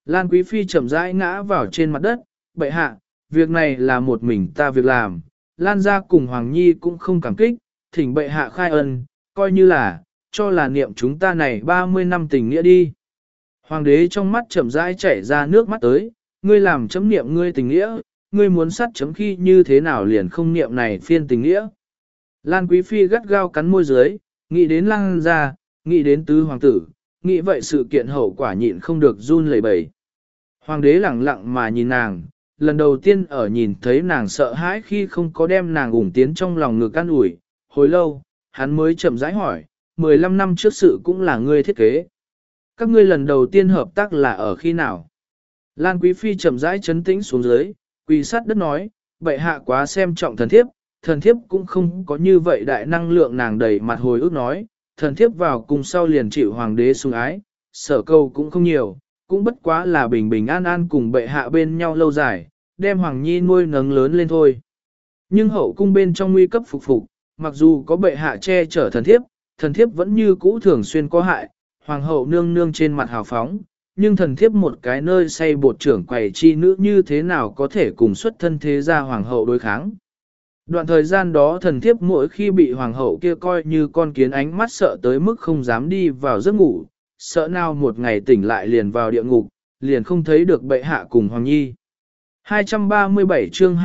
Lan Quý Phi chậm rãi ngã vào trên mặt đất, bệ hạ, việc này là một mình ta việc làm, Lan gia cùng Hoàng Nhi cũng không cảm kích, thỉnh bệ hạ khai ân, coi như là, cho là niệm chúng ta này 30 năm tình nghĩa đi. Hoàng đế trong mắt chậm rãi chảy ra nước mắt tới, ngươi làm chấm niệm ngươi tình nghĩa, ngươi muốn sát chấm khi như thế nào liền không niệm này phiên tình nghĩa. Lan Quý Phi gắt gao cắn môi dưới, nghĩ đến Lan gia, nghĩ đến tứ hoàng tử, nghĩ vậy sự kiện hậu quả nhịn không được run lẩy bẩy. Hoàng đế lẳng lặng mà nhìn nàng, lần đầu tiên ở nhìn thấy nàng sợ hãi khi không có đem nàng ủng tiến trong lòng ngực an ủi, hồi lâu, hắn mới chậm rãi hỏi, 15 năm trước sự cũng là ngươi thiết kế. Các ngươi lần đầu tiên hợp tác là ở khi nào? Lan Quý Phi chậm rãi chấn tĩnh xuống dưới, quỳ sát đất nói, bệ hạ quá xem trọng thần thiếp cũng không có như vậy đại năng lượng nàng đầy mặt hồi ức nói, thần thiếp vào cùng sau liền chịu hoàng đế sủng ái, sở câu cũng không nhiều, cũng bất quá là bình bình an an cùng bệ hạ bên nhau lâu dài, đem Hoàng Nhi nuôi nấng lớn lên thôi. Nhưng hậu cung bên trong nguy cấp phục, mặc dù có bệ hạ che chở thần thiếp vẫn như cũ thường xuyên có hại, hoàng hậu nương nương trên mặt hào phóng, nhưng thần thiếp một cái nơi xây bột trưởng quầy chi nữ như thế nào có thể cùng xuất thân thế gia hoàng hậu đối kháng. Đoạn thời gian đó thần thiếp mỗi khi bị hoàng hậu kia coi như con kiến ánh mắt sợ tới mức không dám đi vào giấc ngủ, sợ nào một ngày tỉnh lại liền vào địa ngục, liền không thấy được bệ hạ cùng Hoàng Nhi. 237 chương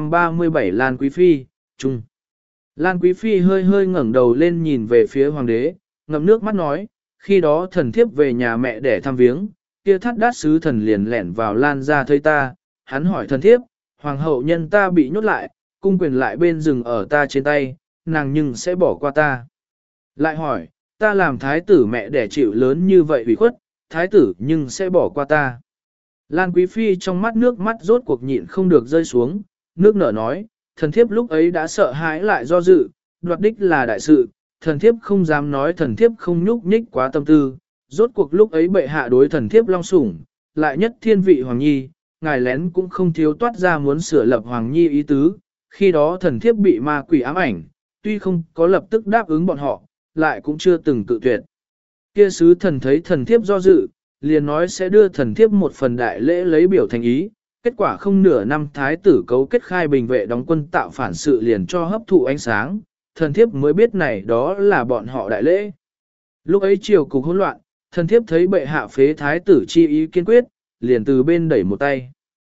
237 Lan Quý Phi, Trung. Lan Quý Phi hơi hơi ngẩng đầu lên nhìn về phía Hoàng đế, ngậm nước mắt nói, khi đó thần thiếp về nhà mẹ để thăm viếng, kia thắt đát sứ thần liền lẻn vào Lan ra thấy ta, hắn hỏi thần thiếp, Hoàng hậu nhân ta bị nhốt lại, cung quyền lại bên rừng ở ta trên tay, nàng nhưng sẽ bỏ qua ta. Lại hỏi, ta làm thái tử mẹ để chịu lớn như vậy ủy khuất, thái tử nhưng sẽ bỏ qua ta. Lan Quý Phi trong mắt nước mắt rốt cuộc nhịn không được rơi xuống, nước nở nói, thần thiếp lúc ấy đã sợ hãi lại do dự, đoạt đích là đại sự, thần thiếp không dám nói thần thiếp không nhúc nhích quá tâm tư, rốt cuộc lúc ấy bệ hạ đối thần thiếp long sủng, lại nhất thiên vị Hoàng Nhi, ngài lén cũng không thiếu toát ra muốn sửa lập Hoàng Nhi ý tứ, khi đó thần thiếp bị ma quỷ ám ảnh, tuy không có lập tức đáp ứng bọn họ, lại cũng chưa từng cự tuyệt. Kia sứ thần thấy thần thiếp do dự, liền nói sẽ đưa thần thiếp một phần đại lễ lấy biểu thành ý, kết quả không nửa năm thái tử cấu kết khai bình vệ đóng quân tạo phản sự liền cho hấp thụ ánh sáng, thần thiếp mới biết này đó là bọn họ đại lễ. Lúc ấy triều cục hỗn loạn, thần thiếp thấy bệ hạ phế thái tử chi ý kiên quyết, liền từ bên đẩy một tay.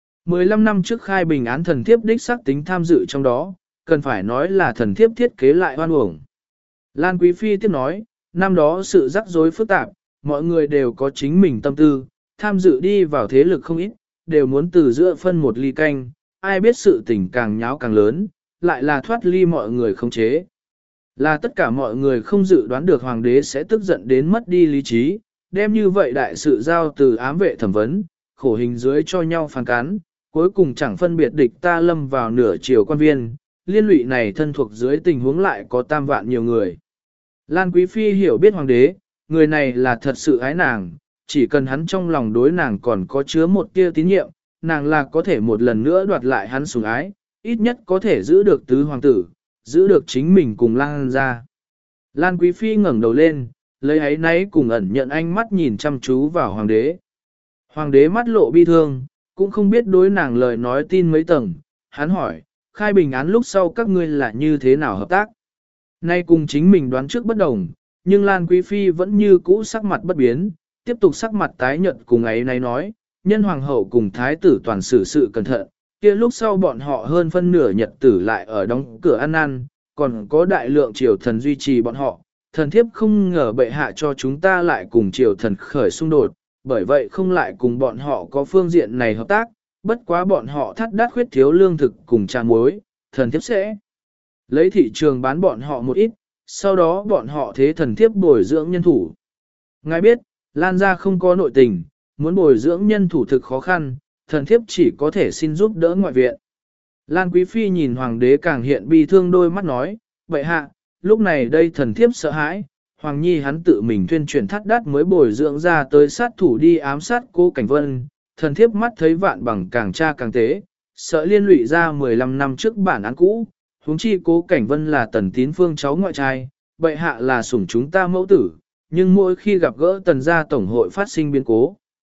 15 năm trước khai bình án thần thiếp đích xác tính tham dự trong đó, cần phải nói là thần thiếp thiết kế lại oan uổng. Lan Quý Phi tiếp nói, năm đó sự rắc rối phức tạp, mọi người đều có chính mình tâm tư, tham dự đi vào thế lực không ít, đều muốn từ giữa phân một ly canh, ai biết sự tình càng nháo càng lớn, lại là thoát ly mọi người không chế. Là tất cả mọi người không dự đoán được hoàng đế sẽ tức giận đến mất đi lý trí, đem như vậy đại sự giao từ ám vệ thẩm vấn, khổ hình dưới cho nhau phản cán, cuối cùng chẳng phân biệt địch ta lâm vào nửa chiều quan viên, liên lụy này thân thuộc dưới tình huống lại có tam vạn nhiều người. Lan Quý Phi hiểu biết hoàng đế, người này là thật sự ái nàng, chỉ cần hắn trong lòng đối nàng còn có chứa một tia tín nhiệm, nàng là có thể một lần nữa đoạt lại hắn sủng ái, ít nhất có thể giữ được tứ hoàng tử, giữ được chính mình cùng Lan ra. Lan Quý Phi ngẩng đầu lên, lấy ấy náy cùng ẩn nhận ánh mắt nhìn chăm chú vào hoàng đế. Hoàng đế mắt lộ bi thương, cũng không biết đối nàng lời nói tin mấy tầng, hắn hỏi, khai bình án lúc sau các ngươi là như thế nào hợp tác? Nay cùng chính mình đoán trước bất đồng, nhưng Lan Quý Phi vẫn như cũ sắc mặt bất biến, tiếp tục sắc mặt tái nhợt cùng ấy này nói, nhân hoàng hậu cùng thái tử toàn xử sự cẩn thận, kia lúc sau bọn họ hơn phân nửa nhật tử lại ở đóng cửa ăn năn, còn có đại lượng triều thần duy trì bọn họ, thần thiếp không ngờ bệ hạ cho chúng ta lại cùng triều thần khởi xung đột, bởi vậy không lại cùng bọn họ có phương diện này hợp tác, bất quá bọn họ thắt đát khuyết thiếu lương thực cùng trà muối, thần thiếp sẽ lấy thị trường bán bọn họ một ít, sau đó bọn họ thế thần thiếp bồi dưỡng nhân thủ. Ngài biết, Lan gia không có nội tình, muốn bồi dưỡng nhân thủ thực khó khăn, thần thiếp chỉ có thể xin giúp đỡ ngoại viện. Lan Quý Phi nhìn hoàng đế càng hiện bi thương đôi mắt nói, vậy hạ, lúc này đây thần thiếp sợ hãi, Hoàng Nhi hắn tự mình tuyên truyền thắt đát mới bồi dưỡng ra tới sát thủ đi ám sát Cố Cảnh Vân, thần thiếp mắt thấy vạn bằng càng tra càng tế, sợ liên lụy ra 15 năm trước bản án cũ, huống chi Cố Cảnh Vân là Tần Tín Phương cháu ngoại trai, bệ hạ là sủng chúng ta mẫu tử, nhưng mỗi khi gặp gỡ Tần gia tổng hội phát sinh biến cố.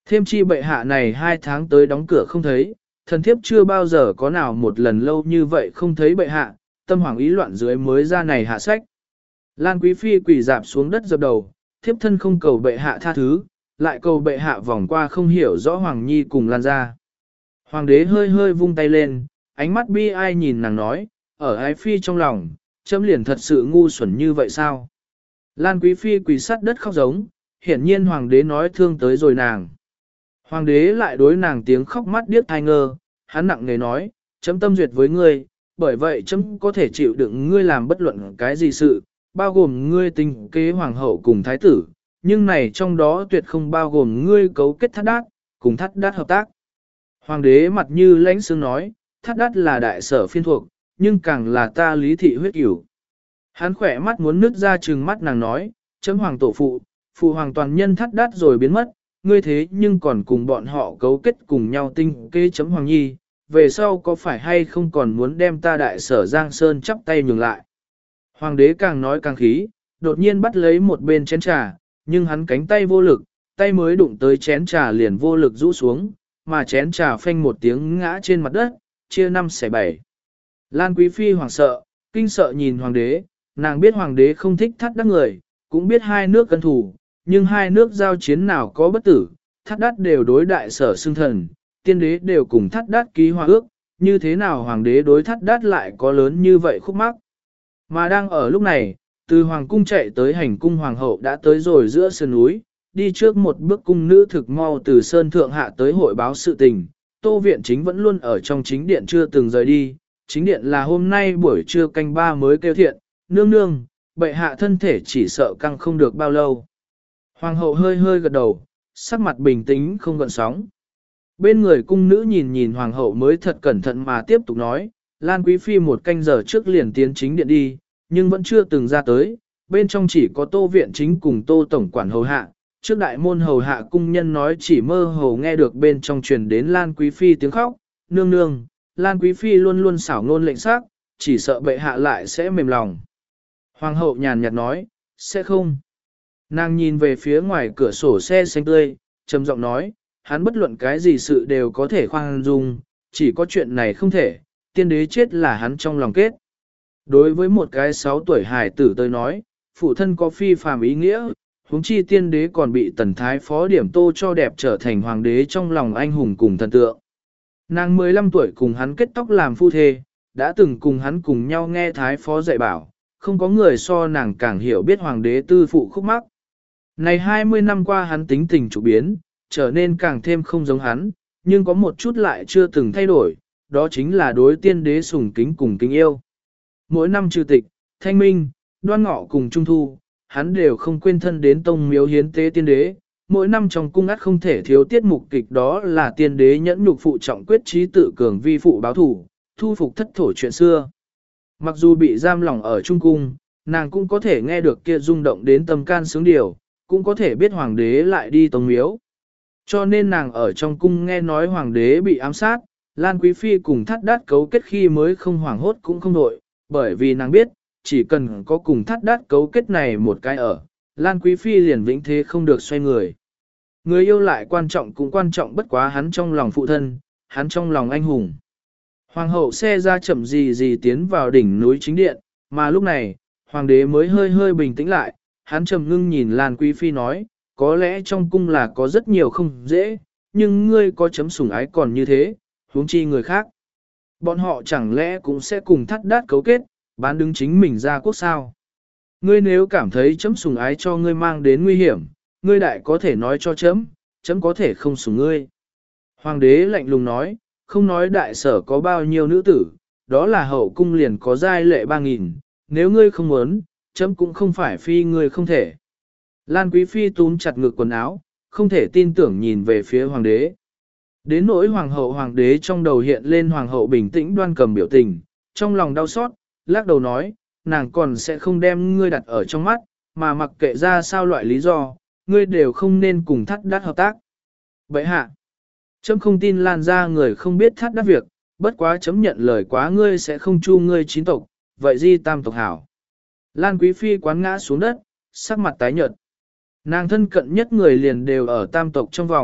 Thêm chi bệ hạ này 2 tháng tới đóng cửa không thấy, thần thiếp chưa bao giờ có nào một lần lâu như vậy không thấy bệ hạ, tâm hoảng ý loạn dưới mới ra này hạ sách. Lan Quý Phi quỳ dạp xuống đất dập đầu, thiếp thân không cầu bệ hạ tha thứ, lại cầu bệ hạ vòng qua không hiểu rõ Hoàng Nhi cùng Lan ra. Hoàng đế hơi hơi vung tay lên, ánh mắt bi ai nhìn nàng nói, ở ái phi trong lòng, chấm liền thật sự ngu xuẩn như vậy sao? Lan Quý Phi quỳ sát đất khóc giống, hiển nhiên hoàng đế nói thương tới rồi nàng. Hoàng đế lại đối nàng tiếng khóc mắt điếc tai ngơ, hắn nặng nề nói, chấm tâm duyệt với ngươi, bởi vậy chấm có thể chịu đựng ngươi làm bất luận cái gì sự, bao gồm ngươi tình kế hoàng hậu cùng thái tử, nhưng này trong đó tuyệt không bao gồm ngươi cấu kết Thát Đát, cùng Thát Đát hợp tác. Hoàng đế mặt như lãnh sương nói, Thát Đát là đại sở phiên thuộc, nhưng càng là ta lý thị huyết cửu. Hắn khỏe mắt muốn nứt ra trừng mắt nàng nói, chấm hoàng tổ phụ, phụ hoàng toàn nhân Thát Đát rồi biến mất, ngươi thế nhưng còn cùng bọn họ cấu kết cùng nhau tinh kế chấm hoàng nhi, về sau có phải hay không còn muốn đem ta đại sở Giang Sơn chắp tay nhường lại. Hoàng đế càng nói càng khí, đột nhiên bắt lấy một bên chén trà, nhưng hắn cánh tay vô lực, tay mới đụng tới chén trà liền vô lực rũ xuống, mà chén trà phanh một tiếng ngã trên mặt đất, chia 5 xẻ 7. Lan Quý Phi hoảng sợ, kinh sợ nhìn hoàng đế, nàng biết hoàng đế không thích Thát Đát người, cũng biết hai nước cân thủ, nhưng hai nước giao chiến nào có bất tử, Thát Đát đều đối đại sở xưng thần, tiên đế đều cùng Thát Đát ký hòa ước, như thế nào hoàng đế đối Thát Đát lại có lớn như vậy khúc mắc. Mà đang ở lúc này, từ hoàng cung chạy tới hành cung hoàng hậu đã tới rồi giữa sườn núi, đi trước một bước cung nữ thực mau từ sơn thượng hạ tới hội báo sự tình, Tô Viện Chính vẫn luôn ở trong chính điện chưa từng rời đi, chính điện là hôm nay buổi trưa canh 3 mới kêu thiện, nương nương, bệ hạ thân thể chỉ sợ căng không được bao lâu. Hoàng hậu hơi hơi gật đầu, sắc mặt bình tĩnh không gợn sóng. Bên người cung nữ nhìn nhìn hoàng hậu mới thật cẩn thận mà tiếp tục nói, Lan Quý Phi một canh giờ trước liền tiến chính điện đi, nhưng vẫn chưa từng ra tới, bên trong chỉ có Tô Viện Chính cùng Tô Tổng quản hầu hạ, trước đại môn hầu hạ cung nhân nói chỉ mơ hồ nghe được bên trong truyền đến Lan Quý Phi tiếng khóc, nương nương, Lan Quý Phi luôn luôn xảo ngôn lệnh sắc, chỉ sợ bệ hạ lại sẽ mềm lòng. Hoàng hậu nhàn nhạt nói, sẽ không. Nàng nhìn về phía ngoài cửa sổ xe xanh tươi, trầm giọng nói, hắn bất luận cái gì sự đều có thể khoan dung, chỉ có chuyện này không thể, tiên đế chết là hắn trong lòng kết. Đối với một cái 6 tuổi hài tử tới nói, phụ thân có phi phàm ý nghĩa, huống chi tiên đế còn bị tần thái phó điểm tô cho đẹp trở thành hoàng đế trong lòng anh hùng cùng thần tượng. Nàng 15 tuổi cùng hắn kết tóc làm phu thê, đã từng cùng hắn cùng nhau nghe thái phó dạy bảo, không có người so nàng càng hiểu biết hoàng đế tư phụ khúc mắc. Này 20 năm qua hắn tính tình chủ biến, trở nên càng thêm không giống hắn, nhưng có một chút lại chưa từng thay đổi, đó chính là đối tiên đế sùng kính cùng kính yêu. Mỗi năm trừ tịch, thanh minh, đoan ngọ cùng trung thu, hắn đều không quên thân đến tông miếu hiến tế tiên đế. Mỗi năm trong cung ắt không thể thiếu tiết mục kịch đó là tiên đế nhẫn nhục phụ trọng quyết trí tự cường vi phụ báo thủ, thu phục thất thổ chuyện xưa. Mặc dù bị giam lỏng ở trung cung, nàng cũng có thể nghe được kia rung động đến tâm can sướng điều, cũng có thể biết hoàng đế lại đi tông miếu. Cho nên nàng ở trong cung nghe nói hoàng đế bị ám sát, Lan Quý Phi cùng Thát Đát cấu kết khi mới không hoảng hốt cũng không đội, bởi vì nàng biết, chỉ cần có cùng Thát Đát cấu kết này một cái ở, Lan Quý Phi liền vĩnh thế không được xoay người. Người yêu lại quan trọng cũng quan trọng bất quá hắn trong lòng phụ thân, hắn trong lòng anh hùng. Hoàng hậu xe ra chậm gì tiến vào đỉnh núi chính điện, mà lúc này, hoàng đế mới hơi hơi bình tĩnh lại, hắn trầm ngưng nhìn Lan Quý Phi nói, có lẽ trong cung là có rất nhiều không dễ, nhưng ngươi có chấm sủng ái còn như thế, huống chi người khác. Bọn họ chẳng lẽ cũng sẽ cùng Thát Đát cấu kết, bán đứng chính mình ra quốc sao. Ngươi nếu cảm thấy chấm sủng ái cho ngươi mang đến nguy hiểm, ngươi đại có thể nói cho chấm, chấm có thể không sủng ngươi. Hoàng đế lạnh lùng nói, không nói đại sở có bao nhiêu nữ tử, đó là hậu cung liền có giai lệ 3.000, nếu ngươi không muốn, chấm cũng không phải phi ngươi không thể. Lan Quý Phi túm chặt ngực quần áo, không thể tin tưởng nhìn về phía hoàng đế. Đến nỗi hoàng đế trong đầu hiện lên hoàng hậu bình tĩnh đoan cầm biểu tình, trong lòng đau xót, lắc đầu nói, nàng còn sẽ không đem ngươi đặt ở trong mắt, mà mặc kệ ra sao loại lý do, ngươi đều không nên cùng Thát Đát hợp tác. Vậy hạ, chấm không tin Lan ra người không biết Thát Đát việc, bất quá chấm nhận lời quá ngươi sẽ không chu ngươi chín tộc, vậy di tam tộc hảo. Lan Quý Phi quán ngã xuống đất, sắc mặt tái nhợt. Nàng thân cận nhất người liền đều ở tam tộc trong vòng,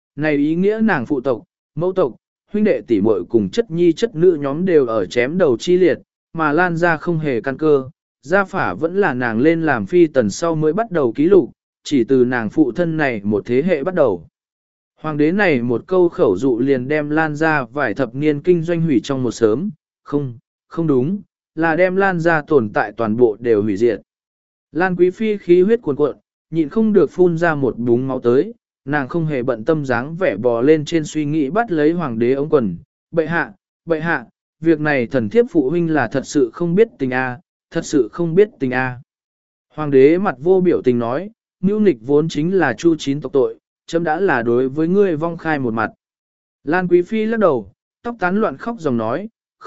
này ý nghĩa nàng phụ tộc, mẫu tộc, huynh đệ tỷ muội cùng chất nhi chất nữ nhóm đều ở chém đầu chi liệt, mà Lan gia không hề căn cơ, gia phả vẫn là nàng lên làm phi tần sau mới bắt đầu ký lục, chỉ từ nàng phụ thân này một thế hệ bắt đầu. Hoàng đế này một câu khẩu dụ liền đem Lan gia vài thập niên kinh doanh hủy trong một sớm, không đúng, là đem Lan gia tồn tại toàn bộ đều hủy diệt. Lan Quý Phi khí huyết cuồn cuộn, nhịn không được phun ra một búng máu tới, nàng không hề bận tâm dáng vẻ bò lên trên suy nghĩ bắt lấy hoàng đế ống quần. Bệ hạ, việc này thần thiếp phụ huynh là thật sự không biết tình a, thật sự không biết tình a. Hoàng đế mặt vô biểu tình nói, mưu nghịch vốn chính là chu chín tộc tội, chấm đã là đối với ngươi vong khai một mặt. Lan Quý Phi lắc đầu, tóc tán loạn khóc dòng nói,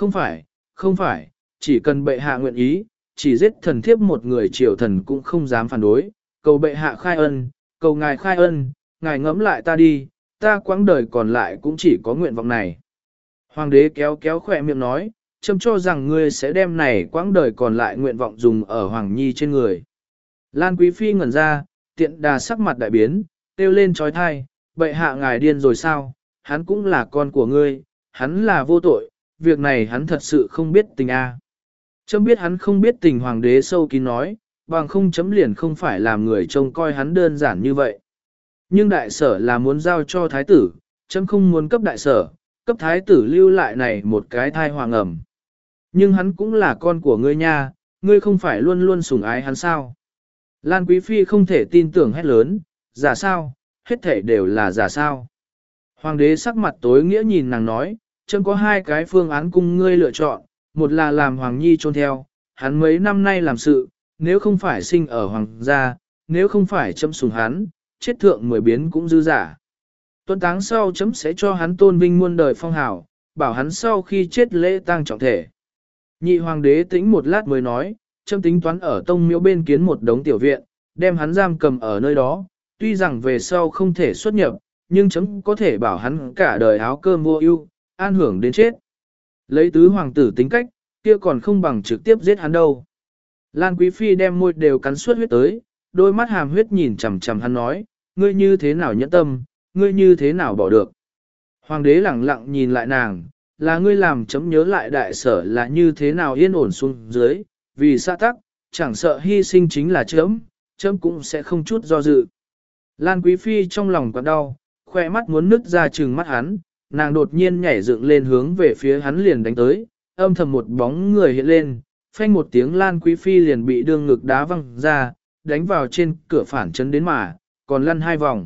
không phải, chỉ cần bệ hạ nguyện ý, chỉ giết thần thiếp một người triều thần cũng không dám phản đối, cầu bệ hạ khai ân, cầu ngài khai ân, ngài ngẫm lại ta đi, ta quãng đời còn lại cũng chỉ có nguyện vọng này. Hoàng đế kéo kéo khỏe miệng nói, chấm cho rằng ngươi sẽ đem này quãng đời còn lại nguyện vọng dùng ở Hoàng Nhi trên người. Lan Quý Phi ngẩn ra, tiện đà sắc mặt đại biến, kêu lên trói thai, bệ hạ ngài điên rồi sao, hắn cũng là con của ngươi, hắn là vô tội, việc này hắn thật sự không biết tình a. Chấm biết hắn không biết tình, hoàng đế sâu kín nói, bằng không chấm liền không phải làm người trông coi hắn đơn giản như vậy. Nhưng đại sở là muốn giao cho thái tử, chấm không muốn cấp đại sở, cấp thái tử lưu lại này một cái thai hoàng ẩm. Nhưng hắn cũng là con của ngươi nha, ngươi không phải luôn luôn sủng ái hắn sao. Lan Quý Phi không thể tin tưởng hét lớn, giả sao, hết thể đều là giả sao. Hoàng đế sắc mặt tối nghĩa nhìn nàng nói, chấm có hai cái phương án cùng ngươi lựa chọn, một là làm Hoàng Nhi trôn theo, hắn mấy năm nay làm sự, nếu không phải sinh ở Hoàng gia, nếu không phải chấm sủng hắn, chết thượng 10 biến cũng dư giả. Tuân táng sau chấm sẽ cho hắn tôn vinh muôn đời phong hào, bảo hắn sau khi chết lễ tang trọng thể. Nhị hoàng đế tĩnh một lát mới nói, chấm tính toán ở tông miếu bên kiến một đống tiểu viện, đem hắn giam cầm ở nơi đó, tuy rằng về sau không thể xuất nhập, nhưng chấm có thể bảo hắn cả đời áo cơm vô ưu, an hưởng đến chết. Lấy tứ hoàng tử tính cách, kia còn không bằng trực tiếp giết hắn đâu. Lan Quý Phi đem môi đều cắn suốt huyết tới, đôi mắt hàm huyết nhìn chằm chằm hắn nói, ngươi như thế nào nhẫn tâm, ngươi như thế nào bỏ được. Hoàng đế lẳng lặng nhìn lại nàng, là ngươi làm chấm nhớ lại đại sở là như thế nào yên ổn xuống dưới, vì xã tắc, chẳng sợ hy sinh chính là chấm cũng sẽ không chút do dự. Lan Quý Phi trong lòng quặn đau, khoe mắt muốn nứt ra trừng mắt hắn, nàng đột nhiên nhảy dựng lên hướng về phía hắn liền đánh tới, âm thầm một bóng người hiện lên, phanh một tiếng Lan Quý Phi liền bị đương ngực đá văng ra, đánh vào trên cửa phản chấn đến mà, còn lăn 2 vòng.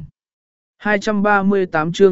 238 chương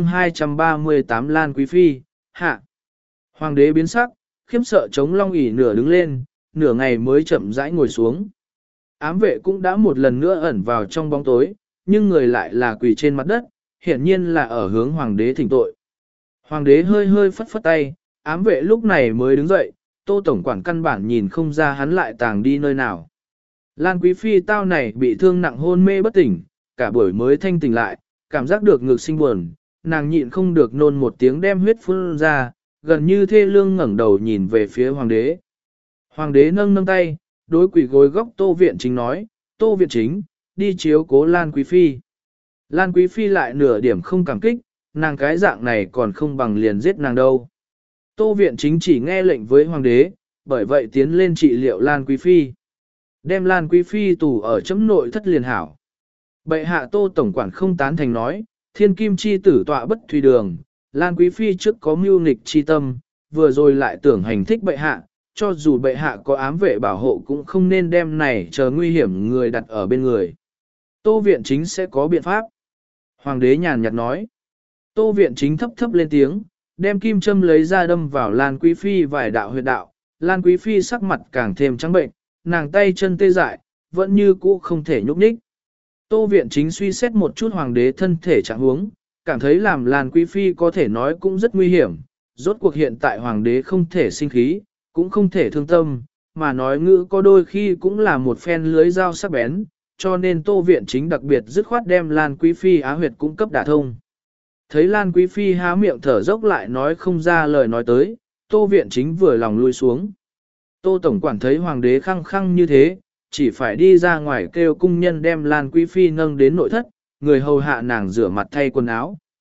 238 Lan Quý Phi, hạ. Hoàng đế biến sắc, khiếp sợ chống long ỷ nửa đứng lên, nửa ngày mới chậm rãi ngồi xuống. Ám vệ cũng đã một lần nữa ẩn vào trong bóng tối, nhưng người lại là quỳ trên mặt đất, hiển nhiên là ở hướng hoàng đế thỉnh tội. Hoàng đế hơi hơi phất phất tay, ám vệ lúc này mới đứng dậy, Tô tổng quản căn bản nhìn không ra hắn lại tàng đi nơi nào. Lan Quý Phi tao này bị thương nặng hôn mê bất tỉnh, cả buổi mới thanh tỉnh lại, cảm giác được ngực sinh buồn, nàng nhịn không được nôn một tiếng đem huyết phun ra, gần như thê lương ngẩng đầu nhìn về phía hoàng đế. Hoàng đế nâng tay, đối quỷ gối góc Tô Viện Chính nói, Tô Viện Chính, đi chiếu cố Lan Quý Phi. Lan Quý Phi lại nửa điểm không cảm kích, nàng cái dạng này còn không bằng liền giết nàng đâu. Tô Viện Chính chỉ nghe lệnh với hoàng đế, bởi vậy tiến lên trị liệu Lan Quý Phi. Đem Lan Quý Phi tù ở chấm nội thất liền hảo. Bệ hạ Tô tổng quản không tán thành nói, thiên kim chi tử tọa bất thùy đường, Lan Quý Phi trước có mưu nghịch chi tâm, vừa rồi lại tưởng hành thích bệ hạ, cho dù bệ hạ có ám vệ bảo hộ cũng không nên đem này chờ nguy hiểm người đặt ở bên người. Tô Viện Chính sẽ có biện pháp. Hoàng đế nhàn nhạt nói. Tô Viện Chính thấp thấp lên tiếng, đem kim châm lấy ra đâm vào Lan Quý Phi vài đạo huyệt đạo. Lan Quý Phi sắc mặt càng thêm trắng bệnh, nàng tay chân tê dại, vẫn như cũ không thể nhúc nhích. Tô Viện Chính suy xét một chút hoàng đế thân thể trạng huống, cảm thấy làm Lan Quý Phi có thể nói cũng rất nguy hiểm. Rốt cuộc hiện tại hoàng đế không thể sinh khí, cũng không thể thương tâm, mà nói ngữ có đôi khi cũng là một phen lưới dao sắc bén, cho nên Tô Viện Chính đặc biệt dứt khoát đem Lan Quý Phi á huyệt cung cấp đả thông. Thấy Lan Quý Phi há miệng thở dốc lại nói không ra lời nói tới, Tô Viện Chính vừa lòng lui xuống. Tô tổng quản thấy hoàng đế khăng khăng như thế, chỉ phải đi ra ngoài kêu cung nhân đem Lan Quý Phi nâng đến nội thất, người hầu hạ nàng rửa mặt thay quần áo.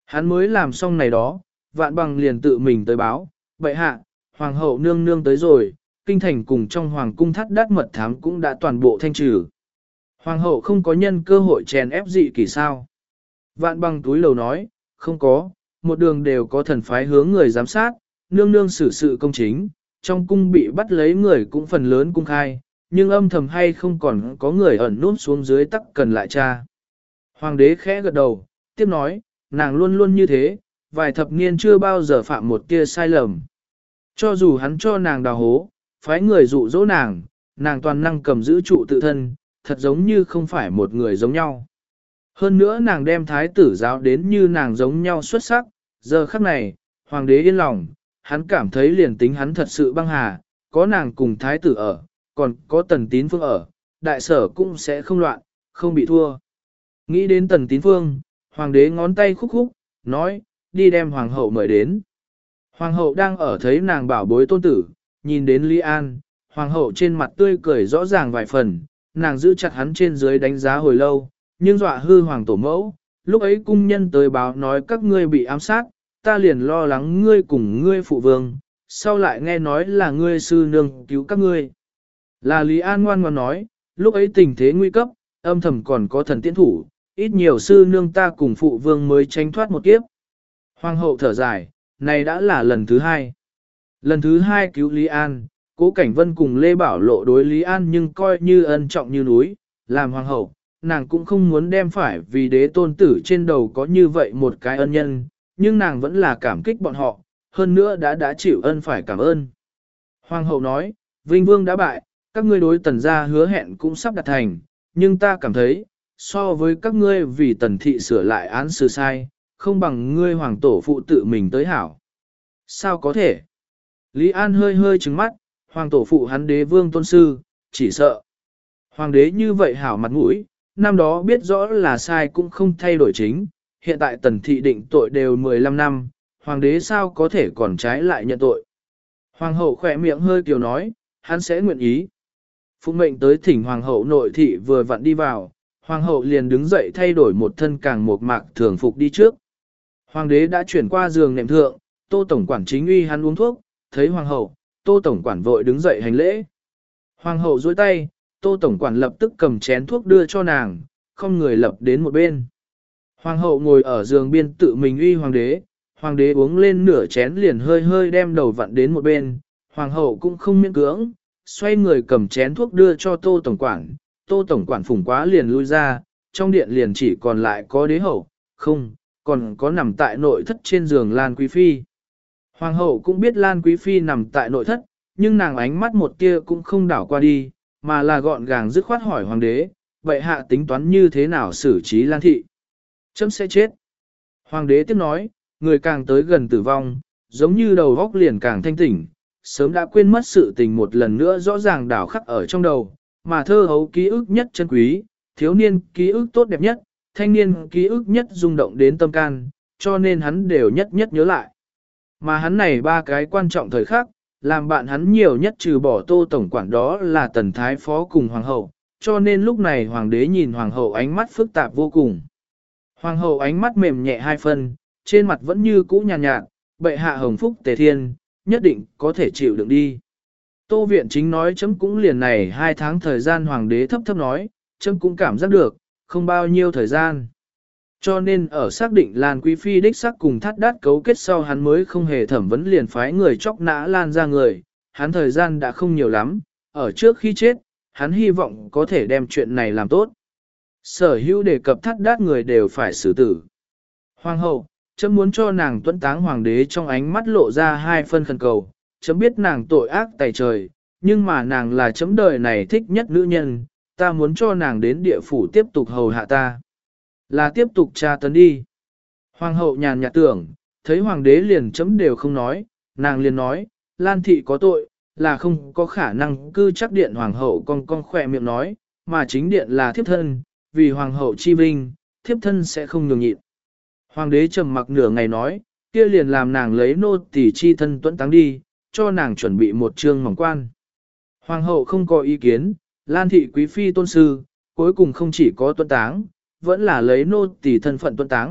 Hắn mới làm xong này đó, Vạn Bằng liền tự mình tới báo, bệ hạ, hoàng hậu nương nương tới rồi, kinh thành cùng trong hoàng cung thắt đát mật thám cũng đã toàn bộ thanh trừ. Hoàng hậu không có nhân cơ hội chèn ép dị kỷ sao. Vạn Bằng túi lầu nói, không có, một đường đều có thần phái hướng người giám sát, nương nương xử sự công chính, trong cung bị bắt lấy người cũng phần lớn cung khai, nhưng âm thầm hay không còn có người ẩn nút xuống dưới tắc cần lại tra. Hoàng đế khẽ gật đầu, tiếp nói, nàng luôn luôn như thế, vài thập niên chưa bao giờ phạm một tia sai lầm. Cho dù hắn cho nàng đào hố, phái người dụ dỗ nàng, nàng toàn năng cầm giữ trụ tự thân, thật giống như không phải một người giống nhau. Hơn nữa nàng đem thái tử giáo đến như nàng giống nhau xuất sắc, giờ khắc này, hoàng đế yên lòng, hắn cảm thấy liền tính hắn thật sự băng hà, có nàng cùng thái tử ở, còn có tần tín phương ở, đại sở cũng sẽ không loạn, không bị thua. Nghĩ đến tần tín phương, hoàng đế ngón tay khúc khúc, nói, đi đem hoàng hậu mời đến. Hoàng hậu đang ở thấy nàng bảo bối tôn tử, nhìn đến Lý An, hoàng hậu trên mặt tươi cười rõ ràng vài phần, nàng giữ chặt hắn trên dưới đánh giá hồi lâu, nhưng dọa hư hoàng tổ mẫu, lúc ấy cung nhân tới báo nói các ngươi bị ám sát, ta liền lo lắng ngươi cùng ngươi phụ vương, sau lại nghe nói là ngươi sư nương cứu các ngươi. Là Lý An ngoan ngoãn nói, lúc ấy tình thế nguy cấp, âm thầm còn có thần tiễn thủ, ít nhiều sư nương ta cùng phụ vương mới tránh thoát một kiếp. Hoàng hậu thở dài, này đã là lần thứ hai. Lần thứ hai cứu Lý An, Cố Cảnh Vân cùng Lê Bảo Lộ đối Lý An nhưng coi như ân trọng như núi, làm hoàng hậu, nàng cũng không muốn đem phải vì đế tôn tử trên đầu có như vậy một cái ân nhân, nhưng nàng vẫn là cảm kích bọn họ, hơn nữa đã chịu ân phải cảm ơn. Hoàng hậu nói, Vinh Vương đã bại, các ngươi đối tần gia hứa hẹn cũng sắp đạt thành, nhưng ta cảm thấy, so với các ngươi vì tần thị sửa lại án xử sai, không bằng ngươi hoàng tổ phụ tự mình tới hảo. Sao có thể? Lý An hơi hơi trừng mắt, hoàng tổ phụ hắn đế vương tôn sư, chỉ sợ. Hoàng đế như vậy hảo mặt mũi, năm đó biết rõ là sai cũng không thay đổi chính, hiện tại tần thị định tội đều 15 năm, hoàng đế sao có thể còn trái lại nhận tội. Hoàng hậu khỏe miệng hơi kiều nói, hắn sẽ nguyện ý. Phụng mệnh tới thỉnh hoàng hậu nội thị vừa vặn đi vào, hoàng hậu liền đứng dậy thay đổi một thân càng mộc mạc thường phục đi trước. Hoàng đế đã chuyển qua giường nệm thượng, Tô tổng quản chính uy hắn uống thuốc, thấy hoàng hậu, Tô tổng quản vội đứng dậy hành lễ. Hoàng hậu duỗi tay, Tô tổng quản lập tức cầm chén thuốc đưa cho nàng, không người lập đến một bên. Hoàng hậu ngồi ở giường biên tự mình uy hoàng đế uống lên nửa chén liền hơi hơi đem đầu vặn đến một bên, hoàng hậu cũng không miễn cưỡng, xoay người cầm chén thuốc đưa cho Tô tổng quản phủng quá liền lui ra, trong điện liền chỉ còn lại có đế hậu, không, còn có nằm tại nội thất trên giường Lan Quý Phi. Hoàng hậu cũng biết Lan Quý Phi nằm tại nội thất, nhưng nàng ánh mắt một tia cũng không đảo qua đi, mà là gọn gàng dứt khoát hỏi hoàng đế, vậy hạ tính toán như thế nào xử trí Lan thị? Chấm sẽ chết. Hoàng đế tiếp nói, người càng tới gần tử vong, giống như đầu góc liền càng thanh tỉnh, sớm đã quên mất sự tình một lần nữa rõ ràng đảo khắc ở trong đầu, mà thơ hấu ký ức nhất chân quý, thiếu niên ký ức tốt đẹp nhất, thanh niên ký ức nhất rung động đến tâm can, cho nên hắn đều nhất nhất nhớ lại. Mà hắn này ba cái quan trọng thời khắc, làm bạn hắn nhiều nhất trừ bỏ Tô tổng quản đó là tần thái phó cùng hoàng hậu, cho nên lúc này hoàng đế nhìn hoàng hậu ánh mắt phức tạp vô cùng. Hoàng hậu ánh mắt mềm nhẹ hai phân, trên mặt vẫn như cũ nhàn nhạt, bệ hạ hồng phúc tề thiên, nhất định có thể chịu đựng đi. Tô viện chính nói chấm cũng liền này 2 tháng thời gian hoàng đế thấp thấp nói, chấm cũng cảm giác được, không bao nhiêu thời gian. Cho nên ở xác định Lan Quý Phi đích xác cùng thắt đát cấu kết sau hắn mới không hề thẩm vấn liền phái người chóc nã Lan ra người, hắn thời gian đã không nhiều lắm, ở trước khi chết, hắn hy vọng có thể đem chuyện này làm tốt. Sở hữu đề cập thắt đát người đều phải xử tử. Hoàng hậu, chấm muốn cho nàng tuẫn táng hoàng đế trong ánh mắt lộ ra 2 phân khẩn cầu, chấm biết nàng tội ác tày trời, nhưng mà nàng là chấm đời này thích nhất nữ nhân, ta muốn cho nàng đến địa phủ tiếp tục hầu hạ ta. Là tiếp tục tra tấn đi. Hoàng hậu nhàn nhạt tưởng, thấy hoàng đế liền chấm đều không nói, nàng liền nói, Lan thị có tội, là không có khả năng cư chắc điện hoàng hậu con khỏe miệng nói, mà chính điện là thiếp thân, vì hoàng hậu chi vinh, thiếp thân sẽ không nhường nhịn. Hoàng đế trầm mặc nửa ngày nói, kia liền làm nàng lấy nô tỳ chi thân tuẫn táng đi, cho nàng chuẩn bị một trương mỏng quan. Hoàng hậu không có ý kiến, Lan thị quý phi tôn sư, cuối cùng không chỉ có tuẫn táng, vẫn là lấy nô tỳ thân phận tuẫn táng,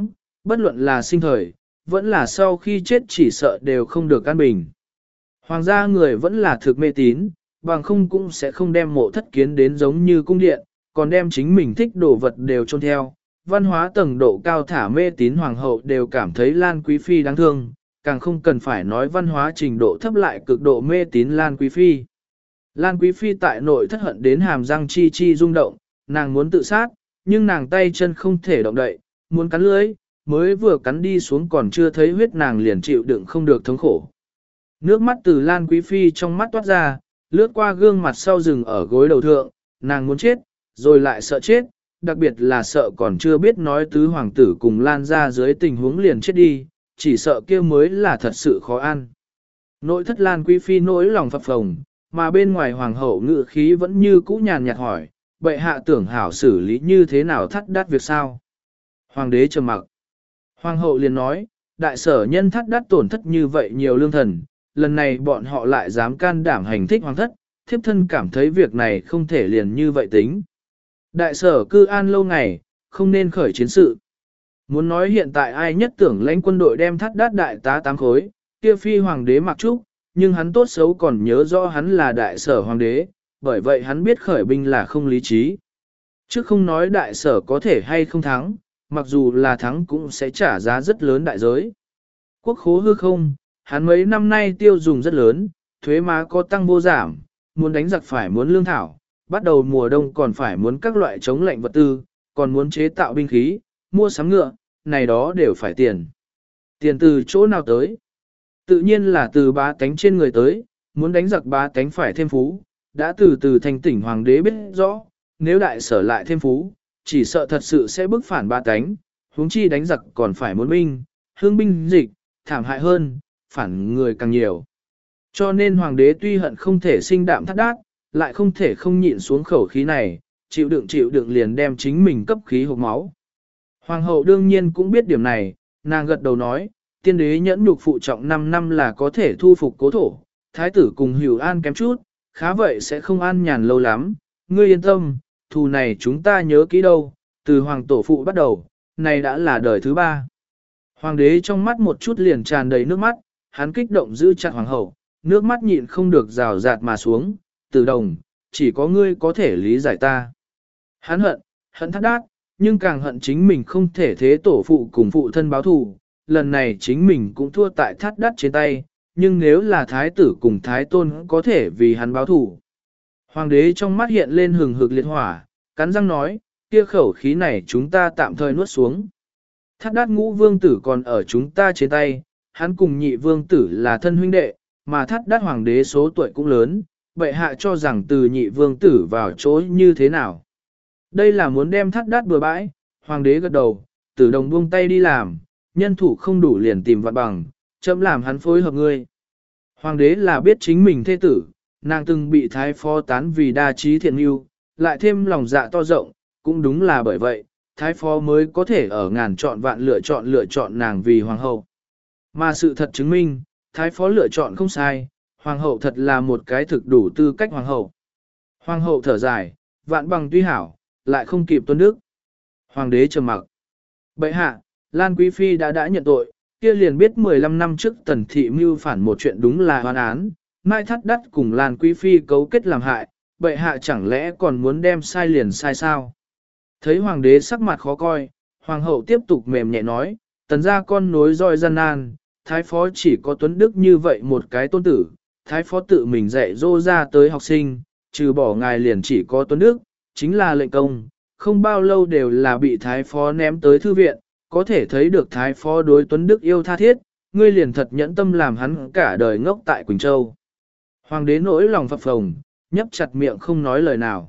bất luận là sinh thời, vẫn là sau khi chết chỉ sợ đều không được an bình. Hoàng gia người vẫn là thực mê tín, bằng không cũng sẽ không đem mộ thất kiến đến giống như cung điện, còn đem chính mình thích đồ vật đều chôn theo. Văn hóa tầng độ cao thả mê tín hoàng hậu đều cảm thấy Lan Quý Phi đáng thương, càng không cần phải nói văn hóa trình độ thấp lại cực độ mê tín Lan Quý Phi. Lan Quý Phi tại nội thất hận đến hàm răng chi chi rung động, nàng muốn tự sát, nhưng nàng tay chân không thể động đậy, muốn cắn lưỡi, mới vừa cắn đi xuống còn chưa thấy huyết nàng liền chịu đựng không được thống khổ. Nước mắt từ Lan Quý Phi trong mắt toát ra, lướt qua gương mặt sau rừng ở gối đầu thượng, nàng muốn chết, rồi lại sợ chết, đặc biệt là sợ còn chưa biết nói tứ hoàng tử cùng Lan ra dưới tình huống liền chết đi, chỉ sợ kia mới là thật sự khó ăn. Nội thất Lan Quý Phi nỗi lòng phập phồng, mà bên ngoài hoàng hậu ngự khí vẫn như cũ nhàn nhạt hỏi, bệ hạ tưởng hảo xử lý như thế nào thắt đắt việc sao? Hoàng đế trầm mặc. Hoàng hậu liền nói, đại sở nhân thắt đắt tổn thất như vậy nhiều lương thần, lần này bọn họ lại dám can đảm hành thích hoàng thất, thiếp thân cảm thấy việc này không thể liền như vậy tính. Đại sở cư an lâu ngày, không nên khởi chiến sự. Muốn nói hiện tại ai nhất tưởng lãnh quân đội đem thắt đát đại tá 8 khối, kia phi hoàng đế mặc trúc, nhưng hắn tốt xấu còn nhớ rõ hắn là đại sở hoàng đế, bởi vậy hắn biết khởi binh là không lý trí. Chứ không nói đại sở có thể hay không thắng, mặc dù là thắng cũng sẽ trả giá rất lớn đại giới. Quốc khố hư không, hắn mấy năm nay tiêu dùng rất lớn, thuế má có tăng vô giảm, muốn đánh giặc phải muốn lương thảo, bắt đầu mùa đông còn phải muốn các loại chống lạnh vật tư, còn muốn chế tạo binh khí, mua sắm ngựa, này đó đều phải tiền. Tiền từ chỗ nào tới? Tự nhiên là từ bá tánh trên người tới, muốn đánh giặc bá tánh phải thêm phú, đã từ thành tỉnh hoàng đế biết rõ, nếu đại sở lại thêm phú, chỉ sợ thật sự sẽ bức phản bá tánh, huống chi đánh giặc còn phải muốn binh, hương binh dịch, thảm hại hơn, phản người càng nhiều. Cho nên hoàng đế tuy hận không thể sinh đạm thắt đát, lại không thể không nhịn xuống khẩu khí này, chịu đựng liền đem chính mình cấp khí hộc máu. Hoàng hậu đương nhiên cũng biết điểm này, nàng gật đầu nói, tiên đế nhẫn nhục phụ trọng 5 năm là có thể thu phục cố thổ, thái tử cùng Hữu An kém chút, khá vậy sẽ không an nhàn lâu lắm, ngươi yên tâm, thù này chúng ta nhớ kỹ đâu, từ hoàng tổ phụ bắt đầu, này đã là đời thứ 3. Hoàng đế trong mắt một chút liền tràn đầy nước mắt, hắn kích động giữ chặt hoàng hậu, nước mắt nhịn không được rào rạt mà xuống, Từ Đồng, chỉ có ngươi có thể lý giải ta. Hắn hận thắt đát, nhưng càng hận chính mình không thể thế tổ phụ cùng phụ thân báo thù, lần này chính mình cũng thua tại thắt đát trên tay, nhưng nếu là thái tử cùng thái tôn có thể vì hắn báo thù. Hoàng đế trong mắt hiện lên hừng hực liệt hỏa, cắn răng nói, kia khẩu khí này chúng ta tạm thời nuốt xuống. Thắt đát ngũ vương tử còn ở chúng ta trên tay, hắn cùng nhị vương tử là thân huynh đệ, mà thắt đát hoàng đế số tuổi cũng lớn, bệ hạ cho rằng từ nhị vương tử vào chỗ như thế nào. Đây là muốn đem thắt đát bừa bãi, hoàng đế gật đầu, Tử Đồng buông tay đi làm, nhân thủ không đủ liền tìm vạn bằng, chậm làm hắn phối hợp ngươi. Hoàng đế là biết chính mình thê tử, nàng từng bị thái phó tán vì đa trí thiện yêu, lại thêm lòng dạ to rộng, cũng đúng là bởi vậy, thái phó mới có thể ở ngàn chọn vạn lựa chọn nàng vì hoàng hậu. Mà sự thật chứng minh, thái phó lựa chọn không sai, hoàng hậu thật là một cái thực đủ tư cách hoàng hậu. Hoàng hậu thở dài, vạn bằng tuy hảo, lại không kịp tuân đức. Hoàng đế trầm mặc. Bệ hạ, Lan Quý Phi đã nhận tội, kia liền biết 15 năm trước Tần Thị mưu phản một chuyện đúng là hoan án, Mai Thắt Đắt cùng Lan Quý Phi cấu kết làm hại, bệ hạ chẳng lẽ còn muốn đem sai liền sai sao? Thấy hoàng đế sắc mặt khó coi, hoàng hậu tiếp tục mềm nhẹ nói, Tần gia con nối roi gian nan, thái phó chỉ có Tuấn Đức như vậy một cái tôn tử, thái phó tự mình dạy dỗ ra tới học sinh, trừ bỏ ngài liền chỉ có Tuấn Đức, chính là lệnh công, không bao lâu đều là bị thái phó ném tới thư viện, có thể thấy được thái phó đối Tuấn Đức yêu tha thiết, ngươi liền thật nhẫn tâm làm hắn cả đời ngốc tại Quỳnh Châu. Hoàng đế nỗi lòng phập phồng, nhấp chặt miệng không nói lời nào.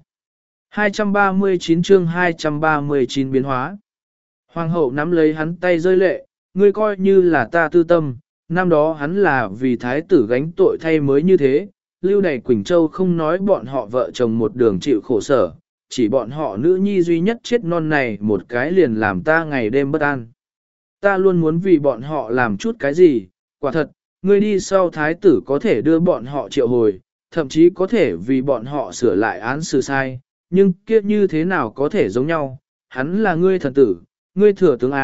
239 chương 239 biến hóa. Hoàng hậu nắm lấy hắn tay rơi lệ, ngươi coi như là ta tư tâm, năm đó hắn là vì thái tử gánh tội thay mới như thế, lưu này Quỳnh Châu không nói bọn họ vợ chồng một đường chịu khổ sở, chỉ bọn họ nữ nhi duy nhất chết non này một cái liền làm ta ngày đêm bất an. Ta luôn muốn vì bọn họ làm chút cái gì, quả thật, ngươi đi sau thái tử có thể đưa bọn họ triệu hồi, thậm chí có thể vì bọn họ sửa lại án xử sai, nhưng kia như thế nào có thể giống nhau, hắn là ngươi thần tử, ngươi thừa tướng A,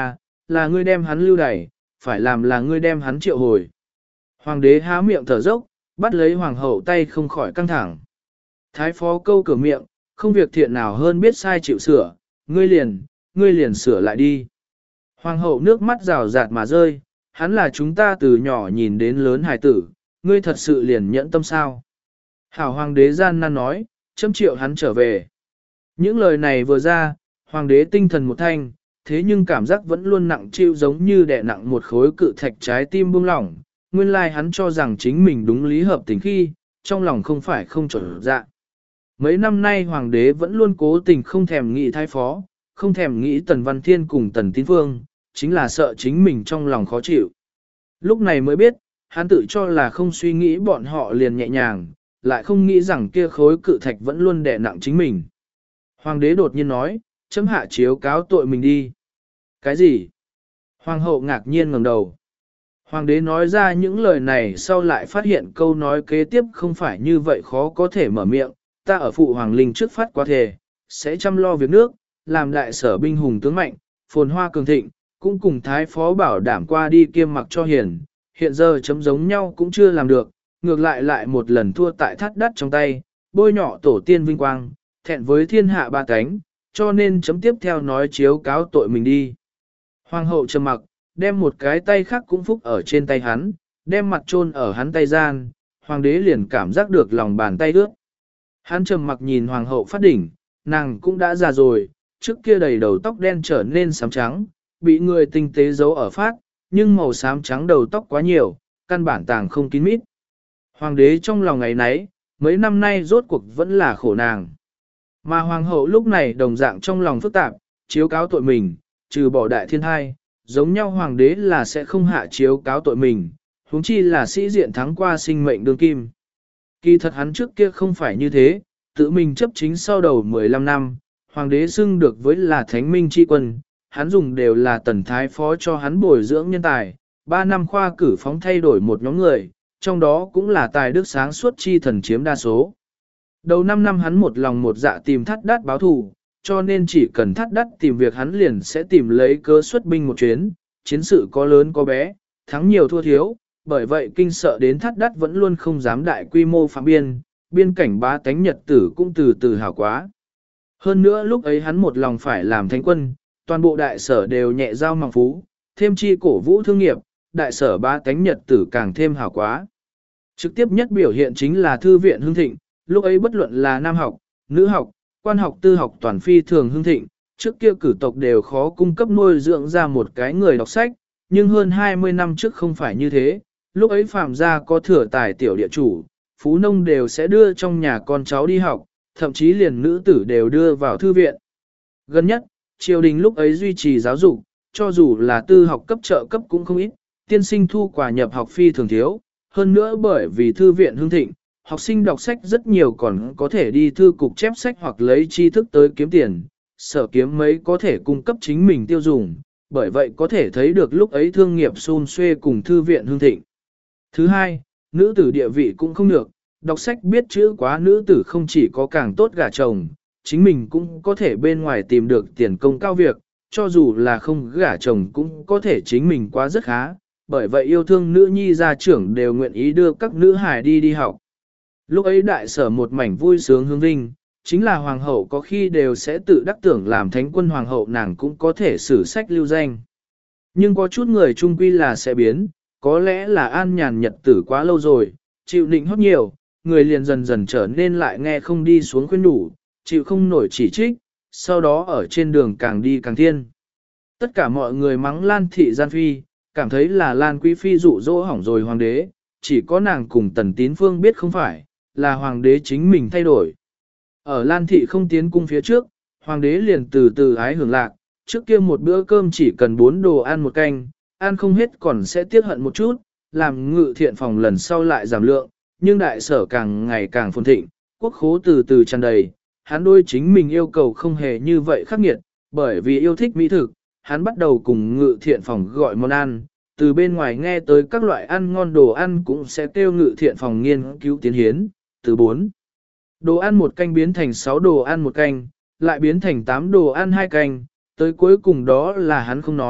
là ngươi đem hắn lưu đày, phải làm là ngươi đem hắn triệu hồi. Hoàng đế há miệng thở dốc, bắt lấy hoàng hậu tay không khỏi căng thẳng. Thái phó câu cửa miệng, không việc thiện nào hơn biết sai chịu sửa, ngươi liền sửa lại đi. Hoàng hậu nước mắt rào rạt mà rơi, hắn là chúng ta từ nhỏ nhìn đến lớn hài tử, ngươi thật sự liền nhẫn tâm sao. Hảo hoàng đế gian nan nói, châm triệu hắn trở về. Những lời này vừa ra, hoàng đế tinh thần một thanh, thế nhưng cảm giác vẫn luôn nặng chịu giống như đè nặng một khối cự thạch, trái tim buông lỏng. Nguyên lai hắn cho rằng chính mình đúng lý hợp tình khi, trong lòng không phải không chuẩn dạ. Mấy năm nay hoàng đế vẫn luôn cố tình không thèm nghĩ thái phó, không thèm nghĩ Tần Văn Thiên cùng Tần Tín Phương, chính là sợ chính mình trong lòng khó chịu. Lúc này mới biết, hắn tự cho là không suy nghĩ bọn họ liền nhẹ nhàng, lại không nghĩ rằng kia khối cự thạch vẫn luôn đè nặng chính mình. Hoàng đế đột nhiên nói, chấm hạ chiếu cáo tội mình đi. Cái gì? Hoàng hậu ngạc nhiên ngẩng đầu. Hoàng đế nói ra những lời này sau lại phát hiện câu nói kế tiếp không phải như vậy khó có thể mở miệng, ta ở phụ hoàng linh trước phát quá thề, sẽ chăm lo việc nước, làm đại sở binh hùng tướng mạnh, phồn hoa cường thịnh, cũng cùng thái phó bảo đảm qua đi kiêm mặc cho hiền, hiện giờ chấm giống nhau cũng chưa làm được, ngược lại một lần thua tại thắt đắt trong tay, bôi nhọ tổ tiên vinh quang, thẹn với thiên hạ ba cánh, cho nên chấm tiếp theo nói chiếu cáo tội mình đi. Hoàng hậu trầm mặc, đem một cái tay khác cũng phúc ở trên tay hắn, đem mặt chôn ở hắn tay gian, hoàng đế liền cảm giác được lòng bàn tay ướt. Hắn trầm mặc nhìn hoàng hậu phát đỉnh, nàng cũng đã già rồi, trước kia đầy đầu tóc đen trở nên xám trắng, bị người tinh tế giấu ở phát, nhưng màu xám trắng đầu tóc quá nhiều, căn bản tàng không kín mít. Hoàng đế trong lòng ngày nấy, mấy năm nay rốt cuộc vẫn là khổ nàng. Mà hoàng hậu lúc này đồng dạng trong lòng phức tạp, chiếu cáo tội mình, trừ bỏ đại thiên hai, giống nhau hoàng đế là sẽ không hạ chiếu cáo tội mình, huống chi là sĩ diện thắng qua sinh mệnh đương kim. Kỳ thật hắn trước kia không phải như thế, tự mình chấp chính sau đầu 15 năm, hoàng đế xưng được với là thánh minh tri quân, hắn dùng đều là tần thái phó cho hắn bồi dưỡng nhân tài, 3 năm khoa cử phóng thay đổi một nhóm người, trong đó cũng là tài đức sáng suốt chi thần chiếm đa số. Đầu 5 năm hắn một lòng một dạ tìm thắt đắt báo thù, cho nên chỉ cần thắt đắt tìm việc hắn liền sẽ tìm lấy cớ xuất binh một chuyến, chiến sự có lớn có bé, thắng nhiều thua thiếu, bởi vậy kinh sợ đến thắt đắt vẫn luôn không dám đại quy mô phạm biên cảnh bá tánh nhật tử cũng từ từ hảo quá. Hơn nữa lúc ấy hắn một lòng phải làm thánh quân, toàn bộ đại sở đều nhẹ giao mang phú, thêm chi cổ vũ thương nghiệp, đại sở bá tánh nhật tử càng thêm hảo quá. Trực tiếp nhất biểu hiện chính là thư viện hưng thịnh, lúc ấy bất luận là nam học, nữ học, quan học tư học toàn phi thường hưng thịnh, trước kia cử tộc đều khó cung cấp nuôi dưỡng ra một cái người đọc sách, nhưng hơn 20 năm trước không phải như thế, lúc ấy phàm gia có thừa tài tiểu địa chủ, phú nông đều sẽ đưa trong nhà con cháu đi học, thậm chí liền nữ tử đều đưa vào thư viện. Gần nhất, triều đình lúc ấy duy trì giáo dục, cho dù là tư học cấp trợ cấp cũng không ít, tiên sinh thu quà nhập học phi thường thiếu, hơn nữa bởi vì thư viện hưng thịnh, học sinh đọc sách rất nhiều còn có thể đi thư cục chép sách hoặc lấy tri thức tới kiếm tiền, sở kiếm mấy có thể cung cấp chính mình tiêu dùng, bởi vậy có thể thấy được lúc ấy thương nghiệp xun xuê cùng thư viện hưng thịnh. Thứ hai, nữ tử địa vị cũng không được, đọc sách biết chữ quá nữ tử không chỉ có càng tốt gả chồng, chính mình cũng có thể bên ngoài tìm được tiền công cao việc, cho dù là không gả chồng cũng có thể chính mình quá rất khá, bởi vậy yêu thương nữ nhi gia trưởng đều nguyện ý đưa các nữ hài đi học. Lúc ấy đại sở một mảnh vui sướng hương vinh, chính là hoàng hậu có khi đều sẽ tự đắc tưởng làm thánh quân hoàng hậu nàng cũng có thể sử sách lưu danh. Nhưng có chút người trung quy là sẽ biến, có lẽ là an nhàn nhật tử quá lâu rồi, chịu nịnh hót nhiều, người liền dần dần trở nên lại nghe không đi xuống khuyên đủ, chịu không nổi chỉ trích, sau đó ở trên đường càng đi càng thiên. Tất cả mọi người mắng Lan thị gian phi, cảm thấy là Lan quý phi dụ dỗ hỏng rồi hoàng đế, chỉ có nàng cùng Tần Tín Phương biết không phải, là hoàng đế chính mình thay đổi. Ở Lan thị không tiến cung phía trước, hoàng đế liền từ từ ái hưởng lạc, trước kia một bữa cơm chỉ cần 4 đồ ăn một canh, ăn không hết còn sẽ tiếc hận một chút, làm ngự thiện phòng lần sau lại giảm lượng, nhưng đại sở càng ngày càng phồn thịnh, quốc khố từ từ tràn đầy, hắn đôi chính mình yêu cầu không hề như vậy khắc nghiệt, bởi vì yêu thích mỹ thực, hắn bắt đầu cùng ngự thiện phòng gọi món ăn, từ bên ngoài nghe tới các loại ăn ngon đồ ăn cũng sẽ kêu ngự thiện phòng nghiên cứu tiến hiến, từ 4 đồ ăn một canh biến thành 6 đồ ăn một canh, lại biến thành 8 đồ ăn 2 canh, tới cuối cùng đó là hắn không nói,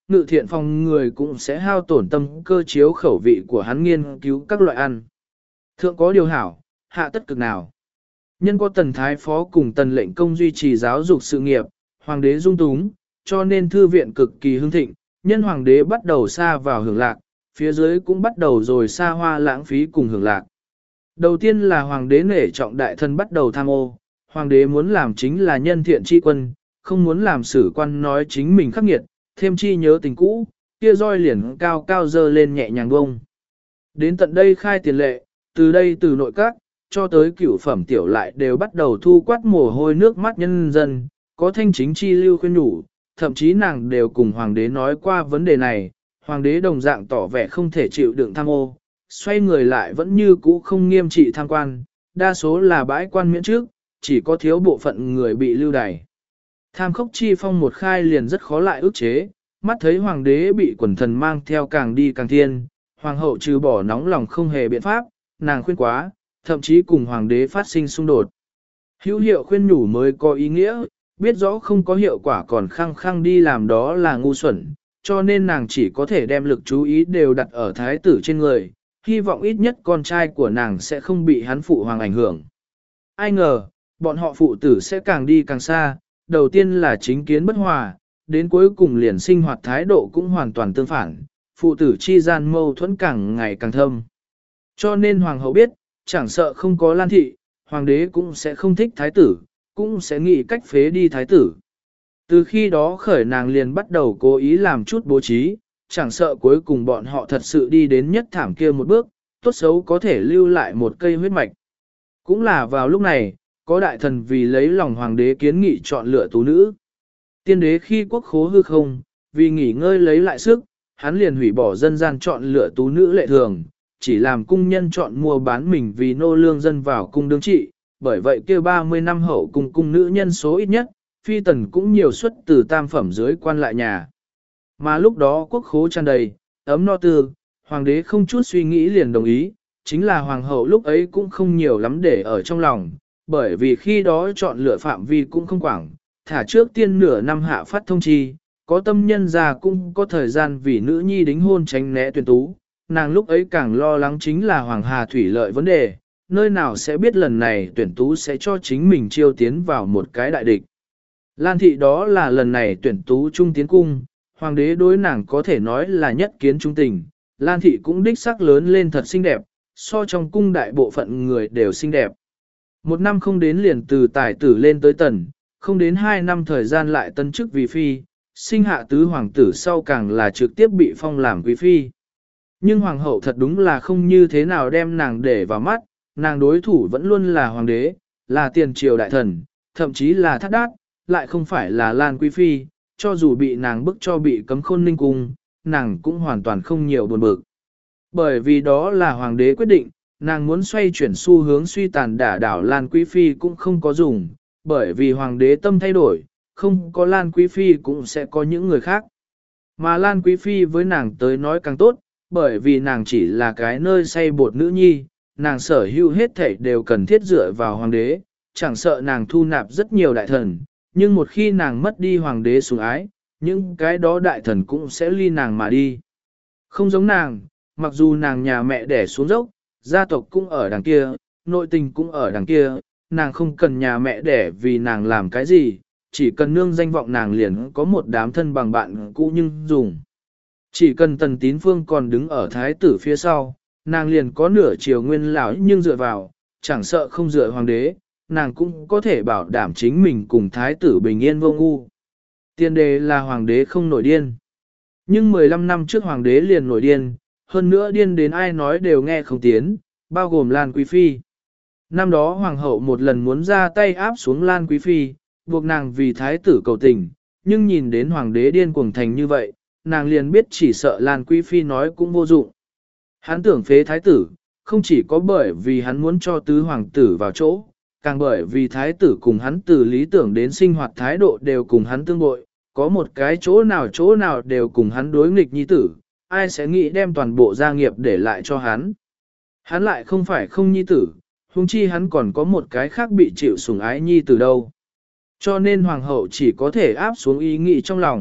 ngự thiện phòng người cũng sẽ hao tổn tâm cơ chiếu khẩu vị của hắn nghiên cứu các loại ăn. Thượng có điều hảo, hạ tất cực nào. Nhân có tần thái phó cùng tần lệnh công duy trì giáo dục sự nghiệp, hoàng đế dung túng, cho nên thư viện cực kỳ hưng thịnh, nhân hoàng đế bắt đầu xa vào hưởng lạc, phía dưới cũng bắt đầu rồi xa hoa lãng phí cùng hưởng lạc. Đầu tiên là hoàng đế nể trọng đại thân bắt đầu tham ô, hoàng đế muốn làm chính là nhân thiện tri quân, không muốn làm sử quan nói chính mình khắc nghiệt, thêm chi nhớ tình cũ, kia roi liền cao cao dơ lên nhẹ nhàng bông. Đến tận đây khai tiền lệ, từ đây từ nội các, cho tới cửu phẩm tiểu lại đều bắt đầu thu quát mồ hôi nước mắt nhân dân, có thanh chính chi lưu khuyên nhủ, thậm chí nàng đều cùng hoàng đế nói qua vấn đề này, hoàng đế đồng dạng tỏ vẻ không thể chịu đựng tham ô, xoay người lại vẫn như cũ không nghiêm trị tham quan, đa số là bãi quan miễn trước, chỉ có thiếu bộ phận người bị lưu đày. Tham khốc chi phong một khai liền rất khó lại ức chế, mắt thấy hoàng đế bị quần thần mang theo càng đi càng thiên, hoàng hậu trừ bỏ nóng lòng không hề biện pháp, nàng khuyên quá, thậm chí cùng hoàng đế phát sinh xung đột. Hữu hiệu khuyên nhủ mới có ý nghĩa, biết rõ không có hiệu quả còn khăng khăng đi làm đó là ngu xuẩn, cho nên nàng chỉ có thể đem lực chú ý đều đặt ở thái tử trên người, hy vọng ít nhất con trai của nàng sẽ không bị hắn phụ hoàng ảnh hưởng. Ai ngờ, bọn họ phụ tử sẽ càng đi càng xa, đầu tiên là chính kiến bất hòa, đến cuối cùng liền sinh hoạt thái độ cũng hoàn toàn tương phản, phụ tử chi gian mâu thuẫn càng ngày càng thâm. Cho nên hoàng hậu biết, chẳng sợ không có Lan thị, hoàng đế cũng sẽ không thích thái tử, cũng sẽ nghĩ cách phế đi thái tử. Từ khi đó khởi nàng liền bắt đầu cố ý làm chút bố trí, chẳng sợ cuối cùng bọn họ thật sự đi đến nhất thảm kia một bước, tốt xấu có thể lưu lại một cây huyết mạch. Cũng là vào lúc này, có đại thần vì lấy lòng hoàng đế kiến nghị chọn lựa tú nữ. Tiên đế khi quốc khố hư không, vì nghỉ ngơi lấy lại sức, hắn liền hủy bỏ dân gian chọn lựa tú nữ lệ thường, chỉ làm cung nhân chọn mua bán mình vì nô lương dân vào cung đương trị, bởi vậy kia 30 năm hậu cung nữ nhân số ít nhất, phi tần cũng nhiều xuất từ tam phẩm dưới quan lại nhà. Mà lúc đó quốc khố tràn đầy, ấm no tư, hoàng đế không chút suy nghĩ liền đồng ý, chính là hoàng hậu lúc ấy cũng không nhiều lắm để ở trong lòng, bởi vì khi đó chọn lựa phạm vi cũng không quảng, thả trước tiên nửa năm hạ phát thông chi, có tâm nhân già cũng có thời gian vì nữ nhi đính hôn tránh né tuyển tú, nàng lúc ấy càng lo lắng chính là hoàng hà thủy lợi vấn đề, nơi nào sẽ biết lần này tuyển tú sẽ cho chính mình chiêu tiến vào một cái đại địch. Lan thị đó là lần này tuyển tú trung tiến cung, hoàng đế đối nàng có thể nói là nhất kiến trung tình, Lan thị cũng đích sắc lớn lên thật xinh đẹp, so trong cung đại bộ phận người đều xinh đẹp. Một năm không đến liền từ tài tử lên tới tần, không đến 2 năm thời gian lại tân chức vì phi, sinh hạ tứ hoàng tử sau càng là trực tiếp bị phong làm quý phi. Nhưng hoàng hậu thật đúng là không như thế nào đem nàng để vào mắt, nàng đối thủ vẫn luôn là hoàng đế, là tiền triều đại thần, thậm chí là thắt đát, lại không phải là Lan quý phi, cho dù bị nàng bức cho bị cấm khôn ninh cung, nàng cũng hoàn toàn không nhiều buồn bực. Bởi vì đó là hoàng đế quyết định, nàng muốn xoay chuyển xu hướng suy tàn đả đảo Lan quý phi cũng không có dùng, bởi vì hoàng đế tâm thay đổi, không có Lan quý phi cũng sẽ có những người khác. Mà Lan quý phi với nàng tới nói càng tốt, bởi vì nàng chỉ là cái nơi xây bột nữ nhi, nàng sở hữu hết thảy đều cần thiết dựa vào hoàng đế, chẳng sợ nàng thu nạp rất nhiều đại thần, nhưng một khi nàng mất đi hoàng đế sủng ái, những cái đó đại thần cũng sẽ ly nàng mà đi. Không giống nàng, mặc dù nàng nhà mẹ đẻ xuống dốc, gia tộc cũng ở đằng kia, nội tình cũng ở đằng kia, nàng không cần nhà mẹ đẻ vì nàng làm cái gì, chỉ cần nương danh vọng nàng liền có một đám thân bằng bạn cũ nhưng dùng. Chỉ cần Tần Tín Phương còn đứng ở thái tử phía sau, nàng liền có nửa chiều nguyên lão nhưng dựa vào, chẳng sợ không dựa hoàng đế, nàng cũng có thể bảo đảm chính mình cùng thái tử bình yên vô ngu. Tiên đề là hoàng đế không nổi điên. Nhưng 15 năm trước hoàng đế liền nổi điên, hơn nữa điên đến ai nói đều nghe không tiến, bao gồm Lan Quý Phi. Năm đó hoàng hậu một lần muốn ra tay áp xuống Lan Quý Phi, buộc nàng vì thái tử cầu tình, nhưng nhìn đến hoàng đế điên cuồng thành như vậy, nàng liền biết chỉ sợ Lan Quý Phi nói cũng vô dụng. Hắn tưởng phế thái tử, không chỉ có bởi vì hắn muốn cho tứ hoàng tử vào chỗ, càng bởi vì thái tử cùng hắn từ lý tưởng đến sinh hoạt thái độ đều cùng hắn tương bội, có một cái chỗ nào đều cùng hắn đối nghịch nhi tử, ai sẽ nghĩ đem toàn bộ gia nghiệp để lại cho hắn. Hắn lại không phải không nhi tử, huống chi hắn còn có một cái khác bị chịu sủng ái nhi tử đâu. Cho nên hoàng hậu chỉ có thể áp xuống ý nghĩ trong lòng,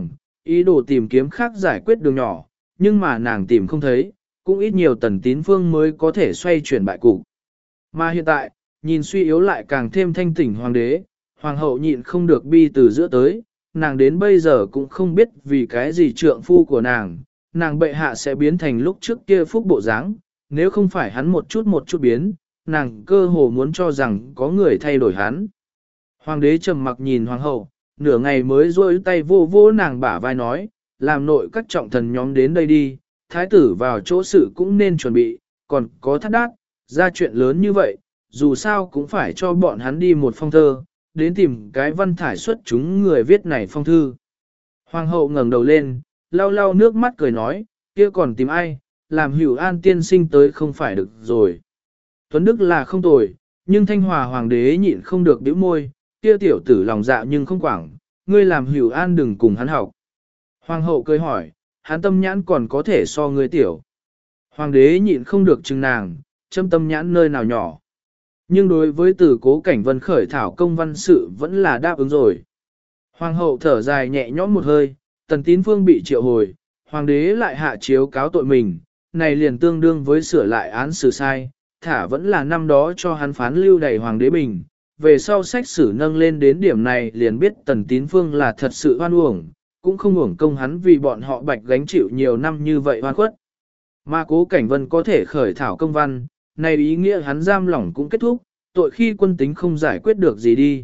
ý đồ tìm kiếm khác giải quyết đường nhỏ, nhưng mà nàng tìm không thấy, cũng ít nhiều Tần Tín Phương mới có thể xoay chuyển bại cục. Mà hiện tại, nhìn suy yếu lại càng thêm thanh tỉnh hoàng đế, hoàng hậu nhịn không được bi từ giữa tới, nàng đến bây giờ cũng không biết vì cái gì trượng phu của nàng bệ hạ sẽ biến thành lúc trước kia phúc bộ dáng, nếu không phải hắn một chút biến, nàng cơ hồ muốn cho rằng có người thay đổi hắn. Hoàng đế trầm mặc nhìn hoàng hậu, nửa ngày mới rôi tay vô vô nàng bả vai nói, làm nội các trọng thần nhóm đến đây đi, thái tử vào chỗ sự cũng nên chuẩn bị, còn có thắt đát, ra chuyện lớn như vậy, dù sao cũng phải cho bọn hắn đi một phong thơ, đến tìm cái văn thải xuất chúng người viết này phong thư. Hoàng hậu ngẩng đầu lên, lau lau nước mắt cười nói, kia còn tìm ai, làm Hữu An tiên sinh tới không phải được rồi. Tuấn Đức là không tồi, nhưng Thanh Hòa hoàng đế nhịn không được bĩu môi, kia tiểu tử lòng dạ nhưng không quảng, ngươi làm Hữu An đừng cùng hắn học. Hoàng hậu cười hỏi, hắn tâm nhãn còn có thể so ngươi tiểu. Hoàng đế nhịn không được chừng nàng, châm tâm nhãn nơi nào nhỏ. Nhưng đối với từ Cố Cảnh Vân khởi thảo công văn sự vẫn là đáp ứng rồi. Hoàng hậu thở dài nhẹ nhõm một hơi, Tần Tín Phương bị triệu hồi, hoàng đế lại hạ chiếu cáo tội mình, này liền tương đương với sửa lại án xử sai, thả vẫn là năm đó cho hắn phán lưu đày hoàng đế bình. Về sau sách sử nâng lên đến điểm này liền biết Tần Tín Phương là thật sự oan uổng, cũng không uổng công hắn vì bọn họ bạch gánh chịu nhiều năm như vậy oan khuất. Mà Cố Cảnh Vân có thể khởi thảo công văn, này ý nghĩa hắn giam lỏng cũng kết thúc, tội khi quân tính không giải quyết được gì đi.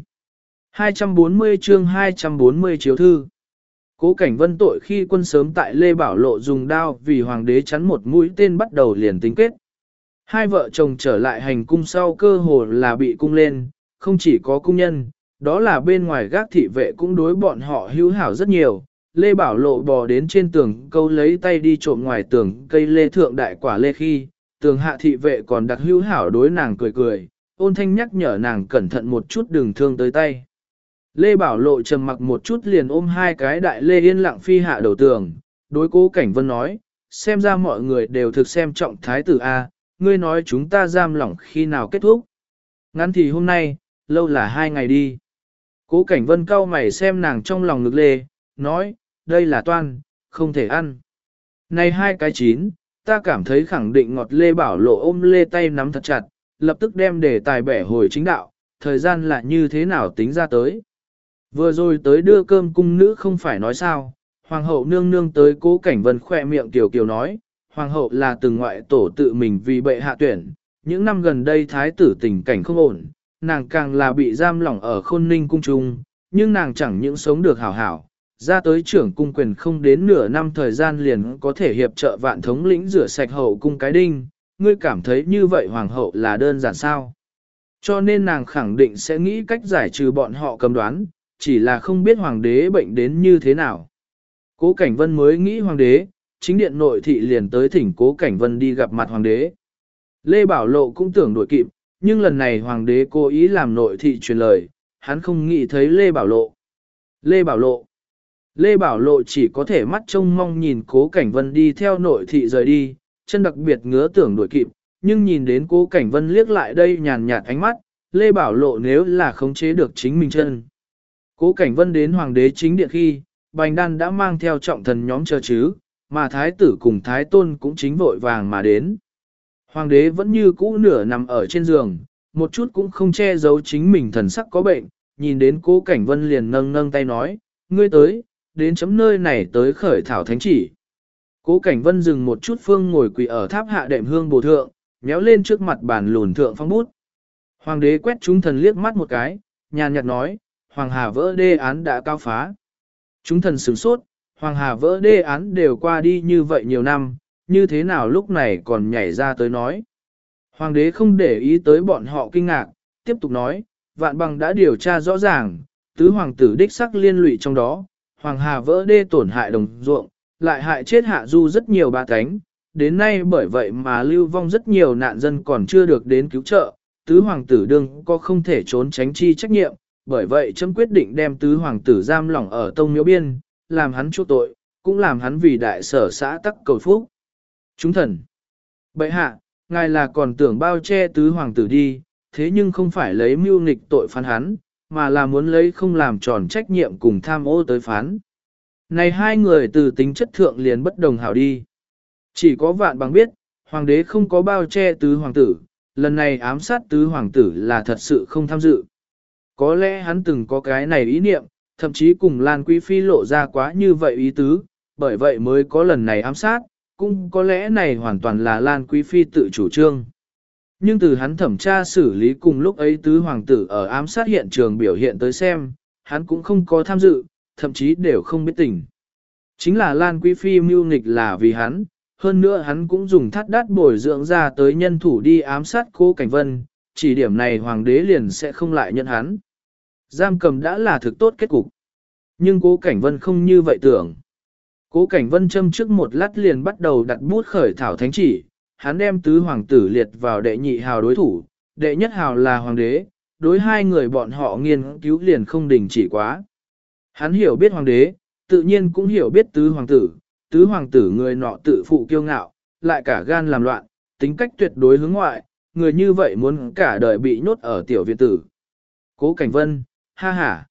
240 chương 240 chiếu thư. Cố Cảnh Vân tội khi quân sớm tại Lê Bảo Lộ dùng đao vì hoàng đế chắn một mũi tên bắt đầu liền tính kết. Hai vợ chồng trở lại hành cung sau cơ hồ là bị cung lên, không chỉ có cung nhân, đó là bên ngoài gác thị vệ cũng đối bọn họ hữu hảo rất nhiều. Lê Bảo Lộ bò đến trên tường câu lấy tay đi trộm ngoài tường cây lê thượng đại quả lê khi, tường hạ thị vệ còn đặc hữu hảo đối nàng cười cười, ôn thanh nhắc nhở nàng cẩn thận một chút đừng thương tới tay. Lê Bảo Lộ trầm mặc một chút liền ôm hai cái đại lê yên lặng phi hạ đầu tường, đối Cố Cảnh Vân nói, xem ra mọi người đều thực xem trọng thái tử A, ngươi nói chúng ta giam lỏng khi nào kết thúc. Ngắn thì hôm nay, lâu là 2 ngày đi. Cố Cảnh Vân cau mày xem nàng trong lòng ngực lê, nói, đây là toan, không thể ăn. Này hai cái chín, ta cảm thấy khẳng định ngọt. Lê Bảo Lộ ôm lê tay nắm thật chặt, lập tức đem đề tài bẻ hồi chính đạo, thời gian là như thế nào tính ra tới. Vừa rồi tới đưa cơm cung nữ không phải nói sao, hoàng hậu nương nương tới. Cố Cảnh Vân khỏe miệng tiểu kiều nói, hoàng hậu là từng ngoại tổ tự mình vì bệ hạ tuyển, những năm gần đây thái tử tình cảnh không ổn, nàng càng là bị giam lỏng ở Khôn Ninh cung trung, nhưng nàng chẳng những sống được hảo hảo, ra tới trưởng cung quyền không đến nửa năm thời gian liền có thể hiệp trợ vạn thống lĩnh rửa sạch hậu cung cái đinh, ngươi cảm thấy như vậy hoàng hậu là đơn giản sao? Cho nên nàng khẳng định sẽ nghĩ cách giải trừ bọn họ cầm đoán, chỉ là không biết hoàng đế bệnh đến như thế nào. Cố Cảnh Vân mới nghĩ hoàng đế, chính điện nội thị liền tới thỉnh Cố Cảnh Vân đi gặp mặt hoàng đế. Lê Bảo Lộ cũng tưởng đuổi kịp, nhưng lần này hoàng đế cố ý làm nội thị truyền lời, hắn không nghĩ thấy Lê Bảo Lộ. Lê Bảo Lộ chỉ có thể mắt trông mong nhìn Cố Cảnh Vân đi theo nội thị rời đi, chân đặc biệt ngứa tưởng đuổi kịp, nhưng nhìn đến Cố Cảnh Vân liếc lại đây nhàn nhạt ánh mắt, Lê Bảo Lộ nếu là khống chế được chính mình chân. Cố Cảnh Vân đến hoàng đế chính điện khi, Bành Đan đã mang theo trọng thần nhóm chờ chứ, mà thái tử cùng thái tôn cũng chính vội vàng mà đến. Hoàng đế vẫn như cũ nửa nằm ở trên giường, một chút cũng không che giấu chính mình thần sắc có bệnh, nhìn đến Cố Cảnh Vân liền nâng nâng tay nói, ngươi tới, đến chấm nơi này tới khởi thảo thánh chỉ. Cố Cảnh Vân dừng một chút phương ngồi quỳ ở tháp hạ đệm hương bồ thượng, méo lên trước mặt bàn lùn thượng phong bút. Hoàng đế quét chúng thần liếc mắt một cái, nhàn nhạt nói, Hoàng Hà vỡ đê án đã cao phá. Chúng thần sửng sốt, Hoàng Hà vỡ đê án đều qua đi như vậy nhiều năm, như thế nào lúc này còn nhảy ra tới nói. Hoàng đế không để ý tới bọn họ kinh ngạc, tiếp tục nói, Vạn Bằng đã điều tra rõ ràng, tứ hoàng tử đích sắc liên lụy trong đó, Hoàng Hà vỡ đê tổn hại đồng ruộng, lại hại chết hạ du rất nhiều ba cánh, đến nay bởi vậy mà lưu vong rất nhiều nạn dân còn chưa được đến cứu trợ, tứ hoàng tử đương có không thể trốn tránh chi trách nhiệm, bởi vậy chấm quyết định đem tứ hoàng tử giam lỏng ở tông miếu biên, làm hắn chuộc tội, cũng làm hắn vì đại sở xã tắc cầu phúc. Chúng thần, bệ hạ, ngài là còn tưởng bao che tứ hoàng tử đi, thế nhưng không phải lấy mưu nghịch tội phán hắn, mà là muốn lấy không làm tròn trách nhiệm cùng tham ô tới phán. Này hai người từ tính chất thượng liền bất đồng hảo đi. Chỉ có Vạn Bằng biết, hoàng đế không có bao che tứ hoàng tử, lần này ám sát tứ hoàng tử là thật sự không tham dự. Có lẽ hắn từng có cái này ý niệm, thậm chí cùng Lan Quý Phi lộ ra quá như vậy ý tứ, bởi vậy mới có lần này ám sát, cũng có lẽ này hoàn toàn là Lan Quý Phi tự chủ trương. Nhưng từ hắn thẩm tra xử lý cùng lúc ấy tứ hoàng tử ở ám sát hiện trường biểu hiện tới xem, hắn cũng không có tham dự, thậm chí đều không biết tình. Chính là Lan Quý Phi mưu nghịch là vì hắn, hơn nữa hắn cũng dùng thắt đát bồi dưỡng ra tới nhân thủ đi ám sát Cố Cảnh Vân, chỉ điểm này hoàng đế liền sẽ không lại nhận hắn. Giam cầm đã là thực tốt kết cục. Nhưng Cố Cảnh Vân không như vậy tưởng. Cố Cảnh Vân châm trước một lát liền bắt đầu đặt bút khởi thảo thánh chỉ, hắn đem tứ hoàng tử liệt vào đệ nhị hào đối thủ, đệ nhất hào là hoàng đế, đối hai người bọn họ nghiên cứu liền không đình chỉ quá. Hắn hiểu biết hoàng đế, tự nhiên cũng hiểu biết tứ hoàng tử người nọ tự phụ kiêu ngạo, lại cả gan làm loạn, tính cách tuyệt đối hướng ngoại, người như vậy muốn cả đời bị nhốt ở tiểu viện tử. Cố Cảnh Vân, ha ha,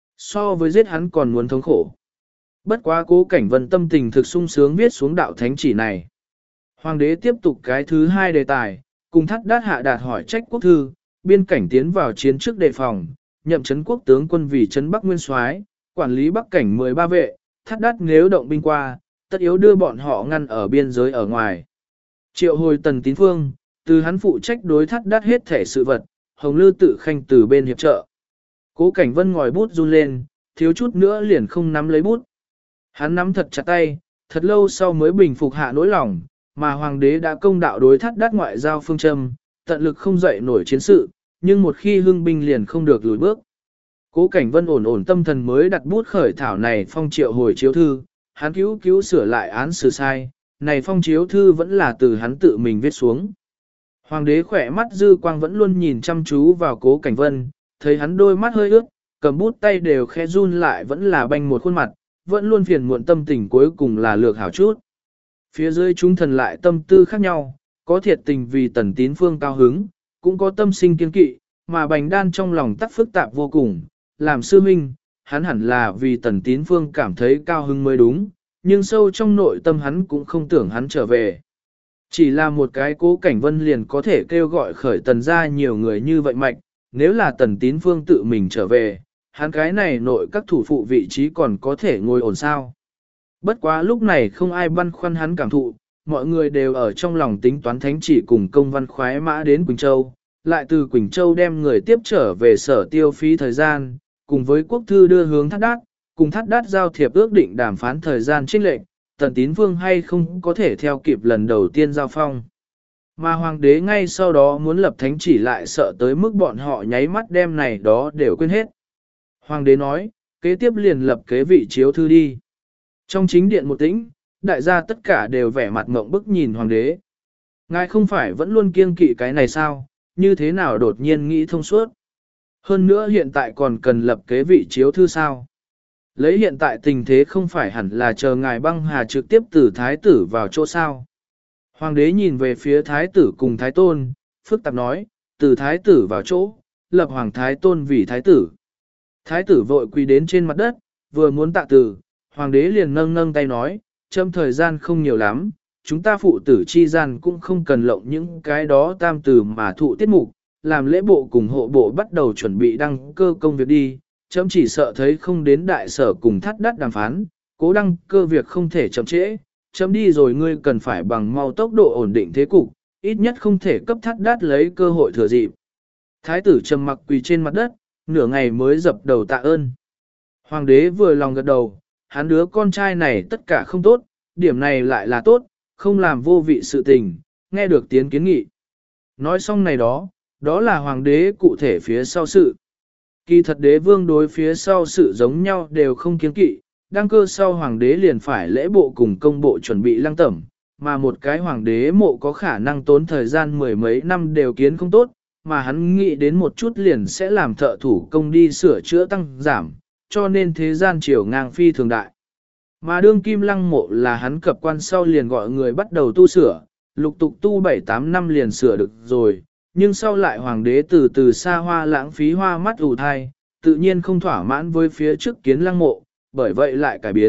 so với giết hắn còn muốn thống khổ. Bất quá Cố Cảnh Vân tâm tình thực sung sướng viết xuống đạo thánh chỉ này. Hoàng đế tiếp tục cái thứ hai đề tài, cùng Thắt Đát hạ đạt hỏi trách quốc thư, biên cảnh tiến vào chiến trước đề phòng, nhậm trấn quốc tướng quân vì trấn Bắc Nguyên Soái, quản lý Bắc cảnh 13 vệ, Thắt Đát nếu động binh qua, tất yếu đưa bọn họ ngăn ở biên giới ở ngoài. Triệu hồi Tần Tín Phương, từ hắn phụ trách đối Thắt Đát hết thể sự vật, Hồng Lư tự khanh từ bên hiệp trợ. Cố Cảnh Vân ngòi bút run lên, thiếu chút nữa liền không nắm lấy bút. Hắn nắm thật chặt tay, thật lâu sau mới bình phục hạ nỗi lòng, mà hoàng đế đã công đạo đối Thắt Đát ngoại giao phương châm, tận lực không dậy nổi chiến sự, nhưng một khi hưng binh liền không được lùi bước. Cố Cảnh Vân ổn tâm thần mới đặt bút khởi thảo này phong triệu hồi chiếu thư, hắn cứu sửa lại án xử sai, này phong chiếu thư vẫn là từ hắn tự mình viết xuống. Hoàng đế khỏe mắt dư quang vẫn luôn nhìn chăm chú vào Cố Cảnh Vân, thấy hắn đôi mắt hơi ướt, cầm bút tay đều khẽ run lại vẫn là banh một khuôn mặt, vẫn luôn phiền muộn tâm tình cuối cùng là lược hảo chút. Phía dưới chúng thần lại tâm tư khác nhau, có thiệt tình vì Tần Tín Phương cao hứng, cũng có tâm sinh kiên kỵ, mà Bành Đan trong lòng tắc phức tạp vô cùng, làm sư minh, hắn hẳn là vì Tần Tín Phương cảm thấy cao hứng mới đúng, nhưng sâu trong nội tâm hắn cũng không tưởng hắn trở về. Chỉ là một cái Cố Cảnh Vân liền có thể kêu gọi khởi Tần ra nhiều người như vậy mạnh, nếu là Tần Tín Phương tự mình trở về, hắn cái này nội các thủ phụ vị trí còn có thể ngồi ổn sao. Bất quá lúc này không ai băn khoăn hắn cảm thụ, mọi người đều ở trong lòng tính toán thánh chỉ cùng công văn khoái mã đến Quỳnh Châu, lại từ Quỳnh Châu đem người tiếp trở về sở tiêu phí thời gian, cùng với quốc thư đưa hướng Thắt Đát, cùng Thắt Đát giao thiệp ước định đàm phán thời gian chênh lệch, Tần Tín Vương hay không có thể theo kịp lần đầu tiên giao phong. Mà hoàng đế ngay sau đó muốn lập thánh chỉ lại sợ tới mức bọn họ nháy mắt đem này đó đều quên hết. Hoàng đế nói, kế tiếp liền lập kế vị chiếu thư đi. Trong chính điện một tĩnh, đại gia tất cả đều vẻ mặt ngộng bức nhìn hoàng đế. Ngài không phải vẫn luôn kiêng kỵ cái này sao, như thế nào đột nhiên nghĩ thông suốt. Hơn nữa hiện tại còn cần lập kế vị chiếu thư sao. Lấy hiện tại tình thế không phải hẳn là chờ ngài băng hà trực tiếp từ thái tử vào chỗ sao. Hoàng đế nhìn về phía thái tử cùng thái tôn, phức tạp nói, từ thái tử vào chỗ, lập hoàng thái tôn vì thái tử. Thái tử vội quỳ đến trên mặt đất, vừa muốn tạ từ, hoàng đế liền nâng tay nói, châm thời gian không nhiều lắm, chúng ta phụ tử chi gian cũng không cần lộng những cái đó tam từ mà thụ tiết mục, làm lễ bộ cùng hộ bộ bắt đầu chuẩn bị đăng cơ công việc đi, chấm chỉ sợ thấy không đến đại sở cùng Thắt Đát đàm phán, cố đăng cơ việc không thể chậm trễ, chấm đi rồi ngươi cần phải bằng mau tốc độ ổn định thế cục, ít nhất không thể cấp Thắt Đát lấy cơ hội thừa dịp. Thái tử trầm mặc quỳ trên mặt đất, nửa ngày mới dập đầu tạ ơn. Hoàng đế vừa lòng gật đầu, hắn đứa con trai này tất cả không tốt, điểm này lại là tốt, không làm vô vị sự tình, nghe được tiếng kiến nghị. Nói xong này đó, đó là hoàng đế cụ thể phía sau sự. Kỳ thật đế vương đối phía sau sự giống nhau đều không kiến kỵ, đăng cơ sau hoàng đế liền phải lễ bộ cùng công bộ chuẩn bị lăng tẩm, mà một cái hoàng đế mộ có khả năng tốn thời gian mười mấy năm đều kiến không tốt, mà hắn nghĩ đến một chút liền sẽ làm thợ thủ công đi sửa chữa tăng giảm, cho nên thế gian triều ngang phi thường đại. Mà đương kim lăng mộ là hắn cập quan sau liền gọi người bắt đầu tu sửa, lục tục tu 7-8 năm liền sửa được rồi, nhưng sau lại hoàng đế từ từ xa hoa lãng phí hoa mắt ù thai, tự nhiên không thỏa mãn với phía trước kiến lăng mộ, bởi vậy lại cải biến,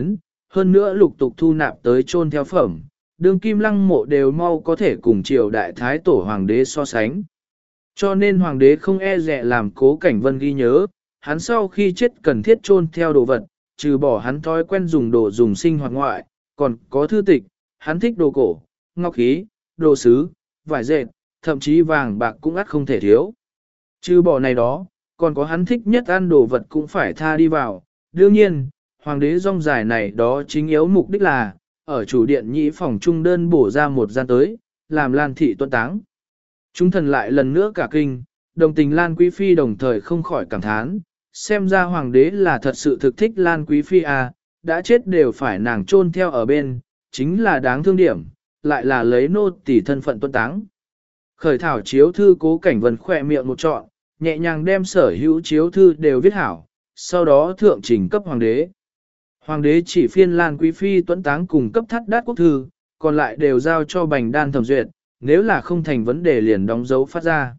hơn nữa lục tục thu nạp tới chôn theo phẩm, đương kim lăng mộ đều mau có thể cùng triều đại thái tổ hoàng đế so sánh. Cho nên hoàng đế không e dè làm Cố Cảnh Vân ghi nhớ, hắn sau khi chết cần thiết chôn theo đồ vật, trừ bỏ hắn thói quen dùng đồ dùng sinh hoạt ngoại, còn có thư tịch, hắn thích đồ cổ, ngọc khí, đồ sứ, vải dệt, thậm chí vàng bạc cũng ắt không thể thiếu. Trừ bỏ này đó, còn có hắn thích nhất ăn đồ vật cũng phải tha đi vào. Đương nhiên, hoàng đế rong dài này đó chính yếu mục đích là, ở chủ điện nhĩ phòng trung đơn bổ ra một gian tới, làm Lan thị tuân táng. Chúng thần lại lần nữa cả kinh, đồng tình Lan Quý Phi đồng thời không khỏi cảm thán, xem ra hoàng đế là thật sự thực thích Lan Quý Phi à, đã chết đều phải nàng chôn theo ở bên, chính là đáng thương điểm, lại là lấy nô tỳ thân phận tuân táng. Khởi thảo chiếu thư Cố Cảnh Vân khỏe miệng một trọn, nhẹ nhàng đem sở hữu chiếu thư đều viết hảo, sau đó thượng trình cấp hoàng đế. Hoàng đế chỉ phiên Lan Quý Phi tuấn táng cùng cấp thắt đát quốc thư, còn lại đều giao cho Bành Đan thẩm duyệt, nếu là không thành vấn đề liền đóng dấu phát ra.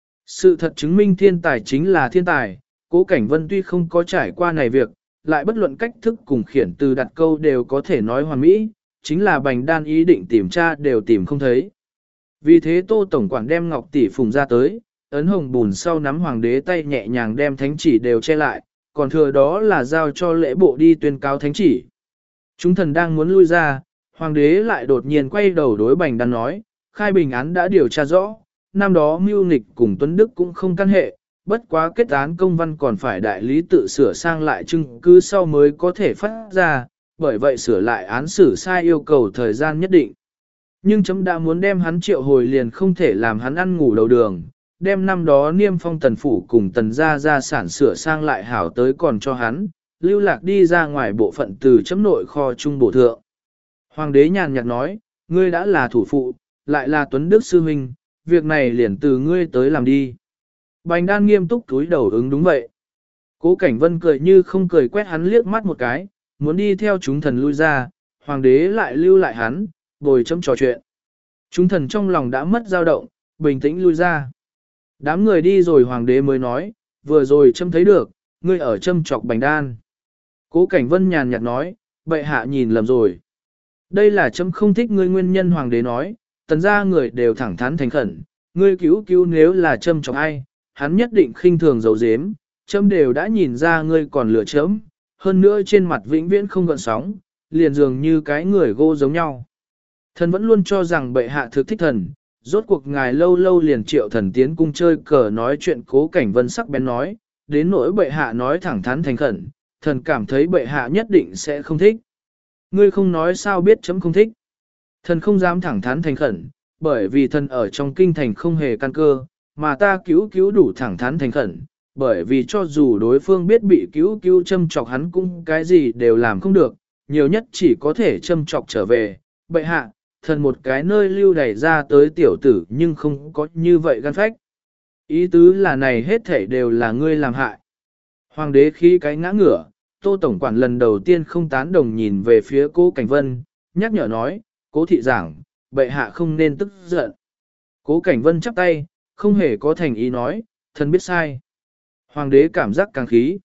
Sự thật chứng minh thiên tài chính là thiên tài, Cố Cảnh Vân tuy không có trải qua này việc, lại bất luận cách thức cùng khiển từ đặt câu đều có thể nói hoàn mỹ, chính là Bành Đan ý định tìm tra đều tìm không thấy. Vì thế Tô Tổng quản đem ngọc tỷ phùng ra tới, ấn hồng bùn sau nắm hoàng đế tay nhẹ nhàng đem thánh chỉ đều che lại, còn thừa đó là giao cho lễ bộ đi tuyên cáo thánh chỉ. Chúng thần đang muốn lui ra, hoàng đế lại đột nhiên quay đầu đối Bành Đan nói, khai bình án đã điều tra rõ, năm đó mưu nghịch cùng Tuấn Đức cũng không căn hệ, bất quá kết án công văn còn phải đại lý tự sửa sang lại chứng cứ sau mới có thể phát ra, bởi vậy sửa lại án xử sai yêu cầu thời gian nhất định. Nhưng chấm đã muốn đem hắn triệu hồi liền không thể làm hắn ăn ngủ đầu đường, đem năm đó niêm phong tần phủ cùng tần gia sản sửa sang lại hảo tới còn cho hắn, lưu lạc đi ra ngoài bộ phận từ chấm nội kho trung bổ thượng. Hoàng đế nhàn nhạt nói, ngươi đã là thủ phụ, lại là Tuấn Đức sư huynh, việc này liền từ ngươi tới làm đi. Bành Đan nghiêm túc cúi đầu ứng đúng vậy. Cố Cảnh Vân cười như không cười quét hắn liếc mắt một cái, muốn đi theo chúng thần lui ra, hoàng đế lại lưu lại hắn, bồi chấm trò chuyện. Chúng thần trong lòng đã mất dao động, bình tĩnh lui ra. Đám người đi rồi hoàng đế mới nói, vừa rồi chấm thấy được, ngươi ở châm chọc Bành Đan. Cố Cảnh Vân nhàn nhạt nói, bệ hạ nhìn lầm rồi. Đây là chấm không thích ngươi nguyên nhân, hoàng đế nói, tần gia người đều thẳng thắn thành khẩn, ngươi cứu nếu là châm chọc ai, hắn nhất định khinh thường dấu dếm, chấm đều đã nhìn ra ngươi còn lửa chấm, hơn nữa trên mặt vĩnh viễn không gợn sóng, liền dường như cái người gô giống nhau. Thần vẫn luôn cho rằng bệ hạ thực thích thần, rốt cuộc ngài lâu lâu liền triệu thần tiến cung chơi cờ nói chuyện. Cố Cảnh Vân sắc bén nói, đến nỗi bệ hạ nói thẳng thắn thành khẩn, thần cảm thấy bệ hạ nhất định sẽ không thích. Ngươi không nói sao biết chấm không thích. Thần không dám thẳng thắn thành khẩn, bởi vì thần ở trong kinh thành không hề căn cơ, mà ta cứu đủ thẳng thắn thành khẩn, bởi vì cho dù đối phương biết bị cứu châm chọc hắn cũng cái gì đều làm không được, nhiều nhất chỉ có thể châm chọc trở về. Bệ hạ, thần một cái nơi lưu đẩy ra tới tiểu tử nhưng không có như vậy gan phách. Ý tứ là này hết thảy đều là ngươi làm hại. Hoàng đế khi cái ngã ngửa, Tô Tổng quản lần đầu tiên không tán đồng nhìn về phía Cố Cảnh Vân, nhắc nhở nói, Cố thị giảng, bệ hạ không nên tức giận. Cố Cảnh Vân chắp tay, không hề có thành ý nói, thần biết sai. Hoàng đế cảm giác càng khí.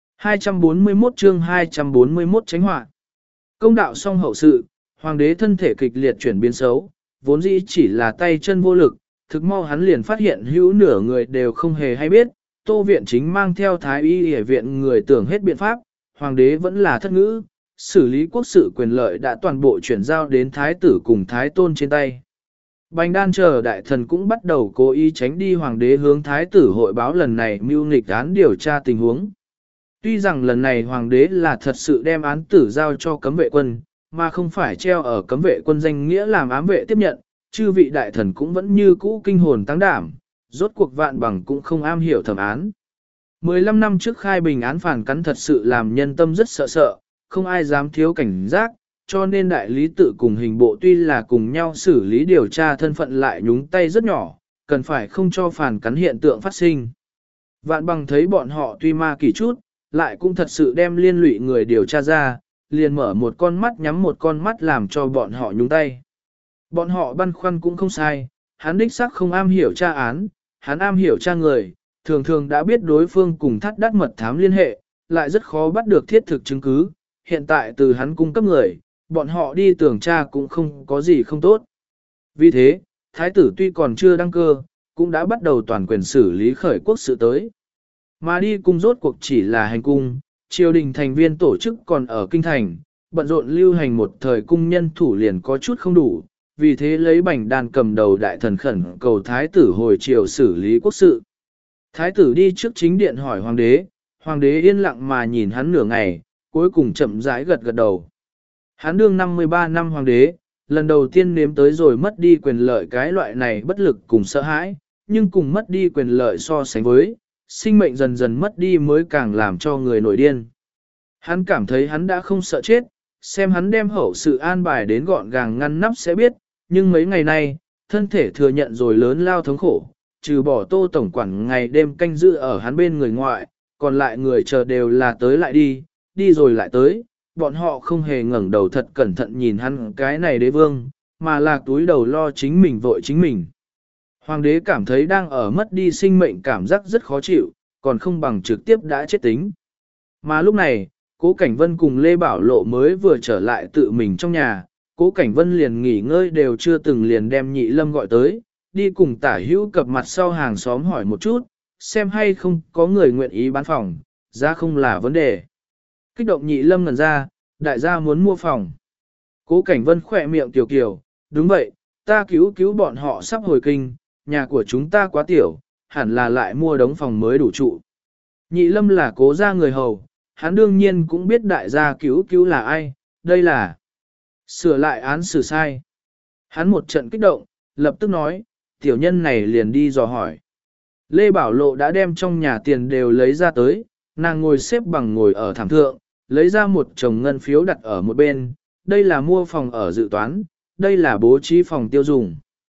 241 chương 241 tránh họa. Công đạo xong hậu sự, hoàng đế thân thể kịch liệt chuyển biến xấu, vốn dĩ chỉ là tay chân vô lực, thực mau hắn liền phát hiện hữu nửa người đều không hề hay biết. Tô viện chính mang theo thái y y viện người tưởng hết biện pháp, hoàng đế vẫn là thất ngữ, xử lý quốc sự quyền lợi đã toàn bộ chuyển giao đến thái tử cùng thái tôn trên tay. Bành Đan chờ đại thần cũng bắt đầu cố ý tránh đi hoàng đế hướng thái tử hội báo lần này mưu nghịch án điều tra tình huống. Tuy rằng lần này hoàng đế là thật sự đem án tử giao cho cấm vệ quân, mà không phải treo ở cấm vệ quân danh nghĩa làm ám vệ tiếp nhận, chư vị đại thần cũng vẫn như cũ kinh hồn tăng đảm, rốt cuộc Vạn Bằng cũng không am hiểu thẩm án. 15 năm trước khai bình án phản cắn thật sự làm nhân tâm rất sợ sợ, không ai dám thiếu cảnh giác, cho nên đại lý tự cùng hình bộ tuy là cùng nhau xử lý điều tra thân phận lại nhúng tay rất nhỏ, cần phải không cho phản cắn hiện tượng phát sinh. Vạn Bằng thấy bọn họ tuy ma kỳ chút, lại cũng thật sự đem liên lụy người điều tra ra, liền mở một con mắt nhắm một con mắt làm cho bọn họ nhúng tay. Bọn họ băn khoăn cũng không sai, hắn đích xác không am hiểu tra án, hắn am hiểu tra người, thường thường đã biết đối phương cùng thắt đắt mật thám liên hệ, lại rất khó bắt được thiết thực chứng cứ, hiện tại từ hắn cung cấp người, bọn họ đi tưởng tra cũng không có gì không tốt. Vì thế, thái tử tuy còn chưa đăng cơ, cũng đã bắt đầu toàn quyền xử lý khởi quốc sự tới. Mà đi cung rốt cuộc chỉ là hành cung, triều đình thành viên tổ chức còn ở kinh thành, bận rộn lưu hành một thời cung nhân thủ liền có chút không đủ, vì thế lấy bành đàn cầm đầu đại thần khẩn cầu thái tử hồi triều xử lý quốc sự. Thái tử đi trước chính điện hỏi hoàng đế yên lặng mà nhìn hắn nửa ngày, cuối cùng chậm rãi gật gật đầu. Hắn đương 53 năm hoàng đế, lần đầu tiên nếm tới rồi mất đi quyền lợi cái loại này bất lực cùng sợ hãi, nhưng cùng mất đi quyền lợi so sánh với, sinh mệnh dần dần mất đi mới càng làm cho người nổi điên. Hắn cảm thấy hắn đã không sợ chết, xem hắn đem hậu sự an bài đến gọn gàng ngăn nắp sẽ biết, nhưng mấy ngày nay, thân thể thừa nhận rồi lớn lao thống khổ, trừ bỏ Tô tổng quản ngày đêm canh giữ ở hắn bên người ngoại, còn lại người chờ đều là tới lại đi, đi rồi lại tới, bọn họ không hề ngẩng đầu thật cẩn thận nhìn hắn cái này đế vương, mà là túi đầu lo chính mình vội chính mình. Hoàng đế cảm thấy đang ở mất đi sinh mệnh cảm giác rất khó chịu, còn không bằng trực tiếp đã chết tính. Mà lúc này, Cố Cảnh Vân cùng Lê Bảo Lộ mới vừa trở lại tự mình trong nhà, Cố Cảnh Vân liền nghỉ ngơi đều chưa từng liền đem Nhị Lâm gọi tới, đi cùng Tả Hữu cập mặt sau hàng xóm hỏi một chút, xem hay không có người nguyện ý bán phòng, giá không là vấn đề. Kích động Nhị Lâm ngẩn ra, đại gia muốn mua phòng. Cố Cảnh Vân khỏe miệng tiểu kiều, đúng vậy, ta cứu bọn họ sắp hồi kinh, nhà của chúng ta quá tiểu, hẳn là lại mua đống phòng mới đủ trụ. Nhị Lâm là Cố gia người hầu, hắn đương nhiên cũng biết đại gia cứu là ai, đây là sửa lại án xử sai. Hắn một trận kích động, lập tức nói, tiểu nhân này liền đi dò hỏi. Lê Bảo Lộ đã đem trong nhà tiền đều lấy ra tới, nàng ngồi xếp bằng ngồi ở thảm thượng, lấy ra một chồng ngân phiếu đặt ở một bên, đây là mua phòng ở dự toán, đây là bố trí phòng tiêu dùng.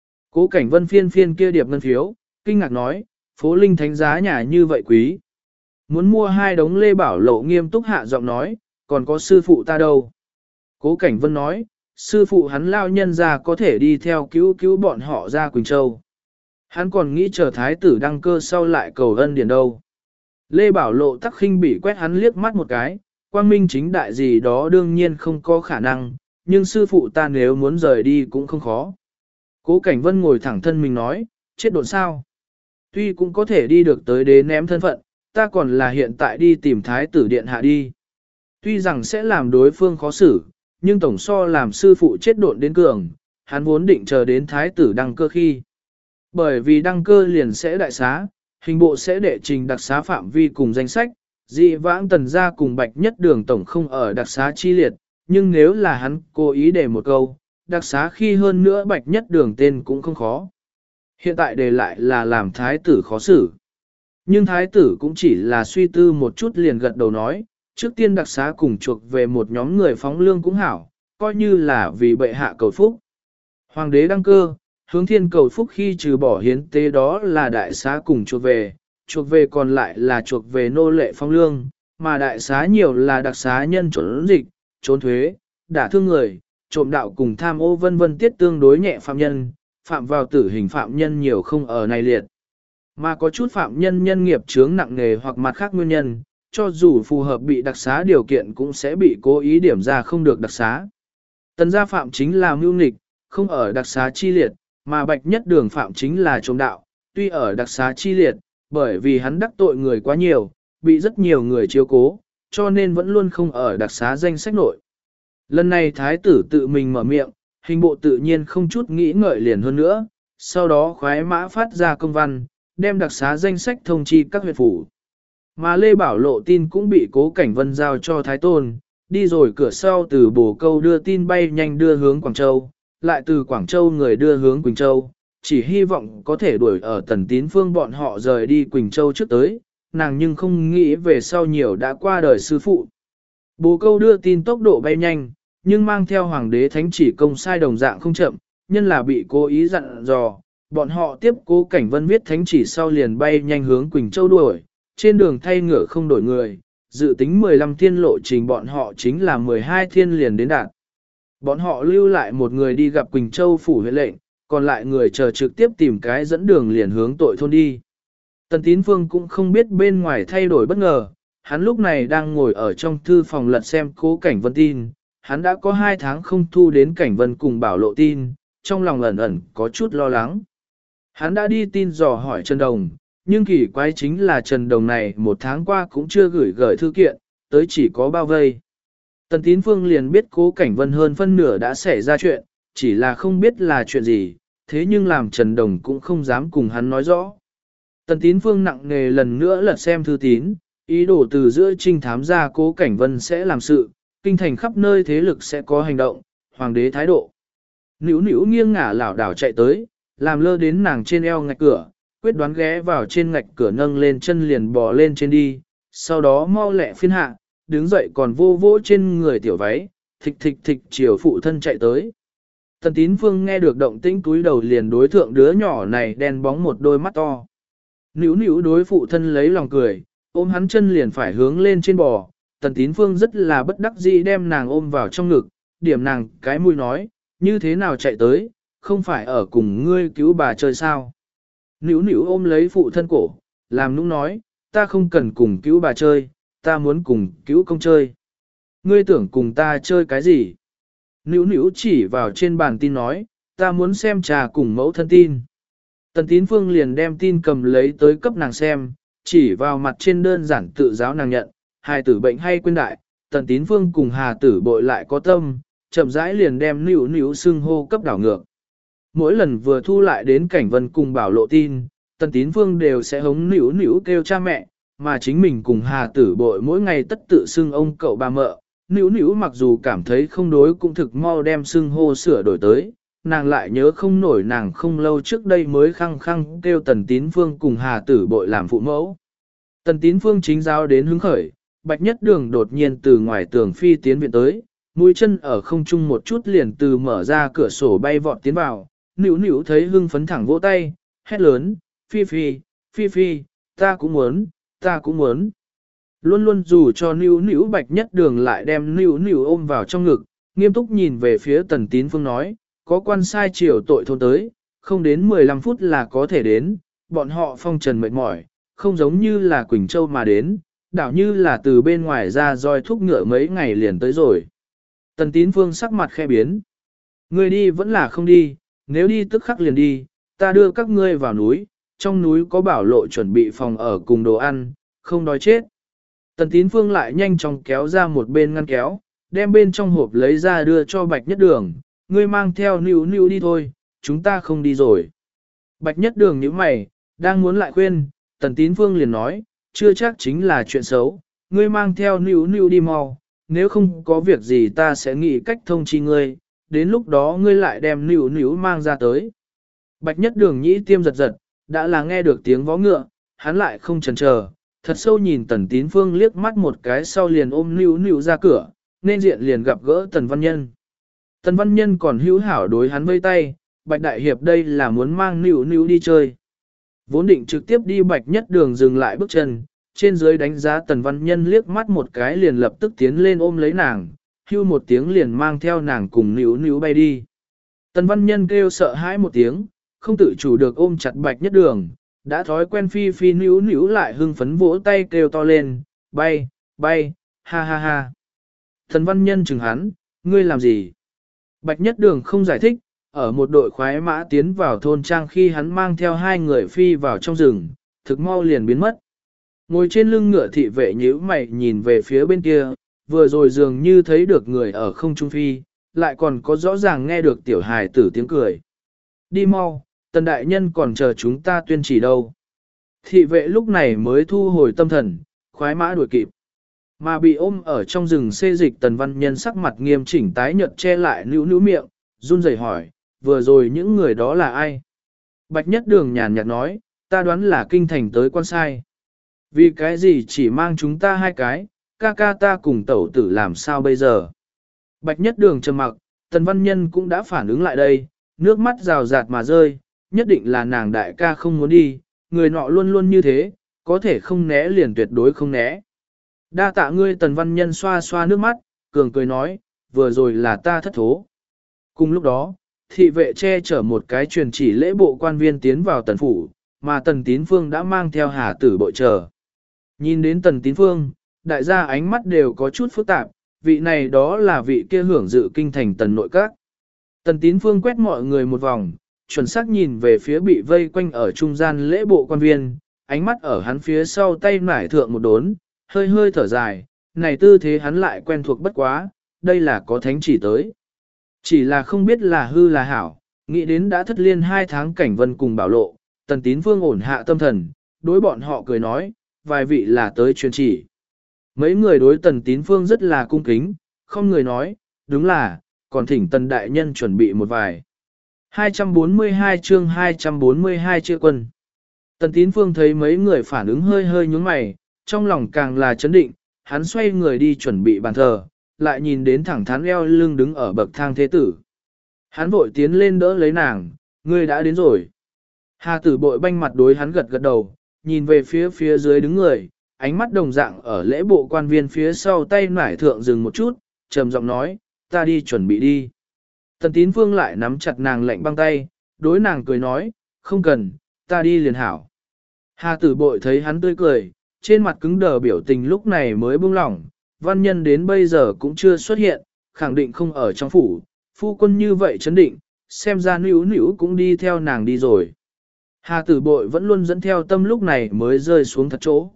Cố Cảnh Vân phiên kia điệp ngân phiếu, kinh ngạc nói, phố Linh Thánh giá nhà như vậy quý. Muốn mua 2 đống. Lê Bảo Lộ nghiêm túc hạ giọng nói, còn có sư phụ ta đâu. Cố Cảnh Vân nói, sư phụ hắn lao nhân ra có thể đi theo cứu bọn họ ra Quỳnh Châu. Hắn còn nghĩ chờ thái tử đăng cơ sau lại cầu ân điển đâu. Lê Bảo Lộ tắc khinh bị quét hắn liếc mắt một cái, quang minh chính đại gì đó đương nhiên không có khả năng, nhưng sư phụ ta nếu muốn rời đi cũng không khó. Cố Cảnh Vân ngồi thẳng thân mình nói, chết độn sao. Tuy cũng có thể đi được tới đế ném thân phận, ta còn là hiện tại đi tìm thái tử điện hạ đi. Tuy rằng sẽ làm đối phương khó xử, nhưng tổng so làm sư phụ chết độn đến cường, hắn vốn định chờ đến thái tử đăng cơ khi. Bởi vì đăng cơ liền sẽ đại xá, hình bộ sẽ đệ trình đặc xá phạm vi cùng danh sách, dị vãng Tần gia cùng Bạch Nhất Đường tổng không ở đặc xá chi liệt, nhưng nếu là hắn cố ý để một câu, đặc xá khi hơn nữa Bạch Nhất Đường tên cũng không khó. Hiện tại đề lại là làm thái tử khó xử. Nhưng thái tử cũng chỉ là suy tư một chút liền gật đầu nói, trước tiên đặc xá cùng chuộc về một nhóm người phóng lương cũng hảo, coi như là vì bệ hạ cầu phúc. Hoàng đế đăng cơ, hướng thiên cầu phúc khi trừ bỏ hiến tế đó là đại xá cùng chuộc về còn lại là chuộc về nô lệ phong lương, mà đại xá nhiều là đặc xá nhân trốn dịch, trốn thuế, đả thương người, trộm đạo cùng tham ô vân vân tiết tương đối nhẹ phạm nhân, phạm vào tử hình phạm nhân nhiều không ở này liệt. Mà có chút phạm nhân nhân nghiệp chướng nặng nề hoặc mặt khác nguyên nhân, cho dù phù hợp bị đặc xá điều kiện cũng sẽ bị cố ý điểm ra không được đặc xá. Tần gia phạm chính là mưu nghịch, không ở đặc xá chi liệt, mà Bạch Nhất Đường phạm chính là trộm đạo, tuy ở đặc xá chi liệt, bởi vì hắn đắc tội người quá nhiều, bị rất nhiều người chiếu cố, cho nên vẫn luôn không ở đặc xá danh sách nội. Lần này thái tử tự mình mở miệng, hình bộ tự nhiên không chút nghĩ ngợi liền hơn nữa, sau đó khoái mã phát ra công văn, đem đặc xá danh sách thông chi các huyện phủ. Mà Lê Bảo Lộ tin cũng bị Cố Cảnh Vân giao cho Thái Tôn, đi rồi cửa sau từ Bồ Câu đưa tin bay nhanh đưa hướng Quảng Châu, lại từ Quảng Châu người đưa hướng Quỳnh Châu, chỉ hy vọng có thể đuổi ở Tần Tín Phương bọn họ rời đi Quỳnh Châu trước tới, nàng nhưng không nghĩ về sau nhiều đã qua đời sư phụ. Bồ Câu đưa tin tốc độ bay nhanh, nhưng mang theo Hoàng đế thánh chỉ công sai đồng dạng không chậm, nhân là bị cố ý dặn dò, bọn họ tiếp Cố Cảnh Vân viết thánh chỉ sau liền bay nhanh hướng Quỳnh Châu đuổi, trên đường thay ngựa không đổi người, dự tính 15 thiên lộ trình bọn họ chính là 12 thiên liền đến đạt. Bọn họ lưu lại một người đi gặp Quỳnh Châu phủ huyện lệnh, còn lại người chờ trực tiếp tìm cái dẫn đường liền hướng tội thôn đi. Tần Tín Phương cũng không biết bên ngoài thay đổi bất ngờ, hắn lúc này đang ngồi ở trong thư phòng lật xem Cố Cảnh Vân tin, hắn đã có 2 tháng không thu đến Cảnh Vân cùng Bảo Lộ tin, trong lòng ẩn ẩn có chút lo lắng. Hắn đã đi tin dò hỏi Trần Đồng, nhưng kỳ quái chính là Trần Đồng này 1 tháng qua cũng chưa gửi thư kiện, tới chỉ có bao vây. Tần Tín Phương liền biết Cố Cảnh Vân hơn phân nửa đã xảy ra chuyện, chỉ là không biết là chuyện gì, thế nhưng làm Trần Đồng cũng không dám cùng hắn nói rõ. Tần Tín Phương nặng nề lần nữa lật xem thư tín, ý đồ từ giữa trinh thám ra Cố Cảnh Vân sẽ làm sự, kinh thành khắp nơi thế lực sẽ có hành động, hoàng đế thái độ. Nữu nữu nghiêng ngả lảo đảo chạy tới, làm lơ đến nàng trên eo ngạch cửa, quyết đoán ghé vào trên ngạch cửa nâng lên chân liền bò lên trên đi, sau đó mau lẹ phiên hạ, đứng dậy còn vô vỗ trên người tiểu váy, thịch thịch thịch chiều phụ thân chạy tới. Tần Tín Phương nghe được động tĩnh túi đầu liền đối thượng đứa nhỏ này đen bóng một đôi mắt to. Nữu nữu đối phụ thân lấy lòng cười, ôm hắn chân liền phải hướng lên trên bò. Tần Tín Phương rất là bất đắc dĩ đem nàng ôm vào trong ngực, điểm nàng cái mũi nói, như thế nào chạy tới, không phải ở cùng ngươi cứu bà chơi sao. Nữu nữu ôm lấy phụ thân cổ, làm nũng nói, ta không cần cùng cứu bà chơi, ta muốn cùng cứu công chơi. Ngươi tưởng cùng ta chơi cái gì? Nữu nữu chỉ vào trên bàn tin nói, ta muốn xem trà cùng mẫu thân tin. Tần Tín Phương liền đem tin cầm lấy tới cấp nàng xem, chỉ vào mặt trên đơn giản tự giáo nàng nhận, hài tử bệnh hay quên đại, Tần Tín Phương cùng Hà tử bội lại có tâm, chậm rãi liền đem nữu nữu xưng hô cấp đảo ngược. Mỗi lần vừa thu lại đến Cảnh Vân cùng Bảo Lộ tin, Tần Tín Phương đều sẽ hống nữu nữu kêu cha mẹ, mà chính mình cùng Hà tử bội mỗi ngày tất tự xưng ông cậu bà mợ. Nữu nữu mặc dù cảm thấy không đối cũng thực mau đem xưng hô sửa đổi tới, nàng lại nhớ không nổi nàng không lâu trước đây mới khăng khăng kêu Tần Tín Phương cùng Hà tử bội làm phụ mẫu. Tần Tín Phương chính giao đến hứng khởi, Bạch Nhất Đường đột nhiên từ ngoài tường phi tiến viện tới, mũi chân ở không trung một chút liền từ mở ra cửa sổ bay vọt tiến vào, nữu nữu thấy hưng phấn thẳng vỗ tay, hét lớn, phi phi, phi phi, ta cũng muốn, ta cũng muốn. Luôn luôn dù cho nữu nữu Bạch Nhất Đường lại đem nữu nữu ôm vào trong ngực, nghiêm túc nhìn về phía Tần Tín Phương nói, có quan sai triều tội thôn tới, không đến 15 phút là có thể đến, bọn họ phong trần mệt mỏi, không giống như là Quỳnh Châu mà đến, đảo như là từ bên ngoài ra roi thúc ngựa mấy ngày liền tới rồi. Tần Tín Phương sắc mặt khe biến. Ngươi đi vẫn là không đi, nếu đi tức khắc liền đi, ta đưa các ngươi vào núi, trong núi có Bảo Lộ chuẩn bị phòng ở cùng đồ ăn, không đói chết. Tần Tín Phương lại nhanh chóng kéo ra một bên ngăn kéo, đem bên trong hộp lấy ra đưa cho Bạch Nhất Đường, ngươi mang theo nữu nữu đi thôi, chúng ta không đi rồi. Bạch Nhất Đường nhíu mày, đang muốn lại khuyên, Tần Tín Phương liền nói, chưa chắc chính là chuyện xấu, ngươi mang theo nữu nữu đi mau, nếu không có việc gì ta sẽ nghĩ cách thông chi ngươi, đến lúc đó ngươi lại đem nữu nữu mang ra tới. Bạch Nhất Đường nhĩ tiêm giật giật, đã là nghe được tiếng vó ngựa, hắn lại không chần chờ, thật sâu nhìn Tần Tín Phương liếc mắt một cái sau liền ôm nữu nữu ra cửa, nên diện liền gặp gỡ Tần Văn Nhân. Tần Văn Nhân còn hữu hảo đối hắn vây tay, Bạch Đại Hiệp đây là muốn mang nữu nữu đi chơi. Vốn định trực tiếp đi Bạch Nhất Đường dừng lại bước chân, trên dưới đánh giá Tần Văn Nhân liếc mắt một cái liền lập tức tiến lên ôm lấy nàng, hưu một tiếng liền mang theo nàng cùng nữu nữu bay đi. Tần Văn Nhân kêu sợ hãi một tiếng, không tự chủ được ôm chặt Bạch Nhất Đường, đã thói quen phi phi nữu nữu lại hưng phấn vỗ tay kêu to lên, bay, bay, ha ha ha. Tần Văn Nhân chừng hắn, ngươi làm gì? Bạch Nhất Đường không giải thích, ở một đội khoái mã tiến vào thôn trang khi hắn mang theo 2 người phi vào trong rừng, thực mau liền biến mất. Ngồi trên lưng ngựa thị vệ nhíu mày nhìn về phía bên kia, vừa rồi dường như thấy được người ở không trung phi, lại còn có rõ ràng nghe được tiểu hài tử tiếng cười. Đi mau, Tần đại nhân còn chờ chúng ta tuyên chỉ đâu. Thị vệ lúc này mới thu hồi tâm thần, khoái mã đuổi kịp. Mà bị ôm ở trong rừng xê dịch Tần Văn Nhân sắc mặt nghiêm chỉnh tái nhợt che lại nữu nữu miệng, run rẩy hỏi, vừa rồi những người đó là ai? Bạch Nhất Đường nhàn nhạt nói, ta đoán là kinh thành tới quan sai. Vì cái gì chỉ mang chúng ta 2 cái, ca ca ta cùng tẩu tử làm sao bây giờ? Bạch Nhất Đường trầm mặc, Tần Văn Nhân cũng đã phản ứng lại đây, nước mắt rào rạt mà rơi, nhất định là nàng đại ca không muốn đi, người nọ luôn luôn như thế, có thể không né liền tuyệt đối không né. Đa tạ ngươi Tần Văn Nhân xoa xoa nước mắt, cường cười nói, vừa rồi là ta thất thố. Cùng lúc đó, thị vệ che chở một cái truyền chỉ lễ bộ quan viên tiến vào tần phủ, mà Tần Tín Phương đã mang theo Hà tử bội chờ. Nhìn đến Tần Tín Phương, Đại gia ánh mắt đều có chút phức tạp, vị này đó là vị kia hưởng dự kinh thành tần nội các. Tần Tín Phương quét mọi người một vòng, chuẩn xác nhìn về phía bị vây quanh ở trung gian lễ bộ quan viên, ánh mắt ở hắn phía sau tay nải thượng một đốn, hơi hơi thở dài, này tư thế hắn lại quen thuộc bất quá, đây là có thánh chỉ tới. Chỉ là không biết là hư là hảo, nghĩ đến đã thất liên 2 tháng cảnh vân cùng bảo lộ, Tần Tín Phương ổn hạ tâm thần, đối bọn họ cười nói, vài vị là tới truyền chỉ. Mấy người đối Tần Tín Phương rất là cung kính, không người nói, đúng là, còn thỉnh Tần Đại Nhân chuẩn bị một vài. 242 chương 242 chia quân. Tần Tín Phương thấy mấy người phản ứng hơi hơi nhướng mày, trong lòng càng là chấn định, hắn xoay người đi chuẩn bị bàn thờ, lại nhìn đến thẳng thắn eo lưng đứng ở bậc thang thế tử. Hắn vội tiến lên đỡ lấy nàng, ngươi đã đến rồi. Hà tử bội banh mặt đối hắn gật gật đầu, nhìn về phía dưới đứng người, ánh mắt đồng dạng ở lễ bộ quan viên phía sau tay nải thượng dừng một chút, trầm giọng nói, ta đi chuẩn bị đi. Tần Tín Phương lại nắm chặt nàng lạnh băng tay, đối nàng cười nói, không cần, ta đi liền hảo. Hà tử bội thấy hắn tươi cười, trên mặt cứng đờ biểu tình lúc này mới buông lỏng, văn nhân đến bây giờ cũng chưa xuất hiện, khẳng định không ở trong phủ, phu quân như vậy chấn định, xem ra níu níu cũng đi theo nàng đi rồi. Hà tử bội vẫn luôn dẫn theo tâm lúc này mới rơi xuống thật chỗ.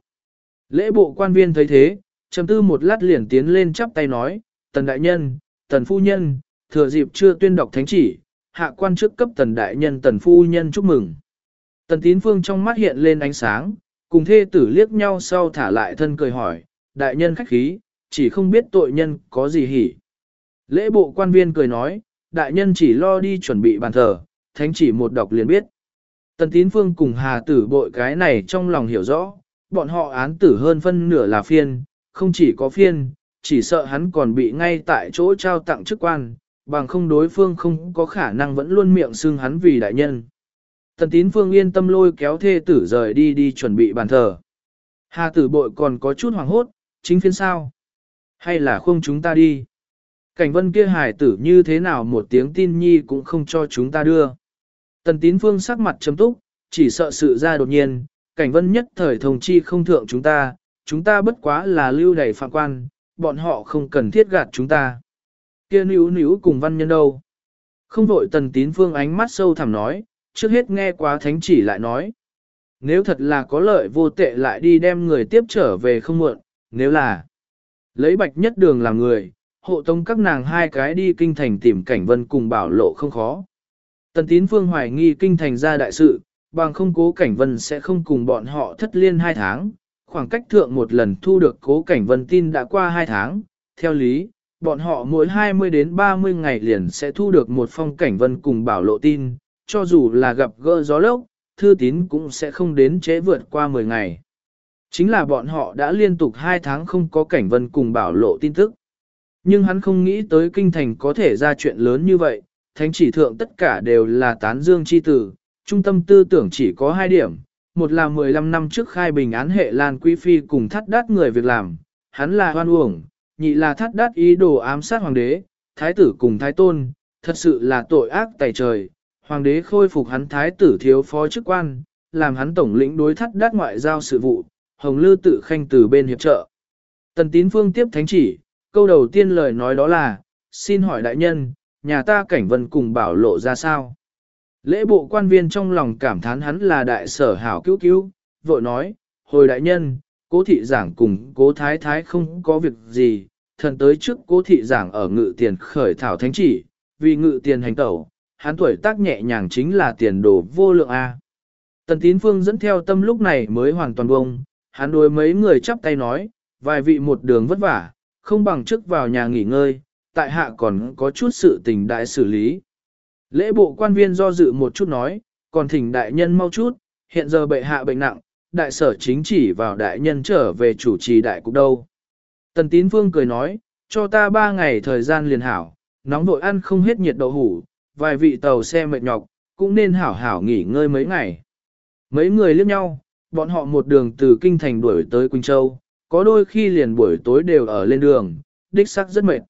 Lễ bộ quan viên thấy thế, trầm tư một lát liền tiến lên chắp tay nói, Tần Đại Nhân, Tần Phu Nhân, thừa dịp chưa tuyên đọc thánh chỉ, hạ quan trước cấp Tần Đại Nhân Tần Phu Nhân chúc mừng. Tần Tín Phương trong mắt hiện lên ánh sáng, cùng thê tử liếc nhau sau thả lại thân cười hỏi, Đại Nhân khách khí, chỉ không biết tội nhân có gì hỉ. Lễ bộ quan viên cười nói, Đại Nhân chỉ lo đi chuẩn bị bàn thờ, thánh chỉ một đọc liền biết. Tần Tín Phương cùng Hà tử bội cái này trong lòng hiểu rõ, bọn họ án tử hơn phân nửa là phiên, không chỉ có phiên, chỉ sợ hắn còn bị ngay tại chỗ trao tặng chức quan, bằng không đối phương không có khả năng vẫn luôn miệng xưng hắn vì đại nhân. Tần Tín Phương yên tâm lôi kéo thê tử rời đi chuẩn bị bàn thờ. Hà tử bội còn có chút hoảng hốt, chính phiên sao? Hay là không chúng ta đi? Cảnh vân kia hài tử như thế nào một tiếng tin nhi cũng không cho chúng ta đưa. Tần Tín Phương sắc mặt chấm túc, chỉ sợ sự ra đột nhiên, cảnh vân nhất thời thông chi không thượng chúng ta bất quá là lưu đày phạm quan, bọn họ không cần thiết gạt chúng ta. Kia níu cùng văn nhân đâu? Không vội Tần Tín Phương ánh mắt sâu thẳm nói, trước hết nghe quá thánh chỉ lại nói. Nếu thật là có lợi vô tệ lại đi đem người tiếp trở về không muộn, nếu là lấy bạch nhất đường làm người, hộ tống các nàng hai cái đi kinh thành tìm cảnh vân cùng bảo lộ không khó. Tần Tín Phương hoài nghi kinh thành ra đại sự, bằng không Cố Cảnh Vân sẽ không cùng bọn họ thất liên 2 tháng, khoảng cách thượng một lần thu được Cố Cảnh Vân tin đã qua 2 tháng, theo lý, bọn họ mỗi 20 đến 30 ngày liền sẽ thu được một phong Cảnh Vân cùng bảo lộ tin, cho dù là gặp gỡ gió lốc, thư tín cũng sẽ không đến trễ vượt qua 10 ngày. Chính là bọn họ đã liên tục 2 tháng không có Cảnh Vân cùng bảo lộ tin tức. Nhưng hắn không nghĩ tới kinh thành có thể ra chuyện lớn như vậy, thánh chỉ thượng tất cả đều là tán dương chi tử, trung tâm tư tưởng chỉ có 2 điểm, một là 15 năm trước khai bình án hệ Lan Quý Phi cùng thắt đát người việc làm, hắn là hoan uổng, nhị là thắt đát ý đồ ám sát hoàng đế, thái tử cùng thái tôn, thật sự là tội ác tày trời, hoàng đế khôi phục hắn thái tử thiếu phó chức quan, làm hắn tổng lĩnh đối thắt đát ngoại giao sự vụ, Hồng Lư tự khanh từ bên hiệp trợ. Tần Tín Phương tiếp thánh chỉ, câu đầu tiên lời nói đó là, xin hỏi đại nhân, nhà ta Cảnh Vân cùng bảo lộ ra sao? Lễ bộ quan viên trong lòng cảm thán hắn là đại sở hảo cứu cứu, vội nói, hồi đại nhân, Cố thị giảng cùng Cố thái thái không có việc gì, thần tới trước Cố thị giảng ở ngự tiền khởi thảo thánh chỉ, vì ngự tiền hành tẩu, hắn tuổi tác nhẹ nhàng chính là tiền đồ vô lượng A. Tần Tín Phương dẫn theo tâm lúc này mới hoàn toàn bông, hắn đối mấy người chắp tay nói, vài vị một đường vất vả, không bằng trước vào nhà nghỉ ngơi, tại hạ còn có chút sự tình đại xử lý. Lễ bộ quan viên do dự một chút nói, còn thỉnh đại nhân mau chút, hiện giờ bệ hạ bệnh nặng, đại sở chính chỉ vào đại nhân trở về chủ trì đại cục đâu. Tần Tín Phương cười nói, cho ta 3 ngày thời gian liền hảo, nóng vội ăn không hết nhiệt đậu hủ, vài vị tàu xe mệt nhọc, cũng nên hảo hảo nghỉ ngơi mấy ngày. Mấy người liếc nhau, bọn họ một đường từ Kinh Thành đuổi tới Quỳnh Châu, có đôi khi liền buổi tối đều ở lên đường, đích sắc rất mệt.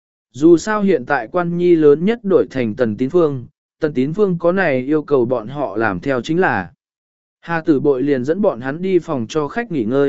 Dù sao hiện tại quan nhi lớn nhất đổi thành Tần Tín Phương có này yêu cầu bọn họ làm theo chính là. Hà tử bội liền dẫn bọn hắn đi phòng cho khách nghỉ ngơi,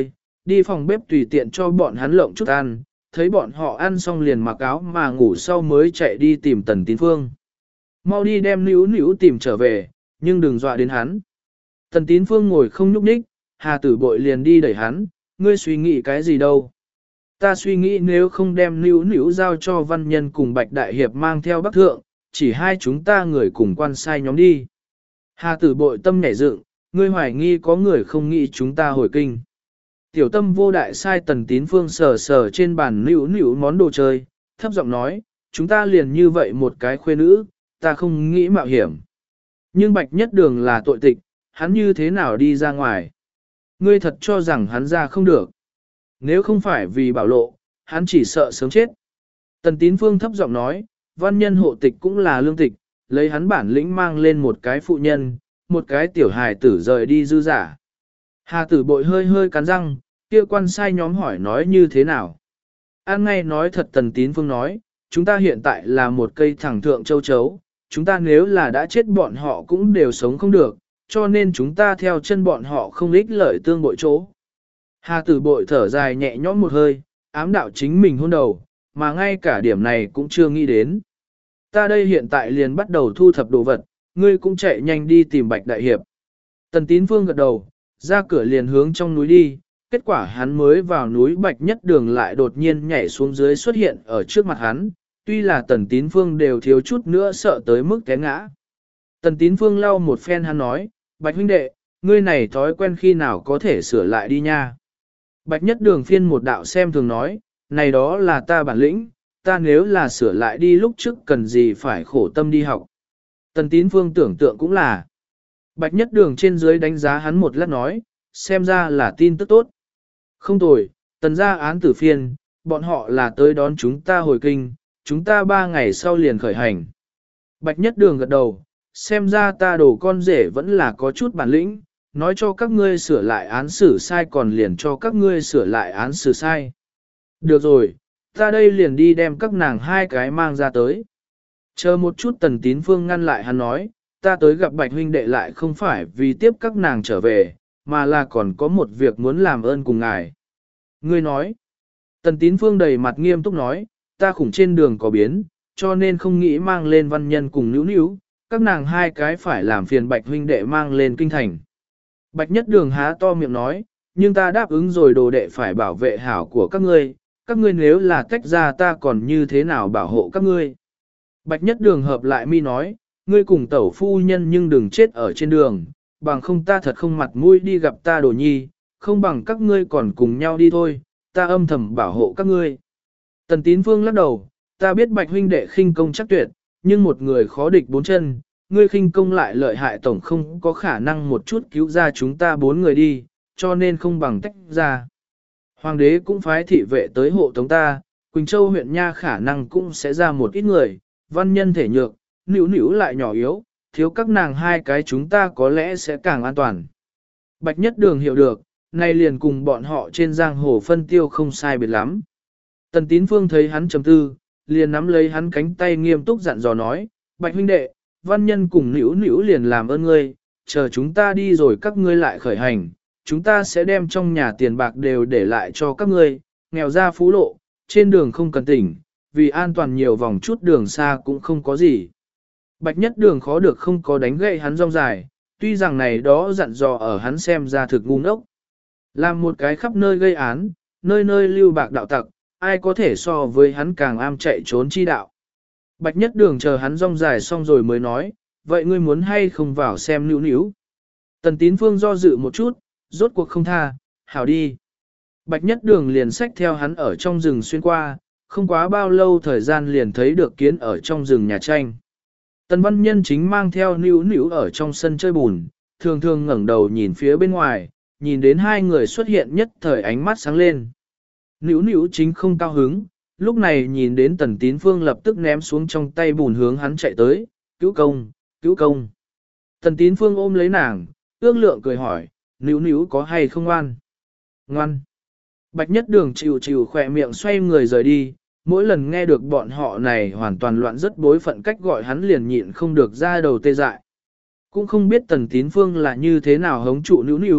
đi phòng bếp tùy tiện cho bọn hắn lộng chút ăn, thấy bọn họ ăn xong liền mặc áo mà ngủ sau mới chạy đi tìm Tần Tín Phương. Mau đi đem Nữu Nữu tìm trở về, nhưng đừng dọa đến hắn. Tần Tín Phương ngồi không nhúc nhích, Hà Tử Bội liền đi đẩy hắn, ngươi suy nghĩ cái gì đâu. Ta suy nghĩ nếu không đem Nữu Nữu giao cho văn nhân cùng Bạch Đại Hiệp mang theo Bắc Thượng, chỉ hai chúng ta người cùng quan sai nhóm đi. Hà Tử Bội tâm nhảy dựng, ngươi hoài nghi có người không nghĩ chúng ta hồi kinh. Tiểu tâm vô đại sai. Tần Tín Phương sờ sờ trên bàn Nữu Nữu món đồ chơi, thấp giọng nói, chúng ta liền như vậy một cái khuê nữ, ta không nghĩ mạo hiểm. Nhưng Bạch Nhất Đường là tội tịch, hắn như thế nào đi ra ngoài? Ngươi thật cho rằng hắn ra không được. Nếu không phải vì bảo lộ, hắn chỉ sợ sớm chết. Tần Tín Phương thấp giọng nói, văn nhân hộ tịch cũng là lương tịch, lấy hắn bản lĩnh mang lên một cái phụ nhân, một cái tiểu hài tử rời đi dư giả. Hà Tử Bội hơi hơi cắn răng, kia quan sai nhóm hỏi nói như thế nào. An ngay nói thật. Tần Tín Phương nói, chúng ta hiện tại là một cây thẳng thượng châu chấu, chúng ta nếu là đã chết bọn họ cũng đều sống không được, cho nên chúng ta theo chân bọn họ không ích lợi tương bội chỗ. Hà Tử Bội thở dài nhẹ nhõm một hơi, ám đạo chính mình hôn đầu, mà ngay cả điểm này cũng chưa nghĩ đến. Ta đây hiện tại liền bắt đầu thu thập đồ vật, ngươi cũng chạy nhanh đi tìm Bạch Đại Hiệp. Tần Tín Phương gật đầu, ra cửa liền hướng trong núi đi, kết quả hắn mới vào núi Bạch Nhất Đường lại đột nhiên nhảy xuống dưới xuất hiện ở trước mặt hắn, tuy là Tần Tín Phương đều thiếu chút nữa sợ tới mức té ngã. Tần Tín Phương lau một phen hắn nói, Bạch huynh đệ, ngươi này thói quen khi nào có thể sửa lại đi nha. Bạch Nhất Đường phiên một đạo xem thường nói, này đó là ta bản lĩnh, ta nếu là sửa lại đi lúc trước cần gì phải khổ tâm đi học. Tần Tín Phương tưởng tượng cũng là. Bạch Nhất Đường trên dưới đánh giá hắn một lát nói, xem ra là tin tức tốt. Không tồi, tần gia án tử phiên, bọn họ là tới đón chúng ta hồi kinh, chúng ta 3 ngày sau liền khởi hành. Bạch Nhất Đường gật đầu, xem ra ta đổ con rể vẫn là có chút bản lĩnh, nói cho các ngươi sửa lại án xử sai còn liền cho các ngươi sửa lại án xử sai. Được rồi, ta đây liền đi đem các nàng hai cái mang ra tới. Chờ một chút. Tần Tín Phương ngăn lại hắn nói, ta tới gặp Bạch huynh đệ lại không phải vì tiếp các nàng trở về, mà là còn có một việc muốn làm ơn cùng ngài. Ngươi nói, Tần Tín Phương đầy mặt nghiêm túc nói, ta khủng trên đường có biến, cho nên không nghĩ mang lên văn nhân cùng Nữu Nữu, các nàng hai cái phải làm phiền Bạch huynh đệ mang lên kinh thành. Bạch Nhất Đường há to miệng nói, nhưng ta đáp ứng rồi đồ đệ phải bảo vệ hảo của các ngươi nếu là tách ra ta còn như thế nào bảo hộ các ngươi. Bạch Nhất Đường hợp lại mi nói, ngươi cùng tẩu phu nhân nhưng đừng chết ở trên đường, bằng không ta thật không mặt mũi đi gặp ta đồ nhi, không bằng các ngươi còn cùng nhau đi thôi, ta âm thầm bảo hộ các ngươi. Tần Tín Phương lắc đầu, ta biết Bạch huynh đệ khinh công chắc tuyệt, nhưng một người khó địch 4 chân, ngươi khinh công lại lợi hại tổng không có khả năng một chút cứu ra chúng ta 4 người đi, cho nên không bằng tách ra. Hoàng đế cũng phái thị vệ tới hộ tống ta, Quỳnh Châu huyện nha khả năng cũng sẽ ra một ít người, văn nhân thể nhược, Nữu Nữu lại nhỏ yếu, thiếu các nàng hai cái chúng ta có lẽ sẽ càng an toàn. Bạch Nhất Đường hiểu được, nay liền cùng bọn họ trên giang hồ phân tiêu không sai biệt lắm. Tần Tín Phương thấy hắn trầm tư, liền nắm lấy hắn cánh tay nghiêm túc dặn dò nói, Bạch huynh đệ, văn nhân cùng Nữu Nữu liền làm ơn ngươi, chờ chúng ta đi rồi các ngươi lại khởi hành, chúng ta sẽ đem trong nhà tiền bạc đều để lại cho các ngươi, nghèo ra phú lộ, trên đường không cần tỉnh, vì an toàn nhiều vòng chút đường xa cũng không có gì. Bạch Nhất Đường khó được không có đánh gậy hắn rong dài, tuy rằng này đó dặn dò ở hắn xem ra thực ngu ngốc. Làm một cái khắp nơi gây án, nơi nơi lưu bạc đạo tặc, ai có thể so với hắn càng am chạy trốn chi đạo. Bạch Nhất Đường chờ hắn rong dài xong rồi mới nói, vậy ngươi muốn hay không vào xem Nữu Nữu. Tần Tín Phương do dự một chút, rốt cuộc không tha, hảo đi. Bạch Nhất Đường liền xách theo hắn ở trong rừng xuyên qua, không quá bao lâu thời gian liền thấy được kiến ở trong rừng nhà tranh. Tần Văn Nhân chính mang theo Nữu Nữu ở trong sân chơi bùn, thường thường ngẩng đầu nhìn phía bên ngoài, nhìn đến hai người xuất hiện nhất thời ánh mắt sáng lên. Nữu Nữu chính không cao hứng, lúc này nhìn đến Tần Tín Phương lập tức ném xuống trong tay bùn hướng hắn chạy tới, cứu công, cứu công. Tần Tín Phương ôm lấy nàng, ước lượng cười hỏi, Nữu Nữu có hay không ngoan? Ngoan. Bạch Nhất Đường chịu chịu khỏe miệng xoay người rời đi, mỗi lần nghe được bọn họ này hoàn toàn loạn rất bối phận cách gọi hắn liền nhịn không được ra đầu tê dại. Cũng không biết Tần Tín Phương là như thế nào hống trụ Nữu Nữu,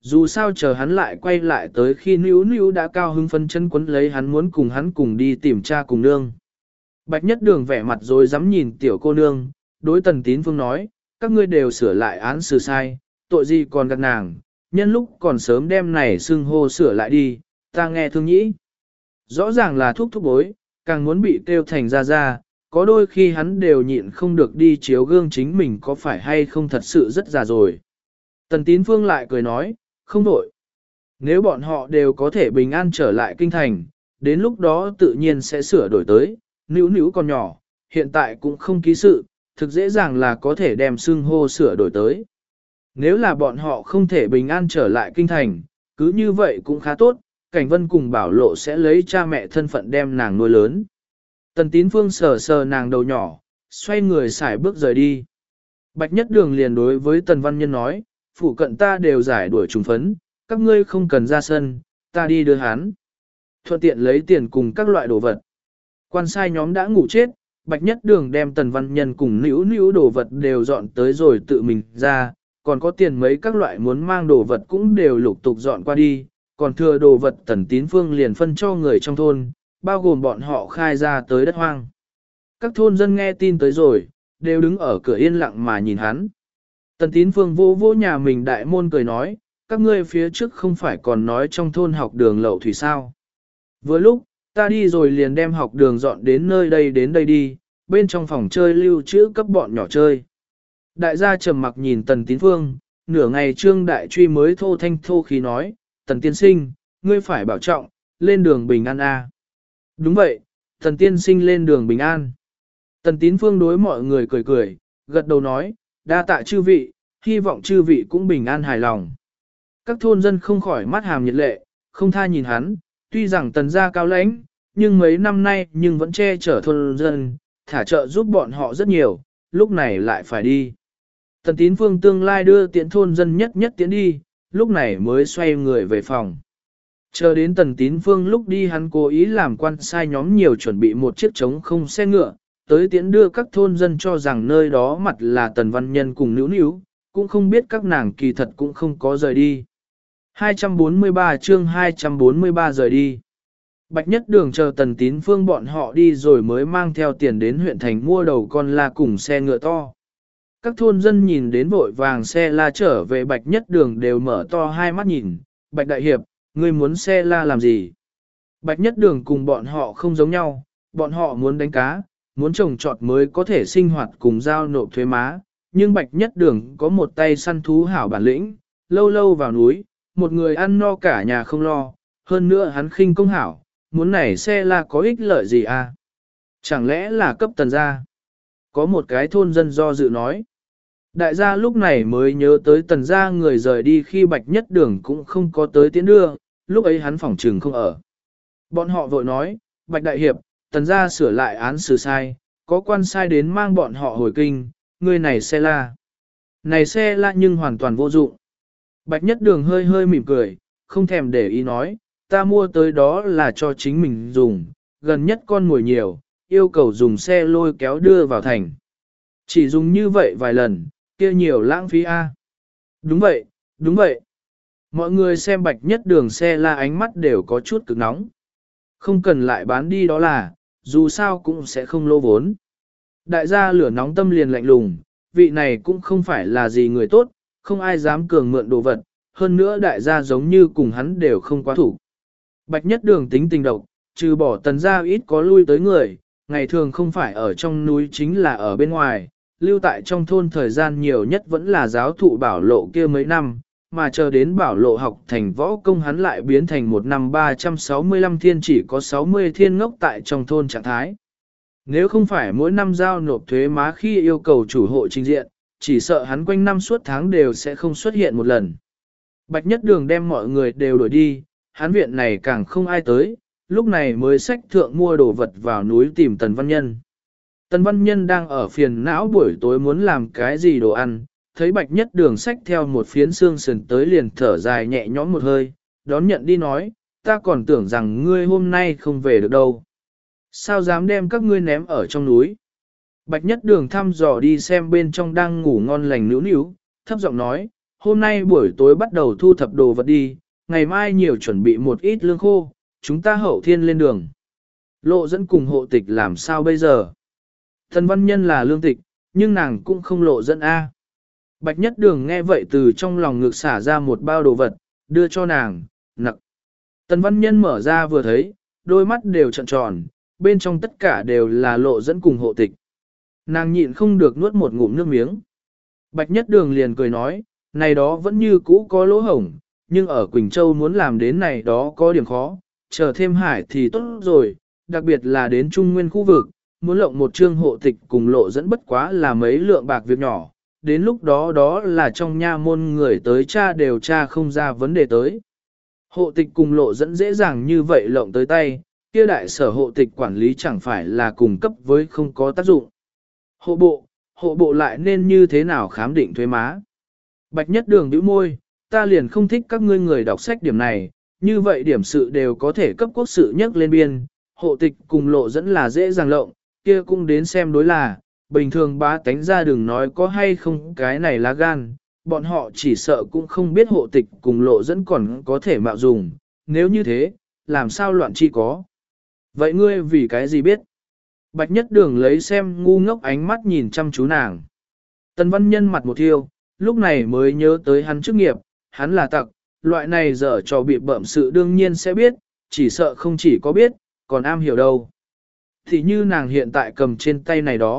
Dù sao chờ hắn lại quay lại tới khi níu níu đã cao hưng phân chân quấn lấy hắn muốn cùng hắn cùng đi tìm cha cùng nương. Bạch Nhất Đường vẻ mặt rồi dám nhìn tiểu cô nương, đối Tần Tín Phương nói, các ngươi đều sửa lại án xử sai, tội gì còn gạt nàng, nhân lúc còn sớm đem này xưng hô sửa lại đi, ta nghe thương nhĩ. Rõ ràng là thúc bối, càng muốn bị kêu thành ra, có đôi khi hắn đều nhịn không được đi chiếu gương chính mình có phải hay không thật sự rất già rồi. Tần Tín Phương lại cười nói, không đổi. Nếu bọn họ đều có thể bình an trở lại kinh thành, đến lúc đó tự nhiên sẽ sửa đổi tới, níu níu còn nhỏ, hiện tại cũng không ký sự, thực dễ dàng là có thể đem xưng hô sửa đổi tới. Nếu là bọn họ không thể bình an trở lại kinh thành, cứ như vậy cũng khá tốt, Cảnh Vân cùng Bảo Lộ sẽ lấy cha mẹ thân phận đem nàng nuôi lớn. Tần Tín Phương sờ sờ nàng đầu nhỏ, xoay người xài bước rời đi. Bạch Nhất Đường liền đối với Tần Văn Nhân nói, phụ cận ta đều giải đuổi trùng phấn, các ngươi không cần ra sân, ta đi đưa hắn. Thuận tiện lấy tiền cùng các loại đồ vật. Quan sai nhóm đã ngủ chết, Bạch Nhất Đường đem Tần Văn Nhân cùng níu đồ vật đều dọn tới rồi tự mình ra, còn có tiền mấy các loại muốn mang đồ vật cũng đều lục tục dọn qua đi, còn thừa đồ vật Tần Tín Phương liền phân cho người trong thôn, bao gồm bọn họ khai ra tới đất hoang. Các thôn dân nghe tin tới rồi, đều đứng ở cửa yên lặng mà nhìn hắn. Tần Tín Phương vô vô nhà mình đại môn cười nói, các ngươi phía trước không phải còn nói trong thôn học đường lậu thủy sao. Vừa lúc, ta đi rồi liền đem học đường dọn đến đây đi, bên trong phòng chơi lưu trữ cấp bọn nhỏ chơi. Đại gia trầm mặc nhìn Tần Tín Phương, nửa ngày Trương Đại Truy mới thô thanh thô khí nói, Tần Tiên Sinh, ngươi phải bảo trọng, lên đường bình an a. Đúng vậy, Tần Tiên Sinh lên đường bình an. Tần Tín Phương đối mọi người cười cười, gật đầu nói, đa tạ chư vị, hy vọng chư vị cũng bình an hài lòng. Các thôn dân không khỏi mắt hàm nhiệt lệ, không tha nhìn hắn, tuy rằng Tần gia cao lãnh, nhưng mấy năm nay nhưng vẫn che chở thôn dân, thả trợ giúp bọn họ rất nhiều, lúc này lại phải đi. Tần Tín Phương tương lai đưa tiễn thôn dân nhất tiễn đi, lúc này mới xoay người về phòng. Chờ đến Tần Tín Phương lúc đi hắn cố ý làm quan sai nhóm nhiều chuẩn bị một chiếc trống không xe ngựa, tới tiễn đưa các thôn dân cho rằng nơi đó mặt là Tần Văn Nhân cùng níu, cũng không biết các nàng kỳ thật cũng không có rời đi. 243 chương 243 rời đi. Bạch Nhất Đường chờ Tần Tín Phương bọn họ đi rồi mới mang theo tiền đến huyện thành mua đầu con la cùng xe ngựa to. Các thôn dân nhìn đến vội vàng xe la trở về Bạch Nhất Đường đều mở to hai mắt nhìn, Bạch Đại Hiệp, ngươi muốn xe la làm gì? Bạch Nhất Đường cùng bọn họ không giống nhau, bọn họ muốn đánh cá, muốn trồng trọt mới có thể sinh hoạt cùng giao nộp thuế má, nhưng Bạch Nhất Đường có một tay săn thú hảo bản lĩnh, lâu lâu vào núi, một người ăn no cả nhà không lo, hơn nữa hắn khinh công hảo, muốn nảy xe la có ích lợi gì à? Chẳng lẽ là cấp Tần gia? Có một cái thôn dân do dự nói. Đại gia lúc này mới nhớ tới Tần gia người rời đi khi Bạch Nhất Đường cũng không có tới tiễn đưa, lúc ấy hắn phỏng trừng không ở. Bọn họ vội nói, Bạch Đại Hiệp, Tần gia sửa lại án xử sai, có quan sai đến mang bọn họ hồi kinh, người này xe la. Này xe la nhưng hoàn toàn vô dụng. Bạch Nhất Đường hơi hơi mỉm cười, không thèm để ý nói, ta mua tới đó là cho chính mình dùng, gần nhất con mồi nhiều, yêu cầu dùng xe lôi kéo đưa vào thành. Chỉ dùng như vậy vài lần, kia nhiều lãng phí a. Đúng vậy, đúng vậy. Mọi người xem Bạch Nhất Đường xe la ánh mắt đều có chút cực nóng. Không cần lại bán đi đó là, dù sao cũng sẽ không lỗ vốn. Đại gia lửa nóng tâm liền lạnh lùng, vị này cũng không phải là gì người tốt, không ai dám cường mượn đồ vật, hơn nữa đại gia giống như cùng hắn đều không quá thủ. Bạch Nhất Đường tính tình độc, trừ bỏ Tần gia ít có lui tới người, ngày thường không phải ở trong núi chính là ở bên ngoài, lưu tại trong thôn thời gian nhiều nhất vẫn là giáo thụ Bảo Lộ kia mấy năm, mà chờ đến Bảo Lộ học thành võ công hắn lại biến thành một năm 365 thiên chỉ có 60 thiên ngốc tại trong thôn trạng thái. Nếu không phải mỗi năm giao nộp thuế má khi yêu cầu chủ hộ trình diện, chỉ sợ hắn quanh năm suốt tháng đều sẽ không xuất hiện một lần. Bạch Nhất Đường đem mọi người đều đuổi đi, hắn viện này càng không ai tới, lúc này mới xách thượng mua đồ vật vào núi tìm Tần Văn Nhân. Tần Văn Nhân đang ở phiền não buổi tối muốn làm cái gì đồ ăn, thấy Bạch Nhất Đường xách theo một phiến xương sườn tới liền thở dài nhẹ nhõm một hơi, đón nhận đi nói, ta còn tưởng rằng ngươi hôm nay không về được đâu. Sao dám đem các ngươi ném ở trong núi? Bạch Nhất Đường thăm dò đi xem bên trong đang ngủ ngon lành níu, thấp giọng nói, hôm nay buổi tối bắt đầu thu thập đồ vật đi, ngày mai nhiều chuẩn bị một ít lương khô, chúng ta hậu thiên lên đường. Lộ dẫn cùng hộ tịch làm sao bây giờ? Tần Văn Nhân là lương tịch, nhưng nàng cũng không lộ dẫn A. Bạch Nhất Đường nghe vậy từ trong lòng ngực xả ra một bao đồ vật, đưa cho nàng, nặng. Tần Văn Nhân mở ra vừa thấy, đôi mắt đều trợn tròn, bên trong tất cả đều là lộ dẫn cùng hộ tịch. Nàng nhịn không được nuốt một ngụm nước miếng. Bạch Nhất Đường liền cười nói, này đó vẫn như cũ có lỗ hổng, nhưng ở Quỳnh Châu muốn làm đến này đó có điểm khó, chờ thêm hải thì tốt rồi, đặc biệt là đến Trung Nguyên khu vực, muốn lộng một chương hộ tịch cùng lộ dẫn bất quá là mấy lượng bạc việc nhỏ, đến lúc đó đó là trong nha môn người tới cha đều cha không ra vấn đề tới. Hộ tịch cùng lộ dẫn dễ dàng như vậy lộng tới tay, kia đại sở hộ tịch quản lý chẳng phải là cùng cấp với không có tác dụng. Hộ bộ lại nên như thế nào khám định thuế má? Bạch Nhất Đường bĩu môi, ta liền không thích các ngươi người đọc sách điểm này, như vậy điểm sự đều có thể cấp quốc sự nhắc lên biên, hộ tịch cùng lộ dẫn là dễ dàng lộng, kia cũng đến xem đối là, bình thường bá tánh ra đừng nói có hay không cái này lá gan, bọn họ chỉ sợ cũng không biết hộ tịch cùng lộ dẫn còn có thể mạo dùng, nếu như thế, làm sao loạn chi có. Vậy ngươi vì cái gì biết? Bạch Nhất Đường lấy xem ngu ngốc ánh mắt nhìn chăm chú nàng. Tần Văn Nhân mặt một thiêu, lúc này mới nhớ tới hắn chức nghiệp, hắn là tặc, loại này dở trò bị bợm sự đương nhiên sẽ biết, chỉ sợ không chỉ có biết, còn am hiểu đâu. Thì như nàng hiện tại cầm trên tay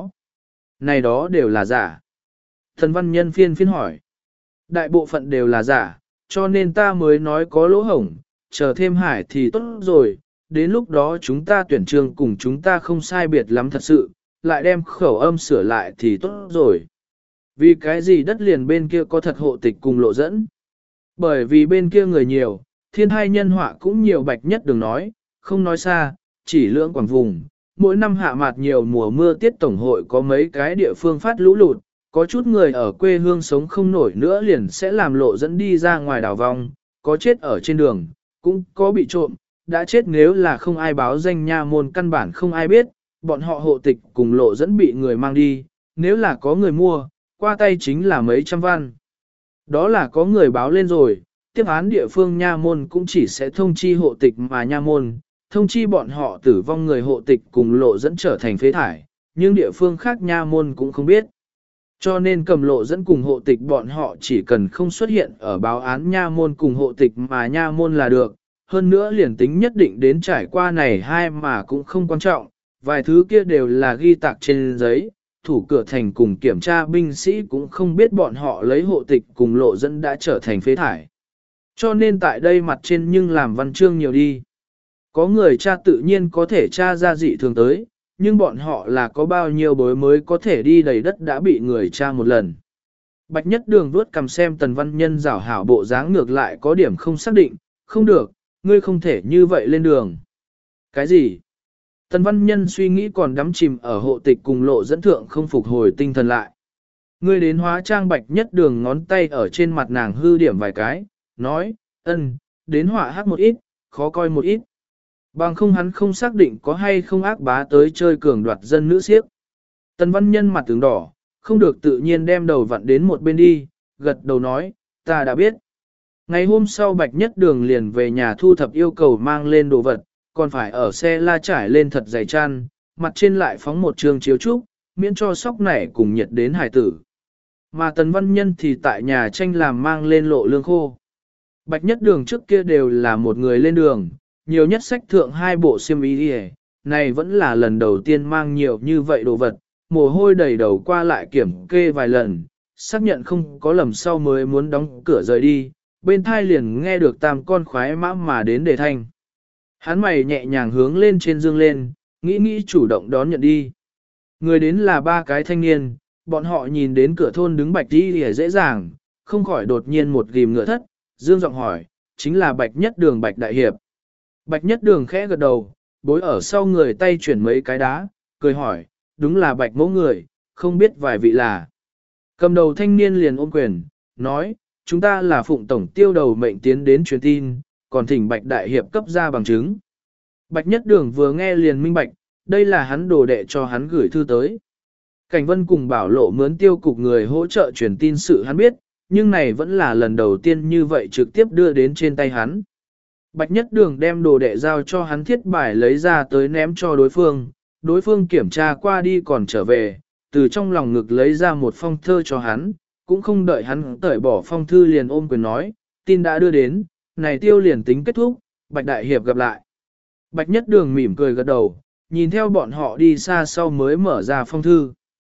này đó đều là giả. Tần Văn Nhân phiên hỏi. Đại bộ phận đều là giả, cho nên ta mới nói có lỗ hổng, chờ thêm hải thì tốt rồi, đến lúc đó chúng ta tuyển trường cùng chúng ta không sai biệt lắm thật sự, lại đem khẩu âm sửa lại thì tốt rồi. Vì cái gì đất liền bên kia có thật hộ tịch cùng lộ dẫn? Bởi vì bên kia người nhiều, thiên hai nhân họa cũng nhiều. Bạch Nhất Đường nói, không nói xa, chỉ lưỡng quảng vùng. Mỗi năm hạ mạt nhiều mùa mưa tiết tổng hội có mấy cái địa phương phát lũ lụt, có chút người ở quê hương sống không nổi nữa liền sẽ làm lộ dẫn đi ra ngoài đảo vòng, có chết ở trên đường, cũng có bị trộm, đã chết nếu là không ai báo danh nha môn căn bản không ai biết, bọn họ hộ tịch cùng lộ dẫn bị người mang đi, nếu là có người mua, qua tay chính là mấy trăm văn. Đó là có người báo lên rồi, tiếp án địa phương nha môn cũng chỉ sẽ thông chi hộ tịch mà nha môn, thông chi bọn họ tử vong người hộ tịch cùng lộ dẫn trở thành phế thải, nhưng địa phương khác nha môn cũng không biết. Cho nên cầm lộ dẫn cùng hộ tịch bọn họ chỉ cần không xuất hiện ở báo án nha môn cùng hộ tịch mà nha môn là được, hơn nữa liền tính nhất định đến trải qua này hai mà cũng không quan trọng, vài thứ kia đều là ghi tạc trên giấy, thủ cửa thành cùng kiểm tra binh sĩ cũng không biết bọn họ lấy hộ tịch cùng lộ dẫn đã trở thành phế thải. Cho nên tại đây mặt trên nhưng làm văn chương nhiều đi. Có người tra tự nhiên có thể tra ra dị thường tới, nhưng bọn họ là có bao nhiêu bối mới có thể đi đầy đất đã bị người tra một lần. Bạch Nhất Đường vuốt cầm xem Tần Văn Nhân rảo hảo bộ dáng ngược lại có điểm không xác định, không được, ngươi không thể như vậy lên đường. Cái gì? Tần Văn Nhân suy nghĩ còn đắm chìm ở hộ tịch cùng lộ dẫn thượng không phục hồi tinh thần lại. Ngươi đến hóa trang. Bạch Nhất Đường ngón tay ở trên mặt nàng hư điểm vài cái, nói, đến họa hát một ít, khó coi một ít. Bằng không hắn không xác định có hay không ác bá tới chơi cường đoạt dân nữ siếc. Tần Văn Nhân mặt tướng đỏ, không được tự nhiên đem đầu vặn đến một bên đi, gật đầu nói, ta đã biết. Ngày hôm sau Bạch Nhất Đường liền về nhà thu thập yêu cầu mang lên đồ vật, còn phải ở xe la trải lên thật dày chăn, mặt trên lại phóng một trường chiếu trúc, miễn cho sóc nảy cùng nhiệt đến hải tử. Mà Tần Văn Nhân thì tại nhà tranh làm mang lên lộ lương khô. Bạch Nhất Đường trước kia đều là một người lên đường, nhiều nhất sách thượng 2 bộ xiêm y đi, này vẫn là lần đầu tiên mang nhiều như vậy đồ vật, mồ hôi đầy đầu qua lại kiểm kê vài lần, xác nhận không có lầm sau mới muốn đóng cửa rời đi, bên thai liền nghe được tam con khoái mã mà đến đề thanh. Hắn mày nhẹ nhàng hướng lên trên dương lên, nghĩ chủ động đón nhận đi. Người đến là 3 cái thanh niên, bọn họ nhìn đến cửa thôn đứng Bạch đi thì dễ dàng, không khỏi đột nhiên một ghim ngựa thất, dương giọng hỏi, chính là Bạch Nhất Đường Bạch Đại Hiệp. Bạch Nhất Đường khẽ gật đầu, bối ở sau người tay chuyển mấy cái đá, cười hỏi, đúng là Bạch mẫu người, không biết vài vị là. Cầm đầu thanh niên liền ôm quyền, nói, chúng ta là Phụng Tổng tiêu đầu mệnh tiến đến truyền tin, còn thỉnh Bạch Đại Hiệp cấp ra bằng chứng. Bạch Nhất Đường vừa nghe liền minh bạch, đây là hắn đồ đệ cho hắn gửi thư tới. Cảnh Vân cùng Bảo Lộ mướn tiêu cục người hỗ trợ truyền tin sự hắn biết, nhưng này vẫn là lần đầu tiên như vậy trực tiếp đưa đến trên tay hắn. Bạch Nhất Đường đem đồ đệ giao cho hắn thiết bài lấy ra tới ném cho đối phương kiểm tra qua đi còn trở về, từ trong lòng ngực lấy ra một phong thơ cho hắn, cũng không đợi hắn cởi bỏ phong thư liền ôm quyền nói, tin đã đưa đến, này tiêu liền tính kết thúc, Bạch Đại Hiệp gặp lại. Bạch Nhất Đường mỉm cười gật đầu, nhìn theo bọn họ đi xa sau mới mở ra phong thư.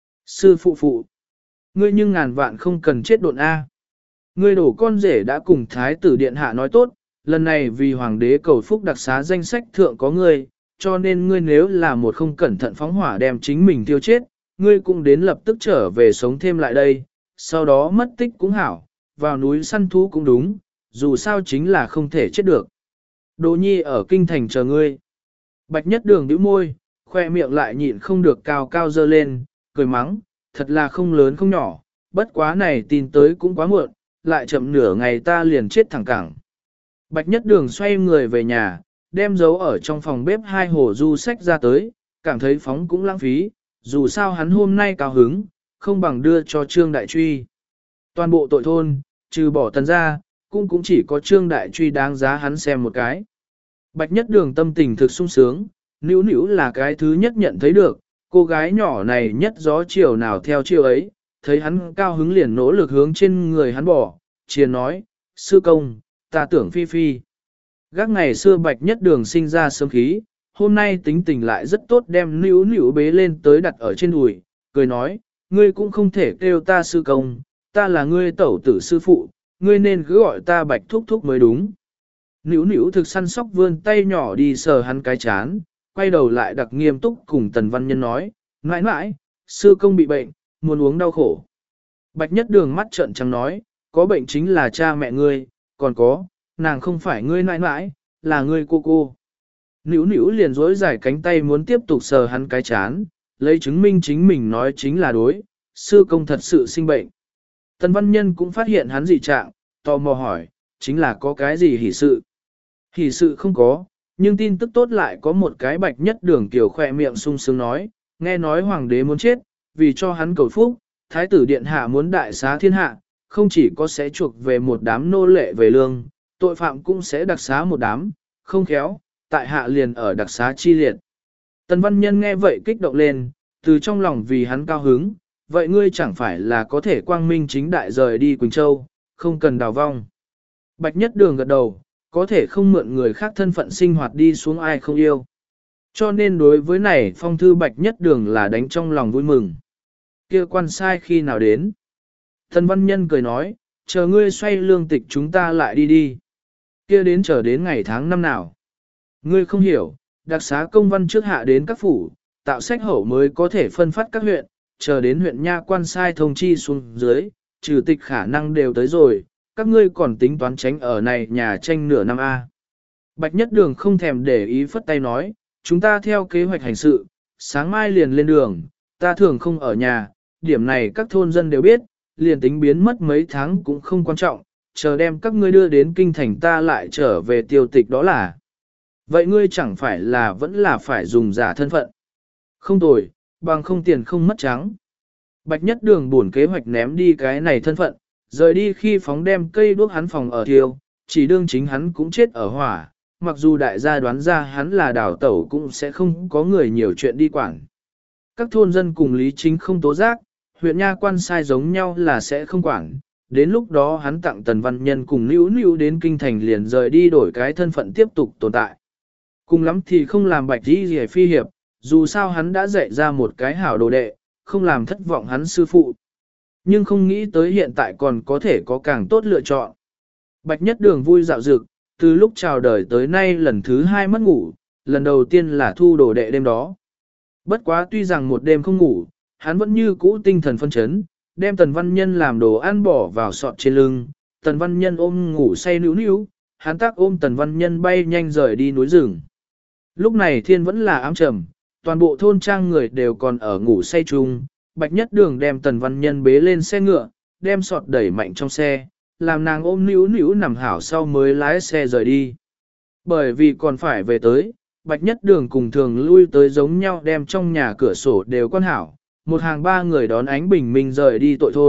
Sư phụ, ngươi nhưng ngàn vạn không cần chết độn A. Ngươi đổ con rể đã cùng Thái tử Điện Hạ nói tốt, lần này vì Hoàng đế cầu phúc đặc xá danh sách thượng có ngươi, cho nên ngươi nếu là một không cẩn thận phóng hỏa đem chính mình tiêu chết, ngươi cũng đến lập tức trở về sống thêm lại đây, sau đó mất tích cũng hảo, vào núi săn thú cũng đúng, dù sao chính là không thể chết được. Đỗ Nhi ở kinh thành chờ ngươi. Bạch Nhất Đường nhíu môi, khoe miệng lại nhịn không được cao cao dơ lên, cười mắng, thật là không lớn không nhỏ, bất quá này tin tới cũng quá muộn, lại chậm nửa ngày ta liền chết thẳng cẳng. Bạch Nhất Đường xoay người về nhà, đem giấu ở trong phòng bếp 2 hồ du sách ra tới, cảm thấy phóng cũng lãng phí, dù sao hắn hôm nay cao hứng, không bằng đưa cho Trương Đại Truy. Toàn bộ tội thôn, trừ bỏ Tần ra, cũng chỉ có Trương Đại Truy đáng giá hắn xem một cái. Bạch Nhất Đường tâm tình thực sung sướng, Nữu Nữu là cái thứ nhất nhận thấy được, cô gái nhỏ này nhất gió chiều nào theo chiều ấy, thấy hắn cao hứng liền nỗ lực hướng trên người hắn bỏ, chiền nói, sư công, ta tưởng phi phi. Gác ngày xưa Bạch Nhất Đường sinh ra sớm khí, hôm nay tính tình lại rất tốt đem Nữu Nữu bế lên tới đặt ở trên đùi, cười nói, ngươi cũng không thể kêu ta sư công, ta là ngươi tẩu tử sư phụ, ngươi nên cứ gọi ta Bạch Thúc Thúc mới đúng. Nữu Nữu thực săn sóc vươn tay nhỏ đi sờ hắn cái chán, quay đầu lại đặc nghiêm túc cùng Tần Văn Nhân nói, mãi mãi, sư công bị bệnh, muốn uống đau khổ. Bạch Nhất Đường mắt trợn trắng nói, có bệnh chính là cha mẹ ngươi, còn có, nàng không phải ngươi mãi mãi, là ngươi cô. Nữu Nữu liền dối dài cánh tay muốn tiếp tục sờ hắn cái chán, lấy chứng minh chính mình nói chính là đối, sư công thật sự sinh bệnh. Tần Văn Nhân cũng phát hiện hắn dị trạng, tò mò hỏi, chính là có cái gì hỉ sự? Hỉ sự không có, nhưng tin tức tốt lại có một cái Bạch Nhất Đường kiểu khỏe miệng sung sướng nói, nghe nói hoàng đế muốn chết, vì cho hắn cầu phúc, thái tử điện hạ muốn đại xá thiên hạ, không chỉ có sẽ chuộc về một đám nô lệ về lương, tội phạm cũng sẽ đặc xá một đám, không khéo, tại hạ liền ở đặc xá chi liệt. Tần Văn Nhân nghe vậy kích động lên, từ trong lòng vì hắn cao hứng, vậy ngươi chẳng phải là có thể quang minh chính đại rời đi Quỳnh Châu, không cần đào vong. Bạch Nhất Đường gật đầu, có thể không mượn người khác thân phận sinh hoạt đi xuống ai không yêu. Cho nên đối với này phong thư Bạch Nhất Đường là đánh trong lòng vui mừng. Kia quan sai khi nào đến? Tần Văn Nhân cười nói, chờ ngươi xoay lương tịch chúng ta lại đi. Kia đến chờ đến ngày tháng năm nào? Ngươi không hiểu, đặc xá công văn trước hạ đến các phủ, tạo sách hậu mới có thể phân phát các huyện, chờ đến huyện nha quan sai thông chi xuống dưới, trừ tịch khả năng đều tới rồi, các ngươi còn tính toán tránh ở này nhà tranh nửa năm A. Bạch Nhất Đường không thèm để ý phất tay nói, chúng ta theo kế hoạch hành sự, sáng mai liền lên đường, ta thường không ở nhà, điểm này các thôn dân đều biết, liền tính biến mất mấy tháng cũng không quan trọng, chờ đem các ngươi đưa đến kinh thành ta lại trở về tiêu tịch đó là. Vậy ngươi chẳng phải là vẫn là phải dùng giả thân phận. Không tồi, bằng không tiền không mất trắng. Bạch Nhất Đường buồn kế hoạch ném đi cái này thân phận, rời đi khi phóng đem cây đuốc hắn phòng ở thiêu, chỉ đương chính hắn cũng chết ở hỏa, mặc dù đại gia đoán ra hắn là đảo tẩu cũng sẽ không có người nhiều chuyện đi quản. Các thôn dân cùng Lý Chính không tố giác, huyện nha quan sai giống nhau là sẽ không quản, đến lúc đó hắn tặng Tần Văn Nhân cùng Nữu Nữu đến kinh thành liền rời đi đổi cái thân phận tiếp tục tồn tại. Cùng lắm thì không làm Bạch Di Rìa phi hiệp, dù sao hắn đã dạy ra một cái hảo đồ đệ, không làm thất vọng hắn sư phụ. Nhưng không nghĩ tới hiện tại còn có thể có càng tốt lựa chọn. Bạch Nhất Đường vui dạo dực, từ lúc chào đời tới nay lần thứ 2 mất ngủ, lần đầu tiên là thu đồ đệ đêm đó. Bất quá tuy rằng một đêm không ngủ, hắn vẫn như cũ tinh thần phân chấn, đem Tần Văn Nhân làm đồ ăn bỏ vào sọt trên lưng, Tần Văn Nhân ôm ngủ say nữu nữu, hắn tác ôm Tần Văn Nhân bay nhanh rời đi núi rừng. Lúc này thiên vẫn là ám trầm, toàn bộ thôn trang người đều còn ở ngủ say chung, Bạch Nhất Đường đem Tần Văn Nhân bế lên xe ngựa, đem sọt đẩy mạnh trong xe, làm nàng ôm nữu nữu nằm hảo sau mới lái xe rời đi. Bởi vì còn phải về tới, Bạch Nhất Đường cùng thường lui tới giống nhau đem trong nhà cửa sổ đều quan hảo, một hàng 3 người đón ánh bình minh rời đi tội thôn,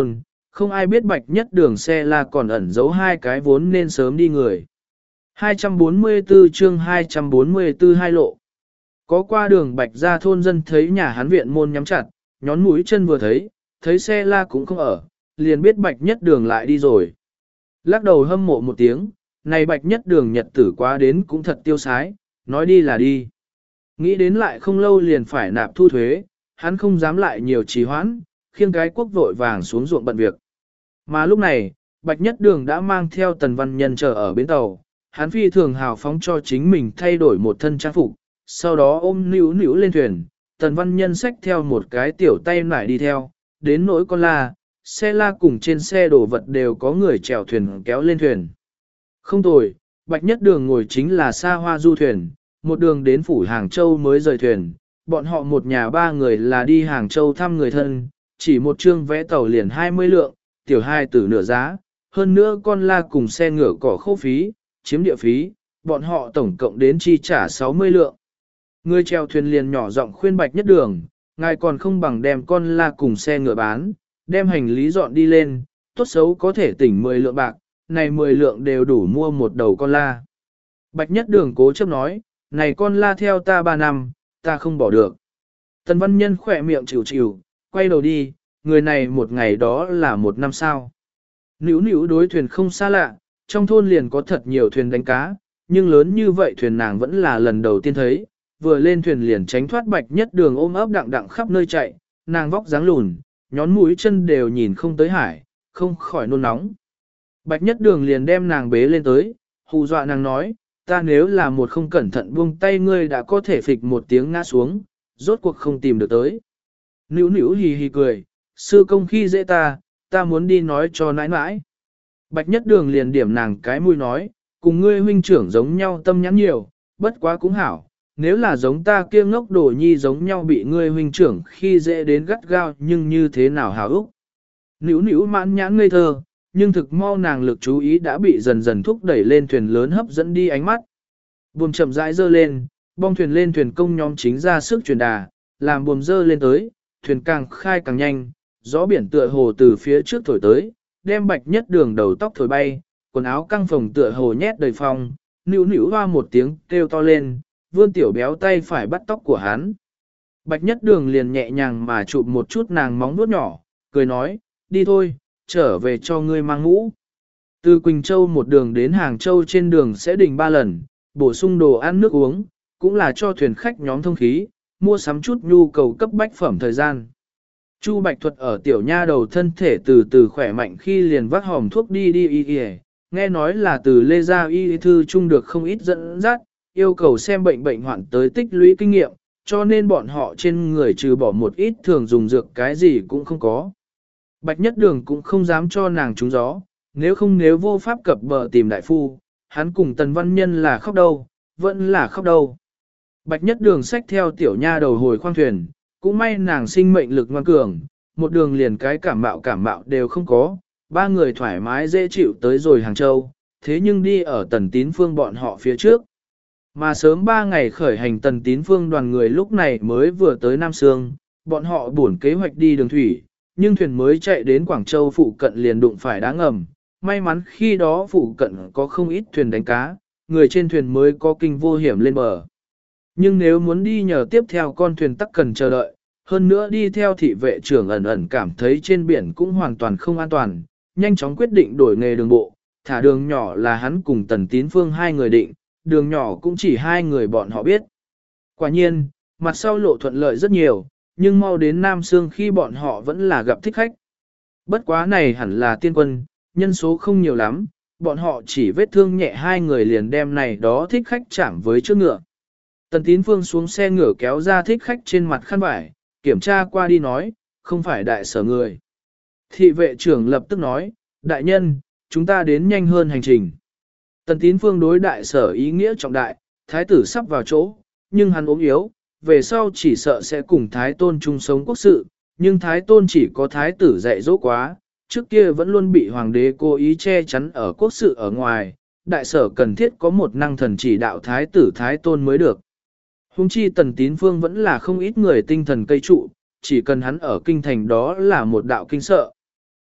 không ai biết bạch nhất đường xe la còn ẩn giấu hai cái vốn nên sớm đi người. 244 chương 244 hai lộ. Có qua đường bạch ra thôn dân thấy nhà hắn viện môn nhắm chặt, nhón mũi chân vừa thấy xe la cũng không ở, liền biết bạch nhất đường lại đi rồi. Lắc đầu hâm mộ một tiếng, này bạch nhất đường nhật tử quá đến cũng thật tiêu sái, nói đi là đi. Nghĩ đến lại không lâu liền phải nạp thu thuế, hắn không dám lại nhiều trì hoãn, khiêng cái quốc vội vàng xuống ruộng bận việc. Mà lúc này, bạch nhất đường đã mang theo tần văn nhân chờ ở bến tàu, hắn phi thường hào phóng cho chính mình thay đổi một thân trang phục, sau đó ôm níu níu lên thuyền, tần văn nhân xách theo một cái tiểu tay nải đi theo, đến nỗi con la, xe la cùng trên xe đồ vật đều có người chèo thuyền kéo lên thuyền. Không tồi, bạch nhất đường ngồi chính là xa hoa du thuyền, một đường đến phủ Hàng Châu mới rời thuyền, bọn họ một nhà ba người là đi Hàng Châu thăm người thân, chỉ một chương vé tàu liền 20 lượng, tiểu hai tử nửa giá, hơn nữa con la cùng xe ngựa cỏ khô phí, chiếm địa phí, bọn họ tổng cộng đến chi trả 60 lượng. Người chèo thuyền liền nhỏ giọng khuyên bạch nhất đường, ngài còn không bằng đem con la cùng xe ngựa bán, đem hành lý dọn đi lên, tốt xấu có thể tỉnh 10 lượng bạc, này 10 lượng đều đủ mua một đầu con la. Bạch nhất đường cố chấp nói, này con la theo ta 3 năm, ta không bỏ được. Tần văn nhân khỏe miệng chịu chịu, quay đầu đi, người này một ngày đó là 1 năm sao. Nữu nữu đối thuyền không xa lạ, trong thôn liền có thật nhiều thuyền đánh cá, nhưng lớn như vậy thuyền nàng vẫn là lần đầu tiên thấy, vừa lên thuyền liền tránh thoát bạch nhất đường ôm ấp đặng đặng khắp nơi chạy, nàng vóc dáng lùn, nhón mũi chân đều nhìn không tới hải, không khỏi nôn nóng. Bạch nhất đường liền đem nàng bế lên tới, hù dọa nàng nói, ta nếu là một không cẩn thận buông tay ngươi đã có thể phịch một tiếng ngã xuống, rốt cuộc không tìm được tới. Nữu nữu hì hì cười, sư công khi dễ ta muốn đi nói cho nãi nãi. Bạch nhất đường liền điểm nàng cái mũi nói, cùng ngươi huynh trưởng giống nhau tâm nhắn nhiều, bất quá cũng hảo, nếu là giống ta kia ngốc đồ nhi giống nhau bị ngươi huynh trưởng khi dễ đến gắt gao nhưng như thế nào hảo úc. Nữu nữu mãn nhãn ngây thơ, nhưng thực mau nàng lực chú ý đã bị dần dần thúc đẩy lên thuyền lớn hấp dẫn đi ánh mắt. Buồm chậm rãi dơ lên, bong thuyền lên thuyền công nhóm chính ra sức truyền đà, làm buồm dơ lên tới, thuyền càng khai càng nhanh, gió biển tựa hồ từ phía trước thổi tới, đem bạch nhất đường đầu tóc thổi bay, quần áo căng phồng tựa hồ nhét đầy phong, nữu nữu hoa một tiếng kêu to lên, vươn tiểu béo tay phải bắt tóc của hắn. Bạch nhất đường liền nhẹ nhàng mà chụp một chút nàng móng vuốt nhỏ, cười nói, đi thôi, trở về cho ngươi mang ngũ. Từ Quỳnh Châu một đường đến Hàng Châu trên đường sẽ đình 3 lần, bổ sung đồ ăn nước uống, cũng là cho thuyền khách nhóm thông khí, mua sắm chút nhu cầu cấp bách phẩm thời gian. Chu Bạch Thuật ở tiểu nha đầu thân thể từ từ khỏe mạnh khi liền vác hòm thuốc đi y, nghe nói là từ Lê Gia y thư chung được không ít dẫn dắt, yêu cầu xem bệnh hoạn tới tích lũy kinh nghiệm, cho nên bọn họ trên người trừ bỏ một ít thường dùng dược cái gì cũng không có. Bạch Nhất Đường cũng không dám cho nàng trúng gió, nếu vô pháp cập bờ tìm đại phu, hắn cùng Tần Văn Nhân là khóc đâu, vẫn là khóc đâu. Bạch Nhất Đường xách theo tiểu nha đầu hồi khoang thuyền, cũng may nàng sinh mệnh lực ngoan cường, một đường liền cái cảm mạo đều không có, 3 người thoải mái dễ chịu tới rồi Hàng Châu, thế nhưng đi ở Tần Tín Phương bọn họ phía trước. Mà sớm 3 ngày khởi hành Tần Tín Phương đoàn người lúc này mới vừa tới Nam Sương, bọn họ buồn kế hoạch đi đường thủy, nhưng thuyền mới chạy đến Quảng Châu phụ cận liền đụng phải đá ngầm. May mắn khi đó phụ cận có không ít thuyền đánh cá, người trên thuyền mới có kinh vô hiểm lên bờ. Nhưng nếu muốn đi nhờ tiếp theo con thuyền tắc cần chờ đợi, hơn nữa đi theo thị vệ trưởng ẩn cảm thấy trên biển cũng hoàn toàn không an toàn, nhanh chóng quyết định đổi nghề đường bộ, thả đường nhỏ là hắn cùng Tần Tín Phương 2 người định, đường nhỏ cũng chỉ 2 người bọn họ biết. Quả nhiên, mặt sau lộ thuận lợi rất nhiều, nhưng mau đến Nam Sương khi bọn họ vẫn là gặp thích khách. Bất quá này hẳn là tiên quân, nhân số không nhiều lắm, bọn họ chỉ vết thương nhẹ 2 người liền đem này đó thích khách chạm với trước ngựa. Tần Tín Phương xuống xe ngựa kéo ra thích khách trên mặt khăn vải, kiểm tra qua đi nói, không phải đại sở người. Thị vệ trưởng lập tức nói, đại nhân, chúng ta đến nhanh hơn hành trình. Tần Tín Phương đối đại sở ý nghĩa trọng đại, thái tử sắp vào chỗ, nhưng hắn ốm yếu, về sau chỉ sợ sẽ cùng thái tôn chung sống quốc sự, nhưng thái tôn chỉ có thái tử dạy dỗ quá, trước kia vẫn luôn bị hoàng đế cố ý che chắn ở quốc sự ở ngoài, đại sở cần thiết có một năng thần chỉ đạo thái tử thái tôn mới được. Hùng chi Tần Tín Phương vẫn là không ít người tinh thần cây trụ, chỉ cần hắn ở kinh thành đó là một đạo kinh sợ.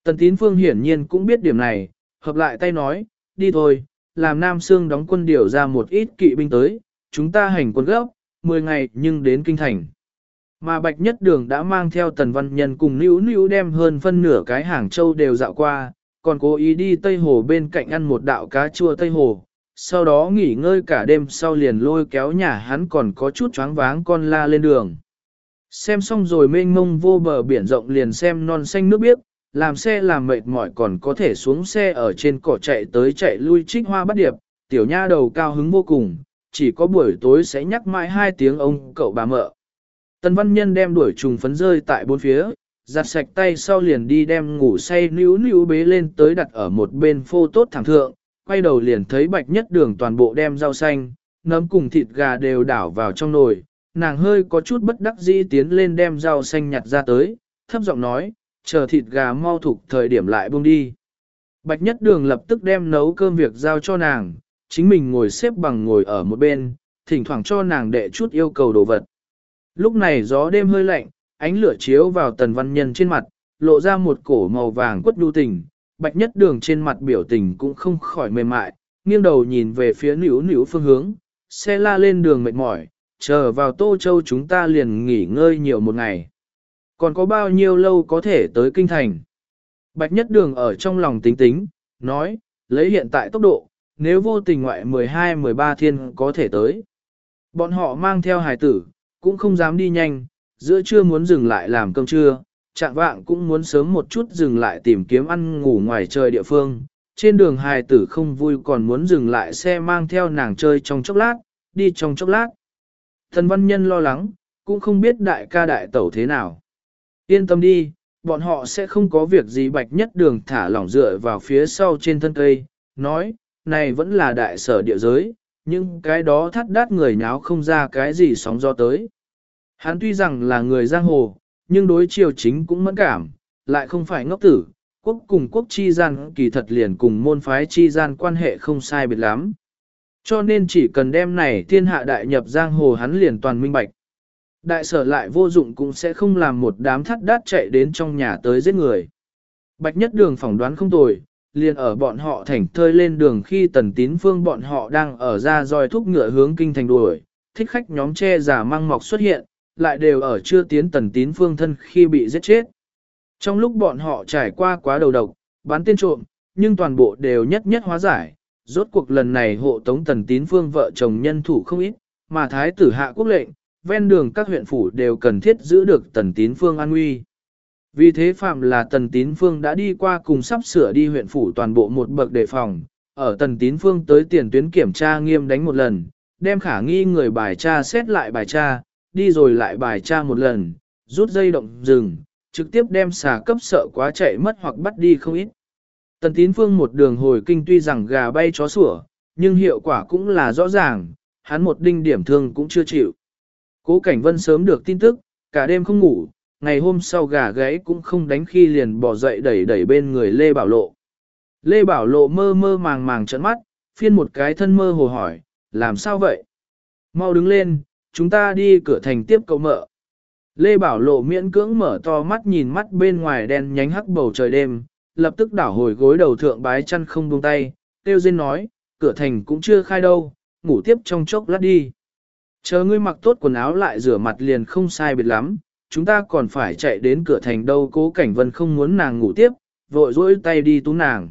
Tần Tín Phương hiển nhiên cũng biết điểm này, hợp lại tay nói, đi thôi, làm Nam Sương đóng quân điều ra một ít kỵ binh tới, chúng ta hành quân gấp, 10 ngày nhưng đến kinh thành. Mà Bạch Nhất Đường đã mang theo Tần Văn Nhân cùng Nữu Nữu đem hơn phân nửa cái Hàng Châu đều dạo qua, còn cố ý đi Tây Hồ bên cạnh ăn một đạo cá chua Tây Hồ, sau đó nghỉ ngơi cả đêm sau liền lôi kéo nhà hắn còn có chút choáng váng con la lên đường. Xem xong rồi mênh mông vô bờ biển rộng liền xem non xanh nước biếc, làm xe làm mệt mỏi còn có thể xuống xe ở trên cỏ chạy tới chạy lui trích hoa bắt điệp, tiểu nha đầu cao hứng vô cùng, chỉ có buổi tối sẽ nhắc mãi 2 tiếng ông cậu bà mợ. Tần Văn Nhân đem đuổi trùng phấn rơi tại bốn phía, giặt sạch tay sau liền đi đem ngủ say Nữu Nữu bế lên tới đặt ở một bên phô tốt thảm thượng, quay đầu liền thấy Bạch Nhất Đường toàn bộ đem rau xanh, nấm cùng thịt gà đều đảo vào trong nồi, nàng hơi có chút bất đắc dĩ tiến lên đem rau xanh nhặt ra tới, thấp giọng nói, chờ thịt gà mau thục thời điểm lại buông đi. Bạch Nhất Đường lập tức đem nấu cơm việc giao cho nàng, chính mình ngồi xếp bằng ngồi ở một bên, thỉnh thoảng cho nàng đệ chút yêu cầu đồ vật. Lúc này gió đêm hơi lạnh, ánh lửa chiếu vào Tần Văn Nhân trên mặt, lộ ra một cổ màu vàng quất nhu tình, Bạch Nhất Đường trên mặt biểu tình cũng không khỏi mềm mại, nghiêng đầu nhìn về phía Nữu Nữu phương hướng, xe la lên đường mệt mỏi, chờ vào Tô Châu chúng ta liền nghỉ ngơi nhiều một ngày. Còn có bao nhiêu lâu có thể tới kinh thành? Bạch Nhất Đường ở trong lòng tính tính, nói, lấy hiện tại tốc độ, nếu vô tình ngoại 12-13 thiên có thể tới. Bọn họ mang theo hài tử, cũng không dám đi nhanh, giữa trưa muốn dừng lại làm cơm trưa, chạng vạng cũng muốn sớm một chút dừng lại tìm kiếm ăn ngủ ngoài trời địa phương. Trên đường hài tử không vui còn muốn dừng lại xe mang theo nàng chơi trong chốc lát, đi trong chốc lát. Tần Văn Nhân lo lắng, cũng không biết đại ca đại tẩu thế nào. Yên tâm đi, bọn họ sẽ không có việc gì. Bạch Nhất Đường thả lỏng dựa vào phía sau trên thân cây, nói, này vẫn là đại sở địa giới, nhưng cái đó thắt đát người nháo không ra cái gì sóng gió tới. Hắn tuy rằng là người giang hồ, nhưng đối triều chính cũng mẫn cảm, lại không phải ngốc tử, quốc cùng quốc chi gian kỳ thật liền cùng môn phái chi gian quan hệ không sai biệt lắm. Cho nên chỉ cần đem này thiên hạ đại nhập giang hồ hắn liền toàn minh bạch. Đại sở lại vô dụng cũng sẽ không làm một đám thắt đát chạy đến trong nhà tới giết người. Bạch Nhất Đường phỏng đoán không tồi, liền ở bọn họ thảnh thơi lên đường khi Tần Tín Phương bọn họ đang ở ra roi thúc ngựa hướng kinh thành đuổi, thích khách nhóm che giả mang mọc xuất hiện, lại đều ở chưa tiến Tần Tín Phương thân khi bị giết chết. Trong lúc bọn họ trải qua quá đầu độc, bán tên trộm, nhưng toàn bộ đều nhất nhất hóa giải, rốt cuộc lần này hộ tống Tần Tín Phương vợ chồng nhân thủ không ít, mà thái tử hạ quốc lệnh, ven đường các huyện phủ đều cần thiết giữ được Tần Tín Phương an nguy. Vì thế phạm là Tần Tín Phương đã đi qua cùng sắp sửa đi huyện phủ toàn bộ một bậc đề phòng, ở Tần Tín Phương tới tiền tuyến kiểm tra nghiêm đánh một lần, đem khả nghi người bài tra xét lại bài tra, đi rồi lại bài tra một lần, rút dây động rừng, trực tiếp đem xà cấp sợ quá chạy mất hoặc bắt đi không ít. Tần Tín Phương một đường hồi kinh tuy rằng gà bay chó sủa, nhưng hiệu quả cũng là rõ ràng, hắn một đinh điểm thương cũng chưa chịu. Cố Cảnh Vân sớm được tin tức, cả đêm không ngủ, ngày hôm sau gà gáy cũng không đánh khi liền bỏ dậy đẩy đẩy bên người Lê Bảo Lộ. Lê Bảo Lộ mơ mơ màng màng trợn mắt, phiên một cái thân mơ hồ hỏi, làm sao vậy? Mau đứng lên, chúng ta đi cửa thành tiếp cậu mợ. Lê Bảo Lộ miễn cưỡng mở to mắt nhìn mắt bên ngoài đen nhánh hắc bầu trời đêm, lập tức đảo hồi gối đầu thượng bái chăn không buông tay, tiêu dên nói, cửa thành cũng chưa khai đâu, ngủ tiếp trong chốc lát đi. Chờ ngươi mặc tốt quần áo lại rửa mặt liền không sai biệt lắm, chúng ta còn phải chạy đến cửa thành đâu. Cố Cảnh Vân không muốn nàng ngủ tiếp, vội dỗi tay đi túm nàng.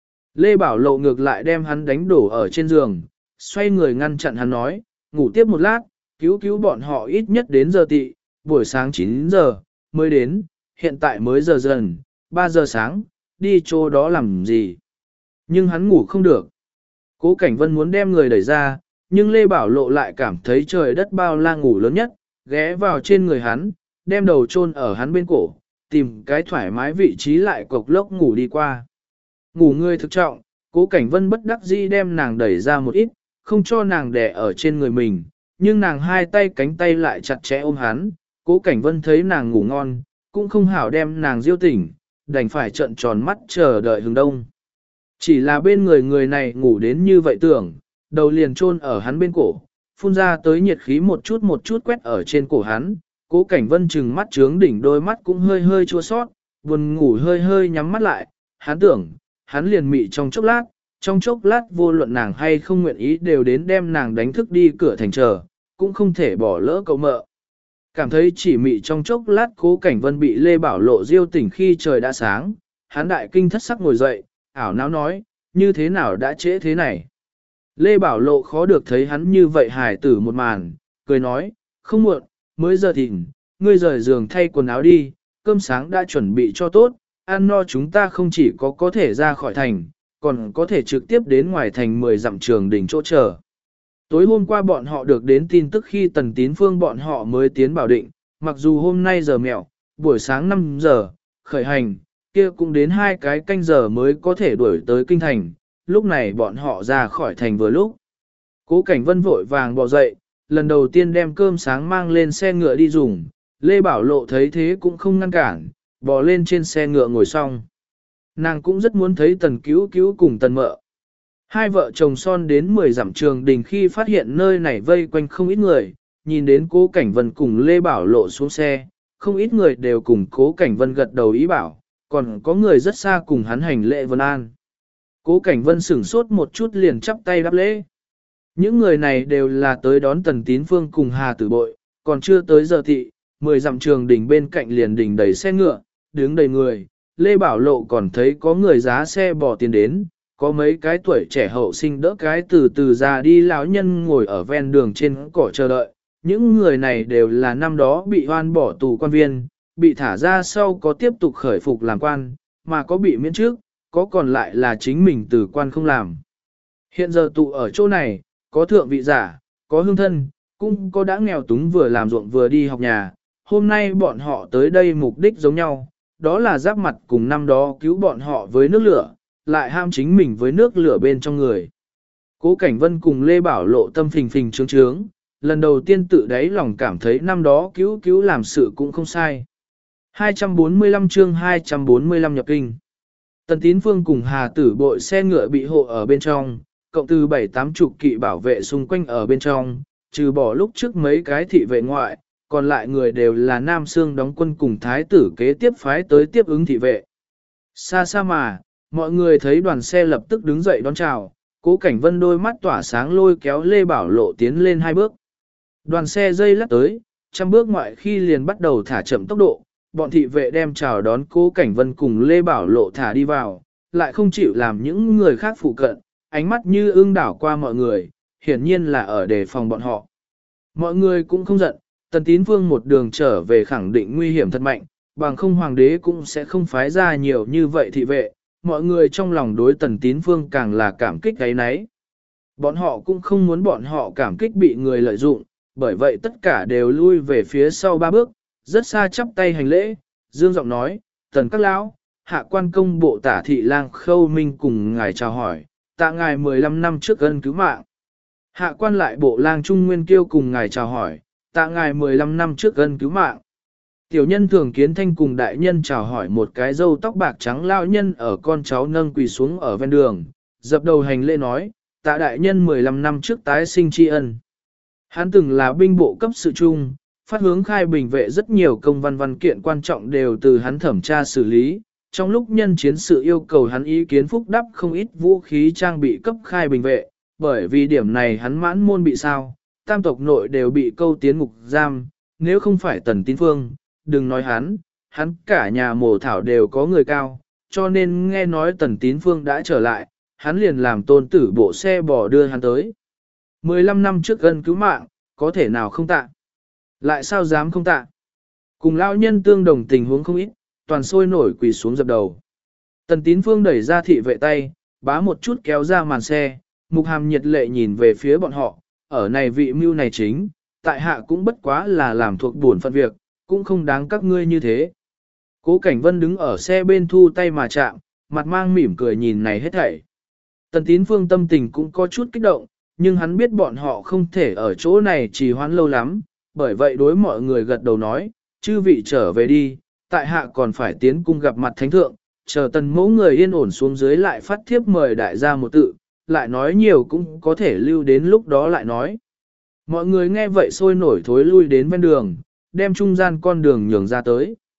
Lê Bảo Lộ ngược lại đem hắn đánh đổ ở trên giường, xoay người ngăn chặn hắn nói, ngủ tiếp một lát, cứu cứu bọn họ ít nhất đến giờ tị, buổi sáng 9 giờ, mới đến, hiện tại mới giờ dần, 3 giờ sáng, đi chỗ đó làm gì. Nhưng hắn ngủ không được. Cố Cảnh Vân muốn đem người đẩy ra, nhưng Lê Bảo Lộ lại cảm thấy trời đất bao la ngủ lớn nhất, ghé vào trên người hắn, đem đầu chôn ở hắn bên cổ, tìm cái thoải mái vị trí lại cộc lốc ngủ đi qua. Ngủ người thực trọng, Cố Cảnh Vân bất đắc dĩ đem nàng đẩy ra một ít, không cho nàng đè ở trên người mình, nhưng nàng hai tay cánh tay lại chặt chẽ ôm hắn. Cố Cảnh Vân thấy nàng ngủ ngon, cũng không hảo đem nàng diêu tỉnh, đành phải trợn tròn mắt chờ đợi hướng đông. Chỉ là bên người người này ngủ đến như vậy tưởng, đầu liền chôn ở hắn bên cổ, phun ra tới nhiệt khí một chút quét ở trên cổ hắn. Cố Cảnh Vân trừng mắt trướng đỉnh đôi mắt cũng hơi hơi chua sót, buồn ngủ hơi hơi nhắm mắt lại, hắn tưởng, hắn liền mị trong chốc lát vô luận nàng hay không nguyện ý đều đến đem nàng đánh thức đi cửa thành chờ, cũng không thể bỏ lỡ cậu mợ. Cảm thấy chỉ mị trong chốc lát Cố Cảnh Vân bị Lê Bảo Lộ diêu tỉnh khi trời đã sáng, hắn đại kinh thất sắc ngồi dậy, ảo não nói, như thế nào đã trễ thế này. Lê Bảo Lộ khó được thấy hắn như vậy hài tử một màn, cười nói, không muộn, mới giờ thịnh, ngươi rời giường thay quần áo đi, cơm sáng đã chuẩn bị cho tốt, ăn no chúng ta không chỉ có thể ra khỏi thành, còn có thể trực tiếp đến ngoài thành 10 dặm trường đỉnh chỗ chờ. Tối hôm qua bọn họ được đến tin tức khi Tần Tín Phương bọn họ mới tiến Bảo Định, mặc dù hôm nay giờ mẹo, buổi sáng 5 giờ, khởi hành, kia cũng đến 2 cái canh giờ mới có thể đuổi tới kinh thành, lúc này bọn họ ra khỏi thành vừa lúc. Cố Cảnh Vân vội vàng bỏ dậy, lần đầu tiên đem cơm sáng mang lên xe ngựa đi dùng, Lê Bảo Lộ thấy thế cũng không ngăn cản, bò lên trên xe ngựa ngồi xong. Nàng cũng rất muốn thấy Tần Cứu Cứu cùng Tần Mợ. Hai vợ chồng son đến 10 dặm trường đình khi phát hiện nơi này vây quanh không ít người, nhìn đến Cố Cảnh Vân cùng Lê Bảo Lộ xuống xe, không ít người đều cùng Cố Cảnh Vân gật đầu ý bảo, còn có người rất xa cùng hắn hành lễ vân an. Cố Cảnh Vân sửng sốt một chút liền chắp tay đáp lễ. Những người này đều là tới đón Tần Tín Phương cùng Hà Tử Bội, còn chưa tới giờ thị, 10 dặm trường đỉnh bên cạnh liền đỉnh đầy xe ngựa, đứng đầy người, Lê Bảo Lộ còn thấy có người giá xe bò tiến đến, có mấy cái tuổi trẻ hậu sinh đỡ cái từ từ ra đi lão nhân ngồi ở ven đường trên cỏ chờ đợi. Những người này đều là năm đó bị oan bỏ tù quan viên, bị thả ra sau có tiếp tục khởi phục làm quan, mà có bị miễn trước, có còn lại là chính mình từ quan không làm. Hiện giờ tụ ở chỗ này, có thượng vị giả, có hương thân, cũng có đã nghèo túng vừa làm ruộng vừa đi học nhà. Hôm nay bọn họ tới đây mục đích giống nhau, đó là giáp mặt cùng năm đó cứu bọn họ với nước lửa, lại ham chính mình với nước lửa bên trong người. Cố Cảnh Vân cùng Lê Bảo Lộ tâm phình phình trướng trướng, lần đầu tiên tự đáy lòng cảm thấy năm đó cứu làm sự cũng không sai. 245 chương 245 nhập kinh. Tần Tín Phương cùng Hà Tử Bội xe ngựa bị hộ ở bên trong, cộng từ 7-8 chục kỵ bảo vệ xung quanh ở bên trong, trừ bỏ lúc trước mấy cái thị vệ ngoại, còn lại người đều là Nam Sương đóng quân cùng thái tử kế tiếp phái tới tiếp ứng thị vệ. Xa xa mà, mọi người thấy đoàn xe lập tức đứng dậy đón chào, Cố Cảnh Vân đôi mắt tỏa sáng lôi kéo Lê Bảo Lộ tiến lên 2 bước. Đoàn xe dây lắc tới, 100 bước ngoại khi liền bắt đầu thả chậm tốc độ, bọn thị vệ đem chào đón Cố Cảnh Vân cùng Lê Bảo Lộ thả đi vào, lại không chịu làm những người khác phụ cận, ánh mắt như ưng đảo qua mọi người, hiển nhiên là ở đề phòng bọn họ. Mọi người cũng không giận, Tần Tín Phương một đường trở về khẳng định nguy hiểm thật mạnh, bằng không hoàng đế cũng sẽ không phái ra nhiều như vậy thị vệ, mọi người trong lòng đối Tần Tín Phương càng là cảm kích cái nấy. Bọn họ cũng không muốn bọn họ cảm kích bị người lợi dụng, bởi vậy tất cả đều lui về phía sau 3 bước, rất xa chắp tay hành lễ, dương giọng nói, Tần các lão, hạ quan công bộ tả thị lang Khâu Minh cùng ngài chào hỏi, tạ ngài 15 năm trước ân cứu mạng. Hạ quan lại bộ lang Trung Nguyên Kiêu cùng ngài chào hỏi, tạ ngài 15 năm trước ân cứu mạng. Tiểu nhân Thường Kiến Thanh cùng đại nhân chào hỏi một cái râu tóc bạc trắng lao nhân ở con cháu nâng quỳ xuống ở ven đường, dập đầu hành lễ nói, tạ đại nhân 15 năm trước tái sinh tri ân. Hắn từng là binh bộ cấp sự trung, phát hướng khai bình vệ rất nhiều công văn kiện quan trọng đều từ hắn thẩm tra xử lý. Trong lúc nhân chiến sự yêu cầu hắn ý kiến phúc đắp không ít vũ khí trang bị cấp khai bình vệ, bởi vì điểm này hắn mãn môn bị sao, tam tộc nội đều bị câu tiến ngục giam, nếu không phải Tần Tín Phương, đừng nói hắn cả nhà mổ thảo đều có người cao, cho nên nghe nói Tần Tín Phương đã trở lại, hắn liền làm tôn tử bộ xe bò đưa hắn tới. 15 năm trước ân cứu mạng, có thể nào không tạ? Lại sao dám không tạ? Cùng lão nhân tương đồng tình huống không ít, toàn sôi nổi quỳ xuống dập đầu. Tần Tín Phương đẩy ra thị vệ tay, bá một chút kéo ra màn xe, Mục Hàm nhiệt lệ nhìn về phía bọn họ, ở này vị mưu này chính, tại hạ cũng bất quá là làm thuộc buồn phận việc, cũng không đáng các ngươi như thế. Cố Cảnh Vân đứng ở xe bên thu tay mà chạm, mặt mang mỉm cười nhìn này hết thảy. Tần Tín Phương tâm tình cũng có chút kích động, nhưng hắn biết bọn họ không thể ở chỗ này trì hoãn lâu lắm, bởi vậy đối mọi người gật đầu nói, chư vị trở về đi, tại hạ còn phải tiến cung gặp mặt thánh thượng, chờ Tần mẫu người yên ổn xuống dưới lại phát thiếp mời đại gia một tự, lại nói nhiều cũng có thể lưu đến lúc đó lại nói. Mọi người nghe vậy sôi nổi thối lui đến bên đường, đem trung gian con đường nhường ra tới.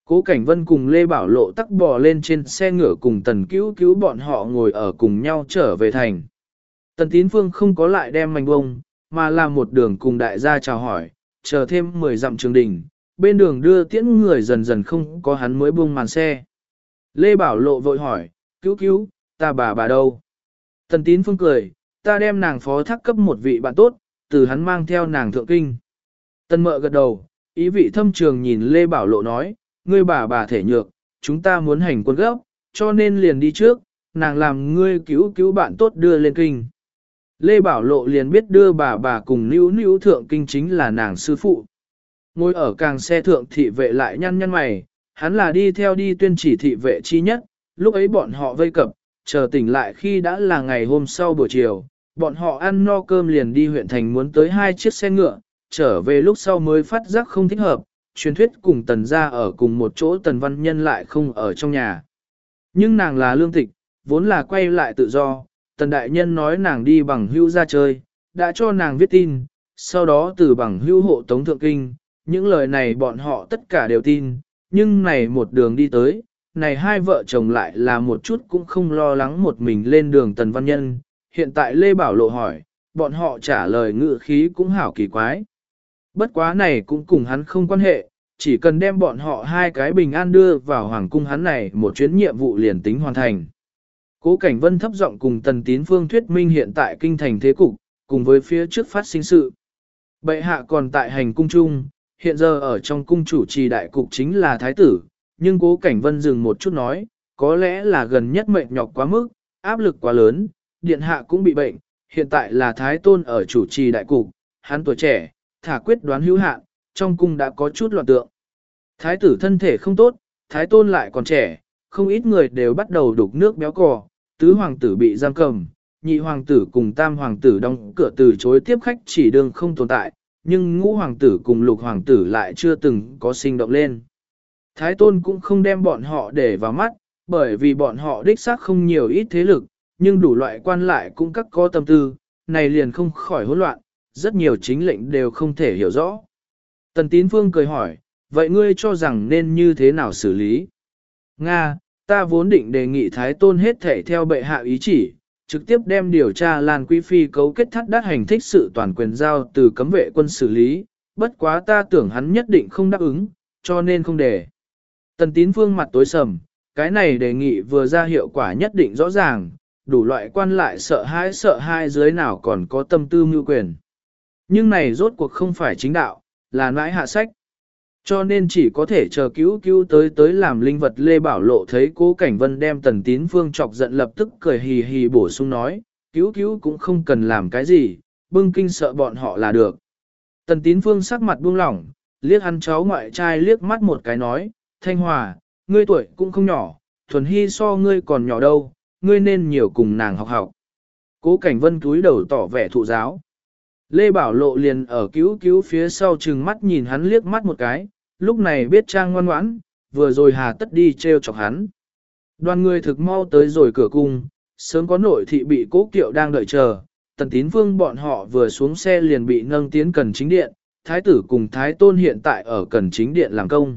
Cố Cảnh Vân cùng Lê Bảo Lộ tắc bò lên trên xe ngựa cùng Tần Cứu Cứu bọn họ ngồi ở cùng nhau trở về thành. Tần Tín Phương không có lại đem mảnh bông, mà làm một đường cùng đại gia chào hỏi, chờ thêm 10 dặm trường đình, bên đường đưa tiễn người dần dần không có hắn mới buông màn xe. Lê Bảo Lộ vội hỏi, Cứu Cứu, ta bà đâu? Tần Tín Phương cười, ta đem nàng phó thác cấp một vị bạn tốt, từ hắn mang theo nàng thượng kinh. Tần Mợ gật đầu, ý vị thâm trường nhìn Lê Bảo Lộ nói, ngươi bà thể nhược, chúng ta muốn hành quân gấp, cho nên liền đi trước, nàng làm ngươi cứu bạn tốt đưa lên kinh. Lê Bảo Lộ liền biết đưa bà cùng níu thượng kinh chính là nàng sư phụ. Ngồi ở càng xe thượng thị vệ lại nhăn mày, hắn là đi theo đi tuyên chỉ thị vệ chi nhất, lúc ấy bọn họ vây cập, chờ tỉnh lại khi đã là ngày hôm sau buổi chiều, bọn họ ăn no cơm liền đi huyện thành muốn tới 2 chiếc xe ngựa, trở về lúc sau mới phát giác không thích hợp, truyền thuyết cùng Tần gia ở cùng một chỗ Tần Văn Nhân lại không ở trong nhà. Nhưng nàng là lương tịch, vốn là quay lại tự do, Tần Đại Nhân nói nàng đi bằng hữu ra chơi, đã cho nàng viết tin, sau đó từ bằng hữu hộ tống thượng kinh, những lời này bọn họ tất cả đều tin, nhưng này một đường đi tới, này hai vợ chồng lại là một chút cũng không lo lắng một mình lên đường Tần Văn Nhân, hiện tại Lê Bảo Lộ hỏi, bọn họ trả lời ngữ khí cũng hảo kỳ quái. Bất quá này cũng cùng hắn không quan hệ, chỉ cần đem bọn họ hai cái bình an đưa vào hoàng cung hắn này một chuyến nhiệm vụ liền tính hoàn thành. Cố Cảnh Vân thấp giọng cùng Tần Tín Phương thuyết minh hiện tại kinh thành thế cục, cùng với phía trước phát sinh sự. Bệ hạ còn tại hành cung chung, hiện giờ ở trong cung chủ trì đại cục chính là thái tử, nhưng Cố Cảnh Vân dừng một chút nói, có lẽ là gần nhất mệt nhọc quá mức, áp lực quá lớn, điện hạ cũng bị bệnh, hiện tại là thái tôn ở chủ trì đại cục, hắn tuổi trẻ, thả quyết đoán hữu hạn, trong cung đã có chút loạn tượng. Thái tử thân thể không tốt, thái tôn lại còn trẻ, không ít người đều bắt đầu đục nước béo cò, tứ hoàng tử bị giam cầm, nhị hoàng tử cùng tam hoàng tử đóng cửa từ chối tiếp khách chỉ đường không tồn tại, nhưng ngũ hoàng tử cùng lục hoàng tử lại chưa từng có sinh động lên. Thái tôn cũng không đem bọn họ để vào mắt, bởi vì bọn họ đích xác không nhiều ít thế lực, nhưng đủ loại quan lại cũng các có tâm tư, này liền không khỏi hỗn loạn, rất nhiều chính lệnh đều không thể hiểu rõ. Tần Tín Phương cười hỏi, vậy ngươi cho rằng nên như thế nào xử lý? Nga, ta vốn định đề nghị Thái Tôn hết thể theo bệ hạ ý chỉ, trực tiếp đem điều tra Lan Quý Phi cấu kết thắt đát hành thích sự toàn quyền giao từ cấm vệ quân xử lý, bất quá ta tưởng hắn nhất định không đáp ứng, cho nên không để. Tần Tín Phương mặt tối sầm, cái này đề nghị vừa ra hiệu quả nhất định rõ ràng, đủ loại quan lại sợ hãi dưới nào còn có tâm tư mưu quyền. Nhưng này rốt cuộc không phải chính đạo, là nãi hạ sách. Cho nên chỉ có thể chờ cứu tới làm linh vật. Lê Bảo Lộ thấy Cố Cảnh Vân đem Tần Tín Phương chọc giận lập tức cười hì hì bổ sung nói, cứu cũng không cần làm cái gì, bưng kinh sợ bọn họ là được. Tần Tín Phương sắc mặt buông lỏng, liếc hắn cháu ngoại trai liếc mắt một cái nói, Thanh Hòa, ngươi tuổi cũng không nhỏ, Thuần Hy so ngươi còn nhỏ đâu, ngươi nên nhiều cùng nàng học học. Cố Cảnh Vân cúi đầu tỏ vẻ thụ giáo. Lê Bảo Lộ liền ở cứu phía sau chừng mắt nhìn hắn liếc mắt một cái, lúc này biết trang ngoan ngoãn, vừa rồi hà tất đi treo chọc hắn. Đoàn người thực mau tới rồi cửa cung, sớm có nội thị bị Cố Kiệu đang đợi chờ, Tần Tín Phương bọn họ vừa xuống xe liền bị nâng tiến Cần Chính Điện, Thái tử cùng Thái Tôn hiện tại ở Cần Chính Điện làm công.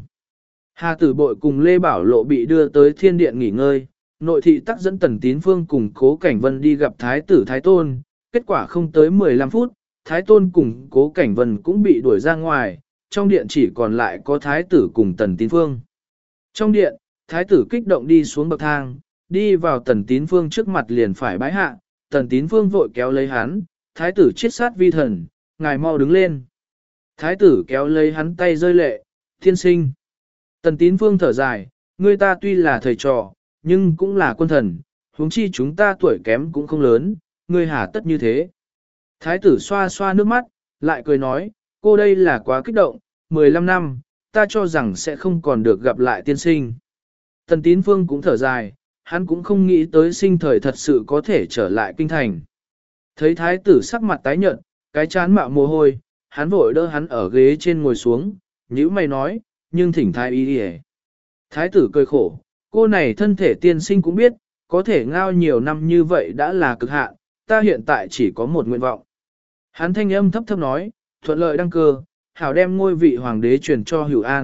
Hà Tử Bội cùng Lê Bảo Lộ bị đưa tới Thiên Điện nghỉ ngơi, nội thị tắc dẫn Tần Tín Phương cùng Cố Cảnh Vân đi gặp Thái tử Thái Tôn, kết quả không tới 15 phút, Thái Tôn cùng Cố Cảnh Vân cũng bị đuổi ra ngoài, trong điện chỉ còn lại có Thái tử cùng Tần Tín Phương. Trong điện, Thái tử kích động đi xuống bậc thang, đi vào Tần Tín Phương trước mặt liền phải bái hạ, Tần Tín Phương vội kéo lấy hắn, Thái tử chiết sát vi thần, ngài mau đứng lên. Thái tử kéo lấy hắn tay rơi lệ, thiên sinh. Tần Tín Phương thở dài, người ta tuy là thầy trò, nhưng cũng là quân thần, huống chi chúng ta tuổi kém cũng không lớn, ngươi hà tất như thế. Thái tử xoa xoa nước mắt, lại cười nói, cô đây là quá kích động, 15 năm, ta cho rằng sẽ không còn được gặp lại tiên sinh. Tần Tín Phương cũng thở dài, hắn cũng không nghĩ tới sinh thời thật sự có thể trở lại kinh thành. Thấy thái tử sắc mặt tái nhợt, cái chán mạo mồ hôi, hắn vội đỡ hắn ở ghế trên ngồi xuống, nhíu mày nói, nhưng thỉnh thái y đi. Thái tử cười khổ, cô này thân thể tiên sinh cũng biết, có thể ngao nhiều năm như vậy đã là cực hạn, ta hiện tại chỉ có một nguyện vọng. Hắn thanh âm thấp thấp nói, thuận lợi đăng cơ, hảo đem ngôi vị hoàng đế truyền cho Hữu An,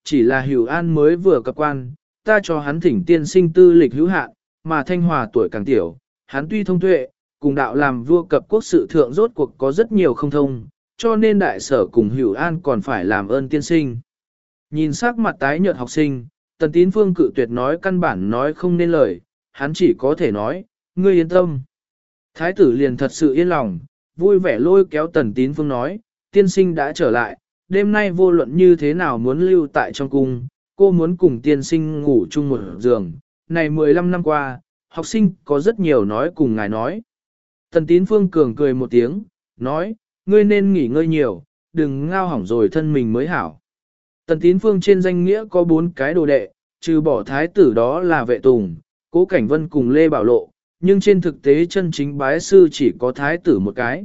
chỉ là Hữu An mới vừa cập quan, ta cho hắn thỉnh tiên sinh tư lịch hữu hạn, mà Thanh Hòa tuổi càng tiểu, hắn tuy thông tuệ, cùng đạo làm vua cập quốc sự thượng rốt cuộc có rất nhiều không thông, cho nên đại sở cùng Hữu An còn phải làm ơn tiên sinh. Nhìn sắc mặt tái nhợt học sinh, Tần Tín Phương cự tuyệt nói căn bản nói không nên lời, hắn chỉ có thể nói, ngươi yên tâm. Thái tử liền thật sự yên lòng, vui vẻ lôi kéo Tần Tín Phương nói, tiên sinh đã trở lại, đêm nay vô luận như thế nào muốn lưu tại trong cung, cô muốn cùng tiên sinh ngủ chung một giường. Này 15 năm qua, học sinh có rất nhiều nói cùng ngài nói. Tần Tín Phương cường cười một tiếng, nói, ngươi nên nghỉ ngơi nhiều, đừng ngao hỏng rồi thân mình mới hảo. Tần Tín Phương trên danh nghĩa có 4 cái đồ đệ, trừ bỏ thái tử đó là Vệ Tùng, Cố Cảnh Vân cùng Lê Bảo Lộ, nhưng trên thực tế chân chính bái sư chỉ có thái tử một cái.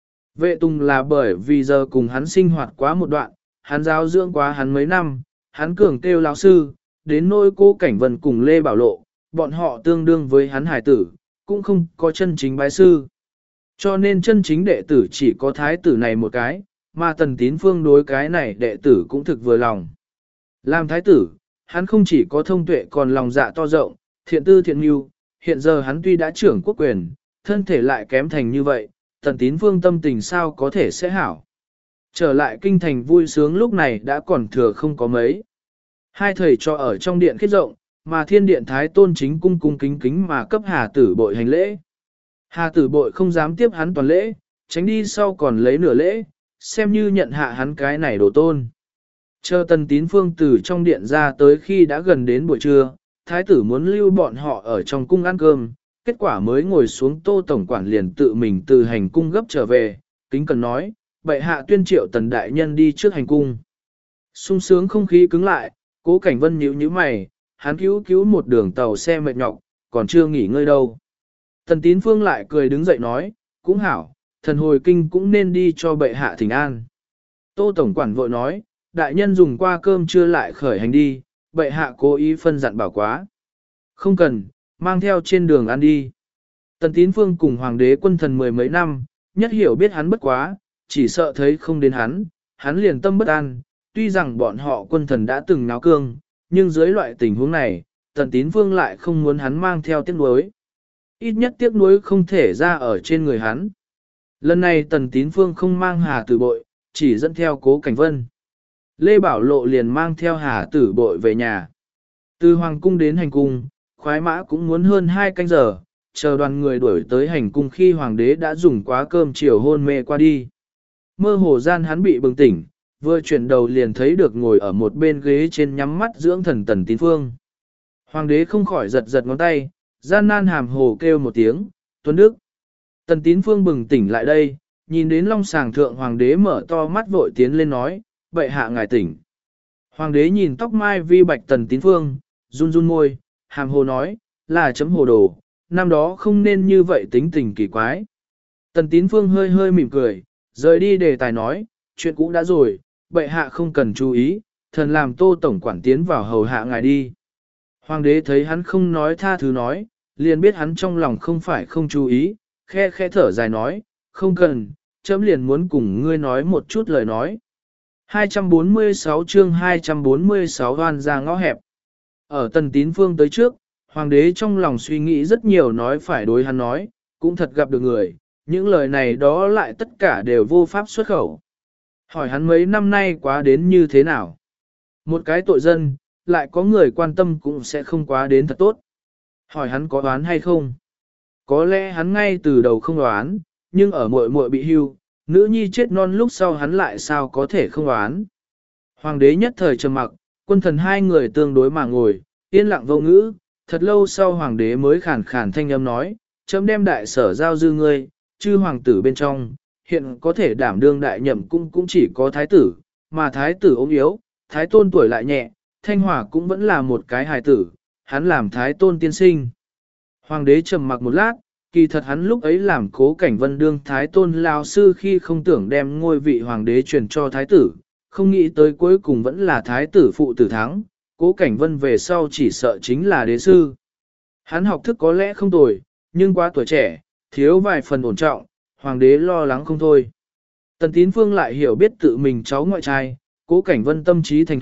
Vệ Tùng là bởi vì giờ cùng hắn sinh hoạt quá một đoạn, hắn giáo dưỡng quá hắn mấy năm, hắn cường kêu lão sư, đến nỗi Cố Cảnh Vân cùng Lê Bảo Lộ, bọn họ tương đương với hắn hải tử, cũng không có chân chính bái sư. Cho nên chân chính đệ tử chỉ có thái tử này một cái, mà Tần Tín Phương đối cái này đệ tử cũng thực vừa lòng. Làm thái tử, hắn không chỉ có thông tuệ còn lòng dạ to rộng, thiện tư thiện mưu, hiện giờ hắn tuy đã trưởng quốc quyền, thân thể lại kém thành như vậy, Tần Tín Phương tâm tình sao có thể sẽ hảo. Trở lại kinh thành vui sướng lúc này đã còn thừa không có mấy. Hai thầy cho ở trong điện kết rộng, mà thiên điện thái tôn chính cung cung kính kính mà cấp Hà Tử Bội hành lễ. Hà Tử Bội không dám tiếp hắn toàn lễ, tránh đi sau còn lấy nửa lễ, xem như nhận hạ hắn cái này đồ tôn. Chờ Tần Tín Phương từ trong điện ra tới khi đã gần đến buổi trưa, thái tử muốn lưu bọn họ ở trong cung ăn cơm, kết quả mới ngồi xuống Tô tổng quản liền tự mình từ hành cung gấp trở về, kính cần nói, bệ hạ tuyên triệu Tần đại nhân đi trước hành cung. Sung sướng không khí cứng lại, Cố Cảnh Vân nhíu nhíu mày, hắn cứu một đường tàu xe mệt nhọc, còn chưa nghỉ ngơi đâu. Tần Tín Phương lại cười đứng dậy nói, cũng hảo, thần hồi kinh cũng nên đi cho bệ hạ thỉnh an. Tô tổng quản vội nói, đại nhân dùng qua cơm trưa lại khởi hành đi, bệ hạ cố ý phân dặn bảo quá. Không cần, mang theo trên đường ăn đi. Tần Tín Phương cùng hoàng đế quân thần 10 mấy năm, nhất hiểu biết hắn bất quá, chỉ sợ thấy không đến hắn liền tâm bất an, tuy rằng bọn họ quân thần đã từng náo cương, nhưng dưới loại tình huống này, Tần Tín Phương lại không muốn hắn mang theo tiếc nuối. Ít nhất tiếc nuối không thể ra ở trên người hắn. Lần này Tần Tín Phương không mang Hà Tử Bội, chỉ dẫn theo Cố Cảnh Vân. Lê Bảo Lộ liền mang theo Hà Tử Bội về nhà. Từ Hoàng cung đến hành cung, khoái mã cũng muốn hơn 2 canh giờ, chờ đoàn người đuổi tới hành cung khi Hoàng đế đã dùng quá cơm chiều hôn mê qua đi. Mơ hồ gian hắn bị bừng tỉnh, vừa chuyển đầu liền thấy được ngồi ở một bên ghế trên nhắm mắt dưỡng thần Tần Tín Phương. Hoàng đế không khỏi giật giật ngón tay, gian nan hàm hồ kêu một tiếng, Tuấn Đức. Tần Tín Phương bừng tỉnh lại đây, nhìn đến long sàng thượng hoàng đế mở to mắt vội tiến lên nói, bệ hạ ngài tỉnh. Hoàng đế nhìn tóc mai vi bạch Tần Tín Phương, run run môi, hàm hồ nói, là chấm hồ đồ, năm đó không nên như vậy tính tình kỳ quái. Tần Tín Phương hơi hơi mỉm cười, rời đi đề tài nói, chuyện cũ đã rồi, bệ hạ không cần chú ý, thần làm Tô tổng quản tiến vào hầu hạ ngài đi. Hoàng đế thấy hắn không nói tha thứ nói, liền biết hắn trong lòng không phải không chú ý, khe khẽ thở dài nói, không cần, chấm liền muốn cùng ngươi nói một chút lời nói. 246 chương 246 hoan ra ngõ hẹp. Ở Tần Tín Phương tới trước, hoàng đế trong lòng suy nghĩ rất nhiều nói phải đối hắn nói, cũng thật gặp được người, những lời này đó lại tất cả đều vô pháp xuất khẩu. Hỏi hắn mấy năm nay quá đến như thế nào? Một cái tội dân, lại có người quan tâm cũng sẽ không quá đến thật tốt. Hỏi hắn có đoán hay không? Có lẽ hắn ngay từ đầu không đoán, nhưng ở muội muội bị hưu, nữ nhi chết non lúc sau hắn lại sao có thể không đoán. Hoàng đế nhất thời trầm mặc, quân thần hai người tương đối mà ngồi, yên lặng vô ngữ, thật lâu sau hoàng đế mới khàn khàn thanh âm nói, chấm đem đại sở giao dư ngươi, chư hoàng tử bên trong, hiện có thể đảm đương đại nhậm cũng chỉ có thái tử, mà thái tử ốm yếu, thái tôn tuổi lại nhẹ, Thanh Hòa cũng vẫn là một cái hài tử, hắn làm thái tôn tiên sinh. Hoàng đế trầm mặc một lát, kỳ thật hắn lúc ấy làm Cố Cảnh Vân đương thái tôn lao sư khi không tưởng đem ngôi vị hoàng đế truyền cho thái tử, không nghĩ tới cuối cùng vẫn là thái tử phụ tử thắng, Cố Cảnh Vân về sau chỉ sợ chính là đế sư. Hắn học thức có lẽ không tồi, nhưng quá tuổi trẻ, thiếu vài phần ổn trọng, hoàng đế lo lắng không thôi. Tần Tín Phương lại hiểu biết tự mình cháu ngoại trai, Cố Cảnh Vân tâm trí thành thục,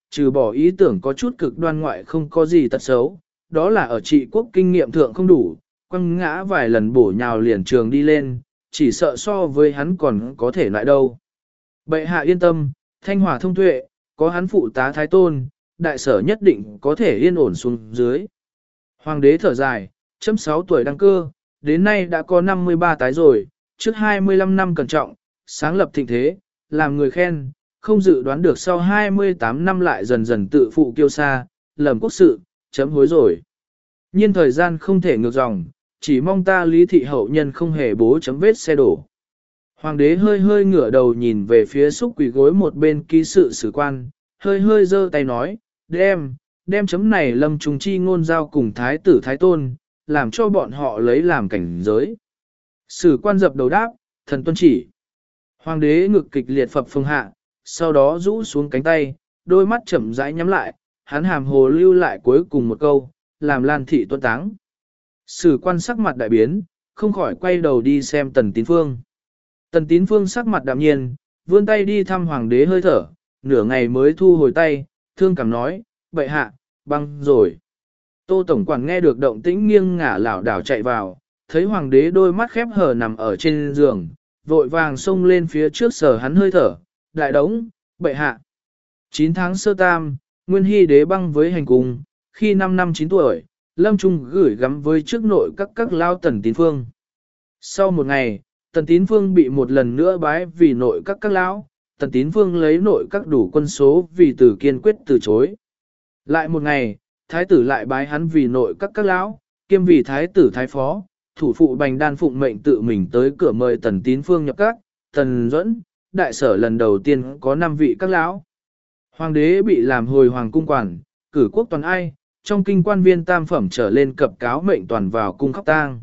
trừ bỏ ý tưởng có chút cực đoan ngoại không có gì tật xấu, đó là ở trị quốc kinh nghiệm thượng không đủ, quăng ngã vài lần bổ nhào liền trường đi lên, chỉ sợ so với hắn còn có thể lại đâu. Bệ hạ yên tâm, thanh hòa thông tuệ, có hắn phụ tá thái tôn, đại sở nhất định có thể yên ổn xuống dưới. Hoàng đế thở dài, chấm 6 tuổi đăng cơ, đến nay đã có 53 tái rồi, trước 25 năm cẩn trọng, sáng lập thịnh thế, làm người khen, không dự đoán được sau 28 năm lại dần dần tự phụ kiêu sa, lầm quốc sự, chấm hối rồi. Nhưng thời gian không thể ngược dòng, chỉ mong ta lý thị hậu nhân không hề bố chấm vết xe đổ. Hoàng đế hơi hơi ngửa đầu nhìn về phía xúc quỷ gối một bên ký sự sử quan, hơi hơi giơ tay nói, đem chấm này lâm trùng chi ngôn giao cùng thái tử thái tôn, làm cho bọn họ lấy làm cảnh giới. Sử quan dập đầu đáp, thần tuân chỉ. Hoàng đế ngực kịch liệt phập phồng hạ, sau đó rũ xuống cánh tay, đôi mắt chậm rãi nhắm lại, hắn hàm hồ lưu lại cuối cùng một câu, làm Lan thị tuân táng. Sử quan sắc mặt đại biến, không khỏi quay đầu đi xem Tần Tín Phương. Tần Tín Phương sắc mặt đạm nhiên, vươn tay đi thăm hoàng đế hơi thở, nửa ngày mới thu hồi tay, thương cảm nói, bệ hạ, băng rồi. Tô Tổng quản nghe được động tĩnh nghiêng ngả lảo đảo chạy vào, thấy hoàng đế đôi mắt khép hờ nằm ở trên giường, vội vàng xông lên phía trước sờ hắn hơi thở, đại đống, bệ hạ. 9 tháng sơ tam, Nguyên Hy đế băng với hành cung, khi 5 năm 9 tuổi, Lâm Trung gửi gắm với trước nội các lao Tần Tín Phương. Sau một ngày, Tần Tín Phương bị một lần nữa bái vì nội các lão, Tần Tín Phương lấy nội các đủ quân số vì tử kiên quyết từ chối. Lại một ngày, thái tử lại bái hắn vì nội các lão, kiêm vì thái tử thái phó, thủ phụ Bành Đan phụng mệnh tự mình tới cửa mời Tần Tín Phương nhập các, Tần Duẫn, đại sở lần đầu tiên có 5 vị các lão. Hoàng đế bị làm hồi hoàng cung quản, cử quốc toàn ai, trong kinh quan viên tam phẩm trở lên cập cáo mệnh toàn vào cung khóc tang.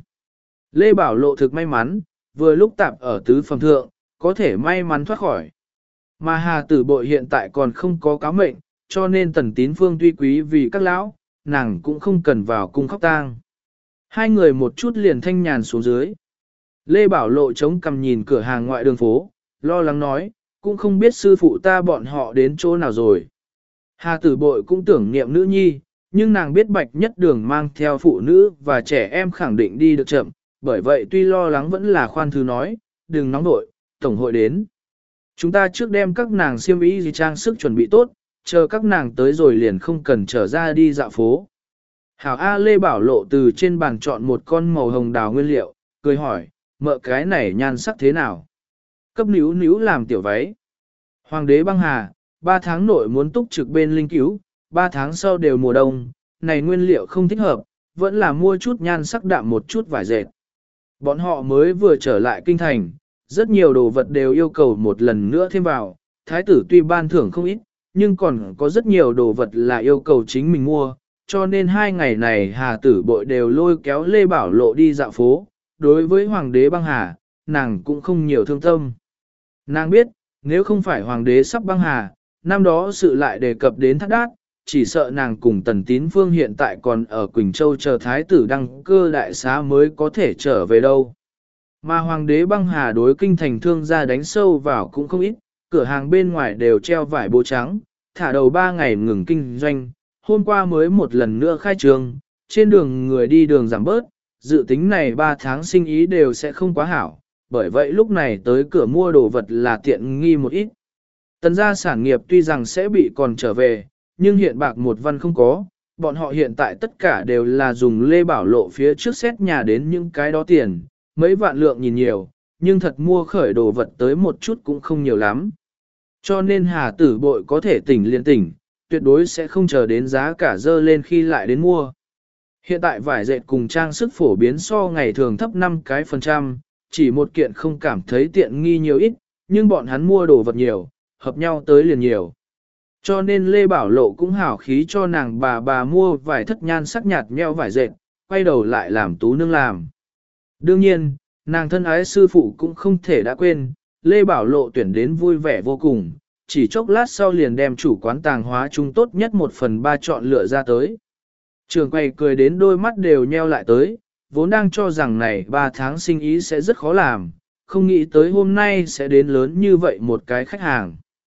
Lê Bảo Lộ thực may mắn, vừa lúc tạp ở tứ phẩm thượng, có thể may mắn thoát khỏi. Mà Hà Tử Bội hiện tại còn không có cáo mệnh, cho nên Tần Tín Phương tuy quý vì các lão, nàng cũng không cần vào cung khóc tang. Hai người một chút liền thanh nhàn xuống dưới. Lê Bảo Lộ chống cằm nhìn cửa hàng ngoại đường phố, lo lắng nói, cũng không biết sư phụ ta bọn họ đến chỗ nào rồi. Hà Tử Bội cũng tưởng niệm nữ nhi, nhưng nàng biết Bạch Nhất Đường mang theo phụ nữ và trẻ em khẳng định đi được chậm, bởi vậy tuy lo lắng vẫn là khoan thư nói, đừng nóng nội, tổng hội đến. Chúng ta trước đem các nàng xiêm y gì trang sức chuẩn bị tốt, chờ các nàng tới rồi liền không cần trở ra đi dạo phố. Hảo A Lê Bảo Lộ từ trên bàn chọn một con màu hồng đào nguyên liệu, cười hỏi, mợ cái này nhan sắc thế nào? Cấp níu níu làm tiểu váy. Hoàng đế băng hà, 3 tháng nội muốn túc trực bên linh cứu, 3 tháng sau đều mùa đông, này nguyên liệu không thích hợp, vẫn là mua chút nhan sắc đạm một chút vải dệt. Bọn họ mới vừa trở lại kinh thành, rất nhiều đồ vật đều yêu cầu một lần nữa thêm vào, thái tử tuy ban thưởng không ít, nhưng còn có rất nhiều đồ vật là yêu cầu chính mình mua, cho nên 2 ngày này Hà Tử Bội đều lôi kéo Lê Bảo Lộ đi dạo phố, đối với Hoàng đế băng hà, nàng cũng không nhiều thương tâm. Nàng biết, nếu không phải Hoàng đế sắp băng hà, năm đó sự lại đề cập đến Thác Đát, chỉ sợ nàng cùng Tần Tín Phương hiện tại còn ở Quỳnh Châu chờ thái tử đăng cơ đại xá mới có thể trở về đâu. Mà Hoàng đế băng hà đối kinh thành thương gia đánh sâu vào cũng không ít, cửa hàng bên ngoài đều treo vải bố trắng, thả đầu 3 ngày ngừng kinh doanh, hôm qua mới một lần nữa khai trương, trên đường người đi đường giảm bớt, dự tính này 3 tháng sinh ý đều sẽ không quá hảo, bởi vậy lúc này tới cửa mua đồ vật là tiện nghi một ít. Tần gia sản nghiệp tuy rằng sẽ bị còn trở về, nhưng hiện bạc một văn không có, bọn họ hiện tại tất cả đều là dùng Lê Bảo Lộ phía trước xét nhà đến những cái đó tiền, mấy vạn lượng nhìn nhiều, nhưng thật mua khởi đồ vật tới một chút cũng không nhiều lắm. Cho nên Hà Tử Bội có thể tỉnh liền tỉnh, tuyệt đối sẽ không chờ đến giá cả dơ lên khi lại đến mua. Hiện tại vải dệt cùng trang sức phổ biến so ngày thường thấp 5%, chỉ một kiện không cảm thấy tiện nghi nhiều ít, nhưng bọn hắn mua đồ vật nhiều, hợp nhau tới liền nhiều. Cho nên Lê Bảo Lộ cũng hảo khí cho nàng bà mua vải thất nhan sắc nhạt nheo vải dệt, quay đầu lại làm tú nương làm. Đương nhiên, nàng thân ái sư phụ cũng không thể đã quên, Lê Bảo Lộ tuyển đến vui vẻ vô cùng, chỉ chốc lát sau liền đem chủ quán tàng hóa chung tốt nhất 1/3 chọn lựa ra tới. Trường quay cười đến đôi mắt đều nheo lại tới, vốn đang cho rằng này 3 tháng sinh ý sẽ rất khó làm, không nghĩ tới hôm nay sẽ đến lớn như vậy một cái khách hàng.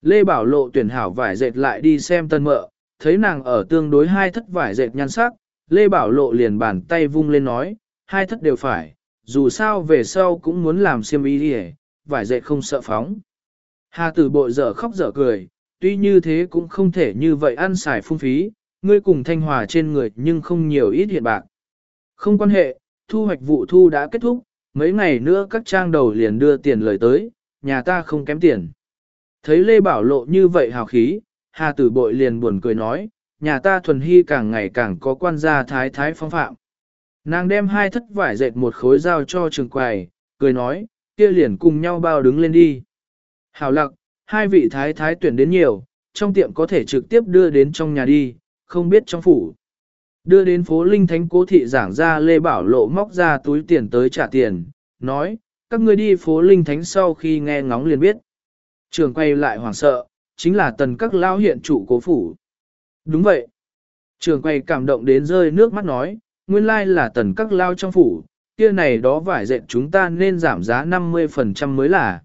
Lê Bảo Lộ tuyển hảo vải dệt lại đi xem tân mợ, thấy nàng ở tương đối hai thất vải dệt nhan sắc, Lê Bảo Lộ liền bàn tay vung lên nói, hai thất đều phải, dù sao về sau cũng muốn làm xiêm y đi vải dệt không sợ phóng. Hà Tử Bội dở khóc dở cười, tuy như thế cũng không thể như vậy ăn xài phung phí, ngươi cùng Thanh Hòa trên người nhưng không nhiều ít hiện bạc. Không quan hệ, thu hoạch vụ thu đã kết thúc, mấy ngày nữa các trang đầu liền đưa tiền lời tới, nhà ta không kém tiền. Thấy Lê Bảo Lộ như vậy hào khí, Hà Tử Bội liền buồn cười nói, nhà ta thuần hy càng ngày càng có quan gia thái thái phong phạm. Nàng đem hai thất vải dệt một khối giao cho trường quầy, cười nói, kia liền cùng nhau bao đứng lên đi. Hảo lặc, hai vị thái thái tuyển đến nhiều, trong tiệm có thể trực tiếp đưa đến trong nhà đi, không biết trong phủ. Đưa đến phố Linh Thánh Cố thị giảng ra Lê Bảo Lộ móc ra túi tiền tới trả tiền, nói, các ngươi đi phố Linh Thánh sau khi nghe ngóng liền biết. Trường quay lại hoảng sợ, chính là tần các lao hiện trụ cố phủ. Đúng vậy. Trường quay cảm động đến rơi nước mắt nói, nguyên lai là tần các lao trong phủ, kia này đó vải dệt chúng ta nên giảm giá 50% mới là.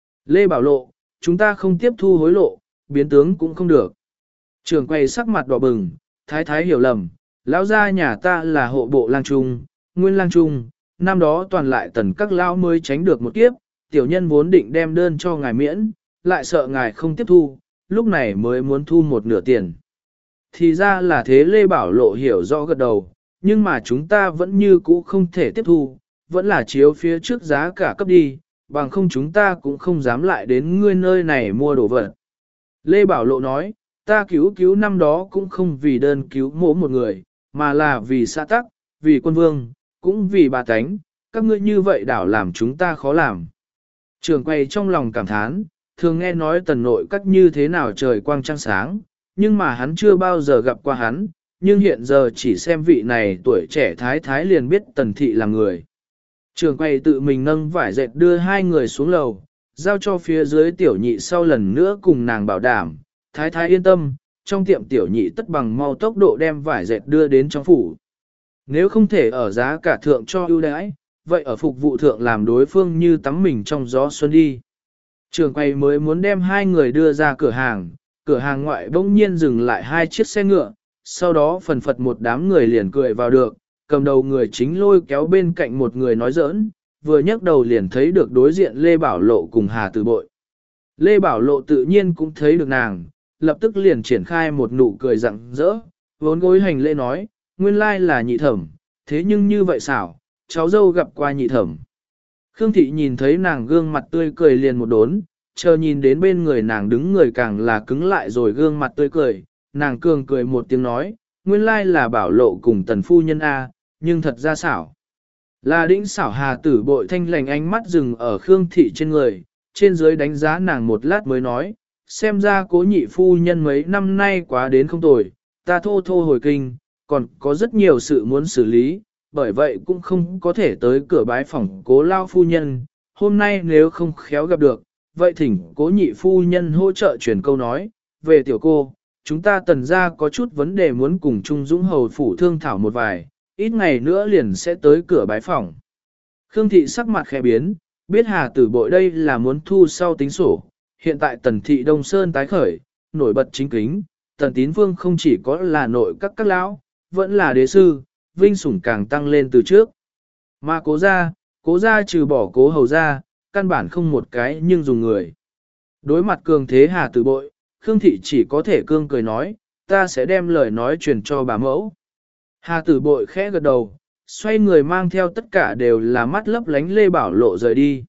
Lê Bảo Lộ, chúng ta không tiếp thu hối lộ, biến tướng cũng không được. Trường quay sắc mặt đỏ bừng, thái thái hiểu lầm, lão gia nhà ta là hộ bộ lang trung, nguyên lang trung, năm đó toàn lại tần các lao mới tránh được một kiếp, tiểu nhân vốn định đem đơn cho ngài miễn, lại sợ ngài không tiếp thu, lúc này mới muốn thu một nửa tiền. Thì ra là thế Lê Bảo Lộ hiểu rõ gật đầu, nhưng mà chúng ta vẫn như cũ không thể tiếp thu, vẫn là chiếu phía trước giá cả cấp đi, bằng không chúng ta cũng không dám lại đến ngươi nơi này mua đồ vật. Lê Bảo Lộ nói, ta cứu năm đó cũng không vì đơn cứu mỗi một người, mà là vì xã tắc, vì quân vương, cũng vì bà tánh, các ngươi như vậy đảo làm chúng ta khó làm. Trường quay trong lòng cảm thán, thường nghe nói tần nội các như thế nào trời quang trăng sáng, nhưng mà hắn chưa bao giờ gặp qua hắn, nhưng hiện giờ chỉ xem vị này tuổi trẻ thái thái liền biết tần thị là người. Trường quay tự mình nâng vải dệt đưa hai người xuống lầu, giao cho phía dưới tiểu nhị sau lần nữa cùng nàng bảo đảm, thái thái yên tâm, trong tiệm tiểu nhị tất bằng mau tốc độ đem vải dệt đưa đến trong phủ. Nếu không thể ở giá cả thượng cho ưu đãi, vậy ở phục vụ thượng làm đối phương như tắm mình trong gió xuân đi. Trường quay mới muốn đem hai người đưa ra cửa hàng ngoại bỗng nhiên dừng lại hai chiếc xe ngựa, sau đó phần phật một đám người liền cười vào được, cầm đầu người chính lôi kéo bên cạnh một người nói giỡn, vừa nhấc đầu liền thấy được đối diện Lê Bảo Lộ cùng Hà Tử Bội. Lê Bảo Lộ tự nhiên cũng thấy được nàng, lập tức liền triển khai một nụ cười rạng rỡ, vốn gối hành lễ nói, nguyên lai là nhị thẩm, thế nhưng như vậy xảo, cháu dâu gặp qua nhị thẩm. Khương Thị nhìn thấy nàng gương mặt tươi cười liền một đốn, chờ nhìn đến bên người nàng đứng người càng là cứng lại rồi gương mặt tươi cười, nàng cường cười một tiếng nói, nguyên lai là Bảo Lộ cùng tần phu nhân A, nhưng thật ra xảo. Là đĩnh xảo Hà Tử Bội thanh lành ánh mắt dừng ở Khương Thị trên người, trên dưới đánh giá nàng một lát mới nói, xem ra cố nhị phu nhân mấy năm nay quá đến không tồi, ta thô thô hồi kinh, còn có rất nhiều sự muốn xử lý, bởi vậy cũng không có thể tới cửa bái phỏng cố lao phu nhân, hôm nay nếu không khéo gặp được, vậy thỉnh cố nhị phu nhân hỗ trợ truyền câu nói, về tiểu cô, chúng ta tần ra có chút vấn đề muốn cùng Trung Dũng Hầu phủ thương thảo một vài, ít ngày nữa liền sẽ tới cửa bái phỏng. Khương Thị sắc mặt khẽ biến, biết Hà Tử Bội đây là muốn thu sau tính sổ, hiện tại tần thị Đông Sơn tái khởi, nổi bật chính kính, tần tín vương không chỉ có là nội các lão, vẫn là đế sư, vinh sủng càng tăng lên từ trước. Mà cố gia trừ bỏ cố hầu gia, căn bản không một cái nhưng dùng người. Đối mặt cường thế Hà Tử Bội, Khương Thị chỉ có thể cương cười nói, ta sẽ đem lời nói truyền cho bà mẫu. Hà Tử Bội khẽ gật đầu, xoay người mang theo tất cả đều là mắt lấp lánh Lê Bảo Lộ rời đi.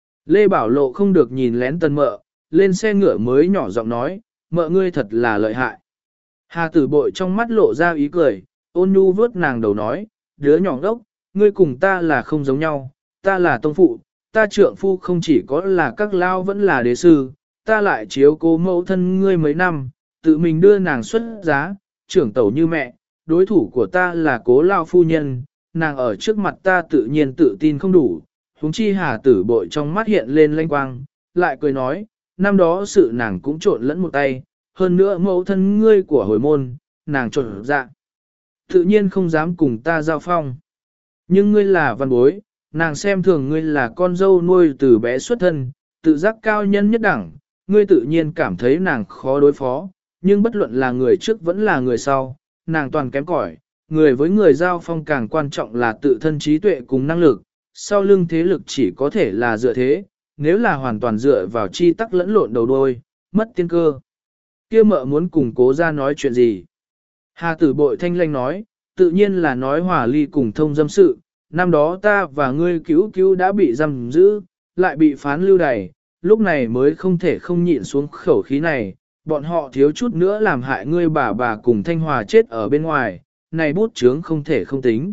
Lê Bảo Lộ không được nhìn lén tần mợ, lên xe ngựa mới nhỏ giọng nói, mợ ngươi thật là lợi hại. Hà Tử Bội trong mắt lộ ra ý cười, ôn nhu vuốt nàng đầu nói, đứa nhỏ ngốc, ngươi cùng ta là không giống nhau, ta là tông phụ, ta trượng phu không chỉ có là các lao vẫn là đế sư, ta lại chiếu cố mẫu thân ngươi mấy năm, tự mình đưa nàng xuất giá, trưởng tẩu như mẹ, đối thủ của ta là cố lao phu nhân, nàng ở trước mặt ta tự nhiên tự tin không đủ, huống chi Hà Tử Bội trong mắt hiện lên lanh quang, lại cười nói, năm đó sự nàng cũng trộn lẫn một tay, hơn nữa mẫu thân ngươi của hồi môn, nàng trộn dạ. Tự nhiên không dám cùng ta giao phong. Nhưng ngươi là văn bối, nàng xem thường ngươi là con dâu nuôi từ bé xuất thân, tự giác cao nhân nhất đẳng, ngươi tự nhiên cảm thấy nàng khó đối phó, nhưng bất luận là người trước vẫn là người sau, nàng toàn kém cỏi, người với người giao phong càng quan trọng là tự thân trí tuệ cùng năng lực, sau lưng thế lực chỉ có thể là dựa thế, nếu là hoàn toàn dựa vào chi tắc lẫn lộn đầu đôi, mất tiên cơ. Kia mợ muốn cùng cố ra nói chuyện gì? Hà tử bội thanh lanh nói, tự nhiên là nói hòa ly cùng thông dâm sự, năm đó ta và ngươi cứu cứu đã bị giam giữ, lại bị phán lưu đày, lúc này mới không thể không nhịn xuống khẩu khí này, bọn họ thiếu chút nữa làm hại ngươi bà cùng Thanh Hòa chết ở bên ngoài, này bút chướng không thể không tính.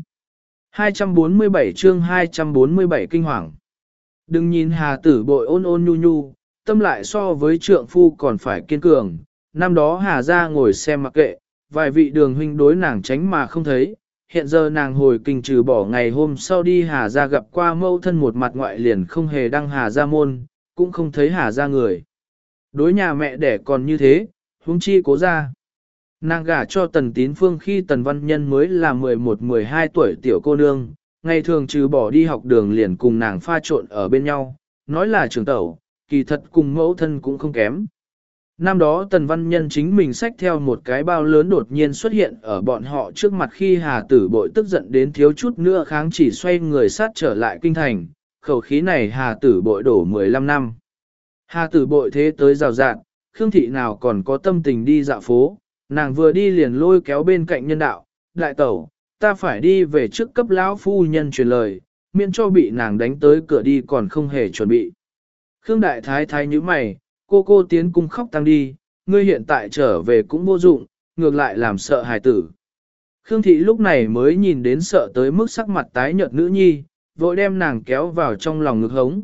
247 chương 247 kinh hoàng. Đừng nhìn Hà tử bội ôn ôn nhu nhu, tâm lại so với trượng phu còn phải kiên cường, năm đó Hà ra ngồi xem mặc kệ, vài vị đường huynh đối nàng tránh mà không thấy, hiện giờ nàng hồi kinh trừ bỏ ngày hôm sau đi Hà ra gặp qua mâu thân một mặt ngoại liền không hề đăng Hà ra môn, cũng không thấy Hà ra người. Đối nhà mẹ đẻ còn như thế, huống chi cố ra. Nàng gả cho Tần Tín Phương khi Tần Văn Nhân mới là 11-12 tuổi tiểu cô nương, ngày thường trừ bỏ đi học đường liền cùng nàng pha trộn ở bên nhau, nói là trưởng tẩu, kỳ thật cùng mẫu thân cũng không kém. Năm đó Tần Văn Nhân chính mình xách theo một cái bao lớn đột nhiên xuất hiện ở bọn họ trước mặt khi Hà Tử Bội tức giận đến thiếu chút nữa kháng chỉ xoay người sát trở lại kinh thành, khẩu khí này Hà Tử Bội đổ 15 năm. Hà Tử Bội thế tới rào rạng, Khương Thị nào còn có tâm tình đi dạo phố, nàng vừa đi liền lôi kéo bên cạnh nhân đạo, đại tẩu, ta phải đi về trước cấp lão phu nhân truyền lời, miễn cho bị nàng đánh tới cửa đi còn không hề chuẩn bị. Khương Đại Thái Thái như mày, cô tiến cung khóc tăng đi, ngươi hiện tại trở về cũng vô dụng, ngược lại làm sợ hài tử. Khương Thị lúc này mới nhìn đến sợ tới mức sắc mặt tái nhợt nữ nhi, vội đem nàng kéo vào trong lòng ngực hống,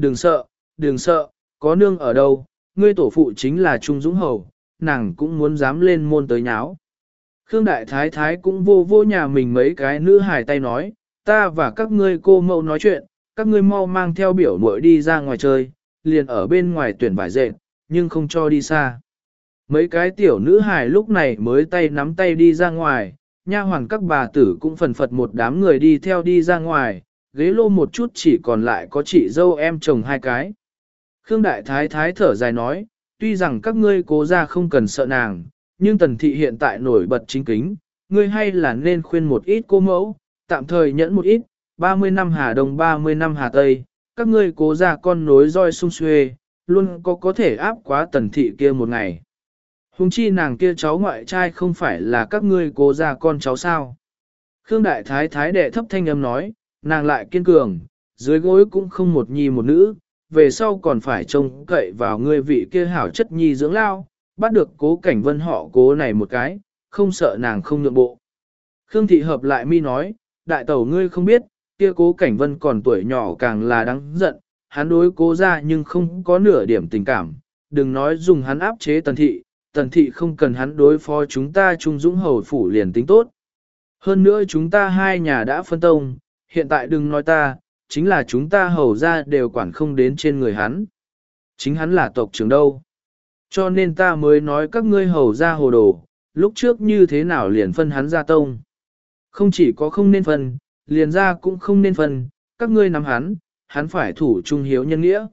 đừng sợ, có nương ở đâu, ngươi tổ phụ chính là Trung Dũng Hầu, nàng cũng muốn dám lên môn tới nháo. Khương Đại Thái Thái cũng vô nhà mình mấy cái nữ hài tay nói, ta và các ngươi cô mẫu nói chuyện, các ngươi mau mang theo biểu muội đi ra ngoài chơi, liền ở bên ngoài tuyển vải dệt, nhưng không cho đi xa. Mấy cái tiểu nữ hài lúc này mới tay nắm tay đi ra ngoài, nha hoàn các bà tử cũng phần phật một đám người đi theo đi ra ngoài, ghế lô một chút chỉ còn lại có chị dâu em chồng hai cái. Khương Đại Thái Thái thở dài nói, tuy rằng các ngươi cố ra không cần sợ nàng, nhưng Tần Thị hiện tại nổi bật chính kính, ngươi hay là nên khuyên một ít cô mẫu, tạm thời nhẫn một ít, 30 năm Hà Đông 30 năm Hà Tây, các ngươi cố ra con nối roi sung xuê, luôn có thể áp quá Tần Thị kia một ngày. Hùng chi nàng kia cháu ngoại trai không phải là các ngươi cố ra con cháu sao. Khương Đại Thái Thái đệ thấp thanh âm nói, nàng lại kiên cường, dưới gối cũng không một nhi một nữ, về sau còn phải trông cậy vào ngươi vị kia hảo chất nhi dưỡng lao, bắt được Cố Cảnh Vân họ Cố này một cái, không sợ nàng không nhượng bộ. Khương Thị hợp lại mi nói, đại tẩu ngươi không biết, kia Cố Cảnh Vân còn tuổi nhỏ càng là đáng giận, hắn đối Cố ra nhưng không có nửa điểm tình cảm, đừng nói dùng hắn áp chế Tần Thị không cần hắn đối phó chúng ta Trung Dũng Hầu phủ liền tính tốt. Hơn nữa chúng ta hai nhà đã phân tông, hiện tại đừng nói ta, chính là chúng ta hầu ra đều quản không đến trên người hắn. Chính hắn là tộc trưởng đâu. Cho nên ta mới nói các ngươi hầu ra hồ đồ, lúc trước như thế nào liền phân hắn ra tông. Không chỉ có không nên phân, liền ra cũng không nên phân, các ngươi nắm hắn phải thủ trung hiếu nhân nghĩa.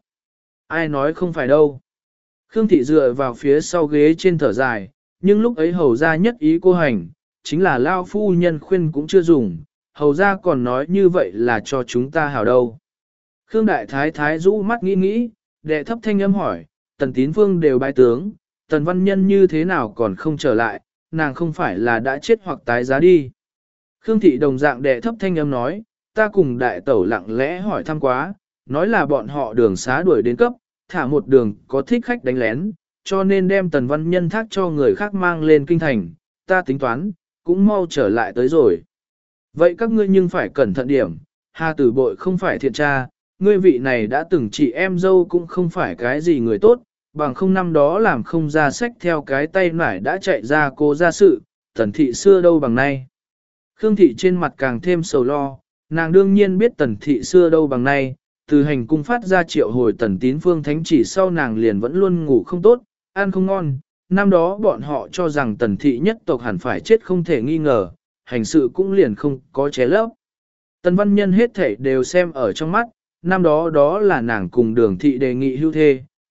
Ai nói không phải đâu. Khương Thị dựa vào phía sau ghế trên thở dài, nhưng lúc ấy hầu ra nhất ý cô hành, chính là lao phu nhân khuyên cũng chưa dùng, hầu ra còn nói như vậy là cho chúng ta hảo đâu. Khương Đại Thái Thái rũ mắt nghĩ, đệ thấp thanh âm hỏi, Tần Tín Phương đều bái tướng, Tần Văn Nhân như thế nào còn không trở lại, nàng không phải là đã chết hoặc tái giá đi. Khương Thị đồng dạng đệ thấp thanh âm nói, ta cùng đại tẩu lặng lẽ hỏi thăm quá, nói là bọn họ đường xá đuổi đến cấp, thả một đường có thích khách đánh lén, cho nên đem Tần Văn Nhân thác cho người khác mang lên kinh thành, ta tính toán, cũng mau trở lại tới rồi. Vậy các ngươi nhưng phải cẩn thận điểm, Hà Tử Bội không phải thiện tra, ngươi vị này đã từng chị em dâu cũng không phải cái gì người tốt, bằng không năm đó làm không ra sách theo cái tay nải đã chạy ra cô ra sự, Tần Thị xưa đâu bằng nay. Khương Thị trên mặt càng thêm sầu lo, nàng đương nhiên biết Tần Thị xưa đâu bằng nay, từ hành cung phát ra triệu hồi Tần Tín Phương thánh chỉ sau nàng liền vẫn luôn ngủ không tốt, ăn không ngon, năm đó bọn họ cho rằng Tần Thị nhất tộc hẳn phải chết không thể nghi ngờ, hành sự cũng liền không có ché lấp. Tần Văn Nhân hết thảy đều xem ở trong mắt, năm đó đó là nàng cùng Đường Thị đề nghị hưu thê,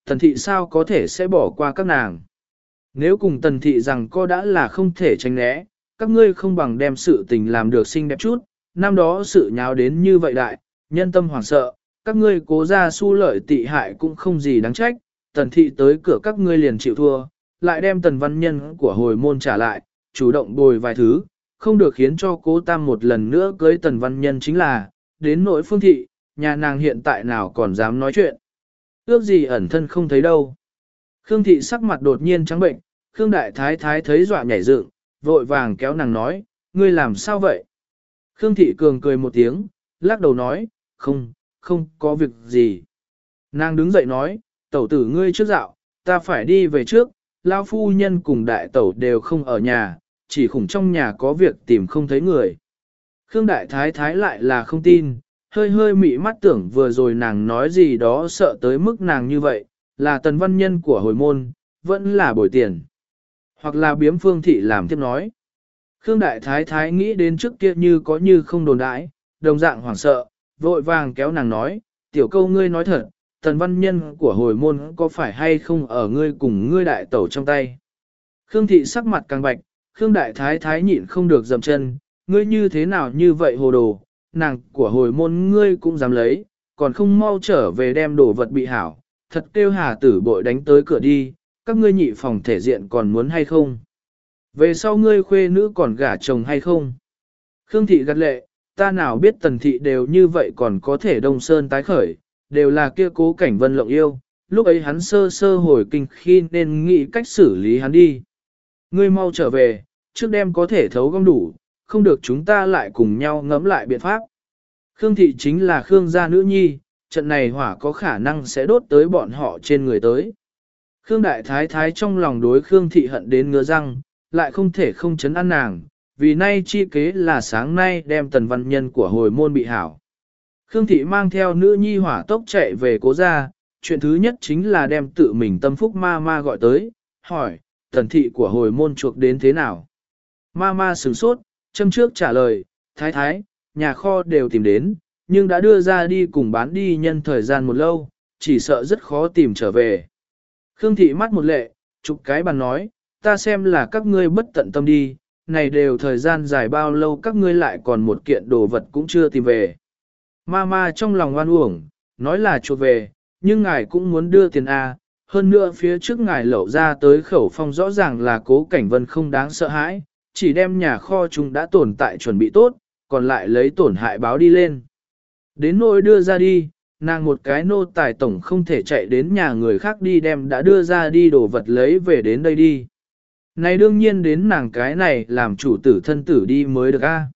tần thị sao có thể sẽ bỏ qua các nàng. Nếu cùng tần thị rằng có đã là không thể tránh né, các ngươi không bằng đem sự tình làm được xinh đẹp chút, năm đó sự nháo đến như vậy đại, nhân tâm hoảng sợ, các ngươi cố ra su lợi tị hại cũng không gì đáng trách, tần thị tới cửa các ngươi liền chịu thua, lại đem tần văn nhân của hồi môn trả lại, chủ động bồi vài thứ, không được khiến cho cố tam một lần nữa cưới tần văn nhân chính là, đến nỗi phương thị, nhà nàng hiện tại nào còn dám nói chuyện. Ước gì ẩn thân không thấy đâu. Khương thị sắc mặt đột nhiên trắng bệnh, Khương đại thái thái thấy dọa nhảy dựng, vội vàng kéo nàng nói, ngươi làm sao vậy? Khương thị cường cười một tiếng, lắc đầu nói, không có việc gì. Nàng đứng dậy nói, tẩu tử ngươi trước dạo, ta phải đi về trước, lao phu nhân cùng đại tẩu đều không ở nhà, chỉ khủng trong nhà có việc tìm không thấy người. Khương đại thái thái lại là không tin, hơi hơi mị mắt tưởng vừa rồi nàng nói gì đó sợ tới mức nàng như vậy, là tần văn nhân của hồi môn, vẫn là bồi tiền. Hoặc là biếm phương thị làm tiếp nói. Khương đại thái thái nghĩ đến trước kia như có như không đồn đãi, đồng dạng hoảng sợ, vội vàng kéo nàng nói, tiểu câu ngươi nói thật, tần văn nhân của hồi môn có phải hay không ở ngươi cùng ngươi đại tẩu trong tay. Khương thị sắc mặt càng bạch, Khương đại thái thái nhịn không được dậm chân, ngươi như thế nào như vậy hồ đồ, nàng của hồi môn ngươi cũng dám lấy, còn không mau trở về đem đồ vật bị hảo, thật kêu hà tử bội đánh tới cửa đi, các ngươi nhị phòng thể diện còn muốn hay không. Về sau ngươi khuê nữ còn gả chồng hay không? Khương thị gật lệ, ta nào biết tần thị đều như vậy còn có thể đông sơn tái khởi, đều là kia cố cảnh vân lộng yêu, lúc ấy hắn sơ sơ hồi kinh khi nên nghĩ cách xử lý hắn đi. Ngươi mau trở về, trước đêm có thể thấu gom đủ, không được chúng ta lại cùng nhau ngẫm lại biện pháp. Khương thị chính là Khương gia nữ nhi, trận này hỏa có khả năng sẽ đốt tới bọn họ trên người tới. Khương đại thái thái trong lòng đối Khương thị hận đến ngứa răng, lại không thể không chấn an nàng, vì nay chi kế là sáng nay đem tần văn nhân của hồi môn bị hảo. Khương thị mang theo nữ nhi hỏa tốc chạy về cố gia, chuyện thứ nhất chính là đem tự mình tâm phúc ma ma gọi tới, hỏi, tần thị của hồi môn chuộc đến thế nào? Ma ma sửng sốt, châm trước trả lời, thái thái, nhà kho đều tìm đến, nhưng đã đưa ra đi cùng bán đi nhân thời gian một lâu, chỉ sợ rất khó tìm trở về. Khương thị mắt một lệ, chụp cái bàn nói, ta xem là các ngươi bất tận tâm đi, này đều thời gian dài bao lâu các ngươi lại còn một kiện đồ vật cũng chưa tìm về. Ma trong lòng oan uổng, nói là chuột về, nhưng ngài cũng muốn đưa tiền A, hơn nữa phía trước ngài lẩu ra tới khẩu phong rõ ràng là cố cảnh vân không đáng sợ hãi, chỉ đem nhà kho chúng đã tồn tại chuẩn bị tốt, còn lại lấy tổn hại báo đi lên. Đến nỗi đưa ra đi, nàng một cái nô tài tổng không thể chạy đến nhà người khác đi đem đã đưa ra đi đồ vật lấy về đến đây đi. Này đương nhiên đến nàng cái này làm chủ tử thân tử đi mới được a.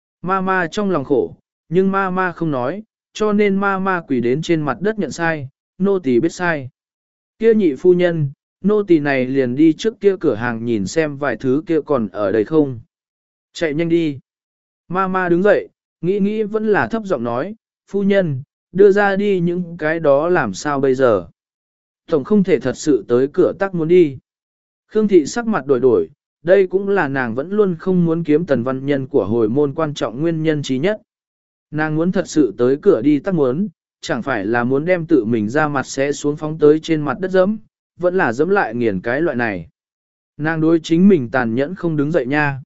Ma trong lòng khổ, nhưng ma không nói, cho nên ma quỳ đến trên mặt đất nhận sai, nô tỳ biết sai. Kia nhị phu nhân, nô tỳ này liền đi trước kia cửa hàng nhìn xem vài thứ kia còn ở đây không. Chạy nhanh đi. Ma đứng dậy, nghĩ vẫn là thấp giọng nói, phu nhân, đưa ra đi những cái đó làm sao bây giờ. Tổng không thể thật sự tới cửa tắc muốn đi. Khương thị sắc mặt đổi, đây cũng là nàng vẫn luôn không muốn kiếm tần văn nhân của hồi môn quan trọng nguyên nhân trí nhất. Nàng muốn thật sự tới cửa đi tắc muốn, chẳng phải là muốn đem tự mình ra mặt sẽ xuống phóng tới trên mặt đất dẫm, vẫn là dẫm lại nghiền cái loại này. Nàng đối chính mình tàn nhẫn không đứng dậy nha.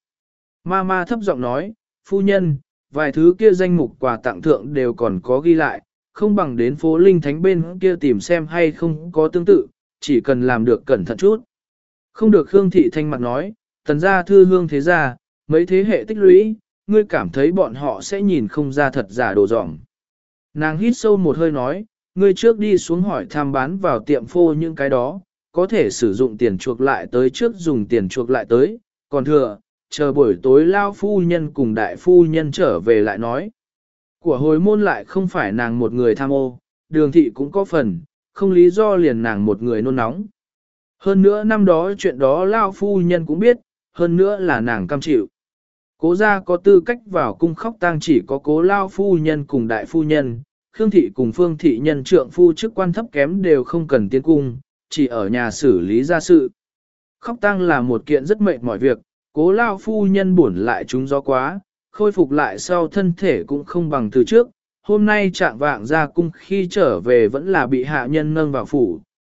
Ma thấp giọng nói, phu nhân, vài thứ kia danh mục quà tặng thượng đều còn có ghi lại, không bằng đến phố Linh Thánh bên kia tìm xem hay không có tương tự, chỉ cần làm được cẩn thận chút. Không được Khương thị thanh mặt nói, tần gia thư hương thế gia, mấy thế hệ tích lũy, ngươi cảm thấy bọn họ sẽ nhìn không ra thật giả đồ dỏng. Nàng hít sâu một hơi nói, ngươi trước đi xuống hỏi tham bán vào tiệm phô những cái đó, có thể sử dụng tiền chuộc lại tới trước dùng tiền chuộc lại tới, còn thừa, chờ buổi tối lao phu nhân cùng đại phu nhân trở về lại nói. Của hồi môn lại không phải nàng một người tham ô, đường thị cũng có phần, không lý do liền nàng một người nôn nóng. Hơn nữa năm đó chuyện đó lao phu nhân cũng biết, hơn nữa là nàng cam chịu. Cố gia có tư cách vào cung khóc tang chỉ có cố lao phu nhân cùng đại phu nhân, Khương thị cùng Phương thị nhân trượng phu chức quan thấp kém đều không cần tiến cung, chỉ ở nhà xử lý gia sự. Khóc tang là một kiện rất mệt mỏi việc, cố lao phu nhân buồn lại chúng gió quá, khôi phục lại sau thân thể cũng không bằng từ trước. Hôm nay trạng vạng ra cung khi trở về vẫn là bị hạ nhân nâng vào phủ,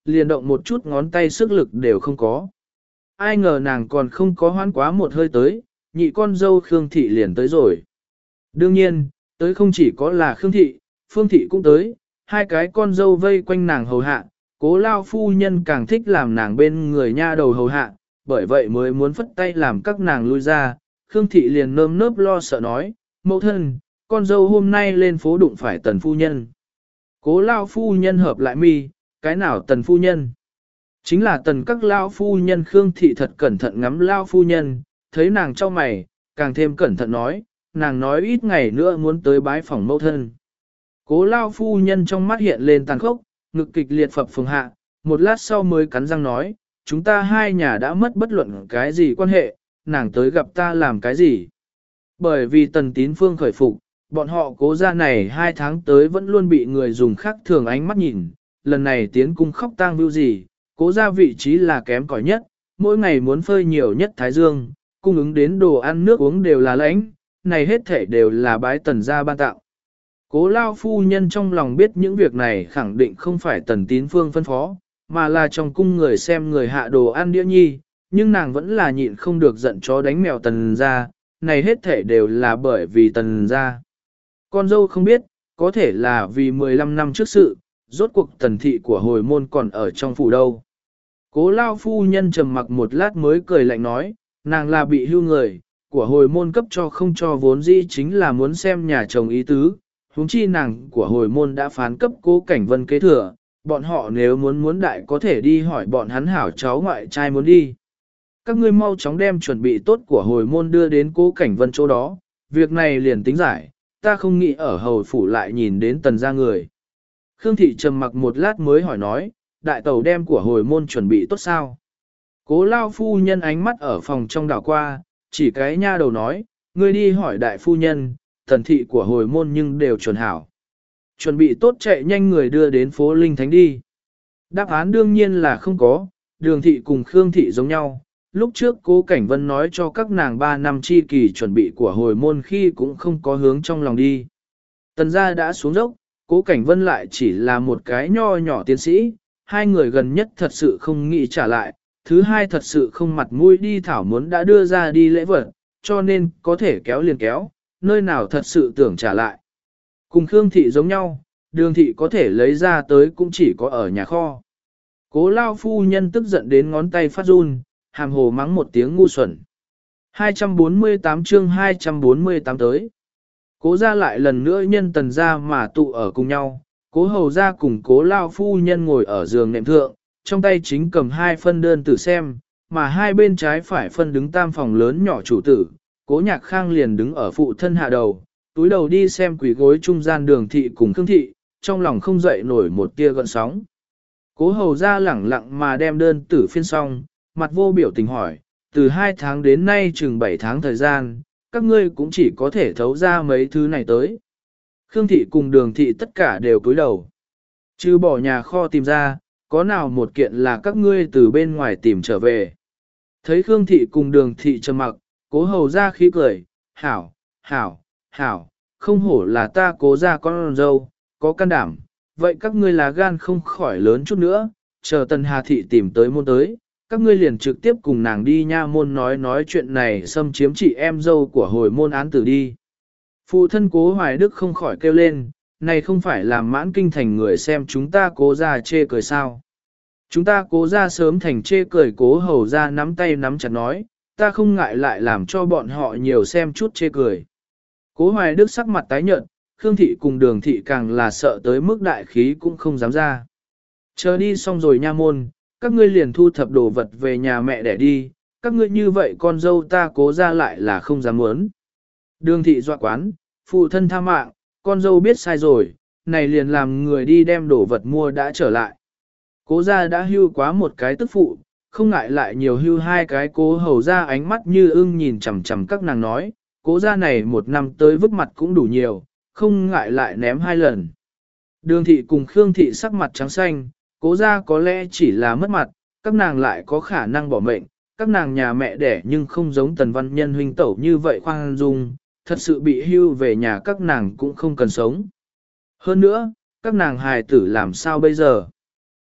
liền động một chút ngón tay sức lực đều không có. Ai ngờ nàng còn không có hoãn quá một hơi tới, nhị con dâu Khương Thị liền tới rồi. Đương nhiên, tới không chỉ có là Khương Thị, Phương Thị cũng tới, hai cái con dâu vây quanh nàng hầu hạ, Cố lao phu nhân càng thích làm nàng bên người nha đầu hầu hạ, bởi vậy mới muốn phất tay làm các nàng lui ra. Khương Thị liền nơm nớp lo sợ nói, mẫu thân, con dâu hôm nay lên phố đụng phải Tần phu nhân. Cố lao phu nhân hợp lại mi, cái nào Tần phu nhân? Chính là Tần các lao phu nhân. Khương Thị thật cẩn thận ngắm lao phu nhân, thấy nàng trong mày, càng thêm cẩn thận nói, nàng nói ít ngày nữa muốn tới bái phòng mẫu thân. Cố lao phu nhân trong mắt hiện lên tàn khốc, ngực kịch liệt phập phồng hạ, một lát sau mới cắn răng nói, chúng ta hai nhà đã mất bất luận cái gì quan hệ, nàng tới gặp ta làm cái gì. Bởi vì Tần Tín Phương khởi phục, bọn họ cố ra này 2 tháng tới vẫn luôn bị người dùng khác thường ánh mắt nhìn, lần này tiến cung khóc tang view gì, cố ra vị trí là kém cỏi nhất, mỗi ngày muốn phơi nhiều nhất thái dương, cung ứng đến đồ ăn nước uống đều là lãnh, này hết thể đều là bái Tần gia ban tạo. Cố lao phu nhân trong lòng biết những việc này khẳng định không phải Tần Tín Phương phân phó, mà là trong cung người xem người hạ đồ ăn đĩa nhi, nhưng nàng vẫn là nhịn không được giận chó đánh mèo Tần gia, này hết thể đều là bởi vì Tần gia. Con dâu không biết, có thể là vì 15 năm trước sự, rốt cuộc Tần thị của hồi môn còn ở trong phủ đâu. Cố lao phu nhân trầm mặc một lát mới cười lạnh nói, nàng là bị hưu người, của hồi môn cấp cho không cho vốn dĩ chính là muốn xem nhà chồng ý tứ. Huống chi nàng của hồi môn đã phán cấp Cố Cảnh Vân kế thừa, bọn họ nếu muốn đại có thể đi hỏi bọn hắn hảo cháu ngoại trai muốn đi. Các ngươi mau chóng đem chuẩn bị tốt của hồi môn đưa đến Cố Cảnh Vân chỗ đó, việc này liền tính giải, ta không nghĩ ở hầu phủ lại nhìn đến Tần gia người. Khương Thị trầm mặc một lát mới hỏi nói, đại tàu đem của hồi môn chuẩn bị tốt sao? Cố lao phu nhân ánh mắt ở phòng trong đảo qua, chỉ cái nha đầu nói, ngươi đi hỏi đại phu nhân, Tần thị của hồi môn nhưng đều chuẩn hảo. Chuẩn bị tốt chạy nhanh người đưa đến phố Linh Thánh đi. Đáp án đương nhiên là không có, Đường thị cùng Khương thị giống nhau. Lúc trước Cố Cảnh Vân nói cho các nàng 3 năm chi kỳ chuẩn bị của hồi môn khi cũng không có hướng trong lòng đi. Tần gia đã xuống dốc, Cố Cảnh Vân lại chỉ là một cái nho nhỏ tiến sĩ, hai người gần nhất thật sự không nghĩ trả lại, thứ hai thật sự không mặt mũi đi thảo muốn đã đưa ra đi lễ vật, cho nên có thể kéo liền kéo, nơi nào thật sự tưởng trả lại. Cùng Khương thị giống nhau, Đường thị có thể lấy ra tới cũng chỉ có ở nhà kho. Cố lao phu nhân tức giận đến ngón tay phát run, hàm hồ mắng một tiếng ngu xuẩn. 248 chương 248 tới. Cố ra lại lần nữa nhân Tần gia mà tụ ở cùng nhau, Cố hầu ra cùng Cố lao phu nhân ngồi ở giường nệm thượng, trong tay chính cầm 2 phân đơn tử xem, mà hai bên trái phải phân đứng tam phòng lớn nhỏ chủ tử. Cố Nhạc Khang liền đứng ở phụ thân hạ đầu, túi đầu đi xem quỷ gối trung gian Đường thị cùng Khương thị, trong lòng không dậy nổi một tia gợn sóng. Cố hầu ra lẳng lặng mà đem đơn tử phiên xong, mặt vô biểu tình hỏi, từ 2 tháng đến nay chừng 7 tháng thời gian, các ngươi cũng chỉ có thể thấu ra mấy thứ này tới. Khương thị cùng Đường thị tất cả đều cúi đầu. Chứ bỏ nhà kho tìm ra, có nào một kiện là các ngươi từ bên ngoài tìm trở về. Thấy Khương thị cùng Đường thị trầm mặc, Cố hầu ra khí cười, hảo, hảo, hảo, không hổ là ta Cố ra con dâu, có can đảm, vậy các ngươi là gan không khỏi lớn chút nữa, chờ Tần Hà thị tìm tới môn tới, các ngươi liền trực tiếp cùng nàng đi nha môn nói chuyện này xâm chiếm chị em dâu của hồi môn án tử đi. Phụ thân Cố Hoài Đức không khỏi kêu lên, này không phải làm mãn kinh thành người xem chúng ta Cố ra chê cười sao. Chúng ta Cố ra sớm thành chê cười. Cố hầu ra nắm tay nắm chặt nói, ta không ngại lại làm cho bọn họ nhiều xem chút chê cười. Cố Hoài Đức sắc mặt tái nhợt, Khương thị cùng Đường thị càng là sợ tới mức đại khí cũng không dám ra. Chờ đi xong rồi nha môn, các ngươi liền thu thập đồ vật về nhà mẹ để đi, các ngươi như vậy con dâu ta Cố ra lại là không dám muốn. Đường thị dọa quán, phụ thân tha mạng, con dâu biết sai rồi, này liền làm người đi đem đồ vật mua đã trở lại. Cố ra đã hưu quá một cái tức phụ, không ngại lại nhiều hưu 2 cái. Cố hầu ra ánh mắt như ưng nhìn chằm chằm các nàng nói, Cố ra này 1 năm tới vứt mặt cũng đủ nhiều, không ngại lại ném 2 lần. Đường thị cùng Khương thị sắc mặt trắng xanh, Cố ra có lẽ chỉ là mất mặt, các nàng lại có khả năng bỏ mệnh, các nàng nhà mẹ đẻ nhưng không giống Tần Văn Nhân huynh tẩu như vậy khoan dung, thật sự bị hưu về nhà các nàng cũng không cần sống. Hơn nữa, các nàng hài tử làm sao bây giờ?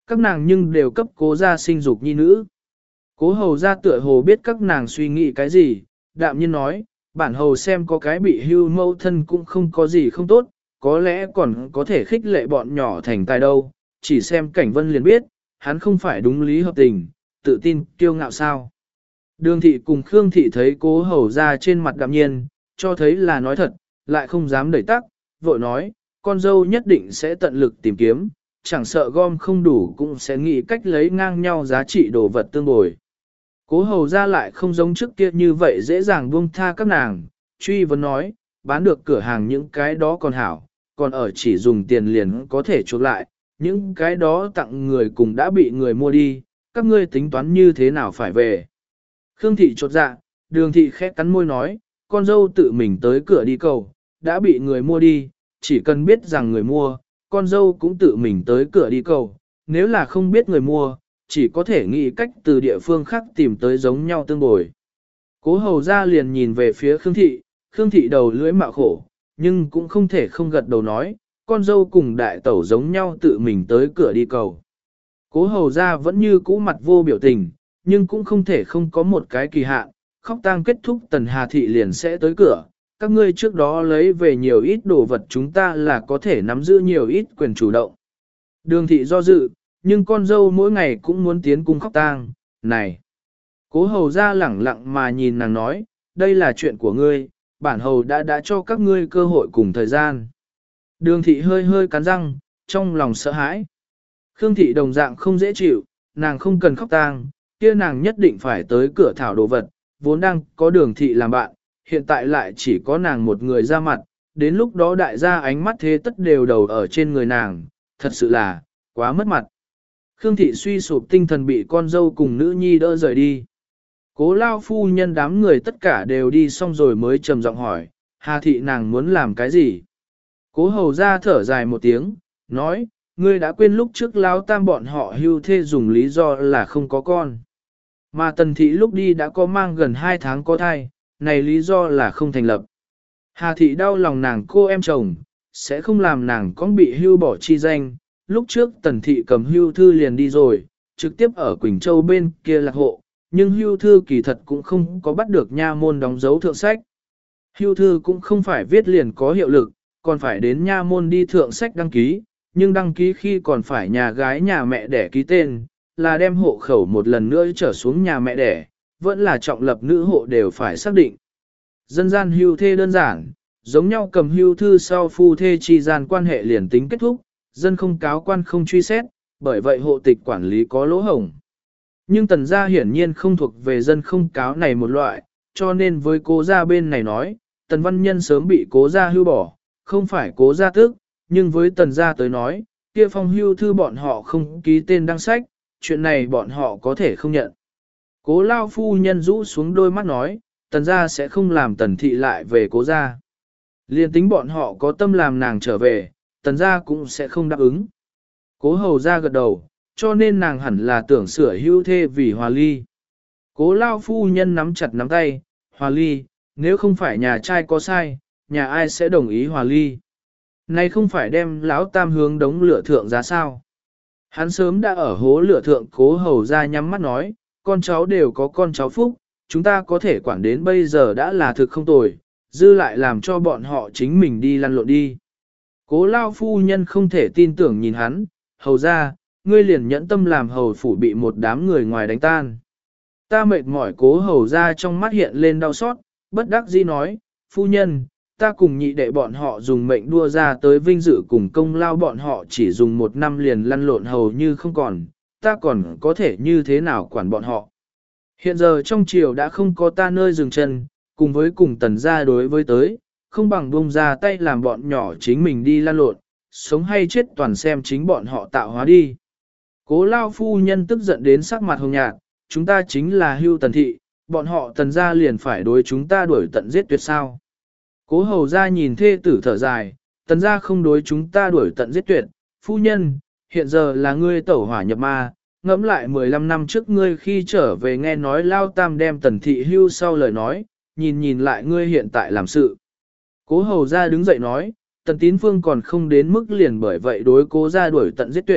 Các nàng nhưng đều cấp cố gia sinh dục nhi nữ. Cố hầu gia tựa hồ biết các nàng suy nghĩ cái gì, đạm nhiên nói, bản hầu xem có cái bị hưu mâu thân cũng không có gì không tốt, có lẽ còn có thể khích lệ bọn nhỏ thành tài đâu, chỉ xem cảnh vân liền biết, hắn không phải đúng lý hợp tình, tự tin, kiêu ngạo sao. Đường thị cùng Khương thị thấy cố hầu gia trên mặt đạm nhiên, cho thấy là nói thật, lại không dám đẩy tắc, vội nói, con dâu nhất định sẽ tận lực tìm kiếm, chẳng sợ gom không đủ cũng sẽ nghĩ cách lấy ngang nhau giá trị đồ vật tương bồi. Cố hầu ra lại không giống trước kia như vậy dễ dàng buông tha các nàng, truy vấn nói, bán được cửa hàng những cái đó còn hảo, còn ở chỉ dùng tiền liền có thể chuộc lại, những cái đó tặng người cùng đã bị người mua đi, các ngươi tính toán như thế nào phải về. Khương thị chột dạ, đường thị khẽ cắn môi nói, con dâu tự mình tới cửa đi cầu, đã bị người mua đi, chỉ cần biết rằng người mua, con dâu cũng tự mình tới cửa đi cầu, nếu là không biết người mua, chỉ có thể nghĩ cách từ địa phương khác tìm tới giống nhau tương bồi. Cố hầu ra liền nhìn về phía Khương thị đầu lưỡi mạo khổ, nhưng cũng không thể không gật đầu nói, con dâu cùng đại tẩu giống nhau tự mình tới cửa đi cầu. Cố hầu ra vẫn như cũ mặt vô biểu tình, nhưng cũng không thể không có một cái kỳ hạn, khóc tang kết thúc Tần Hà Thị liền sẽ tới cửa, các ngươi trước đó lấy về nhiều ít đồ vật chúng ta là có thể nắm giữ nhiều ít quyền chủ động. Đường thị do dự, nhưng con dâu mỗi ngày cũng muốn tiến cung khóc tang, này. Cố hầu ra lẳng lặng mà nhìn nàng nói, đây là chuyện của ngươi, bản hầu đã cho các ngươi cơ hội cùng thời gian. Đường thị hơi hơi cắn răng, trong lòng sợ hãi. Khương thị đồng dạng không dễ chịu, nàng không cần khóc tang, kia nàng nhất định phải tới cửa thảo đồ vật, vốn đang có đường thị làm bạn, hiện tại lại chỉ có nàng một người ra mặt, đến lúc đó đại gia ánh mắt thế tất đều đầu ở trên người nàng, thật sự là, quá mất mặt. Khương thị suy sụp tinh thần bị con dâu cùng nữ nhi đỡ rời đi. Cố lao phu nhân đám người tất cả đều đi xong rồi mới trầm giọng hỏi, Hà thị nàng muốn làm cái gì? Cố hầu ra thở dài một tiếng, nói, ngươi đã quên lúc trước lao tam bọn họ hưu thê dùng lý do là không có con. Mà tần thị lúc đi đã có mang gần 2 tháng có thai, này lý do là không thành lập. Hà thị đau lòng nàng cô em chồng, sẽ không làm nàng con bị hưu bỏ chi danh. Lúc trước tần thị cầm hưu thư liền đi rồi, trực tiếp ở Quỳnh Châu bên kia lạc hộ, nhưng hưu thư kỳ thật cũng không có bắt được nha môn đóng dấu thượng sách. Hưu thư cũng không phải viết liền có hiệu lực, còn phải đến nha môn đi thượng sách đăng ký, nhưng đăng ký khi còn phải nhà gái nhà mẹ đẻ ký tên, là đem hộ khẩu một lần nữa trở xuống nhà mẹ đẻ, vẫn là trọng lập nữ hộ đều phải xác định. Dân gian hưu thê đơn giản, giống nhau cầm hưu thư sau phu thê chi gian quan hệ liền tính kết thúc, dân không cáo quan không truy xét, bởi vậy hộ tịch quản lý có lỗ hổng. Nhưng tần gia hiển nhiên không thuộc về dân không cáo này một loại, cho nên với cố gia bên này nói, tần văn nhân sớm bị cố gia hưu bỏ, không phải cố gia tức, nhưng với tần gia tới nói, kia phong hưu thư bọn họ không ký tên đăng sách, chuyện này bọn họ có thể không nhận. Cố lao phu nhân rũ xuống đôi mắt nói, tần gia sẽ không làm tần thị lại về cố gia. Liên tính bọn họ có tâm làm nàng trở về, tần gia cũng sẽ không đáp ứng. Cố hầu gia gật đầu, cho nên nàng hẳn là tưởng sửa hưu thê vì hòa ly. Cố lao phu nhân nắm chặt nắm tay, hòa ly, nếu không phải nhà trai có sai, nhà ai sẽ đồng ý hòa ly. Này không phải đem lão tam hướng đống lửa thượng giá sao. Hắn sớm đã ở hố lửa thượng cố hầu gia nhắm mắt nói, con cháu đều có con cháu phúc, chúng ta có thể quản đến bây giờ đã là thực không tồi, dư lại làm cho bọn họ chính mình đi lăn lộn đi. Cố lao phu nhân không thể tin tưởng nhìn hắn, hầu ra, ngươi liền nhẫn tâm làm hầu phủ bị một đám người ngoài đánh tan. Ta mệt mỏi cố hầu ra trong mắt hiện lên đau xót, bất đắc dĩ nói, phu nhân, ta cùng nhị đệ bọn họ dùng mệnh đua ra tới vinh dự cùng công lao bọn họ chỉ dùng 1 năm liền lăn lộn hầu như không còn, ta còn có thể như thế nào quản bọn họ. Hiện giờ trong triều đã không có ta nơi dừng chân, cùng với cùng tần gia đối với tới, không bằng buông ra tay làm bọn nhỏ chính mình đi lăn lộn, sống hay chết toàn xem chính bọn họ tạo hóa đi. Cố lao phu nhân tức giận đến sắc mặt hồng nhạt, chúng ta chính là hưu tần thị, bọn họ tần gia liền phải đối chúng ta đuổi tận giết tuyệt sao. Cố hầu ra nhìn thê tử thở dài, tần gia không đối chúng ta đuổi tận giết tuyệt, phu nhân, hiện giờ là ngươi tẩu hỏa nhập ma, ngẫm lại 15 năm trước ngươi khi trở về nghe nói lao tam đem tần thị hưu sau lời nói, nhìn lại ngươi hiện tại làm sự. Cố hầu ra đứng dậy nói, tần tín phương còn không đến mức liền bởi vậy đối cố ra đuổi tận giết tuyệt,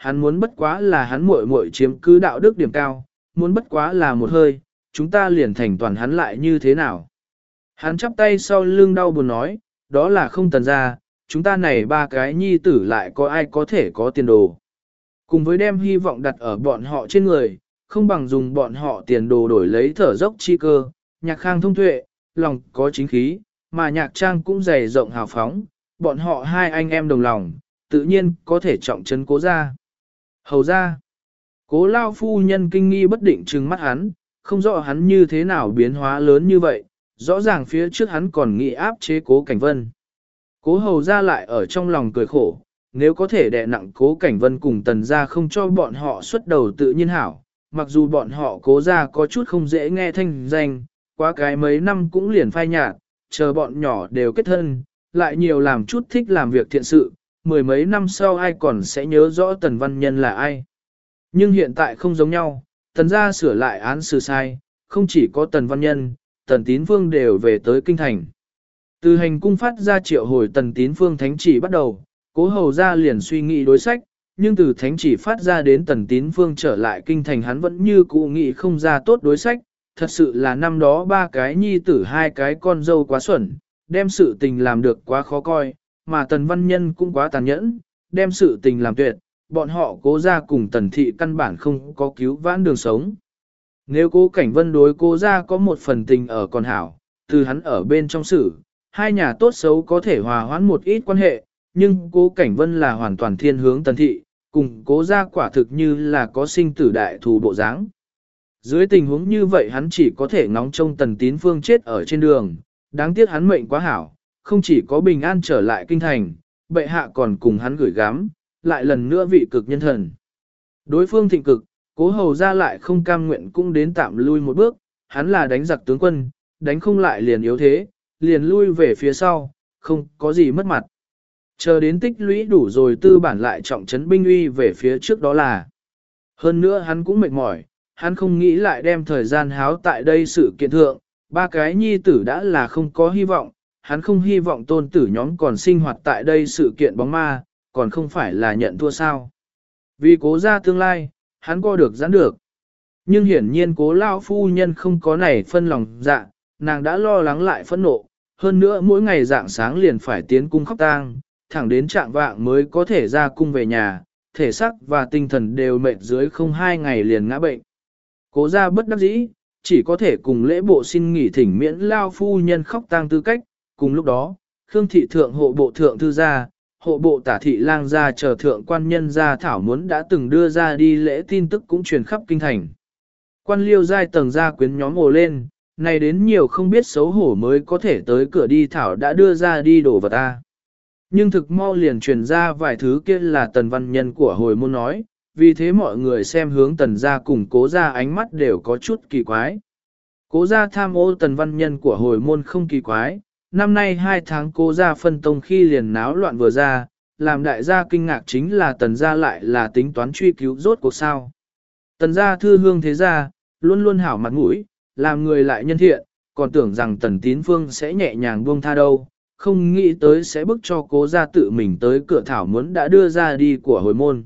hắn muốn bất quá là hắn muội muội chiếm cứ đạo đức điểm cao, muốn bất quá là một hơi, chúng ta liền thành toàn hắn lại như thế nào. Hắn chắp tay sau lưng đau buồn nói, đó là không Tần gia, chúng ta này ba cái nhi tử lại có ai có thể có tiền đồ. Cùng với đem hy vọng đặt ở bọn họ trên người, không bằng dùng bọn họ tiền đồ đổi lấy thở dốc chi cơ, Nhạc Khang thông tuệ, lòng có chính khí, mà Nhạc Trang cũng dày rộng hào phóng, bọn họ hai anh em đồng lòng, tự nhiên có thể trọng trấn Cố gia. Hầu gia, Cố lao phu nhân kinh nghi bất định trừng mắt hắn, không rõ hắn như thế nào biến hóa lớn như vậy, rõ ràng phía trước hắn còn nghĩ áp chế Cố Cảnh Vân. Cố hầu gia lại ở trong lòng cười khổ, nếu có thể đè nặng Cố Cảnh Vân cùng Tần gia không cho bọn họ xuất đầu tự nhiên hảo, mặc dù bọn họ Cố gia có chút không dễ nghe thanh danh, quá cái mấy năm cũng liền phai nhạt, chờ bọn nhỏ đều kết thân, lại nhiều làm chút thích làm việc thiện sự, mười mấy năm sau ai còn sẽ nhớ rõ Tần Văn Nhân là ai. Nhưng hiện tại không giống nhau, Tần gia sửa lại án xử sai, không chỉ có Tần Văn Nhân, Tần Tín Phương đều về tới kinh thành. Từ hành cung phát ra triệu hồi Tần Tín Phương thánh chỉ bắt đầu, Cố hầu gia liền suy nghĩ đối sách, nhưng từ thánh chỉ phát ra đến Tần Tín Phương trở lại kinh thành hắn vẫn như cũ nghĩ không ra tốt đối sách, thật sự là năm đó ba cái nhi tử hai cái con dâu quá xuẩn, đem sự tình làm được quá khó coi, mà Tần Văn Nhân cũng quá tàn nhẫn, đem sự tình làm tuyệt, bọn họ Cố gia cùng Tần thị căn bản không có cứu vãn đường sống. Nếu Cố Cảnh Vân đối Cố gia có một phần tình ở còn hảo, từ hắn ở bên trong sự, hai nhà tốt xấu có thể hòa hoãn một ít quan hệ, nhưng Cố Cảnh Vân là hoàn toàn thiên hướng Tần thị, cùng Cố gia quả thực như là có sinh tử đại thù bộ dáng. Dưới tình huống như vậy hắn chỉ có thể ngóng trông Tần Tín Phương chết ở trên đường, đáng tiếc hắn mệnh quá hảo, không chỉ có bình an trở lại kinh thành, bệ hạ còn cùng hắn gửi gắm, lại lần nữa vị cực nhân thần. Đối phương thịnh cực, Cố hầu gia lại không cam nguyện cũng đến tạm lui một bước, hắn là đánh giặc tướng quân, đánh không lại liền yếu thế, liền lui về phía sau, không có gì mất mặt. Chờ đến tích lũy đủ rồi tư bản lại trọng trấn binh uy về phía trước đó là. Hơn nữa hắn cũng mệt mỏi, hắn không nghĩ lại đem thời gian háo tại đây sự kiện thượng, ba cái nhi tử đã là không có hy vọng, hắn không hy vọng tôn tử nhóm còn sinh hoạt tại đây sự kiện bóng ma, còn không phải là nhận thua sao. Vì Cố gia tương lai, hắn co được giãn được. Nhưng hiển nhiên Cố lão phu nhân không có này phân lòng dạ, nàng đã lo lắng lại phẫn nộ, hơn nữa mỗi ngày dạng sáng liền phải tiến cung khóc tang, thẳng đến trạng vạng mới có thể ra cung về nhà, thể xác và tinh thần đều mệt dưới không 2 ngày liền ngã bệnh. Cố gia bất đắc dĩ, chỉ có thể cùng lễ bộ xin nghỉ thỉnh miễn lao phu nhân khóc tang tư cách, cùng lúc đó, Khương thị thượng hộ bộ thượng thư gia, hộ bộ tả thị lang gia chờ thượng quan nhân gia thảo muốn đã từng đưa ra đi lễ tin tức cũng truyền khắp kinh thành. Quan liêu giai tầng gia quyến nhóm ồ lên, này đến nhiều không biết xấu hổ mới có thể tới cửa đi thảo đã đưa ra đi đổ vào ta. Nhưng thực mau liền truyền ra vài thứ kia là Tần Văn Nhân của hồi môn nói, vì thế mọi người xem hướng Tần gia cùng Cố gia ánh mắt đều có chút kỳ quái. Cố gia tham ô Tần Văn Nhân của hồi môn không kỳ quái, năm nay 2 tháng Cố gia phân tông khi liền náo loạn vừa ra, làm đại gia kinh ngạc chính là Tần gia lại là tính toán truy cứu rốt cuộc sao. Tần gia thư hương thế gia, luôn luôn hảo mặt mũi, làm người lại nhân thiện, còn tưởng rằng Tần Tín Phương sẽ nhẹ nhàng buông tha đâu, không nghĩ tới sẽ bức cho Cố gia tự mình tới cửa thảo muốn đã đưa ra đi của hồi môn.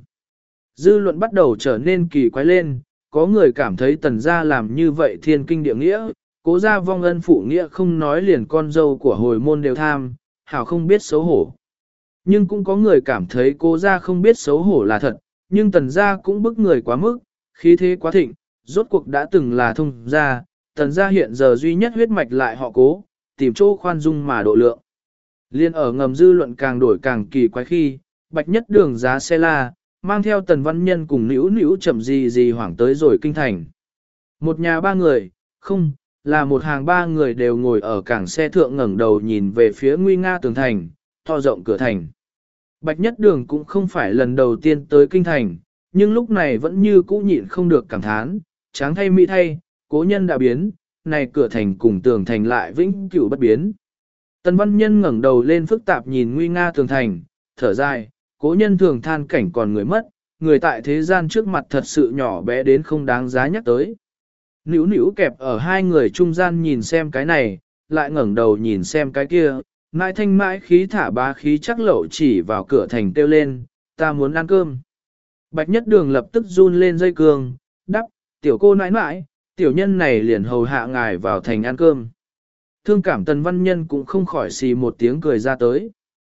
Dư luận bắt đầu trở nên kỳ quái lên, có người cảm thấy Tần gia làm như vậy thiên kinh địa nghĩa, Cố gia vong ân phụ nghĩa không nói liền con dâu của hồi môn đều tham, hảo không biết xấu hổ. Nhưng cũng có người cảm thấy Cố gia không biết xấu hổ là thật, nhưng Tần gia cũng bức người quá mức, khí thế quá thịnh, rốt cuộc đã từng là thông gia, Tần gia hiện giờ duy nhất huyết mạch lại họ Cố, tìm chỗ khoan dung mà độ lượng. Liên ở ngầm dư luận càng đổi càng kỳ quái khi, Bạch Nhất Đường giá xe la, mang theo Tần Văn Nhân cùng nữu nữu chậm gì hoảng tới rồi kinh thành. Một nhà 3 người, không, là một hàng 3 người đều ngồi ở cảng xe thượng ngẩng đầu nhìn về phía nguy nga tường thành, to rộng cửa thành. Bạch Nhất Đường cũng không phải lần đầu tiên tới kinh thành, nhưng lúc này vẫn như cũ nhịn không được cảm thán, tráng thay mỹ thay, cố nhân đã biến, này cửa thành cùng tường thành lại vĩnh cửu bất biến. Tần Văn Nhân ngẩng đầu lên phức tạp nhìn nguy nga tường thành, thở dài, cố nhân thường than cảnh còn người mất, người tại thế gian trước mặt thật sự nhỏ bé đến không đáng giá nhắc tới. Nữu nữu kẹp ở hai người trung gian nhìn xem cái này, lại ngẩng đầu nhìn xem cái kia, mãi thanh mãi khí thả ba khí chắc lậu chỉ vào cửa thành kêu lên, ta muốn ăn cơm. Bạch Nhất Đường lập tức run lên dây cương, đắp, tiểu cô nãi nãi, tiểu nhân này liền hầu hạ ngài vào thành ăn cơm. Thương cảm Tần Văn Nhân cũng không khỏi xì một tiếng cười ra tới.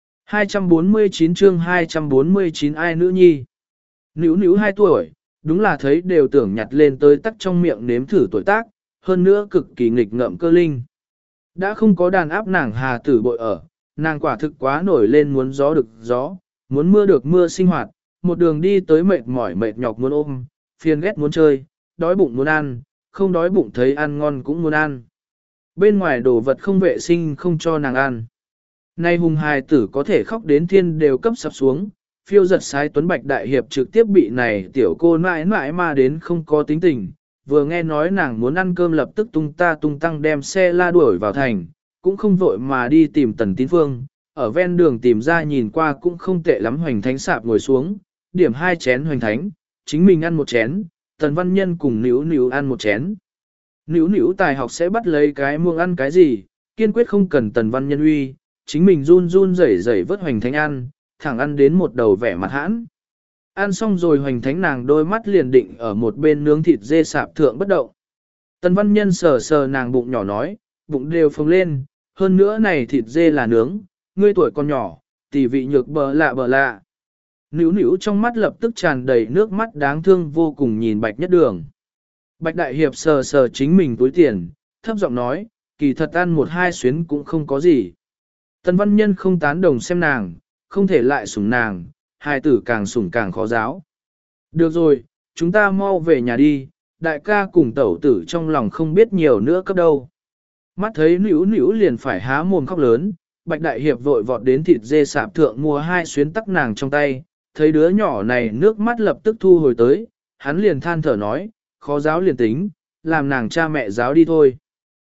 249 chương 249 ai nữ nhi. Nữu nữu 2 tuổi, đúng là thấy đều tưởng nhặt lên tới tắc trong miệng nếm thử tuổi tác, hơn nữa cực kỳ nghịch ngợm cơ linh. Đã không có đàn áp nàng hà tử bội ở, nàng quả thực quá nổi lên muốn gió được gió, muốn mưa được mưa sinh hoạt, một đường đi tới mệt mỏi mệt nhọc muốn ôm, phiền ghét muốn chơi, đói bụng muốn ăn, không đói bụng thấy ăn ngon cũng muốn ăn. Bên ngoài đồ vật không vệ sinh không cho nàng ăn. Nay hùng hài tử có thể khóc đến thiên đều cấp sắp xuống, phiêu giật sái tuấn bạch đại hiệp trực tiếp bị này tiểu cô mãi mãi mà đến không có tính tình. Vừa nghe nói nàng muốn ăn cơm lập tức tung ta tung tăng đem xe la đuổi vào thành, cũng không vội mà đi tìm Tần Tín Phương, ở ven đường tìm ra nhìn qua cũng không tệ lắm hoành thánh sạp ngồi xuống, điểm 2 chén hoành thánh, chính mình ăn 1 chén, Tần Văn Nhân cùng Nữu Nữu ăn 1 chén. Nữu Nữu tài học sẽ bắt lấy cái muông ăn cái gì, kiên quyết không cần Tần Văn Nhân uy, chính mình run run rẩy rẩy vớt hoành thánh ăn, thẳng ăn đến một đầu vẻ mặt hãn. Ăn xong rồi hoành thánh nàng đôi mắt liền định ở một bên nướng thịt dê sạp thượng bất động. Tần Văn Nhân sờ sờ nàng bụng nhỏ nói, bụng đều phồng lên, hơn nữa này thịt dê là nướng, ngươi tuổi còn nhỏ, tỷ vị nhược bờ lạ. Nữu nữu trong mắt lập tức tràn đầy nước mắt đáng thương vô cùng nhìn Bạch Nhất Đường. Bạch Đại Hiệp sờ sờ chính mình túi tiền, thấp giọng nói, kỳ thật ăn 1-2 xuyến cũng không có gì. Tần Văn Nhân không tán đồng xem nàng, không thể lại sủng nàng, hài tử càng sủng càng khó giáo. Được rồi, chúng ta mau về nhà đi, đại ca cùng tẩu tử trong lòng không biết nhiều nữa cấp đâu. Mắt thấy Nữu Nữu liền phải há mồm khóc lớn, Bạch Đại Hiệp vội vọt đến thịt dê sạp thượng mua 2 xuyến tắc nàng trong tay, thấy đứa nhỏ này nước mắt lập tức thu hồi tới, hắn liền than thở nói, khó giáo liền tính, làm nàng cha mẹ giáo đi thôi.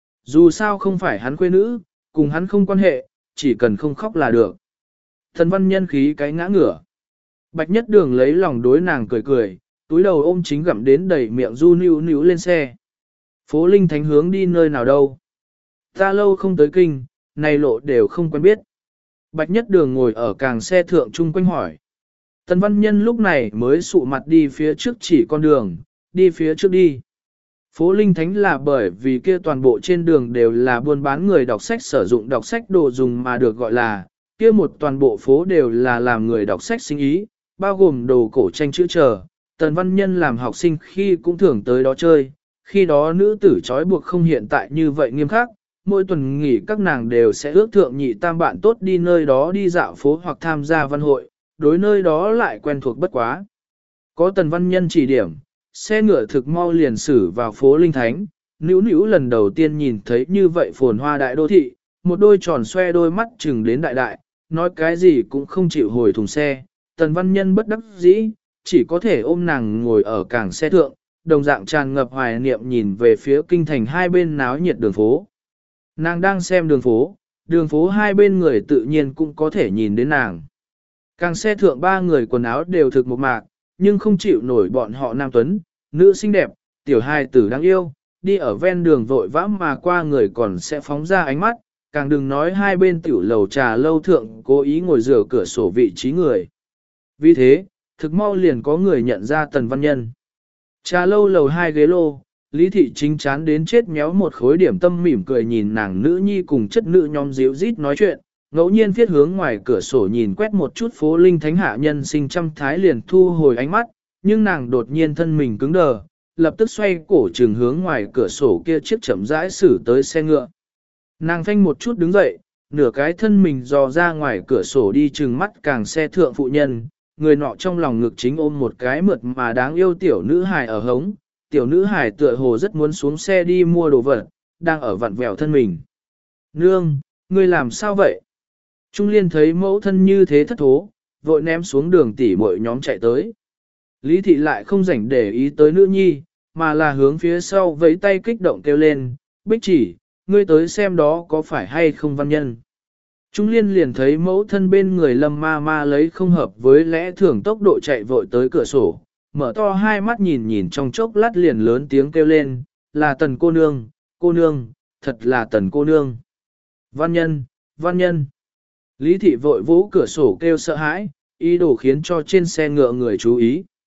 Dù sao không phải hắn quê nữ, cùng hắn không quan hệ, chỉ cần không khóc là được. Thần Văn Nhân khí cái ngã ngửa. Bạch Nhất Đường lấy lòng đối nàng cười cười, túi đầu ôm chính gặm đến đầy miệng du níu níu lên xe. Phố Linh Thánh hướng đi nơi nào đâu? Ta lâu không tới kinh, này lộ đều không quen biết. Bạch Nhất Đường ngồi ở càng xe thượng chung quanh hỏi. Tần Văn Nhân lúc này mới sụ mặt đi phía trước chỉ con đường, đi phía trước đi. Phố Linh Thánh là bởi vì kia toàn bộ trên đường đều là buôn bán người đọc sách sử dụng đọc sách đồ dùng mà được gọi là, kia một toàn bộ phố đều là làm người đọc sách sinh ý, bao gồm đồ cổ tranh chữ chờ. Tần Văn Nhân làm học sinh khi cũng thường tới đó chơi, khi đó nữ tử trói buộc không hiện tại như vậy nghiêm khắc, mỗi tuần nghỉ các nàng đều sẽ ước thượng nhị tam bạn tốt đi nơi đó đi dạo phố hoặc tham gia văn hội, đối nơi đó lại quen thuộc bất quá. Có Tần Văn Nhân chỉ điểm, xe ngựa thực mau liền xử vào phố Linh Thánh, Nữu Nữu lần đầu tiên nhìn thấy như vậy phồn hoa đại đô thị, một đôi tròn xoe đôi mắt chừng đến đại đại, nói cái gì cũng không chịu hồi thùng xe, Tần Văn Nhân bất đắc dĩ, chỉ có thể ôm nàng ngồi ở cảng xe thượng, đồng dạng tràn ngập hoài niệm nhìn về phía kinh thành hai bên náo nhiệt đường phố. Nàng đang xem đường phố hai bên người tự nhiên cũng có thể nhìn đến nàng. Càng xe thượng 3 người quần áo đều thực một mạc, nhưng không chịu nổi bọn họ nam tuấn, nữ xinh đẹp, tiểu hài tử đáng yêu, đi ở ven đường vội vã mà qua người còn sẽ phóng ra ánh mắt, càng đừng nói hai bên tiểu lầu trà lâu thượng cố ý ngồi rửa cửa sổ vị trí người. Vì thế, thực mau liền có người nhận ra Tần Văn Nhân. Trà lâu lầu 2 ghế lô, Lý Thị Chính chán đến chết méo một khối điểm tâm mỉm cười nhìn nàng nữ nhi cùng chất nữ nhóm díu rít nói chuyện, ngẫu nhiên viết hướng ngoài cửa sổ nhìn quét một chút phố Linh Thánh hạ nhân sinh trăm thái liền thu hồi ánh mắt, nhưng nàng đột nhiên thân mình cứng đờ, lập tức xoay cổ trường hướng ngoài cửa sổ kia chiếc chậm rãi xử tới xe ngựa. Nàng phanh một chút đứng dậy, nửa cái thân mình dò ra ngoài cửa sổ đi trừng mắt càng xe thượng phụ nhân, người nọ trong lòng ngực chính ôm một cái mượt mà đáng yêu tiểu nữ hài ở hống, tiểu nữ hài tựa hồ rất muốn xuống xe đi mua đồ vật, đang ở vặn vẹo thân mình. Nương, ngươi làm sao vậy? Trung Liên thấy mẫu thân như thế thất thố, vội ném xuống đường tỉ muội nhóm chạy tới. Lý Thị lại không rảnh để ý tới nữ nhi, mà là hướng phía sau vẫy tay kích động kêu lên, Bích Chỉ, ngươi tới xem đó có phải hay không Văn Nhân. Trung Liên liền thấy mẫu thân bên người Lâm ma ma lấy không hợp với lẽ thường tốc độ chạy vội tới cửa sổ, mở to hai mắt nhìn nhìn trong chốc lát liền lớn tiếng kêu lên, là Tần cô nương, thật là Tần cô nương. Văn Nhân, Văn Nhân. Lý Thị vội vũ cửa sổ kêu sợ hãi, ý đồ khiến cho trên xe ngựa người chú ý.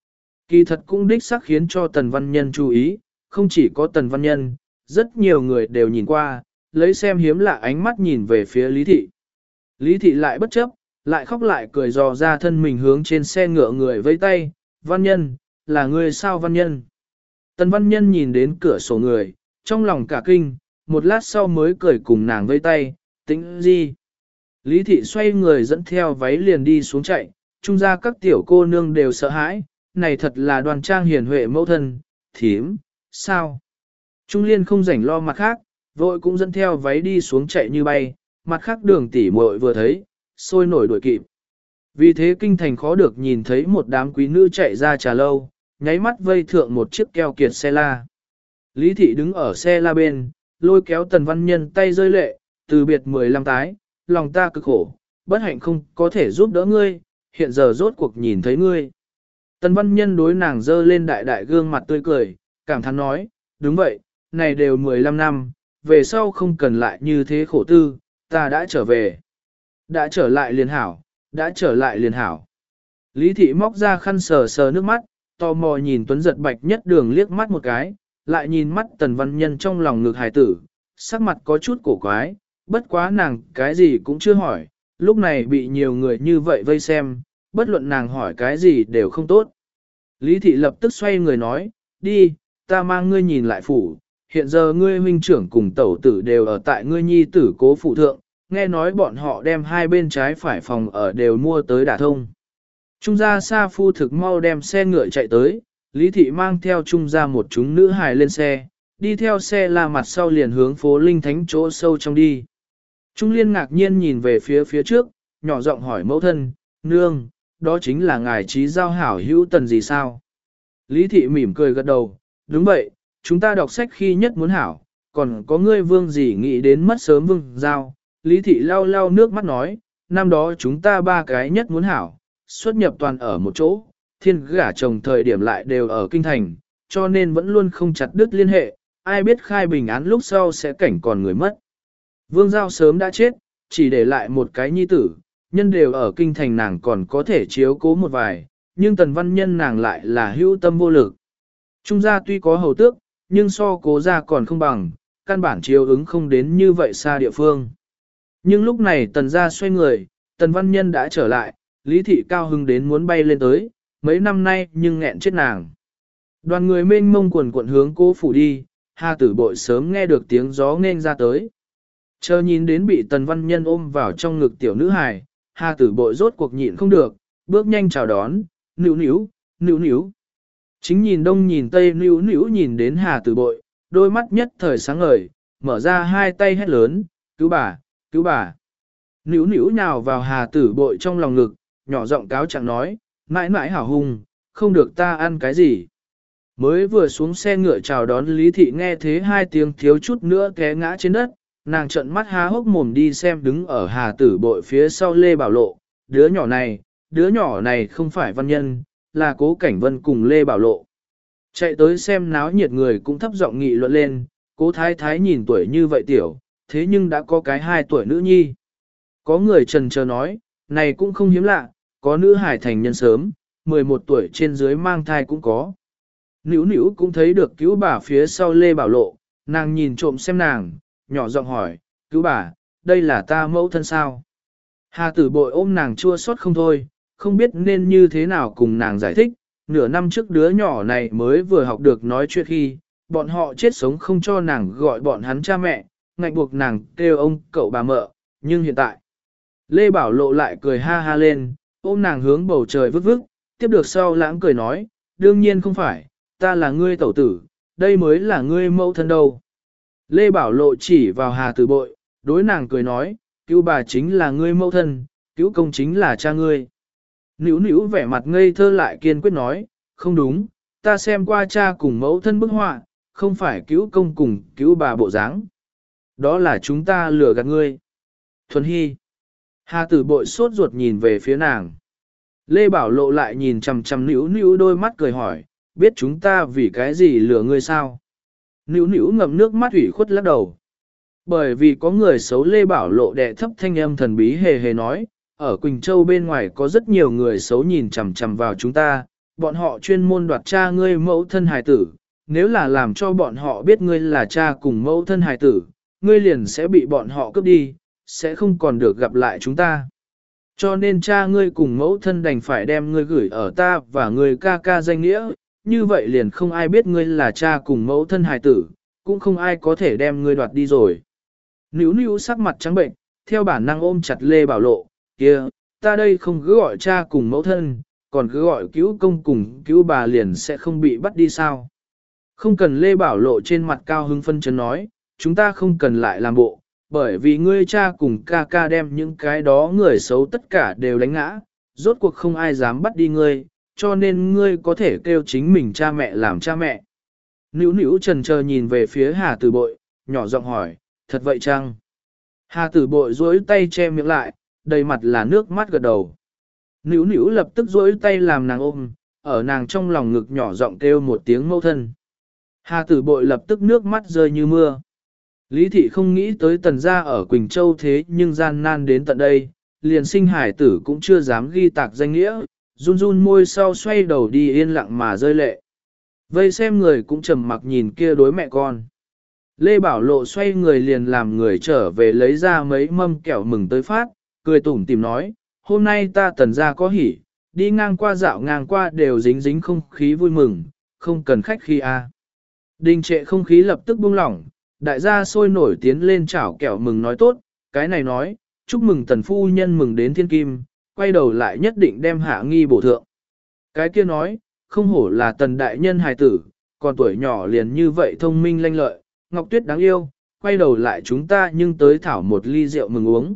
Kỳ thật cũng đích xác khiến cho Tần Văn Nhân chú ý, không chỉ có Tần Văn Nhân, rất nhiều người đều nhìn qua, lấy xem hiếm lạ ánh mắt nhìn về phía Lý Thị. Lý Thị lại bất chấp, lại khóc lại cười dò ra thân mình hướng trên xe ngựa người vẫy tay, Văn Nhân, là người sao Văn Nhân? Tần Văn Nhân nhìn đến cửa sổ người, trong lòng cả kinh, một lát sau mới cười cùng nàng vẫy tay, tính gì? Lý Thị xoay người dẫn theo váy liền đi xuống chạy, trung ra các tiểu cô nương đều sợ hãi, này thật là đoàn trang hiền huệ mẫu thân, thím, sao? Trung Liên không rảnh lo mặt khác, vội cũng dẫn theo váy đi xuống chạy như bay, mặt khác Đường tỷ muội vừa thấy, sôi nổi đuổi kịp. Vì thế kinh thành khó được nhìn thấy một đám quý nữ chạy ra trà lâu, nháy mắt vây thượng một chiếc keo kiệt xe la. Lý Thị đứng ở xe la bên, lôi kéo Tần Văn Nhân tay rơi lệ, từ biệt 15 tái, lòng ta cực khổ, bất hạnh không có thể giúp đỡ ngươi, hiện giờ rốt cuộc nhìn thấy ngươi. Tần Văn Nhân đối nàng dơ lên đại đại gương mặt tươi cười, cảm thán nói, đúng vậy, này đều 15 năm, về sau không cần lại như thế khổ tư, ta đã trở về. Đã trở lại liền hảo, đã trở lại liền hảo. Lý Thị móc ra khăn sờ sờ nước mắt, tò mò nhìn Tuấn Giật Bạch Nhất Đường liếc mắt một cái, lại nhìn mắt Tần Văn Nhân trong lòng ngực hài tử, sắc mặt có chút cổ quái, bất quá nàng cái gì cũng chưa hỏi, lúc này bị nhiều người như vậy vây xem, bất luận nàng hỏi cái gì đều không tốt. Lý Thị lập tức xoay người nói, đi, ta mang ngươi nhìn lại phủ, hiện giờ ngươi huynh trưởng cùng tẩu tử đều ở tại ngươi nhi tử Cố phủ thượng, nghe nói bọn họ đem hai bên trái phải phòng ở đều mua tới đả thông. Trung gia Sa Phu thực mau đem xe ngựa chạy tới, Lý Thị mang theo Trung gia một chúng nữ hài lên xe, đi theo xe la mặt sau liền hướng phố Linh Thánh chỗ sâu trong đi. Trung Liên ngạc nhiên nhìn về phía trước, nhỏ giọng hỏi mẫu thân, nương, đó chính là ngài trí giao hảo hữu Tần gì sao? Lý Thị mỉm cười gật đầu, đúng vậy, chúng ta đọc sách khi nhất muốn hảo, còn có ngươi vương gì nghĩ đến mất sớm vương giao. Lý Thị lau lau nước mắt nói, năm đó chúng ta ba cái nhất muốn hảo, xuất nhập toàn ở một chỗ, thiên gả chồng thời điểm lại đều ở kinh thành, cho nên vẫn luôn không chặt đứt liên hệ, ai biết khai bình án lúc sau sẽ cảnh còn người mất. Vương Giao sớm đã chết, chỉ để lại một cái nhi tử, nhân đều ở kinh thành nàng còn có thể chiếu cố một vài, nhưng Tần Văn Nhân nàng lại là hữu tâm vô lực. Trung gia tuy có hầu tước, nhưng so Cố gia còn không bằng, căn bản chiếu ứng không đến như vậy xa địa phương. Nhưng lúc này Tần gia xoay người, Tần Văn Nhân đã trở lại, Lý Thị cao hứng đến muốn bay lên tới, mấy năm nay nhưng nghẹn chết nàng. Đoàn người mênh mông quần cuộn hướng Cố phủ đi, Hà Tử Bội sớm nghe được tiếng gió nghênh ra tới. Chờ nhìn đến bị Tần Văn Nhân ôm vào trong ngực tiểu nữ hài, Hà Tử Bội rốt cuộc nhịn không được, bước nhanh chào đón, níu níu, níu níu. Chính nhìn đông nhìn tây níu níu nhìn đến Hà Tử Bội, đôi mắt nhất thời sáng ngời, mở ra hai tay hét lớn, cứu bà, cứu bà. Níu níu nhào vào Hà Tử Bội trong lòng ngực, nhỏ giọng cáo trạng nói, mãi mãi hảo hùng, không được ta ăn cái gì. Mới vừa xuống xe ngựa chào đón Lý Thị nghe thế hai tiếng thiếu chút nữa té ngã trên đất, nàng trợn mắt há hốc mồm đi xem đứng ở Hà Tử Bội phía sau Lê Bảo Lộ, đứa nhỏ này không phải Văn Nhân, là Cố Cảnh Vân cùng Lê Bảo Lộ. Chạy tới xem náo nhiệt người cũng thấp giọng nghị luận lên, Cố Thái Thái nhìn tuổi như vậy tiểu, thế nhưng đã có cái 2 tuổi nữ nhi. Có người trần chờ nói, này cũng không hiếm lạ, có nữ hải thành nhân sớm, 11 tuổi trên dưới mang thai cũng có. Nữu Nữu cũng thấy được cứu bà phía sau Lê Bảo Lộ, nàng nhìn trộm xem nàng, nhỏ giọng hỏi, cứu bà, đây là ta mẫu thân sao? Hà Tử Bội ôm nàng chua xót không thôi, không biết nên như thế nào cùng nàng giải thích, nửa năm trước đứa nhỏ này mới vừa học được nói chuyện khi, bọn họ chết sống không cho nàng gọi bọn hắn cha mẹ, ngạnh buộc nàng kêu ông cậu bà mợ, nhưng hiện tại, Lê Bảo Lộ lại cười ha ha lên, ôm nàng hướng bầu trời vứt vứt, tiếp được sau lãng cười nói, đương nhiên không phải, ta là ngươi tẩu tử, đây mới là ngươi mẫu thân đâu. Lê Bảo Lộ chỉ vào Hà Tử Bội, đối nàng cười nói, cứu bà chính là ngươi mẫu thân, cứu công chính là cha ngươi. Nữu Nữu vẻ mặt ngây thơ lại kiên quyết nói, không đúng, ta xem qua cha cùng mẫu thân bức họa, không phải cứu công cùng cứu bà bộ dáng. Đó là chúng ta lừa gạt ngươi. Thuần Hy. Hà Tử Bội sốt ruột nhìn về phía nàng. Lê Bảo Lộ lại nhìn chằm chằm Nữu Nữu đôi mắt cười hỏi, biết chúng ta vì cái gì lừa ngươi sao? Nữu Nữu ngậm nước mắt ủy khuất lắc đầu. Bởi vì có người xấu Lê Bảo Lộ đè thấp thanh âm thần bí hề hề nói, ở Quỳnh Châu bên ngoài có rất nhiều người xấu nhìn chằm chằm vào chúng ta, bọn họ chuyên môn đoạt cha ngươi mẫu thân hài tử, nếu là làm cho bọn họ biết ngươi là cha cùng mẫu thân hài tử, ngươi liền sẽ bị bọn họ cướp đi, sẽ không còn được gặp lại chúng ta. Cho nên cha ngươi cùng mẫu thân đành phải đem ngươi gửi ở ta và ngươi ca ca danh nghĩa, như vậy liền không ai biết ngươi là cha cùng mẫu thân hài tử, cũng không ai có thể đem ngươi đoạt đi rồi. Nữu nữu sắc mặt trắng bệnh, theo bản năng ôm chặt Lê Bảo Lộ, kia, ta đây không cứ gọi cha cùng mẫu thân, còn cứ gọi cứu công cùng cứu bà liền sẽ không bị bắt đi sao. Không cần Lê Bảo Lộ trên mặt cao hứng phân chấn nói, chúng ta không cần lại làm bộ, bởi vì ngươi cha cùng ca ca đem những cái đó người xấu tất cả đều đánh ngã, rốt cuộc không ai dám bắt đi ngươi, cho nên ngươi có thể kêu chính mình cha mẹ làm cha mẹ. Nữu nữu trần chờ nhìn về phía Hà Tử Bội, nhỏ giọng hỏi, thật vậy chăng? Hà Tử Bội duỗi tay che miệng lại, đầy mặt là nước mắt gật đầu. Nữu nữu lập tức duỗi tay làm nàng ôm, ở nàng trong lòng ngực nhỏ giọng kêu một tiếng mẫu thân. Hà Tử Bội lập tức nước mắt rơi như mưa. Lý thị không nghĩ tới tần gia ở Quỳnh Châu thế nhưng gian nan đến tận đây, liền sinh hải tử cũng chưa dám ghi tạc danh nghĩa, run run môi sau xoay đầu đi yên lặng mà rơi lệ. Vây xem người cũng trầm mặc nhìn kia đối mẹ con. Lê Bảo Lộ xoay người liền làm người trở về lấy ra mấy mâm kẹo mừng tới phát, cười tủm tìm nói, hôm nay ta tần gia có hỉ, đi ngang qua dạo ngang qua đều dính dính không khí vui mừng, không cần khách khi a. Đình trệ không khí lập tức buông lỏng, đại gia sôi nổi tiến lên chảo kẹo mừng nói tốt, cái này nói, chúc mừng tần phu nhân mừng đến thiên kim, quay đầu lại nhất định đem hạ nghi bổ thượng. Cái kia nói, không hổ là tần đại nhân hài tử, còn tuổi nhỏ liền như vậy thông minh lanh lợi, Ngọc Tuyết đáng yêu, quay đầu lại chúng ta nhưng tới thảo một ly rượu mừng uống.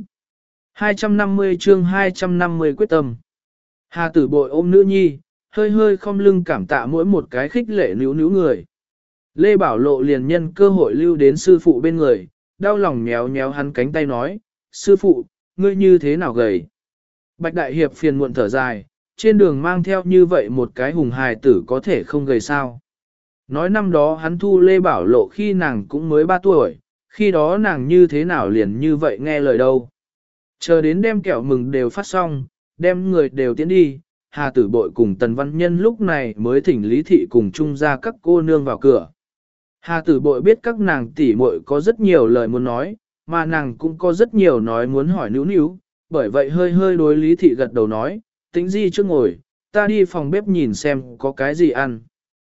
250 chương 250 quyết tâm. Hà Tử Bội ôm nữ nhi, hơi hơi không lưng cảm tạ mỗi một cái khích lệ níu níu người. Lê Bảo Lộ liền nhân cơ hội lưu đến sư phụ bên người, đau lòng nhéo nhéo hắn cánh tay nói, sư phụ, ngươi như thế nào gầy? Bạch Đại Hiệp phiền muộn thở dài, trên đường mang theo như vậy một cái hùng hài tử có thể không gầy sao. Nói năm đó hắn thu Lê Bảo Lộ khi nàng cũng mới 3 tuổi, khi đó nàng như thế nào liền như vậy nghe lời đâu. Chờ đến đem kẹo mừng đều phát xong, đem người đều tiến đi, Hà Tử Bội cùng Tần Văn Nhân lúc này mới thỉnh Lý Thị cùng chung ra các cô nương vào cửa. Hà Tử Bội biết các nàng tỷ muội có rất nhiều lời muốn nói, mà nàng cũng có rất nhiều nói muốn hỏi níu níu, bởi vậy hơi hơi đối Lý Thị gật đầu nói, Tĩnh Di trước ngồi, ta đi phòng bếp nhìn xem có cái gì ăn.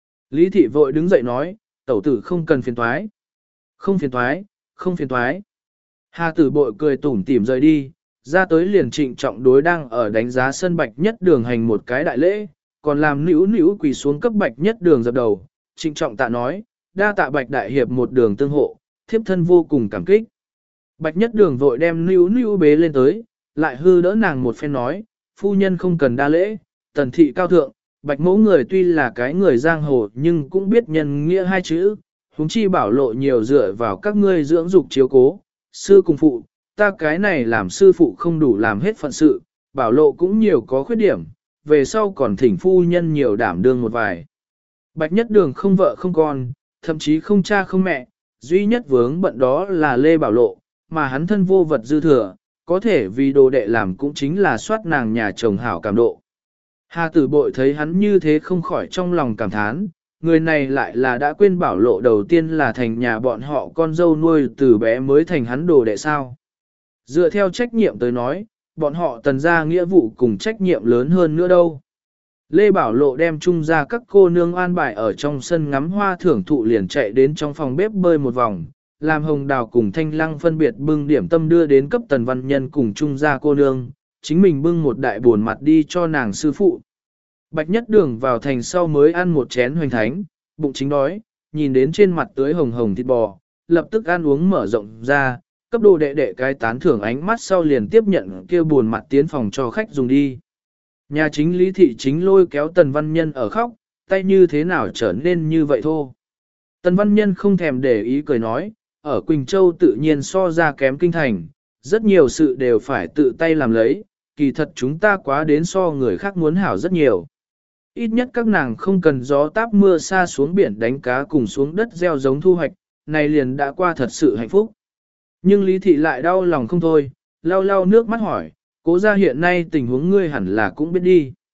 Lý Thị vội đứng dậy nói, tẩu tử không cần phiền toái. Không phiền toái, không phiền toái. Hà Tử Bội cười tủm tỉm rời đi, ra tới liền trịnh trọng đối đang ở đánh giá sân Bạch Nhất Đường hành một cái đại lễ, còn làm nữu nữu quỳ xuống cấp Bạch Nhất Đường dập đầu, trịnh trọng tạ nói, đa tạ Bạch Đại Hiệp một đường tương hộ, thiếp thân vô cùng cảm kích. Bạch Nhất Đường vội đem nữu nữu bế lên tới, lại hư đỡ nàng một phen nói, phu nhân không cần đa lễ, tần thị cao thượng, Bạch mẫu người tuy là cái người giang hồ nhưng cũng biết nhân nghĩa hai chữ, huống chi Bảo Lộ nhiều dựa vào các ngươi dưỡng dục chiếu cố, sư cùng phụ, ta cái này làm sư phụ không đủ làm hết phận sự, Bảo Lộ cũng nhiều có khuyết điểm, về sau còn thỉnh phu nhân nhiều đảm đương một vài. Bạch Nhất Đường không vợ không con, thậm chí không cha không mẹ, duy nhất vướng bận đó là Lê Bảo Lộ, mà hắn thân vô vật dư thừa, có thể vì đồ đệ làm cũng chính là soát nàng nhà chồng hảo cảm độ. Hà Tử Bội thấy hắn như thế không khỏi trong lòng cảm thán, người này lại là đã quên Bảo Lộ đầu tiên là thành nhà bọn họ con dâu nuôi từ bé mới thành hắn đồ đệ sao. Dựa theo trách nhiệm tới nói, bọn họ tần ra nghĩa vụ cùng trách nhiệm lớn hơn nữa đâu. Lê Bảo Lộ đem chung ra các cô nương an bài ở trong sân ngắm hoa thưởng thụ liền chạy đến trong phòng bếp bơi một vòng, làm Hồng Đào cùng Thanh Lăng phân biệt bưng điểm tâm đưa đến cấp Tần Văn Nhân cùng chung ra cô nương, chính mình bưng một đại buồn mặt đi cho nàng sư phụ. Bạch Nhất Đường vào thành sau mới ăn một chén hoành thánh, bụng chính đói, nhìn đến trên mặt tưới hồng hồng thịt bò, lập tức ăn uống mở rộng ra, cấp đồ đệ đệ cái tán thưởng ánh mắt sau liền tiếp nhận kia buồn mặt tiến phòng cho khách dùng đi. Nhà chính Lý Thị chính lôi kéo Tần Văn Nhân ở khóc, tay như thế nào trở nên như vậy thôi. Tần Văn Nhân không thèm để ý cười nói, ở Quỳnh Châu tự nhiên so ra kém kinh thành, rất nhiều sự đều phải tự tay làm lấy, kỳ thật chúng ta quá đến so người khác muốn hảo rất nhiều. Ít nhất các nàng không cần gió táp mưa xa xuống biển đánh cá cùng xuống đất gieo giống thu hoạch, này liền đã qua thật sự hạnh phúc. Nhưng Lý Thị lại đau lòng không thôi, lau lau nước mắt hỏi, cố ra hiện nay tình huống ngươi hẳn là cũng biết đi.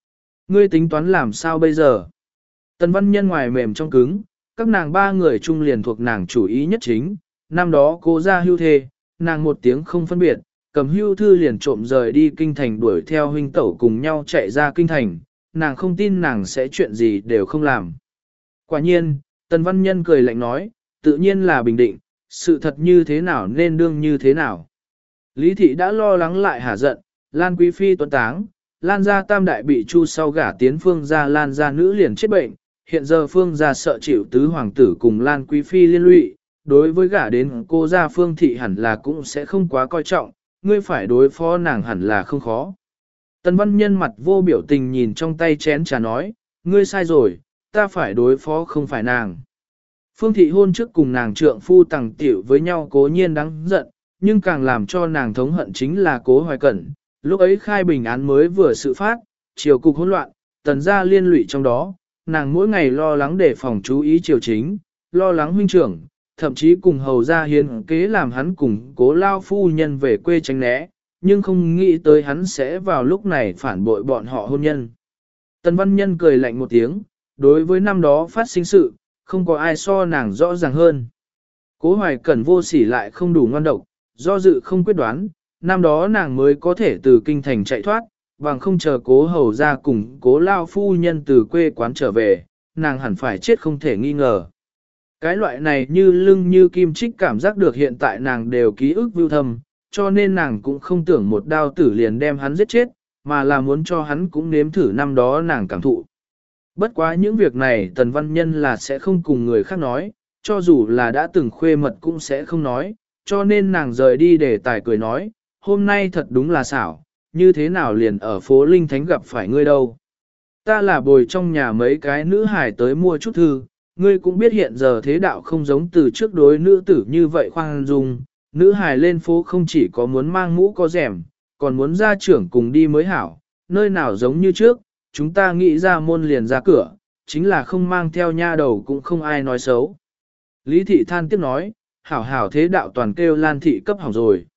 Ngươi tính toán làm sao bây giờ? Tần Văn Nhân ngoài mềm trong cứng, các nàng ba người chung liền thuộc nàng chủ ý nhất chính, năm đó cố ra hưu thê, nàng một tiếng không phân biệt, cầm hưu thư liền trộm rời đi kinh thành đuổi theo huynh tẩu cùng nhau chạy ra kinh thành, nàng không tin nàng sẽ chuyện gì đều không làm. Quả nhiên, Tần Văn Nhân cười lạnh nói, tự nhiên là bình định, sự thật như thế nào nên đương như thế nào. Lý thị đã lo lắng lại hả giận, Lan Quý Phi tuấn táng, Lan gia tam đại bị chu sau gả tiến Phương gia Lan gia nữ liền chết bệnh, hiện giờ Phương gia sợ chịu tứ hoàng tử cùng Lan Quý Phi liên lụy, đối với gả đến cô gia Phương thị hẳn là cũng sẽ không quá coi trọng, ngươi phải đối phó nàng hẳn là không khó. Tần Văn Nhân mặt vô biểu tình nhìn trong tay chén trà nói, ngươi sai rồi, ta phải đối phó không phải nàng. Phương thị hôn trước cùng nàng trượng phu tàng tiểu với nhau cố nhiên đáng giận, nhưng càng làm cho nàng thống hận chính là Cố Hoài Cẩn. Lúc ấy khai bình án mới vừa sự phát, triều cục hỗn loạn, tần gia liên lụy trong đó, nàng mỗi ngày lo lắng để phòng chú ý triều chính, lo lắng huynh trưởng, thậm chí cùng hầu gia hiến kế làm hắn cùng Cố lao phu nhân về quê tránh né, nhưng không nghĩ tới hắn sẽ vào lúc này phản bội bọn họ hôn nhân. Tần Văn Nhân cười lạnh một tiếng, đối với năm đó phát sinh sự, không có ai so nàng rõ ràng hơn. Cố Hoài Cẩn vô sỉ lại không đủ ngoan độc, do dự không quyết đoán, năm đó nàng mới có thể từ kinh thành chạy thoát, bằng không chờ Cố hầu ra cùng Cố lao phu nhân từ quê quán trở về, nàng hẳn phải chết không thể nghi ngờ. Cái loại này như lưng như kim chích cảm giác được hiện tại nàng đều ký ức vưu thầm, cho nên nàng cũng không tưởng một đao tử liền đem hắn giết chết, mà là muốn cho hắn cũng nếm thử năm đó nàng cảm thụ. Bất quá những việc này Tần Văn Nhân là sẽ không cùng người khác nói, cho dù là đã từng khuê mật cũng sẽ không nói, cho nên nàng rời đi để tài cười nói, hôm nay thật đúng là xảo, như thế nào liền ở phố Linh Thánh gặp phải ngươi đâu. Ta là bồi trong nhà mấy cái nữ hải tới mua chút thư, ngươi cũng biết hiện giờ thế đạo không giống từ trước đối nữ tử như vậy khoan dung, nữ hải lên phố không chỉ có muốn mang mũ có rèm, còn muốn ra trưởng cùng đi mới hảo, nơi nào giống như trước, chúng ta nghĩ ra môn liền ra cửa, chính là không mang theo nha đầu cũng không ai nói xấu. Lý thị than tiếc nói, hảo hảo thế đạo toàn kêu Lan thị cấp hỏng rồi.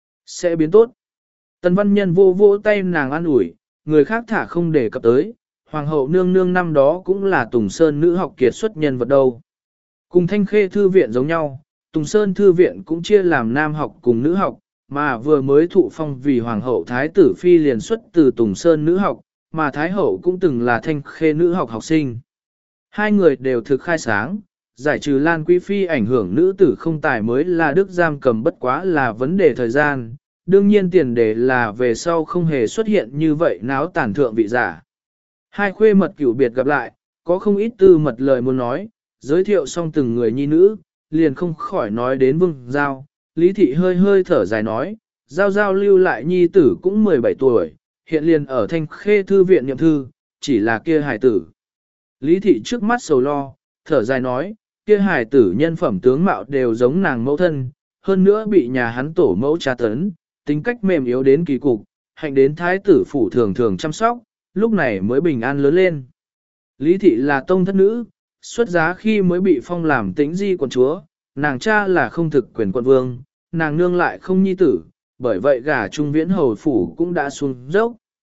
Sẽ biến tốt. Tần Văn Nhân vô vỗ tay nàng an ủi, người khác thả không để cập tới, hoàng hậu nương nương năm đó cũng là Tùng Sơn nữ học kiệt xuất nhân vật đâu. Cùng Thanh Khê thư viện giống nhau, Tùng Sơn thư viện cũng chia làm nam học cùng nữ học, mà vừa mới thụ phong vì hoàng hậu thái tử phi liền xuất từ Tùng Sơn nữ học, mà thái hậu cũng từng là Thanh Khê nữ học học sinh. Hai người đều thực khai sáng, giải trừ Lan Quý Phi ảnh hưởng nữ tử không tài mới là đức giam cầm bất quá là vấn đề thời gian, đương nhiên tiền đề là về sau không hề xuất hiện như vậy náo tàn thượng vị giả. Hai khuê mật cửu biệt gặp lại, có không ít tư mật lời muốn nói, giới thiệu xong từng người nhi nữ, liền không khỏi nói đến Vương Giao. Lý thị hơi hơi thở dài nói, Giao Giao lưu lại nhi tử cũng 17 tuổi, hiện liền ở Thanh Khê thư viện nhậm thư, chỉ là kia hài tử. Lý thị trước mắt sầu lo, thở dài nói, kia hài tử nhân phẩm tướng mạo đều giống nàng mẫu thân, hơn nữa bị nhà hắn tổ mẫu tra tấn, tính cách mềm yếu đến kỳ cục, hạnh đến thái tử phủ thường thường chăm sóc, lúc này mới bình an lớn lên. Lý thị là tông thất nữ, xuất giá khi mới bị phong làm tĩnh di quận chúa, nàng cha là không thực quyền quận vương, nàng nương lại không nhi tử, bởi vậy gả trung viễn hầu phủ cũng đã xuống dốc.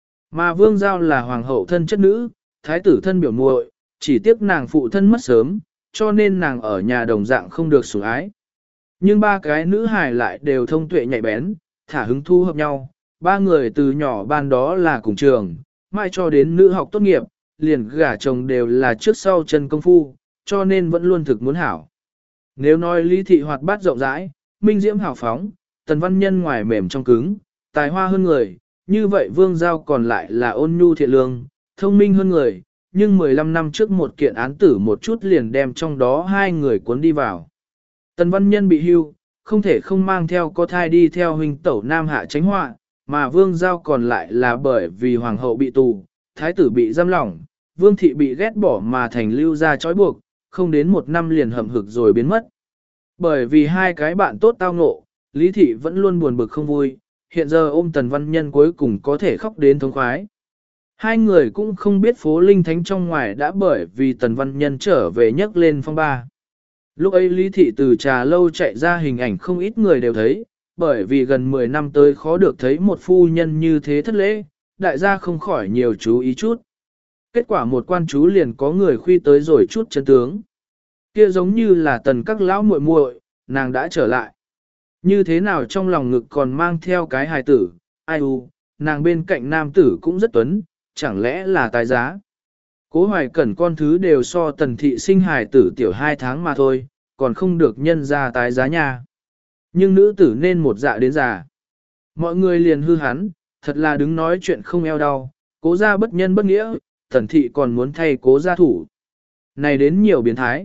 Mà Vương Giao là hoàng hậu thân chất nữ, thái tử thân biểu muội, chỉ tiếc nàng phụ thân mất sớm, cho nên nàng ở nhà đồng dạng không được sủng ái. Nhưng ba cái nữ hài lại đều thông tuệ nhạy bén, thả hứng thu hợp nhau, ba người từ nhỏ ban đó là cùng trường, mai cho đến nữ học tốt nghiệp, liền gả chồng đều là trước sau chân công phu, cho nên vẫn luôn thực muốn hảo. Nếu nói Lý thị hoạt bát rộng rãi, minh diễm hào phóng, Tần Văn Nhân ngoài mềm trong cứng, tài hoa hơn người, như vậy Vương Giao còn lại là ôn nhu thiện lương, thông minh hơn người, nhưng 15 năm trước một kiện án tử một chút liền đem trong đó hai người cuốn đi vào. Tần Văn Nhân bị hưu, không thể không mang theo có thai đi theo huynh tẩu Nam Hạ tránh họa, mà Vương Giao còn lại là bởi vì hoàng hậu bị tù, thái tử bị giam lỏng, Vương thị bị ghét bỏ mà thành lưu ra trói buộc, không đến một năm liền hậm hực rồi biến mất. Bởi vì hai cái bạn tốt tao ngộ, Lý thị vẫn luôn buồn bực không vui, hiện giờ ôm Tần Văn Nhân cuối cùng có thể khóc đến thống khoái. Hai người cũng không biết phố Linh Thánh trong ngoài đã bởi vì Tần Văn Nhân trở về nhấc lên phong ba. Lúc ấy Lý thị từ trà lâu chạy ra hình ảnh không ít người đều thấy, bởi vì gần 10 năm tới khó được thấy một phu nhân như thế thất lễ, đại gia không khỏi nhiều chú ý chút. Kết quả một quan chú liền có người khuy tới rồi chút chân tướng. Kia giống như là tần các lão muội muội, nàng đã trở lại. Như thế nào trong lòng ngực còn mang theo cái hài tử, ai u, nàng bên cạnh nam tử cũng rất tuấn, chẳng lẽ là tài giá. Cố Hoài Cẩn con thứ đều so tần thị sinh hài tử tiểu 2 tháng mà thôi, còn không được nhân ra tái giá nha. Nhưng nữ tử nên một dạ đến già. Mọi người liền hư hắn, thật là đứng nói chuyện không eo đau, cố gia bất nhân bất nghĩa, tần thị còn muốn thay cố gia thủ. Này đến nhiều biến thái.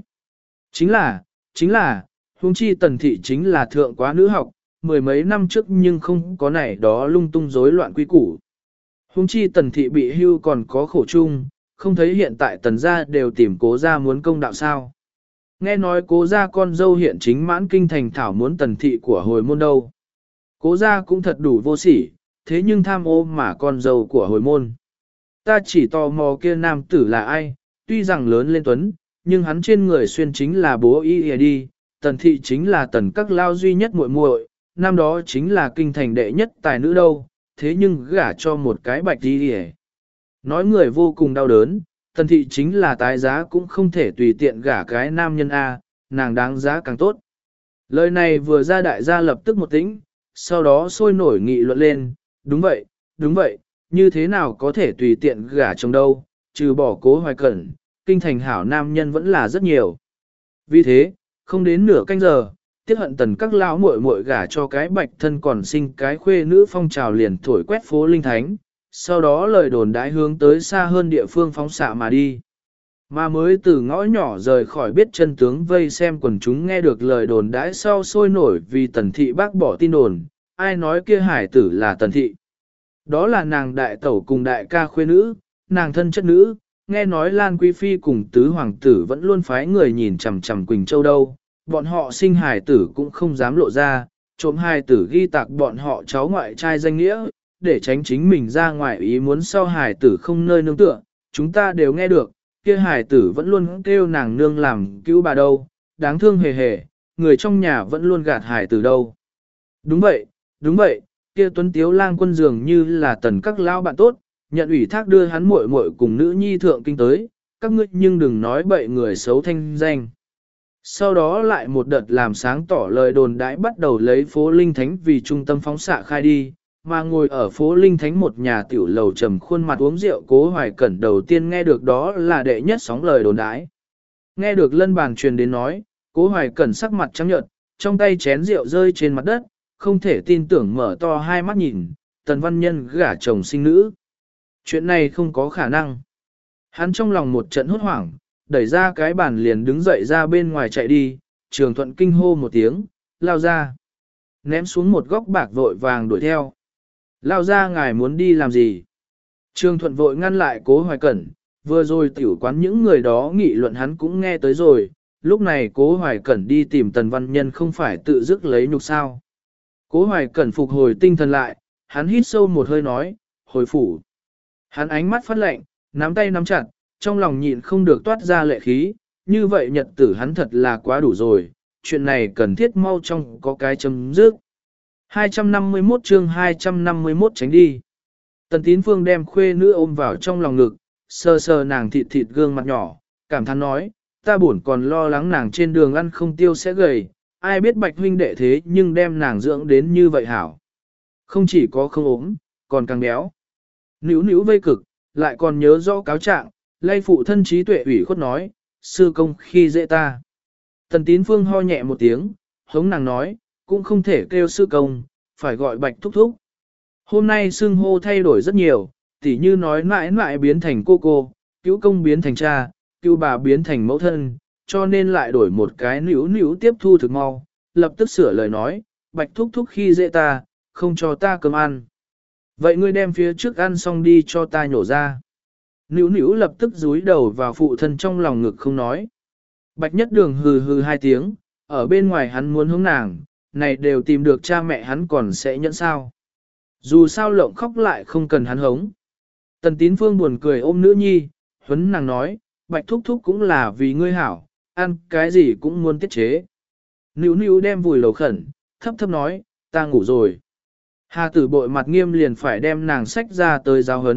Chính là, huống chi tần thị chính là thượng quá nữ học, mười mấy năm trước nhưng không có này đó lung tung rối loạn quy củ. Huống chi tần thị bị hưu còn có khổ chung, không thấy hiện tại tần gia đều tìm cố gia muốn công đạo sao. Nghe nói cố gia con dâu hiện chính mãn kinh thành thảo muốn tần thị của hồi môn đâu. Cố gia cũng thật đủ vô sỉ, thế nhưng tham ô mà con dâu của hồi môn. Ta chỉ tò mò kia nam tử là ai, tuy rằng lớn lên tuấn, nhưng hắn trên người xuyên chính là bố y đi, tần thị chính là tần các lao duy nhất muội muội, năm đó chính là kinh thành đệ nhất tài nữ đâu, thế nhưng gả cho một cái bạch y. Nói người vô cùng đau đớn, tần thị chính là tái giá cũng không thể tùy tiện gả cái nam nhân A, nàng đáng giá càng tốt. Lời này vừa ra đại gia lập tức một tĩnh, sau đó sôi nổi nghị luận lên, đúng vậy, như thế nào có thể tùy tiện gả chồng đâu, trừ bỏ Cố Hoài Cẩn, kinh thành hảo nam nhân vẫn là rất nhiều. Vì thế, không đến nửa canh giờ, tiếc hận tần các lão muội muội gả cho cái bạch thân còn sinh cái khuê nữ phong trào liền thổi quét phố Linh Thánh, sau đó lời đồn đãi hướng tới xa hơn địa phương phóng xạ mà đi. Mà mới từ ngõ nhỏ rời khỏi biết chân tướng vây xem quần chúng nghe được lời đồn đãi sau sôi nổi vì tần thị bác bỏ tin đồn, ai nói kia hải tử là tần thị. Đó là nàng đại tẩu cùng đại ca khuê nữ, nàng thân chất nữ, nghe nói Lan Quý Phi cùng tứ hoàng tử vẫn luôn phái người nhìn chằm chằm Quỳnh Châu đâu, bọn họ sinh hài tử cũng không dám lộ ra, trộm hài tử ghi tạc bọn họ cháu ngoại trai danh nghĩa, để tránh chính mình ra ngoài ý muốn sau hài tử không nơi nương tựa, chúng ta đều nghe được, kia hài tử vẫn luôn kêu nàng nương làm cứu bà đâu, đáng thương hề hề, người trong nhà vẫn luôn gạt hài tử đâu. Đúng vậy, kia Tuấn Tiếu Lang Quân dường như là tần các lão bạn tốt, nhận ủy thác đưa hắn muội muội cùng nữ nhi thượng kinh tới, các ngươi nhưng đừng nói bậy người xấu thanh danh. Sau đó lại một đợt làm sáng tỏ lời đồn đãi bắt đầu lấy phố Linh Thánh vì trung tâm phóng xạ khai đi, mà ngồi ở phố Linh Thánh một nhà tiểu lầu trầm khuôn mặt uống rượu Cố Hoài Cẩn đầu tiên nghe được đó là đệ nhất sóng lời đồn đãi. Nghe được lân bàn truyền đến nói, Cố Hoài Cẩn sắc mặt trắng nhợt, trong tay chén rượu rơi trên mặt đất, không thể tin tưởng mở to hai mắt nhìn, tần văn nhân gả chồng sinh nữ. Chuyện này không có khả năng. Hắn trong lòng một trận hốt hoảng, đẩy ra cái bàn liền đứng dậy ra bên ngoài chạy đi, Trường Thuận kinh hô một tiếng, lao ra. Ném xuống một góc bạc vội vàng đuổi theo. Lao ra ngài muốn đi làm gì? Trường Thuận vội ngăn lại Cố Hoài Cẩn, vừa rồi tiểu quán những người đó nghị luận hắn cũng nghe tới rồi, lúc này Cố Hoài Cẩn đi tìm Tần Văn Nhân không phải tự dứt lấy nhục sao. Cố Hoài Cẩn phục hồi tinh thần lại, hắn hít sâu một hơi nói, hồi phủ. Hắn ánh mắt phát lạnh, nắm tay nắm chặt, trong lòng nhịn không được toát ra lệ khí, như vậy nhật tử hắn thật là quá đủ rồi, chuyện này cần thiết mau trong có cái chấm dứt. 251 chương 251 tránh đi. Tần Tín Phương đem khuê nữ ôm vào trong lòng ngực, sờ sờ nàng thịt thịt gương mặt nhỏ, cảm thán nói, ta buồn còn lo lắng nàng trên đường ăn không tiêu sẽ gầy, ai biết Bạch huynh đệ thế nhưng đem nàng dưỡng đến như vậy hảo. Không chỉ có không ốm, còn càng béo. Nữu nữu vây cực, lại còn nhớ rõ cáo trạng, lay phụ thân trí tuệ ủy khuất nói, sư công khi dễ ta. Tần Tín Phương ho nhẹ một tiếng, hống nàng nói, cũng không thể kêu sư công, phải gọi Bạch thúc thúc. Hôm nay xưng hô thay đổi rất nhiều, tỉ như nói mãi mãi biến thành cô, cứu công biến thành cha, cứu bà biến thành mẫu thân, cho nên lại đổi một cái nữu nữu tiếp thu thực mau, lập tức sửa lời nói, Bạch thúc thúc khi dễ ta, không cho ta cơm ăn. Vậy ngươi đem phía trước ăn xong đi cho ta nhổ ra. Nữu nữu lập tức dúi đầu vào phụ thân trong lòng ngực không nói. Bạch Nhất Đường hừ hừ hai tiếng, ở bên ngoài hắn muốn hướng nàng, này đều tìm được cha mẹ hắn còn sẽ nhẫn sao. Dù sao lộng khóc lại không cần hắn hống. Tần Tín Phương buồn cười ôm nữ nhi, huấn nàng nói, Bạch thúc thúc cũng là vì ngươi hảo, ăn cái gì cũng muốn tiết chế. Nữu nữu đem vùi lầu khẩn, thấp thấp nói, ta ngủ rồi. Hà tử bội mặt nghiêm liền phải đem nàng sách ra tới giáo huấn,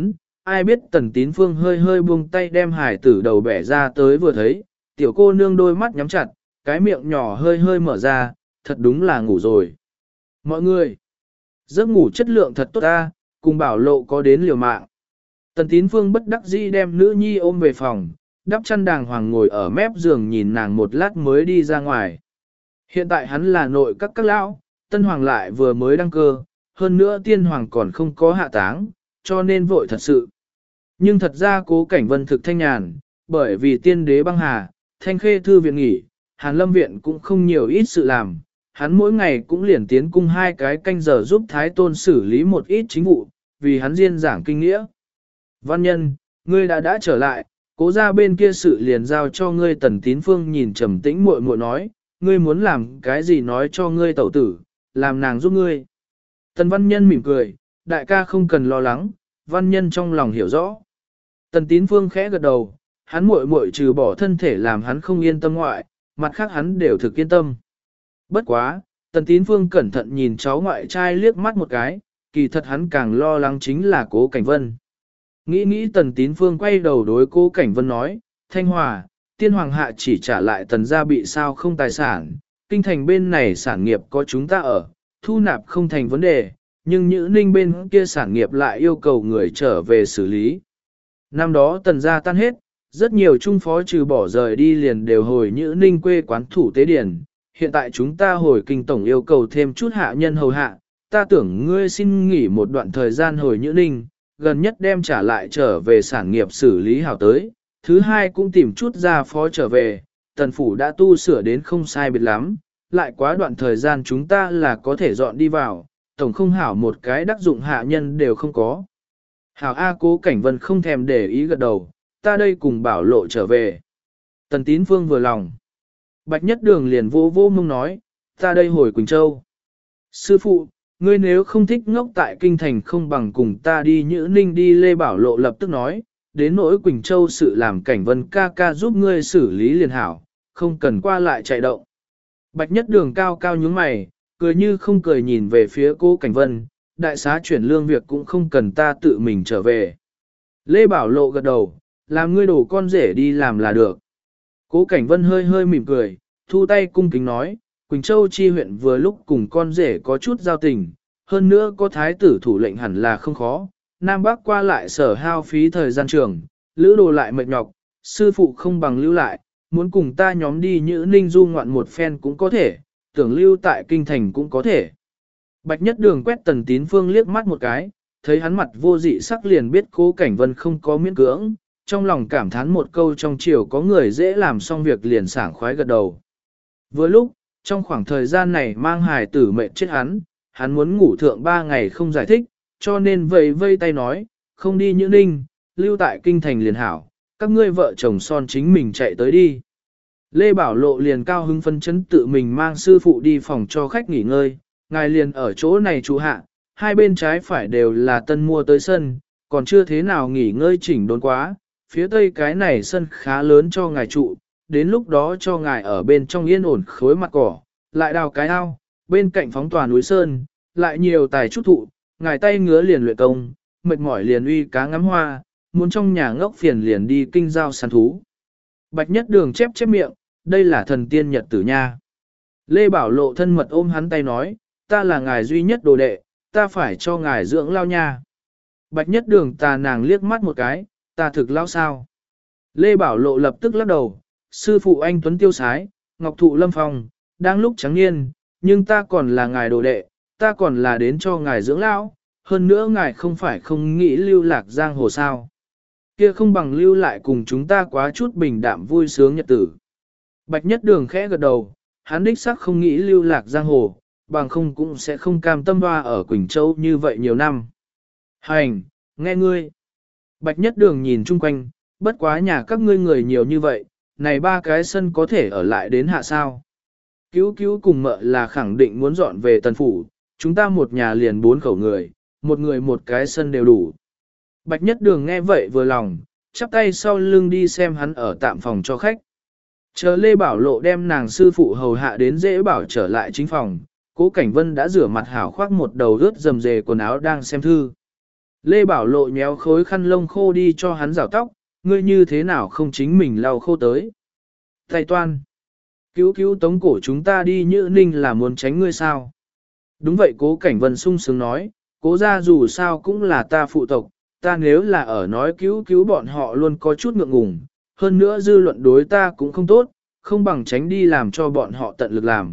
ai biết Tần Tín Phương hơi hơi buông tay đem hải tử đầu bẻ ra tới vừa thấy, tiểu cô nương đôi mắt nhắm chặt, cái miệng nhỏ hơi hơi mở ra, thật đúng là ngủ rồi. Mọi người, giấc ngủ chất lượng thật tốt ta, cùng Bảo Lộ có đến liều mạng. Tần Tín Phương bất đắc dĩ đem nữ nhi ôm về phòng, đắp chăn đàng hoàng ngồi ở mép giường nhìn nàng một lát mới đi ra ngoài. Hiện tại hắn là nội các lão, tân hoàng lại vừa mới đăng cơ, hơn nữa tiên hoàng còn không có hạ táng, cho nên vội thật sự. Nhưng thật ra Cố Cảnh Vân thực thanh nhàn, bởi vì tiên đế băng hà, thanh khê thư viện nghỉ, Hàn Lâm viện cũng không nhiều ít sự làm, hắn mỗi ngày cũng liền tiến cung 2 cái canh giờ giúp Thái Tôn xử lý một ít chính vụ, vì hắn riêng giảng kinh nghĩa. Văn nhân, ngươi đã trở lại, Cố ra bên kia sự liền giao cho ngươi. Tần Tín Phương nhìn trầm tĩnh muội muội nói, ngươi muốn làm cái gì nói cho ngươi tẩu tử, làm nàng giúp ngươi. Tần Văn Nhân mỉm cười, đại ca không cần lo lắng, Văn Nhân trong lòng hiểu rõ. Tần Tín Phương khẽ gật đầu, hắn muội muội trừ bỏ thân thể làm hắn không yên tâm ngoại, mặt khác hắn đều thực yên tâm. Bất quá, Tần Tín Phương cẩn thận nhìn cháu ngoại trai liếc mắt một cái, kỳ thật hắn càng lo lắng chính là Cố Cảnh Vân. Nghĩ Tần Tín Phương quay đầu đối Cố Cảnh Vân nói, Thanh Hòa, tiên hoàng hạ chỉ trả lại Tần gia bị sao không tài sản, kinh thành bên này sản nghiệp có chúng ta ở, thu nạp không thành vấn đề, nhưng Nhữ Ninh bên kia sản nghiệp lại yêu cầu người trở về xử lý. Năm đó Tần gia tan hết, rất nhiều trung phó trừ bỏ rời đi liền đều hồi Nhữ Ninh quê quán thủ tế điển, hiện tại chúng ta hồi kinh tổng yêu cầu thêm chút hạ nhân hầu hạ, ta tưởng ngươi xin nghỉ một đoạn thời gian hồi Nhữ Ninh, gần nhất đem trả lại trở về sản nghiệp xử lý hảo tới, thứ hai cũng tìm chút gia phó trở về, Tần phủ đã tu sửa đến không sai biệt lắm, lại quá đoạn thời gian chúng ta là có thể dọn đi vào, tổng không hảo một cái đắc dụng hạ nhân đều không có. Hảo A. Cố Cảnh Vân không thèm để ý gật đầu, ta đây cùng Bảo Lộ trở về. Tần Tín Phương vừa lòng. Bạch Nhất Đường liền vô mông nói, ta đây hồi Quỳnh Châu. Sư phụ, ngươi nếu không thích ngốc tại kinh thành không bằng cùng ta đi Nhữ Ninh đi. Lê Bảo Lộ lập tức nói, đến nỗi Quỳnh Châu sự làm Cảnh Vân ca ca giúp ngươi xử lý liền hảo, không cần qua lại chạy động. Bạch Nhất Đường cao cao nhướng mày, cười như không cười nhìn về phía Cố Cảnh Vân, đại xá chuyển lương việc cũng không cần ta tự mình trở về. Lê Bảo Lộ gật đầu, làm ngươi đổ con rể đi làm là được. Cố Cảnh Vân hơi hơi mỉm cười, thu tay cung kính nói, Quỳnh Châu chi huyện vừa lúc cùng con rể có chút giao tình, hơn nữa có thái tử thủ lệnh hẳn là không khó, Nam Bắc qua lại sở hao phí thời gian trường, lữ đồ lại mệt nhọc, sư phụ không bằng lưu lại, muốn cùng ta nhóm đi Nhữ Ninh du ngoạn một phen cũng có thể, tưởng lưu tại kinh thành cũng có thể. Bạch Nhất Đường quét Tần Tín Phương liếc mắt một cái, thấy hắn mặt vô dị sắc liền biết Cố Cảnh Vân không có miễn cưỡng, trong lòng cảm thán một câu trong chiều có người dễ làm xong việc liền sảng khoái gật đầu. Vừa lúc, trong khoảng thời gian này mang hài tử mệt chết hắn muốn ngủ thượng 3 ngày không giải thích, cho nên vây tay nói, không đi Nhữ Ninh, lưu tại kinh thành liền hảo, các ngươi vợ chồng son chính mình chạy tới đi. Lê Bảo Lộ liền cao hứng phân chấn tự mình mang sư phụ đi phòng cho khách nghỉ ngơi, ngài liền ở chỗ này trụ hạ, hai bên trái phải đều là tân mua tới sân, còn chưa thế nào nghỉ ngơi chỉnh đốn quá, phía tây cái này sân khá lớn cho ngài trụ, đến lúc đó cho ngài ở bên trong yên ổn khối mặt cỏ, lại đào cái ao, bên cạnh phóng tòa núi sơn, lại nhiều tài chút thụ, ngài tay ngứa liền luyện công, mệt mỏi liền uy cá ngắm hoa, muốn trong nhà ngốc phiền liền đi kinh giao săn thú. Bạch Nhất Đường chép miệng, đây là thần tiên nhật tử nha. Lê Bảo Lộ thân mật ôm hắn tay nói, ta là ngài duy nhất đồ đệ, ta phải cho ngài dưỡng lao nha. Bạch Nhất Đường tà nàng liếc mắt một cái, ta thực lao sao. Lê Bảo Lộ lập tức lắc đầu, sư phụ anh Tuấn tiêu sái, ngọc thụ lâm phong, đang lúc trắng niên, nhưng ta còn là ngài đồ đệ, ta còn là đến cho ngài dưỡng lão, hơn nữa ngài không phải không nghĩ lưu lạc giang hồ sao. Kia không bằng lưu lại cùng chúng ta quá chút bình đạm vui sướng nhật tử. Bạch Nhất Đường khẽ gật đầu, hắn đích xác không nghĩ lưu lạc giang hồ, bằng không cũng sẽ không cam tâm hoa ở Quỳnh Châu như vậy nhiều năm. Hành, nghe ngươi. Bạch Nhất Đường nhìn chung quanh, bất quá nhà các ngươi người nhiều như vậy, này 3 cái sân có thể ở lại đến hạ sao. Cứu cùng mợ là khẳng định muốn dọn về Tần Phủ, chúng ta một nhà liền 4 khẩu người, một người một cái sân đều đủ. Bạch Nhất Đường nghe vậy vừa lòng, chắp tay sau lưng đi xem hắn ở tạm phòng cho khách. Chờ Lê Bảo Lộ đem nàng sư phụ hầu hạ đến dễ bảo trở lại chính phòng, Cố Cảnh Vân đã rửa mặt hảo khoác một đầu ướt rầm rề quần áo đang xem thư. Lê Bảo Lộ nhéo khối khăn lông khô đi cho hắn rào tóc, ngươi như thế nào không chính mình lau khô tới. Thầy Toan, cứu cứu tống cổ chúng ta đi Nhữ Ninh là muốn tránh ngươi sao? Đúng vậy Cố Cảnh Vân sung sướng nói, Cố gia dù sao cũng là ta phụ tộc, ta nếu là ở nói cứu cứu bọn họ luôn có chút ngượng ngùng, hơn nữa dư luận đối ta cũng không tốt, không bằng tránh đi làm cho bọn họ tận lực làm.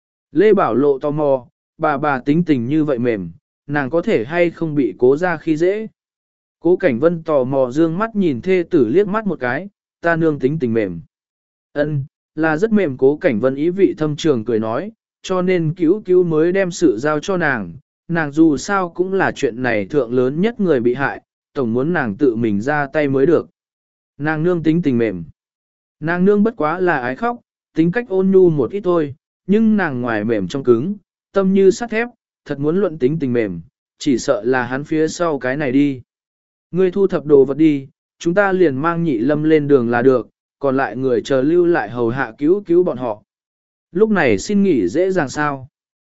Lê Bảo Lộ tò mò, bà tính tình như vậy mềm, nàng có thể hay không bị Cố gia khi dễ. Cố Cảnh Vân tò mò dương mắt nhìn thê tử liếc mắt một cái, ta nương tính tình mềm. Ân, là rất mềm. Cố Cảnh Vân ý vị thâm trường cười nói, cho nên cứu cứu mới đem sự giao cho nàng, nàng dù sao cũng là chuyện này thượng lớn nhất người bị hại, tổng muốn nàng tự mình ra tay mới được. Nàng nương tính tình mềm. Nàng nương bất quá là ái khóc, tính cách ôn nhu một ít thôi, nhưng nàng ngoài mềm trong cứng, tâm như sắt thép, thật muốn luận tính tình mềm, chỉ sợ là hắn phía sau cái này đi. Ngươi thu thập đồ vật đi, chúng ta liền mang Nhị Lâm lên đường là được, còn lại người chờ lưu lại hầu hạ cứu cứu bọn họ. Lúc này xin nghỉ dễ dàng sao?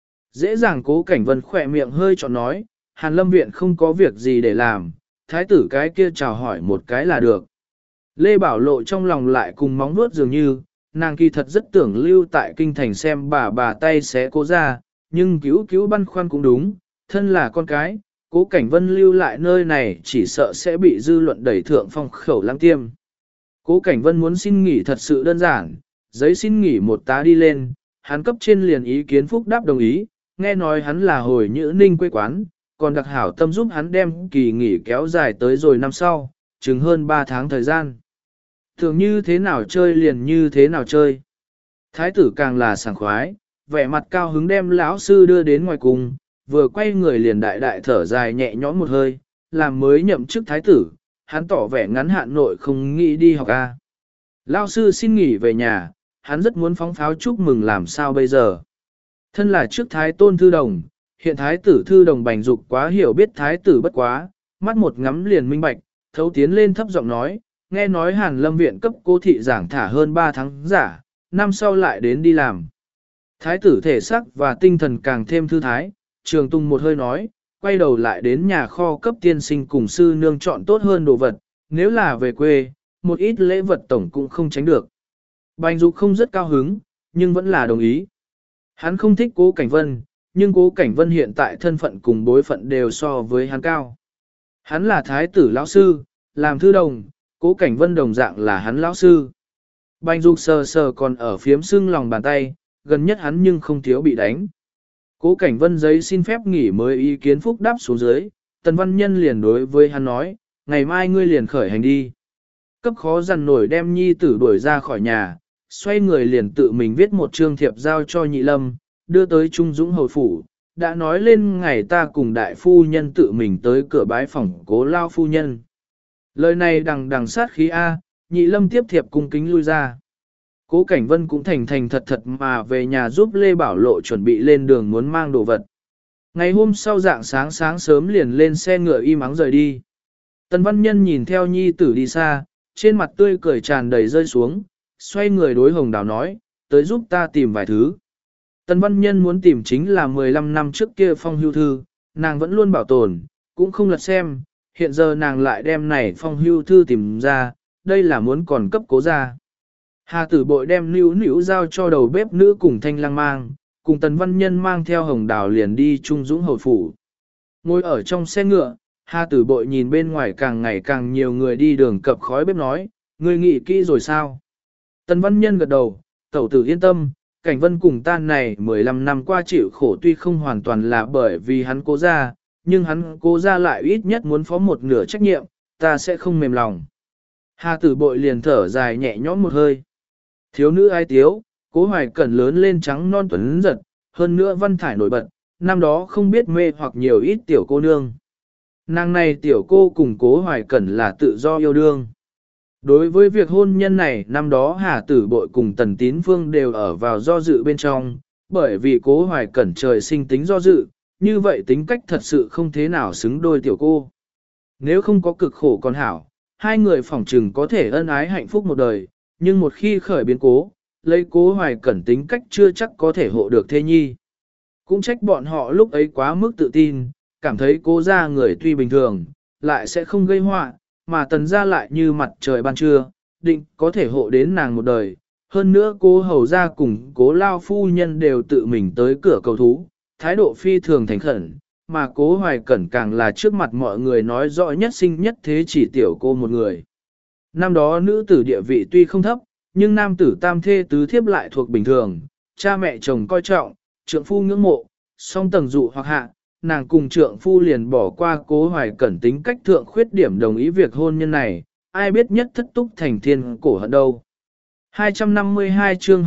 Dễ dàng. Cố Cảnh Vân khỏe miệng hơi chọn nói, Hàn Lâm viện không có việc gì để làm, thái tử cái kia chào hỏi một cái là được. Lê Bảo Lộ trong lòng lại cùng móng nuốt dường như, nàng kỳ thật rất tưởng lưu tại kinh thành xem bà tay xé Cố ra, nhưng cứu băn khoăn cũng đúng, thân là con cái, Cố Cảnh Vân lưu lại nơi này chỉ sợ sẽ bị dư luận đẩy thượng phong khẩu lăng tiêm. Cố Cảnh Vân muốn xin nghỉ thật sự đơn giản, giấy xin nghỉ một tá đi lên, hắn cấp trên liền ý kiến phúc đáp đồng ý, nghe nói hắn là hồi Nhữ Ninh quê quán, còn đặc hảo tâm giúp hắn đem kỳ nghỉ kéo dài tới rồi năm sau, chừng hơn 3 tháng thời gian. Thường như thế nào chơi liền như thế nào chơi. Thái tử càng là sảng khoái, vẻ mặt cao hứng đem lão sư đưa đến ngoài cùng, vừa quay người liền đại thở dài nhẹ nhõm một hơi, làm mới nhậm chức thái tử, hắn tỏ vẻ ngắn hạn nội không nghĩ đi học a. Lão sư xin nghỉ về nhà, hắn rất muốn phóng pháo chúc mừng làm sao bây giờ. Thân là trước thái tôn thư đồng, hiện thái tử thư đồng Bành Dục quá hiểu biết thái tử bất quá, mắt một ngắm liền minh bạch, thấu tiến lên thấp giọng nói, nghe nói Hàn Lâm viện cấp Cố thị giảng thả hơn 3 tháng giả, năm sau lại đến đi làm. Thái tử thể sắc và tinh thần càng thêm thư thái, Trường Tùng một hơi nói, quay đầu lại đến nhà kho cấp tiên sinh cùng sư nương chọn tốt hơn đồ vật, nếu là về quê, một ít lễ vật tổng cũng không tránh được. Bành Dục không rất cao hứng, nhưng vẫn là đồng ý. Hắn không thích Cố Cảnh Vân, nhưng Cố Cảnh Vân hiện tại thân phận cùng bối phận đều so với hắn cao. Hắn là thái tử lão sư, làm thư đồng, Cố Cảnh Vân đồng dạng là hắn lão sư. Bành Dục sờ sờ còn ở phiếm sưng lòng bàn tay, gần nhất hắn nhưng không thiếu bị đánh. Cố Cảnh Vân giấy xin phép nghỉ mới ý kiến phúc đáp xuống dưới, Tần Văn Nhân liền đối với hắn nói, ngày mai ngươi liền khởi hành đi. Cấp khó dằn nổi đem nhi tử đuổi ra khỏi nhà, xoay người liền tự mình viết một chương thiệp giao cho Nhị Lâm, đưa tới Trung Dũng hầu phủ, đã nói lên ngày ta cùng đại phu nhân tự mình tới cửa bái phòng Cố lao phu nhân. Lời này đằng sát khí A, Nhị Lâm tiếp thiệp cung kính lui ra. Cố Cảnh Vân cũng thành thật mà về nhà giúp Lê Bảo Lộ chuẩn bị lên đường muốn mang đồ vật. Ngày hôm sau dạng sáng sớm liền lên xe ngựa im ắng rời đi. Tần Văn Nhân nhìn theo nhi tử đi xa, trên mặt tươi cười tràn đầy rơi xuống, xoay người đối Hồng Đào nói, tới giúp ta tìm vài thứ. Tần Văn Nhân muốn tìm chính là 15 năm trước kia phong hưu thư, nàng vẫn luôn bảo tồn, cũng không lật xem, hiện giờ nàng lại đem này phong hưu thư tìm ra, đây là muốn còn cấp Cố ra. Hà Tử Bội đem Nữu giao cho đầu bếp nữ cùng Thanh Lăng mang, cùng Tần Văn Nhân mang theo Hồng Đào liền đi Trung Dũng hầu phủ. Ngồi ở trong xe ngựa, Hà Tử Bội nhìn bên ngoài càng ngày càng nhiều người đi đường cập khói bếp nói, ngươi nghĩ kỹ rồi sao? Tần Văn Nhân gật đầu, tẩu tử yên tâm, Cảnh Vân cùng ta này 15 năm qua chịu khổ tuy không hoàn toàn là bởi vì hắn Cố ra, nhưng hắn Cố ra lại ít nhất muốn phó một nửa trách nhiệm, ta sẽ không mềm lòng. Hà Tử Bội liền thở dài nhẹ nhõm một hơi. Thiếu nữ ai tiếu, Cố Hoài Cẩn lớn lên trắng non tuấn giật, hơn nữa văn thải nổi bật, năm đó không biết mê hoặc nhiều ít tiểu cô nương. Nàng này tiểu cô cùng Cố Hoài Cẩn là tự do yêu đương. Đối với việc hôn nhân này, năm đó Hà Tử Bội cùng Tần Tín Phương đều ở vào do dự bên trong, bởi vì Cố Hoài Cẩn trời sinh tính do dự, như vậy tính cách thật sự không thế nào xứng đôi tiểu cô. Nếu không có cực khổ còn hảo, hai người phỏng trừng có thể ân ái hạnh phúc một đời, nhưng một khi khởi biến cố, lấy Cố Hoài Cẩn tính cách chưa chắc có thể hộ được thê nhi. Cũng trách bọn họ lúc ấy quá mức tự tin, cảm thấy Cố gia người tuy bình thường, lại sẽ không gây họa, mà tần gia lại như mặt trời ban trưa, định có thể hộ đến nàng một đời. Hơn nữa cô hầu gia cùng cố lao phu nhân đều tự mình tới cửa cầu thú, thái độ phi thường thành khẩn, mà cố hoài cẩn càng là trước mặt mọi người nói rõ nhất sinh nhất thế chỉ tiểu cô một người. Năm đó nữ tử địa vị tuy không thấp, nhưng nam tử tam thê tứ thiếp lại thuộc bình thường, cha mẹ chồng coi trọng, trượng phu ngưỡng mộ, song tầng dụ hoặc hạ, nàng cùng trượng phu liền bỏ qua cố hoài cẩn tính cách thượng khuyết điểm đồng ý việc hôn nhân này, ai biết nhất thất túc thành thiên cổ hận đâu. 252 chương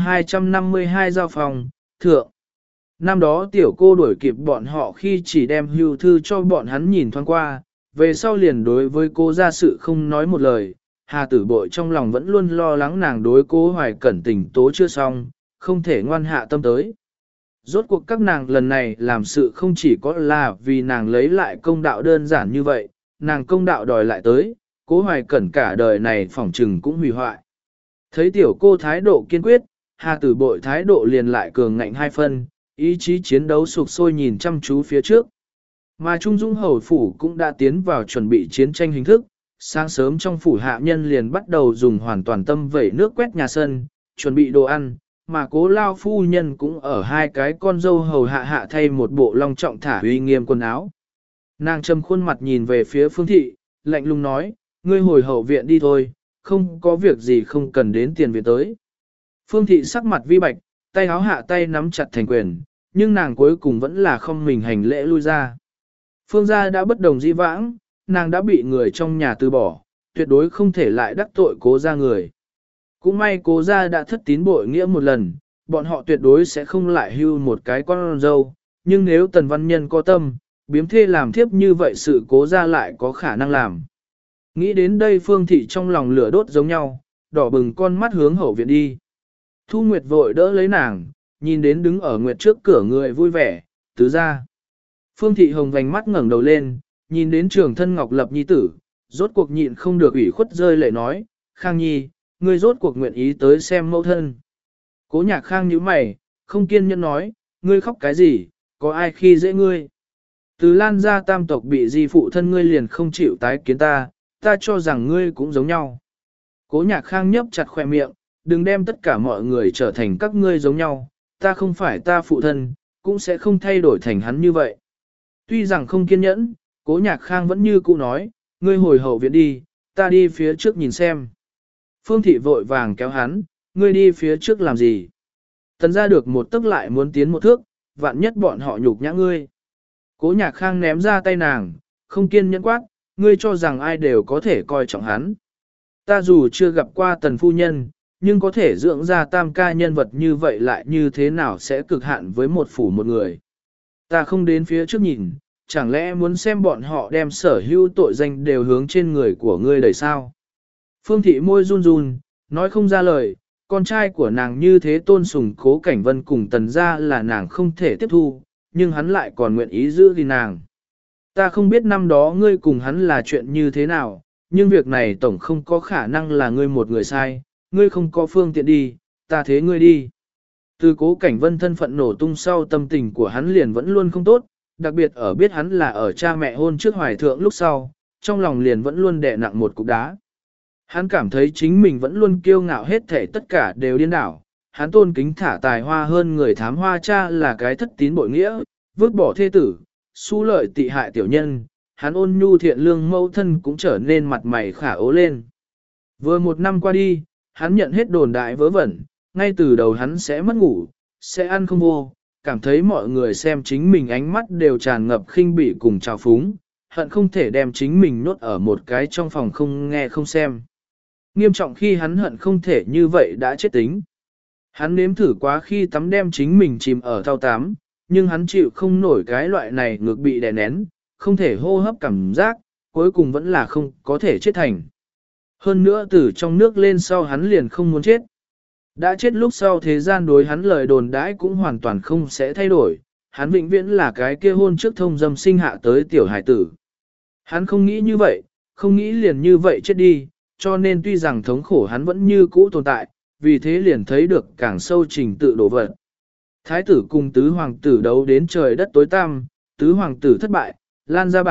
252 giao phòng, thượng. Năm đó tiểu cô đuổi kịp bọn họ khi chỉ đem hưu thư cho bọn hắn nhìn thoáng qua, về sau liền đối với cô ra sự không nói một lời, Hà Tử Bội trong lòng vẫn luôn lo lắng nàng đối cố hoài cẩn tình tố chưa xong, không thể ngoan hạ tâm tới. Rốt cuộc các nàng lần này làm sự không chỉ có là vì nàng lấy lại công đạo đơn giản như vậy, nàng công đạo đòi lại tới, cố hoài cẩn cả đời này phỏng trừng cũng hủy hoại. Thấy tiểu cô thái độ kiên quyết, Hà Tử Bội thái độ liền lại cường ngạnh hai phân, ý chí chiến đấu sục sôi nhìn chăm chú phía trước. Mà Trung Dung Hầu Phủ cũng đã tiến vào chuẩn bị chiến tranh hình thức, sáng sớm trong phủ hạ nhân liền bắt đầu dùng hoàn toàn tâm vẩy nước quét nhà sân, chuẩn bị đồ ăn, mà cố lao phu nhân cũng ở hai cái con dâu hầu hạ hạ thay một bộ long trọng thả uy nghiêm quần áo. Nàng trầm khuôn mặt nhìn về phía Phương Thị, lạnh lùng nói, ngươi hồi hậu viện đi thôi, không có việc gì không cần đến tiền viện tới. Phương Thị sắc mặt vi bạch, tay áo hạ tay nắm chặt thành quyền, nhưng nàng cuối cùng vẫn là không mình hành lễ lui ra. Phương gia đã bất đồng dĩ vãng, nàng đã bị người trong nhà từ bỏ, tuyệt đối không thể lại đắc tội cố gia người. Cũng may cố gia đã thất tín bội nghĩa một lần, bọn họ tuyệt đối sẽ không lại hưu một cái con dâu, nhưng nếu tần văn nhân có tâm, biếm thê làm thiếp như vậy sự cố gia lại có khả năng làm. Nghĩ đến đây Phương Thị trong lòng lửa đốt giống nhau, đỏ bừng con mắt hướng hậu viện đi. Thu Nguyệt vội đỡ lấy nàng, nhìn đến đứng ở Nguyệt trước cửa người vui vẻ, tứ ra. Phương Thị Hồng vành mắt ngẩng đầu lên, nhìn đến trường thân Ngọc Lập nhi tử, rốt cuộc nhịn không được ủy khuất rơi lệ nói, Khang Nhi, ngươi rốt cuộc nguyện ý tới xem mẫu thân. Cố Nhạc Khang nhíu mày, không kiên nhẫn nói, ngươi khóc cái gì, có ai khi dễ ngươi. Từ Lan gia tam tộc bị di phụ thân ngươi liền không chịu tái kiến ta, ta cho rằng ngươi cũng giống nhau. Cố Nhạc Khang nhấp chặt khoe miệng, đừng đem tất cả mọi người trở thành các ngươi giống nhau, ta không phải ta phụ thân, cũng sẽ không thay đổi thành hắn như vậy. Tuy rằng không kiên nhẫn, Cố Nhạc Khang vẫn như cũ nói, ngươi hồi hậu viện đi, ta đi phía trước nhìn xem. Phương Thị vội vàng kéo hắn, ngươi đi phía trước làm gì? Tần ra được một tức lại muốn tiến một thước, vạn nhất bọn họ nhục nhã ngươi. Cố Nhạc Khang ném ra tay nàng, không kiên nhẫn quát, ngươi cho rằng ai đều có thể coi trọng hắn. Ta dù chưa gặp qua tần phu nhân, nhưng có thể dưỡng ra tam ca nhân vật như vậy lại như thế nào sẽ cực hạn với một phủ một người. Ta không đến phía trước nhìn, chẳng lẽ muốn xem bọn họ đem sở hữu tội danh đều hướng trên người của ngươi đẩy sao? Phương Thị môi run run, nói không ra lời, con trai của nàng như thế tôn sùng Cố Cảnh Vân cùng tần gia là nàng không thể tiếp thu, nhưng hắn lại còn nguyện ý giữ gìn nàng. Ta không biết năm đó ngươi cùng hắn là chuyện như thế nào, nhưng việc này tổng không có khả năng là ngươi một người sai, ngươi không có phương tiện đi, ta thế ngươi đi. Từ Cố Cảnh Vân thân phận nổ tung sau tâm tình của hắn liền vẫn luôn không tốt, đặc biệt ở biết hắn là ở cha mẹ hôn trước hoài thượng lúc sau, trong lòng liền vẫn luôn đè nặng một cục đá. Hắn cảm thấy chính mình vẫn luôn kiêu ngạo hết thể tất cả đều điên đảo, hắn tôn kính thả tài hoa hơn người thám hoa cha là cái thất tín bội nghĩa, vứt bỏ thê tử, su lợi tị hại tiểu nhân, hắn ôn nhu thiện lương mẫu thân cũng trở nên mặt mày khả ố lên. Vừa một năm qua đi, hắn nhận hết đồn đại vớ vẩn, ngay từ đầu hắn sẽ mất ngủ, sẽ ăn không vô, cảm thấy mọi người xem chính mình ánh mắt đều tràn ngập khinh bỉ cùng trào phúng, hận không thể đem chính mình nhốt ở một cái trong phòng không nghe không xem. Nghiêm trọng khi hắn hận không thể như vậy đã chết tính. Hắn nếm thử quá khi tắm đem chính mình chìm ở thao tắm, nhưng hắn chịu không nổi cái loại này ngược bị đè nén, không thể hô hấp cảm giác, cuối cùng vẫn là không có thể chết thành. Hơn nữa từ trong nước lên sau hắn liền không muốn chết. Đã chết lúc sau thế gian đối hắn lời đồn đãi cũng hoàn toàn không sẽ thay đổi, hắn vĩnh viễn là cái kia hôn trước thông dâm sinh hạ tới tiểu hải tử. Hắn không nghĩ như vậy, không nghĩ liền như vậy chết đi, cho nên tuy rằng thống khổ hắn vẫn như cũ tồn tại, vì thế liền thấy được càng sâu trình tự đổ vật. Thái tử cùng tứ hoàng tử đấu đến trời đất tối tăm, tứ hoàng tử thất bại, Lan gia bại,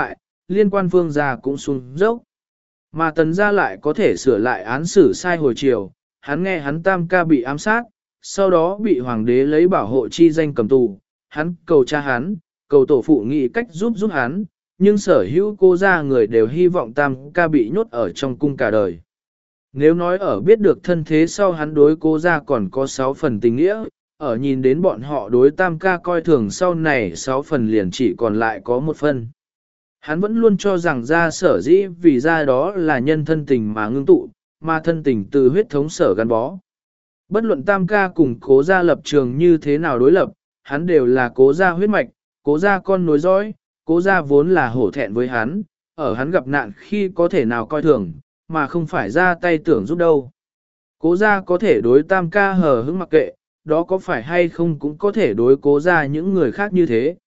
liên quan phương gia cũng xuống dốc. Mà tần gia lại có thể sửa lại án xử sai hồi chiều, hắn nghe hắn tam ca bị ám sát, sau đó bị hoàng đế lấy bảo hộ chi danh cầm tù, hắn cầu cha hắn, cầu tổ phụ nghĩ cách giúp hắn, nhưng sở hữu cô gia người đều hy vọng tam ca bị nhốt ở trong cung cả đời. Nếu nói ở biết được thân thế sau hắn đối cô gia còn có 6 phần tình nghĩa, ở nhìn đến bọn họ đối tam ca coi thường sau này 6 phần liền chỉ còn lại có 1 phần. Hắn vẫn luôn cho rằng ra sở dĩ vì ra đó là nhân thân tình mà ngưng tụ, mà thân tình từ huyết thống sở gắn bó. Bất luận tam ca cùng cố gia lập trường như thế nào đối lập, hắn đều là cố gia huyết mạch, cố gia con nối dõi, cố gia vốn là hổ thẹn với hắn, ở hắn gặp nạn khi có thể nào coi thường, mà không phải ra tay tưởng giúp đâu. Cố gia có thể đối tam ca hờ hững mặc kệ, đó có phải hay không cũng có thể đối cố gia những người khác như thế.